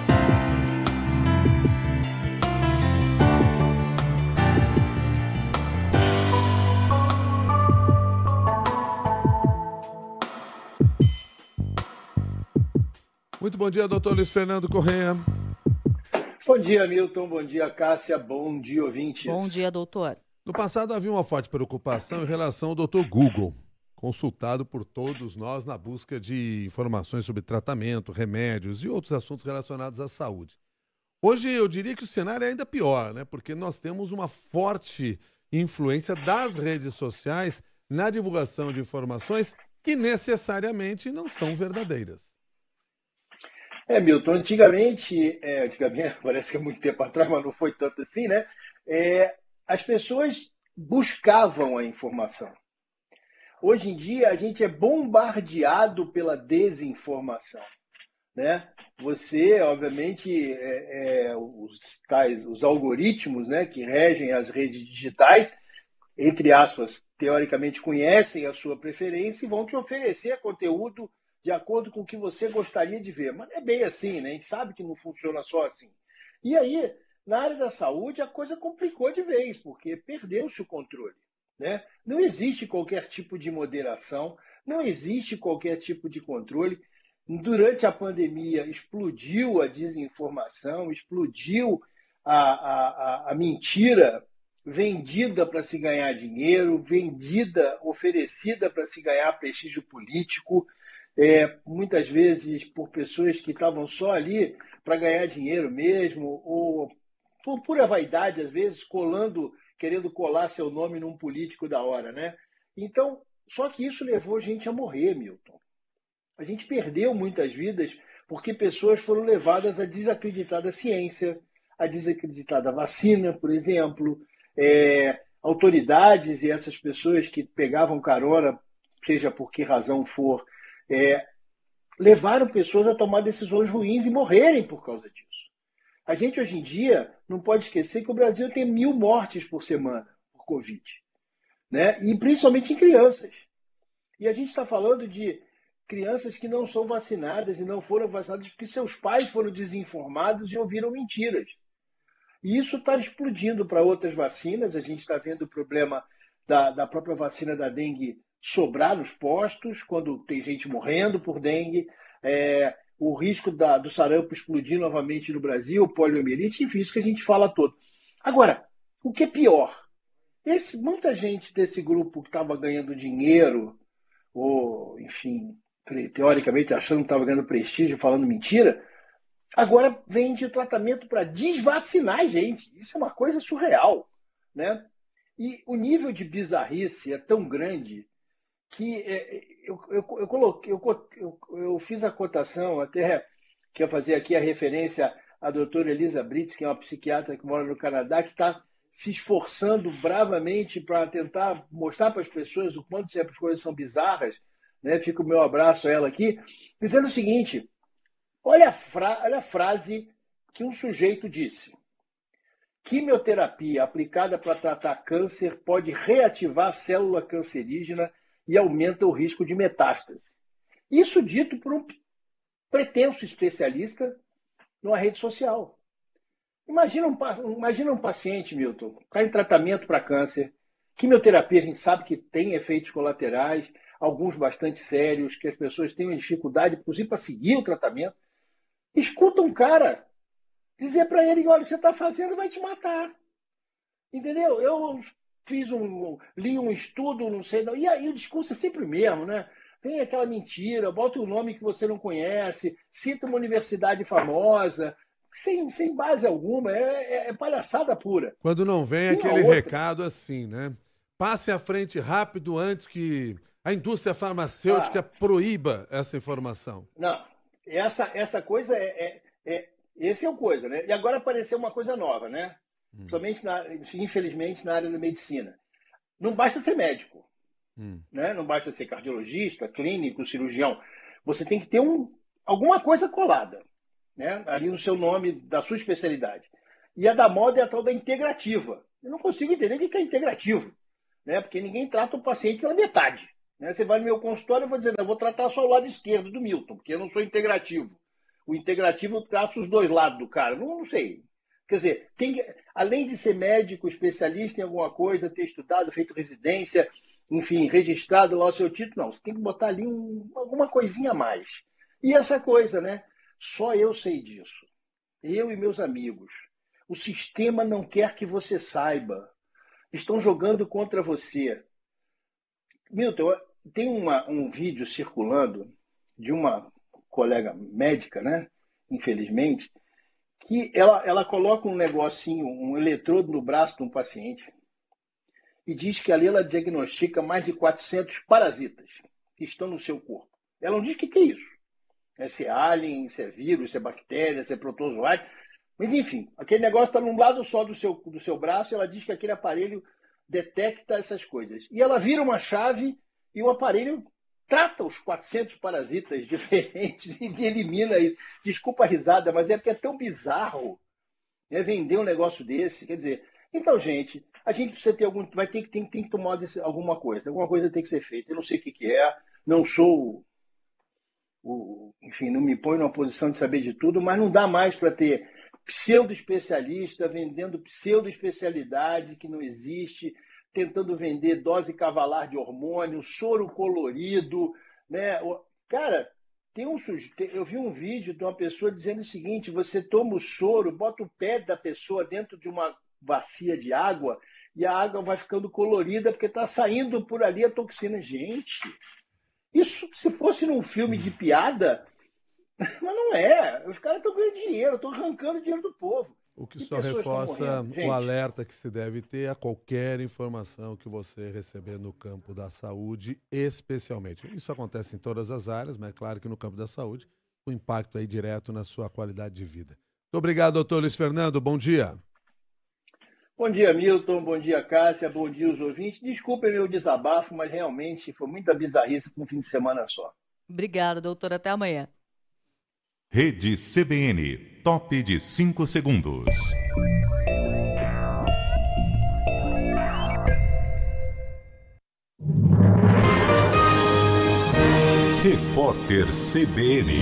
Muito bom dia, doutor Luiz Fernando Correia. Bom dia, Milton. Bom dia, Cássia. Bom dia, ouvintes. Bom dia, doutor. No passado havia uma forte preocupação em relação ao doutor Google, consultado por todos nós na busca de informações sobre tratamento, remédios e outros assuntos relacionados à saúde. Hoje eu diria que o cenário é ainda pior, né? Porque nós temos uma forte influência das redes sociais na divulgação de informações que necessariamente não são verdadeiras. É, Milton, antigamente, é, antigamente, parece que é muito tempo atrás, mas não foi tanto assim, né? É, as pessoas buscavam a informação. Hoje em dia, a gente é bombardeado pela desinformação, né? Você, obviamente, é, é, os, tais, os algoritmos, né, que regem as redes digitais, entre aspas, teoricamente conhecem a sua preferência e vão te oferecer conteúdo de acordo com o que você gostaria de ver. Mas é bem assim, né? A gente sabe que não funciona só assim. E aí, na área da saúde, a coisa complicou de vez, porque perdeu-se o controle, né? Não existe qualquer tipo de moderação, não existe qualquer tipo de controle. Durante a pandemia, explodiu a desinformação, explodiu a, a, a, a mentira vendida para se ganhar dinheiro, vendida, oferecida para se ganhar prestígio político, É, muitas vezes por pessoas que estavam só ali para ganhar dinheiro mesmo, ou por pura vaidade, às vezes, colando, querendo colar seu nome num político da hora, né? Então, só que isso levou a gente a morrer, Milton. A gente perdeu muitas vidas porque pessoas foram levadas a desacreditar da ciência, a desacreditar da vacina, por exemplo, é, autoridades e essas pessoas que pegavam carona, seja por que razão for, é, levaram pessoas a tomar decisões ruins e morrerem por causa disso. A gente, hoje em dia, não pode esquecer que o Brasil tem mil mortes por semana por Covid, né? E principalmente em crianças. E a gente está falando de crianças que não são vacinadas e não foram vacinadas porque seus pais foram desinformados e ouviram mentiras. E isso está explodindo para outras vacinas. A gente está vendo o problema da, da própria vacina da dengue sobrar nos postos, quando tem gente morrendo por dengue, é, o risco da, do sarampo explodir novamente no Brasil, poliomielite, enfim, isso que a gente fala todo. Agora, o que é pior? Esse, muita gente desse grupo que estava ganhando dinheiro, ou, enfim, teoricamente achando que estava ganhando prestígio, falando mentira, agora vende o tratamento para desvacinar a gente. Isso é uma coisa surreal, né? E o nível de bizarrice é tão grande que é, eu, eu, eu, coloquei, eu, eu, eu fiz a cotação, até quero fazer aqui a referência à doutora Elisa Brits, que é uma psiquiatra que mora no Canadá, que está se esforçando bravamente para tentar mostrar para as pessoas o quanto as coisas são bizarras, né? Fica o meu abraço a ela aqui, dizendo o seguinte: olha a, fra olha a frase que um sujeito disse. Quimioterapia aplicada para tratar câncer pode reativar a célula cancerígena e aumenta o risco de metástase. Isso dito por um pretenso especialista numa rede social. Imagina um, imagina um paciente, Milton, está em tratamento para câncer. Quimioterapia, a gente sabe que tem efeitos colaterais, alguns bastante sérios, que as pessoas têm uma dificuldade, inclusive, para seguir o tratamento. Escuta um cara dizer para ele: olha, o que você está fazendo vai te matar. Entendeu? Eu fiz um, li um estudo, não sei, não. E aí o discurso é sempre o mesmo, né? Vem aquela mentira, bota um nome que você não conhece, cita uma universidade famosa, sem, sem base alguma, é, é, é palhaçada pura. Quando não vem Tem aquele outra. recado assim, né? Passe à frente rápido antes que a indústria farmacêutica ah. proíba essa informação. Não, essa, essa coisa é, é, é... Esse é o coisa, né? E agora apareceu uma coisa nova, né? Hum. Somente, na, infelizmente, na área da medicina. Não basta ser médico, hum. né? Não basta ser cardiologista, clínico, cirurgião. Você tem que ter um, alguma coisa colada, né? Ali no seu nome, da sua especialidade. E a da moda é a tal da integrativa. Eu não consigo entender o que é integrativo, né? Porque ninguém trata o paciente pela metade. Né? Você vai no meu consultório e eu vou dizer: eu vou tratar só o lado esquerdo do Milton, porque eu não sou integrativo. O integrativo trata os dois lados do cara. Não, não sei. Quer dizer, tem, além de ser médico, especialista em alguma coisa, ter estudado, feito residência, enfim, registrado lá o seu título, não. Você tem que botar ali um, alguma coisinha a mais. E essa coisa, né? Só eu sei disso. Eu e meus amigos. O sistema não quer que você saiba. Estão jogando contra você. Milton, tem uma, um vídeo circulando de uma colega médica, né? Infelizmente, que ela, ela coloca um negocinho, um eletrodo no braço de um paciente e diz que ali ela diagnostica mais de quatrocentos parasitas que estão no seu corpo. Ela não diz o que, que é isso. É se é alien, se é vírus, se é bactéria, se é protozoário. Mas, enfim, aquele negócio está num lado só do seu, do seu braço e ela diz que aquele aparelho detecta essas coisas. E ela vira uma chave e o aparelho trata os quatrocentos parasitas diferentes e elimina isso. Desculpa a risada, mas é porque é tão bizarro, né, vender um negócio desse. Quer dizer, então, gente, a gente precisa ter algum. Vai ter que, tem, tem que tomar alguma coisa. Alguma coisa tem que ser feita. Eu não sei o que, que é, não sou. O, enfim, não me ponho numa posição de saber de tudo, mas não dá mais para ter pseudo-especialista vendendo pseudo-especialidade que não existe, tentando vender dose cavalar de hormônio, soro colorido, né? Cara, tem um eu vi um vídeo de uma pessoa dizendo o seguinte: você toma o soro, bota o pé da pessoa dentro de uma bacia de água e a água vai ficando colorida porque está saindo por ali a toxina. Gente, isso se fosse num filme de piada, mas não é. Os caras estão ganhando dinheiro, estão arrancando dinheiro do povo. O que só reforça o alerta que se deve ter a qualquer informação que você receber no campo da saúde, especialmente. Isso acontece em todas as áreas, mas é claro que no campo da saúde o impacto aí direto na sua qualidade de vida. Muito obrigado, doutor Luiz Fernando. Bom dia. Bom dia, Milton. Bom dia, Cássia. Bom dia, os ouvintes. Desculpem meu desabafo, mas realmente foi muita bizarrice com um fim de semana só. Obrigada, doutor. Até amanhã. Rede C B N, top de cinco segundos. Repórter C B N.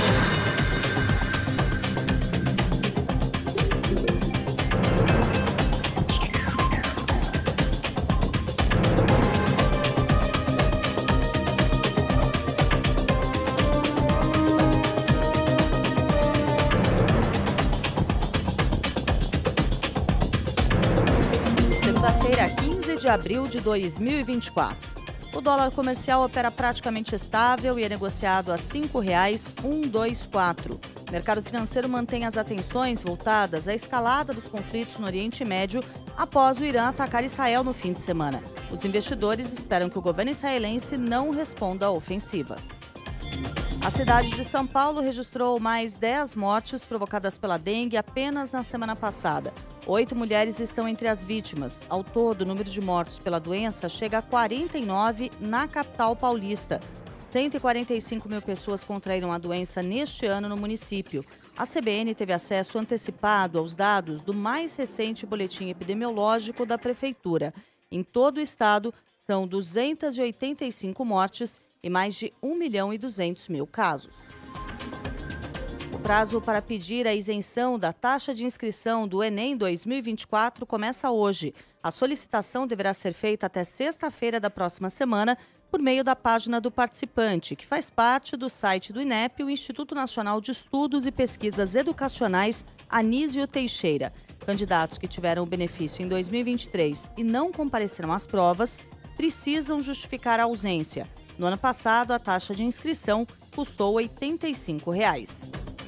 Segunda-feira, quinze de abril de dois mil e vinte e quatro. O dólar comercial opera praticamente estável e é negociado a cinco reais cento e vinte e quatro. O mercado financeiro mantém as atenções voltadas à escalada dos conflitos no Oriente Médio após o Irã atacar Israel no fim de semana. Os investidores esperam que o governo israelense não responda à ofensiva. A cidade de São Paulo registrou mais dez mortes provocadas pela dengue apenas na semana passada. Oito mulheres estão entre as vítimas. Ao todo, o número de mortos pela doença chega a quarenta e nove na capital paulista. cento e quarenta e cinco mil pessoas contraíram a doença neste ano no município. A C B N teve acesso antecipado aos dados do mais recente boletim epidemiológico da Prefeitura. Em todo o estado, são duzentas e oitenta e cinco mortes e mais de um milhão e duzentos mil casos. O prazo para pedir a isenção da taxa de inscrição do Enem dois mil e vinte e quatro começa hoje. A solicitação deverá ser feita até sexta-feira da próxima semana por meio da página do participante, que faz parte do site do INEP, o Instituto Nacional de Estudos e Pesquisas Educacionais Anísio Teixeira. Candidatos que tiveram o benefício em dois mil e vinte e três e não compareceram às provas precisam justificar a ausência. No ano passado, a taxa de inscrição custou oitenta e cinco reais.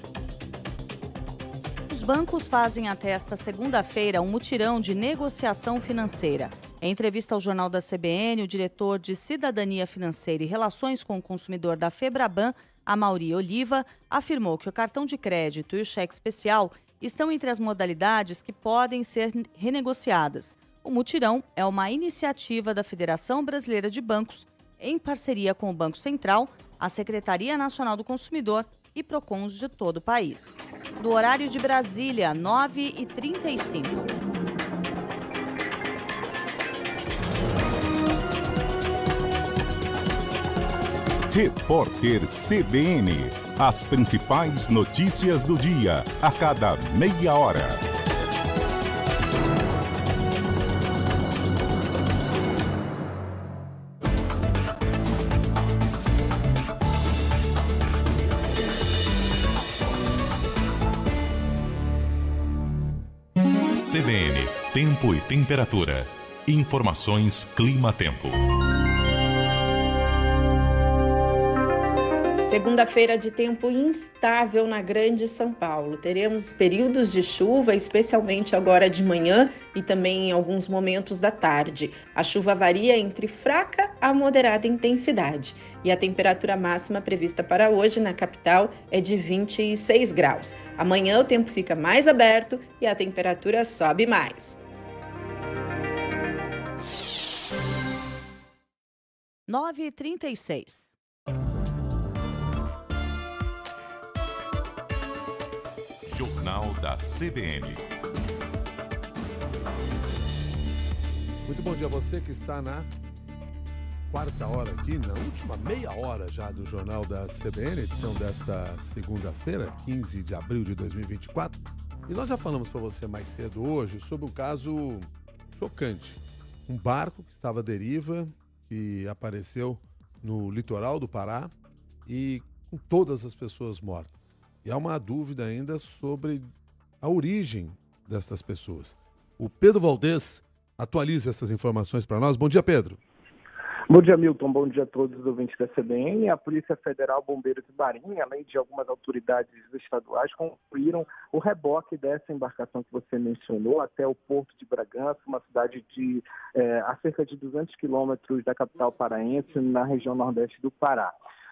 Os bancos fazem até esta segunda-feira um mutirão de negociação financeira. Em entrevista ao Jornal da C B N, o diretor de Cidadania Financeira e Relações com o Consumidor da Febraban, Amaury Oliva, afirmou que o cartão de crédito e o cheque especial estão entre as modalidades que podem ser renegociadas. O mutirão é uma iniciativa da Federação Brasileira de Bancos, em parceria com o Banco Central, a Secretaria Nacional do Consumidor e Procons de todo o país. Do horário de Brasília, nove e trinta e cinco. Repórter C B N. As principais notícias do dia, a cada meia hora. C B N, tempo e temperatura. Informações Clima-Tempo. Segunda-feira de tempo instável na Grande São Paulo. Teremos períodos de chuva, especialmente agora de manhã e também em alguns momentos da tarde. A chuva varia entre fraca a moderada intensidade. E a temperatura máxima prevista para hoje na capital é de vinte e seis graus. Amanhã o tempo fica mais aberto e a temperatura sobe mais. nove e trinta e seis. Jornal da C B N. Muito bom dia a você que está na quarta hora aqui, na última meia hora já do Jornal da C B N, edição desta segunda-feira, quinze de abril de dois mil e vinte e quatro. E nós já falamos para você mais cedo hoje sobre um caso chocante. Um barco que estava à deriva, que apareceu no litoral do Pará e com todas as pessoas mortas. E há uma dúvida ainda sobre a origem destas pessoas. O Pedro Valdez atualiza essas informações para nós. Bom dia, Pedro. Bom dia, Milton. Bom dia a todos os ouvintes da C B N. A Polícia Federal, Bombeiros e Marinha, além de algumas autoridades estaduais, concluíram o reboque dessa embarcação que você mencionou até o Porto de Bragança, uma cidade de é, a cerca de duzentos quilômetros da capital paraense, na região nordeste do Pará.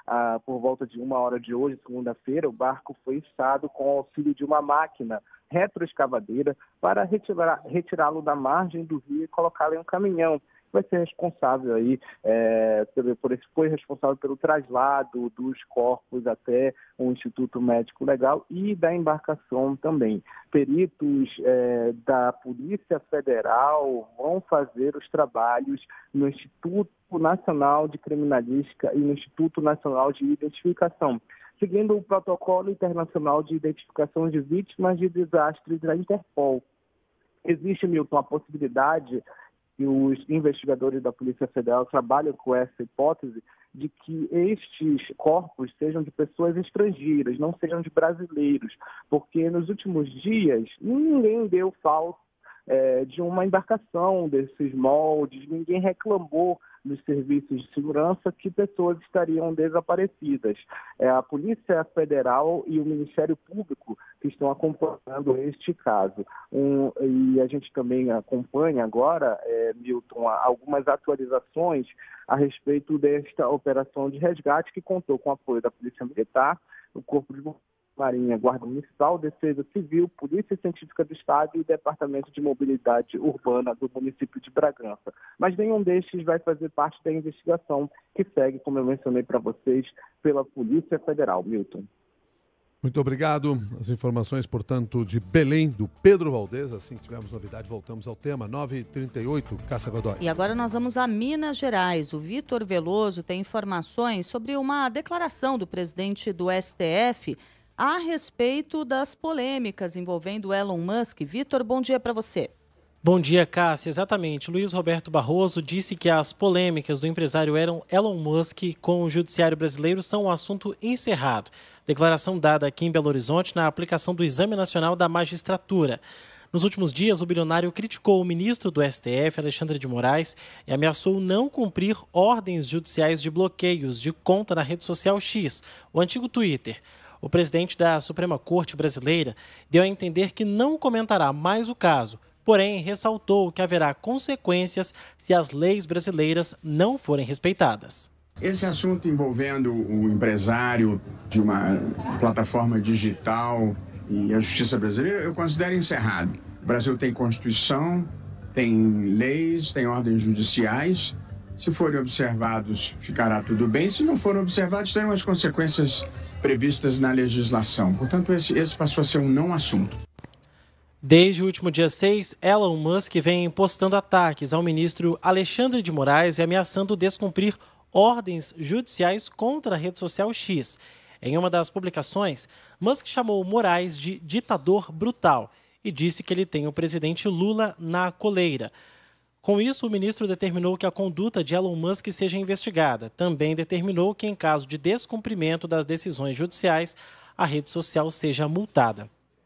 ah, por volta de uma hora de hoje, segunda-feira, o barco foi içado com o auxílio de uma máquina retroescavadeira para retirar, retirá-lo da margem do rio e colocá-lo em um caminhão. Vai ser responsável aí, é, por esse, foi responsável pelo traslado dos corpos até o Instituto Médico Legal e da embarcação também. Peritos é, da Polícia Federal vão fazer os trabalhos no Instituto Nacional de Criminalística e no Instituto Nacional de Identificação, seguindo o Protocolo Internacional de Identificação de Vítimas de Desastres da Interpol. Existe, Milton, a possibilidade que os investigadores da Polícia Federal trabalham com essa hipótese de que estes corpos sejam de pessoas estrangeiras, não sejam de brasileiros, porque nos últimos dias ninguém deu falta é, de uma embarcação desses moldes, ninguém reclamou nos serviços de segurança que pessoas estariam desaparecidas. É a Polícia Federal e o Ministério Público que estão acompanhando este caso. Um, e a gente também acompanha agora, é, Milton, algumas atualizações a respeito desta operação de resgate que contou com o apoio da Polícia Militar, o Corpo de Marinha, Guarda Municipal, Defesa Civil, Polícia Científica do Estado e Departamento de Mobilidade Urbana do município de Bragança. Mas nenhum destes vai fazer parte da investigação que segue, como eu mencionei para vocês, pela Polícia Federal. Milton. Muito obrigado. As informações, portanto, de Belém, do Pedro Valdez. Assim que tivermos novidade, voltamos ao tema. nove e trinta e oito, Cássia Godoy. E agora nós vamos a Minas Gerais. O Vitor Veloso tem informações sobre uma declaração do presidente do S T F a respeito das polêmicas envolvendo Elon Musk. Vitor, bom dia para você. Bom dia, Cássia. Exatamente. Luiz Roberto Barroso disse que as polêmicas do empresário Elon Musk com o judiciário brasileiro são um assunto encerrado. Declaração dada aqui em Belo Horizonte na aplicação do Exame Nacional da Magistratura. Nos últimos dias, o bilionário criticou o ministro do S T F, Alexandre de Moraes, e ameaçou não cumprir ordens judiciais de bloqueios de conta na rede social X, o antigo Twitter. O presidente da Suprema Corte brasileira deu a entender que não comentará mais o caso, porém ressaltou que haverá consequências se as leis brasileiras não forem respeitadas. Esse assunto envolvendo o empresário de uma plataforma digital e a justiça brasileira, eu considero encerrado. O Brasil tem Constituição, tem leis, tem ordens judiciais. Se forem observados, ficará tudo bem. Se não forem observados, terão as consequências previstas na legislação. Portanto, esse, esse passou a ser um não assunto. Desde o último dia seis, Elon Musk vem postando ataques ao ministro Alexandre de Moraes e ameaçando descumprir ordens judiciais contra a rede social X. Em uma das publicações, Musk chamou Moraes de ditador brutal e disse que ele tem o presidente Lula na coleira. Com isso, o ministro determinou que a conduta de Elon Musk seja investigada. Também determinou que, em caso de descumprimento das decisões judiciais, a rede social seja multada.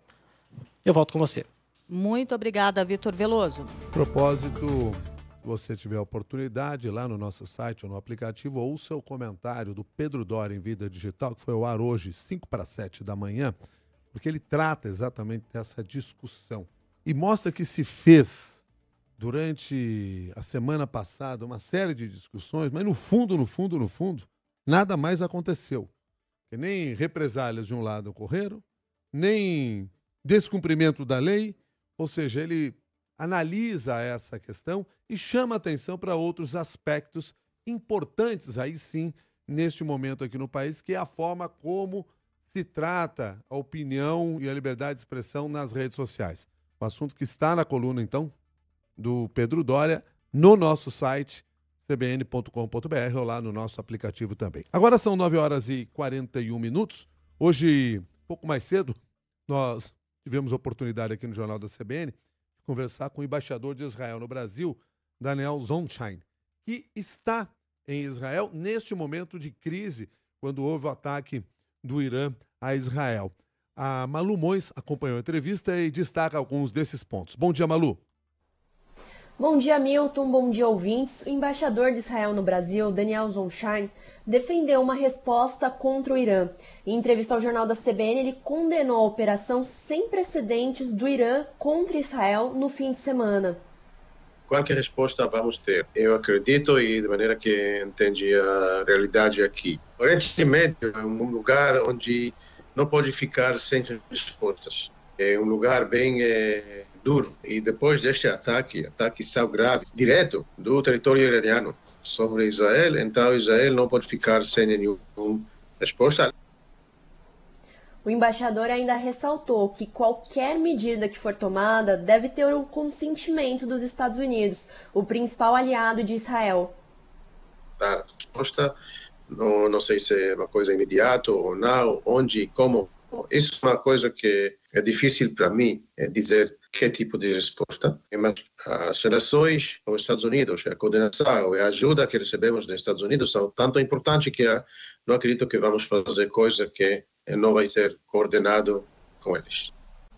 Eu volto com você. Muito obrigada, Vitor Veloso. Propósito, se você tiver a oportunidade, lá no nosso site ou no aplicativo, ouça o comentário do Pedro Doria em Vida Digital, que foi ao ar hoje, cinco para sete da manhã, porque ele trata exatamente dessa discussão. E mostra que se fez, durante a semana passada, uma série de discussões, mas no fundo, no fundo, no fundo, nada mais aconteceu. Que nem represálias de um lado ocorreram, nem descumprimento da lei, ou seja, ele analisa essa questão e chama atenção para outros aspectos importantes, aí sim, neste momento aqui no país, que é a forma como se trata a opinião e a liberdade de expressão nas redes sociais. Um assunto que está na coluna, então, do Pedro Doria, no nosso site, c b n ponto com ponto b r, ou lá no nosso aplicativo também. Agora são nove horas e quarenta e um minutos. Hoje, um pouco mais cedo, nós tivemos a oportunidade aqui no Jornal da C B N de conversar com o embaixador de Israel no Brasil, Daniel Zonshine, que está em Israel neste momento de crise, quando houve o ataque do Irã a Israel. A Malu Mois acompanhou a entrevista e destaca alguns desses pontos. Bom dia, Malu. Bom dia, Milton. Bom dia, ouvintes. O embaixador de Israel no Brasil, Daniel Zonshine, defendeu uma resposta contra o Irã. Em entrevista ao Jornal da C B N, ele condenou a operação sem precedentes do Irã contra Israel no fim de semana. qualquer resposta vamos ter. Eu acredito e de maneira que entendi a realidade aqui. O Oriente Médio é um lugar onde não pode ficar sem respostas. É um lugar bem é, duro. E depois deste ataque, ataque tão grave, direto do território iraniano sobre Israel, então Israel não pode ficar sem nenhuma resposta. O embaixador ainda ressaltou que qualquer medida que for tomada deve ter o consentimento dos Estados Unidos, o principal aliado de Israel. Dar resposta, não, não sei se é uma coisa imediata ou não, onde e como. Isso é uma coisa que é difícil para mim é dizer que tipo de resposta. Mas as relações com os Estados Unidos, a coordenação e a ajuda que recebemos dos Estados Unidos são tanto importantes que não acredito que vamos fazer coisa que não vai ser coordenado com eles.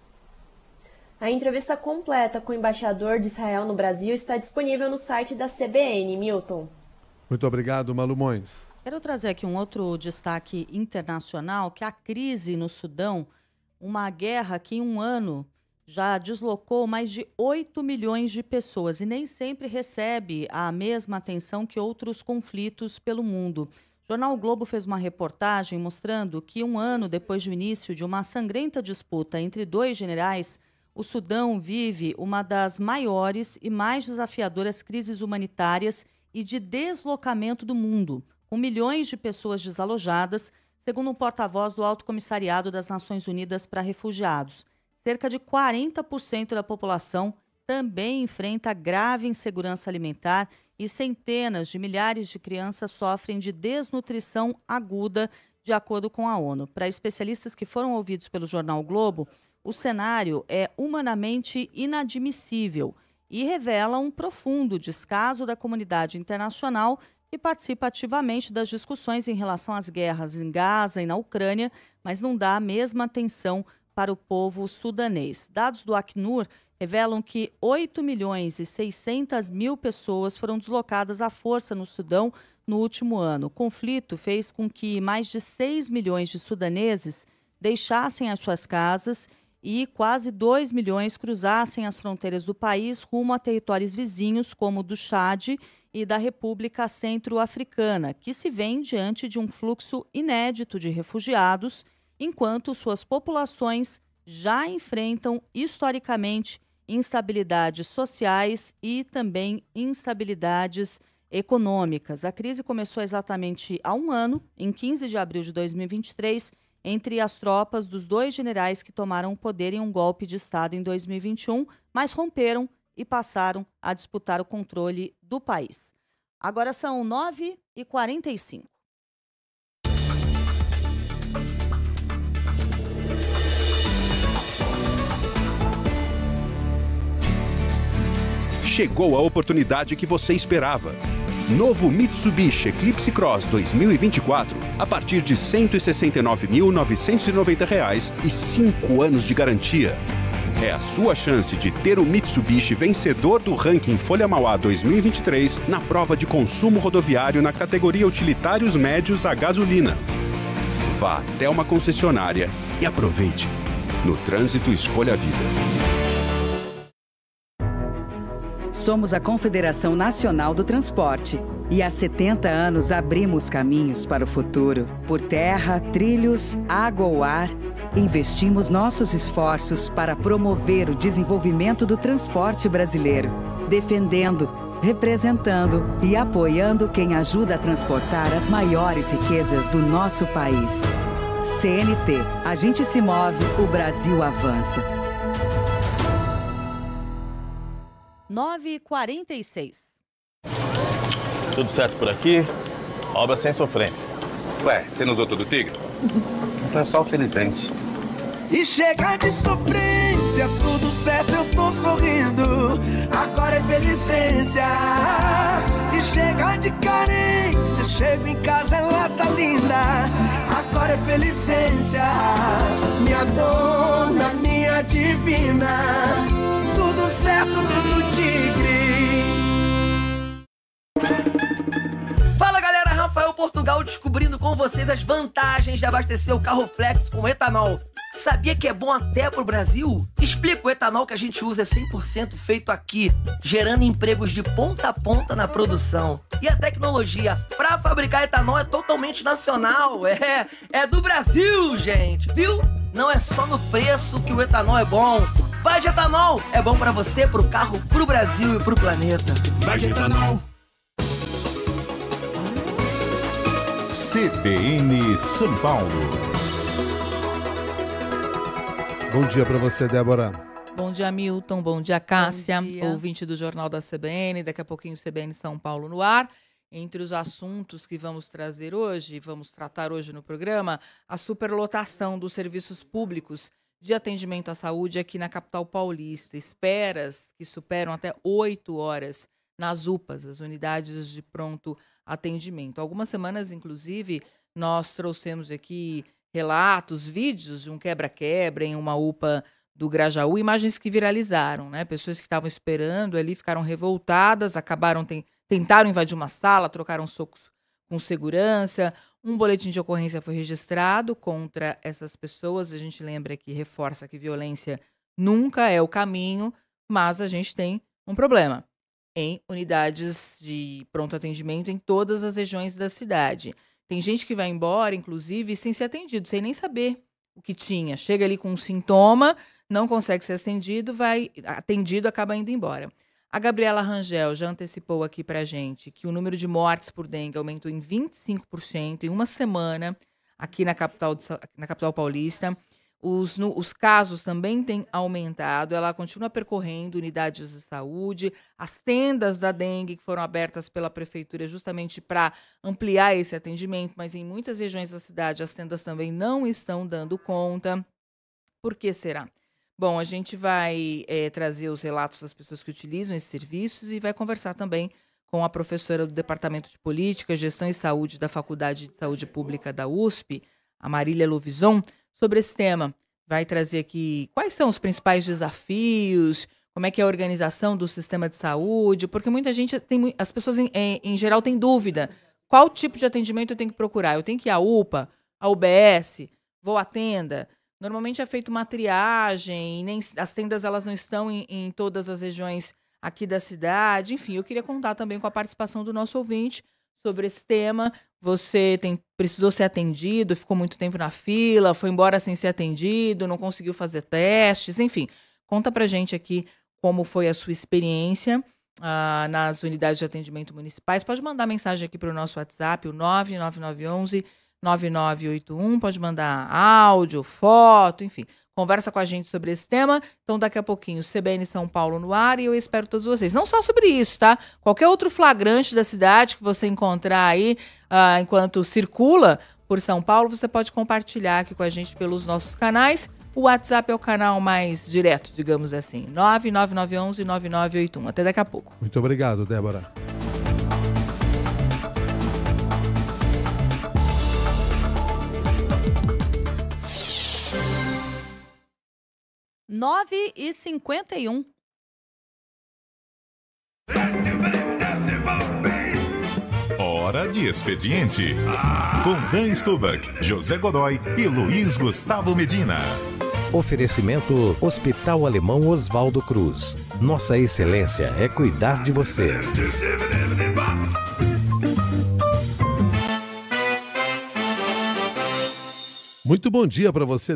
A entrevista completa com o embaixador de Israel no Brasil está disponível no site da C B N. Milton. Muito obrigado, Malu Mões. Quero trazer aqui um outro destaque internacional, que é a crise no Sudão, uma guerra que em um ano já deslocou mais de oito milhões de pessoas e nem sempre recebe a mesma atenção que outros conflitos pelo mundo. O jornal o Globo fez uma reportagem mostrando que um ano depois do início de uma sangrenta disputa entre dois generais, o Sudão vive uma das maiores e mais desafiadoras crises humanitárias e de deslocamento do mundo, com milhões de pessoas desalojadas, segundo um porta-voz do Alto Comissariado das Nações Unidas para Refugiados. Cerca de quarenta por cento da população também enfrenta grave insegurança alimentar e centenas de milhares de crianças sofrem de desnutrição aguda, de acordo com a ONU. Para especialistas que foram ouvidos pelo jornal o Globo, o cenário é humanamente inadmissível e revela um profundo descaso da comunidade internacional que participa ativamente das discussões em relação às guerras em Gaza e na Ucrânia, mas não dá a mesma atenção para o povo sudanês. Dados do Acnur revelam que oito milhões e seiscentas mil pessoas foram deslocadas à força no Sudão no último ano. O conflito fez com que mais de seis milhões de sudaneses deixassem as suas casas e quase dois milhões cruzassem as fronteiras do país rumo a territórios vizinhos, como o do Chad e da República Centro-Africana, que se vêem diante de um fluxo inédito de refugiados, enquanto suas populações já enfrentam, historicamente, instabilidades sociais e também instabilidades econômicas. A crise começou exatamente há um ano, em quinze de abril de dois mil e vinte e três, entre as tropas dos dois generais que tomaram o poder em um golpe de Estado em dois mil e vinte e um, mas romperam e passaram a disputar o controle do país. Agora são nove e quarenta e cinco. Chegou a oportunidade que você esperava. Novo Mitsubishi Eclipse Cross dois mil e vinte e quatro a partir de cento e sessenta e nove mil novecentos e noventa reais e cinco anos de garantia. É a sua chance de ter o Mitsubishi vencedor do ranking Folha Mauá dois mil e vinte e três na prova de consumo rodoviário na categoria Utilitários Médios a gasolina. Vá até uma concessionária e aproveite. No trânsito, escolha a vida. Somos a Confederação Nacional do Transporte e há setenta anos abrimos caminhos para o futuro. Por terra, trilhos, água ou ar, investimos nossos esforços para promover o desenvolvimento do transporte brasileiro, defendendo, representando e apoiando quem ajuda a transportar as maiores riquezas do nosso país. C N T, a gente se move, o Brasil avança. nove e quarenta e seis. Tudo certo por aqui? Obra sem sofrência. Ué, você não usou todo o Tigre? Então é só o Felizense. E chega de sofrência, tudo certo, eu tô sorrindo. Agora é Felicência. E chega de carência, chego em casa, ela tá linda. Agora é Felicência. Minha dona, minha divina. Tudo certo, tudo Tigre. Fala galera, Rafael Portugal descobrindo com vocês as vantagens de abastecer o carro Flex com etanol. Sabia que é bom até pro Brasil? Explica, o etanol que a gente usa é cem por cento feito aqui, gerando empregos de ponta a ponta na produção. E a tecnologia para fabricar etanol é totalmente nacional, é, é do Brasil, gente, viu? Não é só no preço que o etanol é bom. Vai de etanol, é bom para você, pro carro, pro Brasil e pro planeta. Vai de etanol. C B N São Paulo. Bom dia para você, Débora. Bom dia, Milton. Bom dia, Cássia. Bom dia. Ouvinte do Jornal da C B N. Daqui a pouquinho, C B N São Paulo no ar. Entre os assuntos que vamos trazer hoje, vamos tratar hoje no programa, a superlotação dos serviços públicos de atendimento à saúde aqui na capital paulista. Esperas que superam até oito horas nas U P As, as unidades de pronto atendimento. Algumas semanas, inclusive, nós trouxemos aqui relatos, vídeos de um quebra-quebra em uma U P A do Grajaú, imagens que viralizaram, né? Pessoas que estavam esperando ali ficaram revoltadas, acabaram ten- tentaram invadir uma sala, trocaram socos com segurança. Um boletim de ocorrência foi registrado contra essas pessoas. A gente lembra que reforça que violência nunca é o caminho, mas a gente tem um problema em unidades de pronto atendimento em todas as regiões da cidade. Tem gente que vai embora, inclusive, sem ser atendido, sem nem saber o que tinha. Chega ali com um sintoma, não consegue ser atendido, vai atendido, acaba indo embora. A Gabriela Rangel já antecipou aqui pra gente que o número de mortes por dengue aumentou em vinte e cinco por cento em uma semana aqui na capital, de, na capital paulista. Os, no, os casos também têm aumentado. Ela continua percorrendo unidades de saúde, as tendas da dengue que foram abertas pela prefeitura justamente para ampliar esse atendimento, mas em muitas regiões da cidade as tendas também não estão dando conta. Por que será? Bom, a gente vai é, trazer os relatos das pessoas que utilizam esses serviços e vai conversar também com a professora do Departamento de Política, Gestão e Saúde da Faculdade de Saúde Pública da U S P, a Marília Louvison, sobre esse tema. Vai trazer aqui quais são os principais desafios, como é que é a organização do sistema de saúde, porque muita gente, tem, as pessoas em, em, em geral têm dúvida. Qual tipo de atendimento eu tenho que procurar? Eu tenho que ir à U P A, à U B S, vou à tenda? Normalmente é feita uma triagem, nem, as tendas elas não estão em, em todas as regiões aqui da cidade. Enfim, eu queria contar também com a participação do nosso ouvinte sobre esse tema. Você tem, precisou ser atendido, ficou muito tempo na fila, foi embora sem ser atendido, não conseguiu fazer testes, enfim. Conta pra gente aqui como foi a sua experiência uh, nas unidades de atendimento municipais. Pode mandar mensagem aqui para o nosso WhatsApp, o nove nove nove um um nove nove oito um, pode mandar áudio, foto, enfim. Conversa com a gente sobre esse tema. Então, daqui a pouquinho, C B N São Paulo no ar e eu espero todos vocês. Não só sobre isso, tá? Qualquer outro flagrante da cidade que você encontrar aí uh, enquanto circula por São Paulo, você pode compartilhar aqui com a gente pelos nossos canais. O WhatsApp é o canal mais direto, digamos assim. nove nove nove um um nove nove oito um. Até daqui a pouco. Muito obrigado, Débora. nove e cinquenta e um. Hora de expediente. Com Dan Stubach, José Godoy e Luiz Gustavo Medina. Oferecimento Hospital Alemão Oswaldo Cruz. Nossa excelência é cuidar de você. Muito bom dia para você.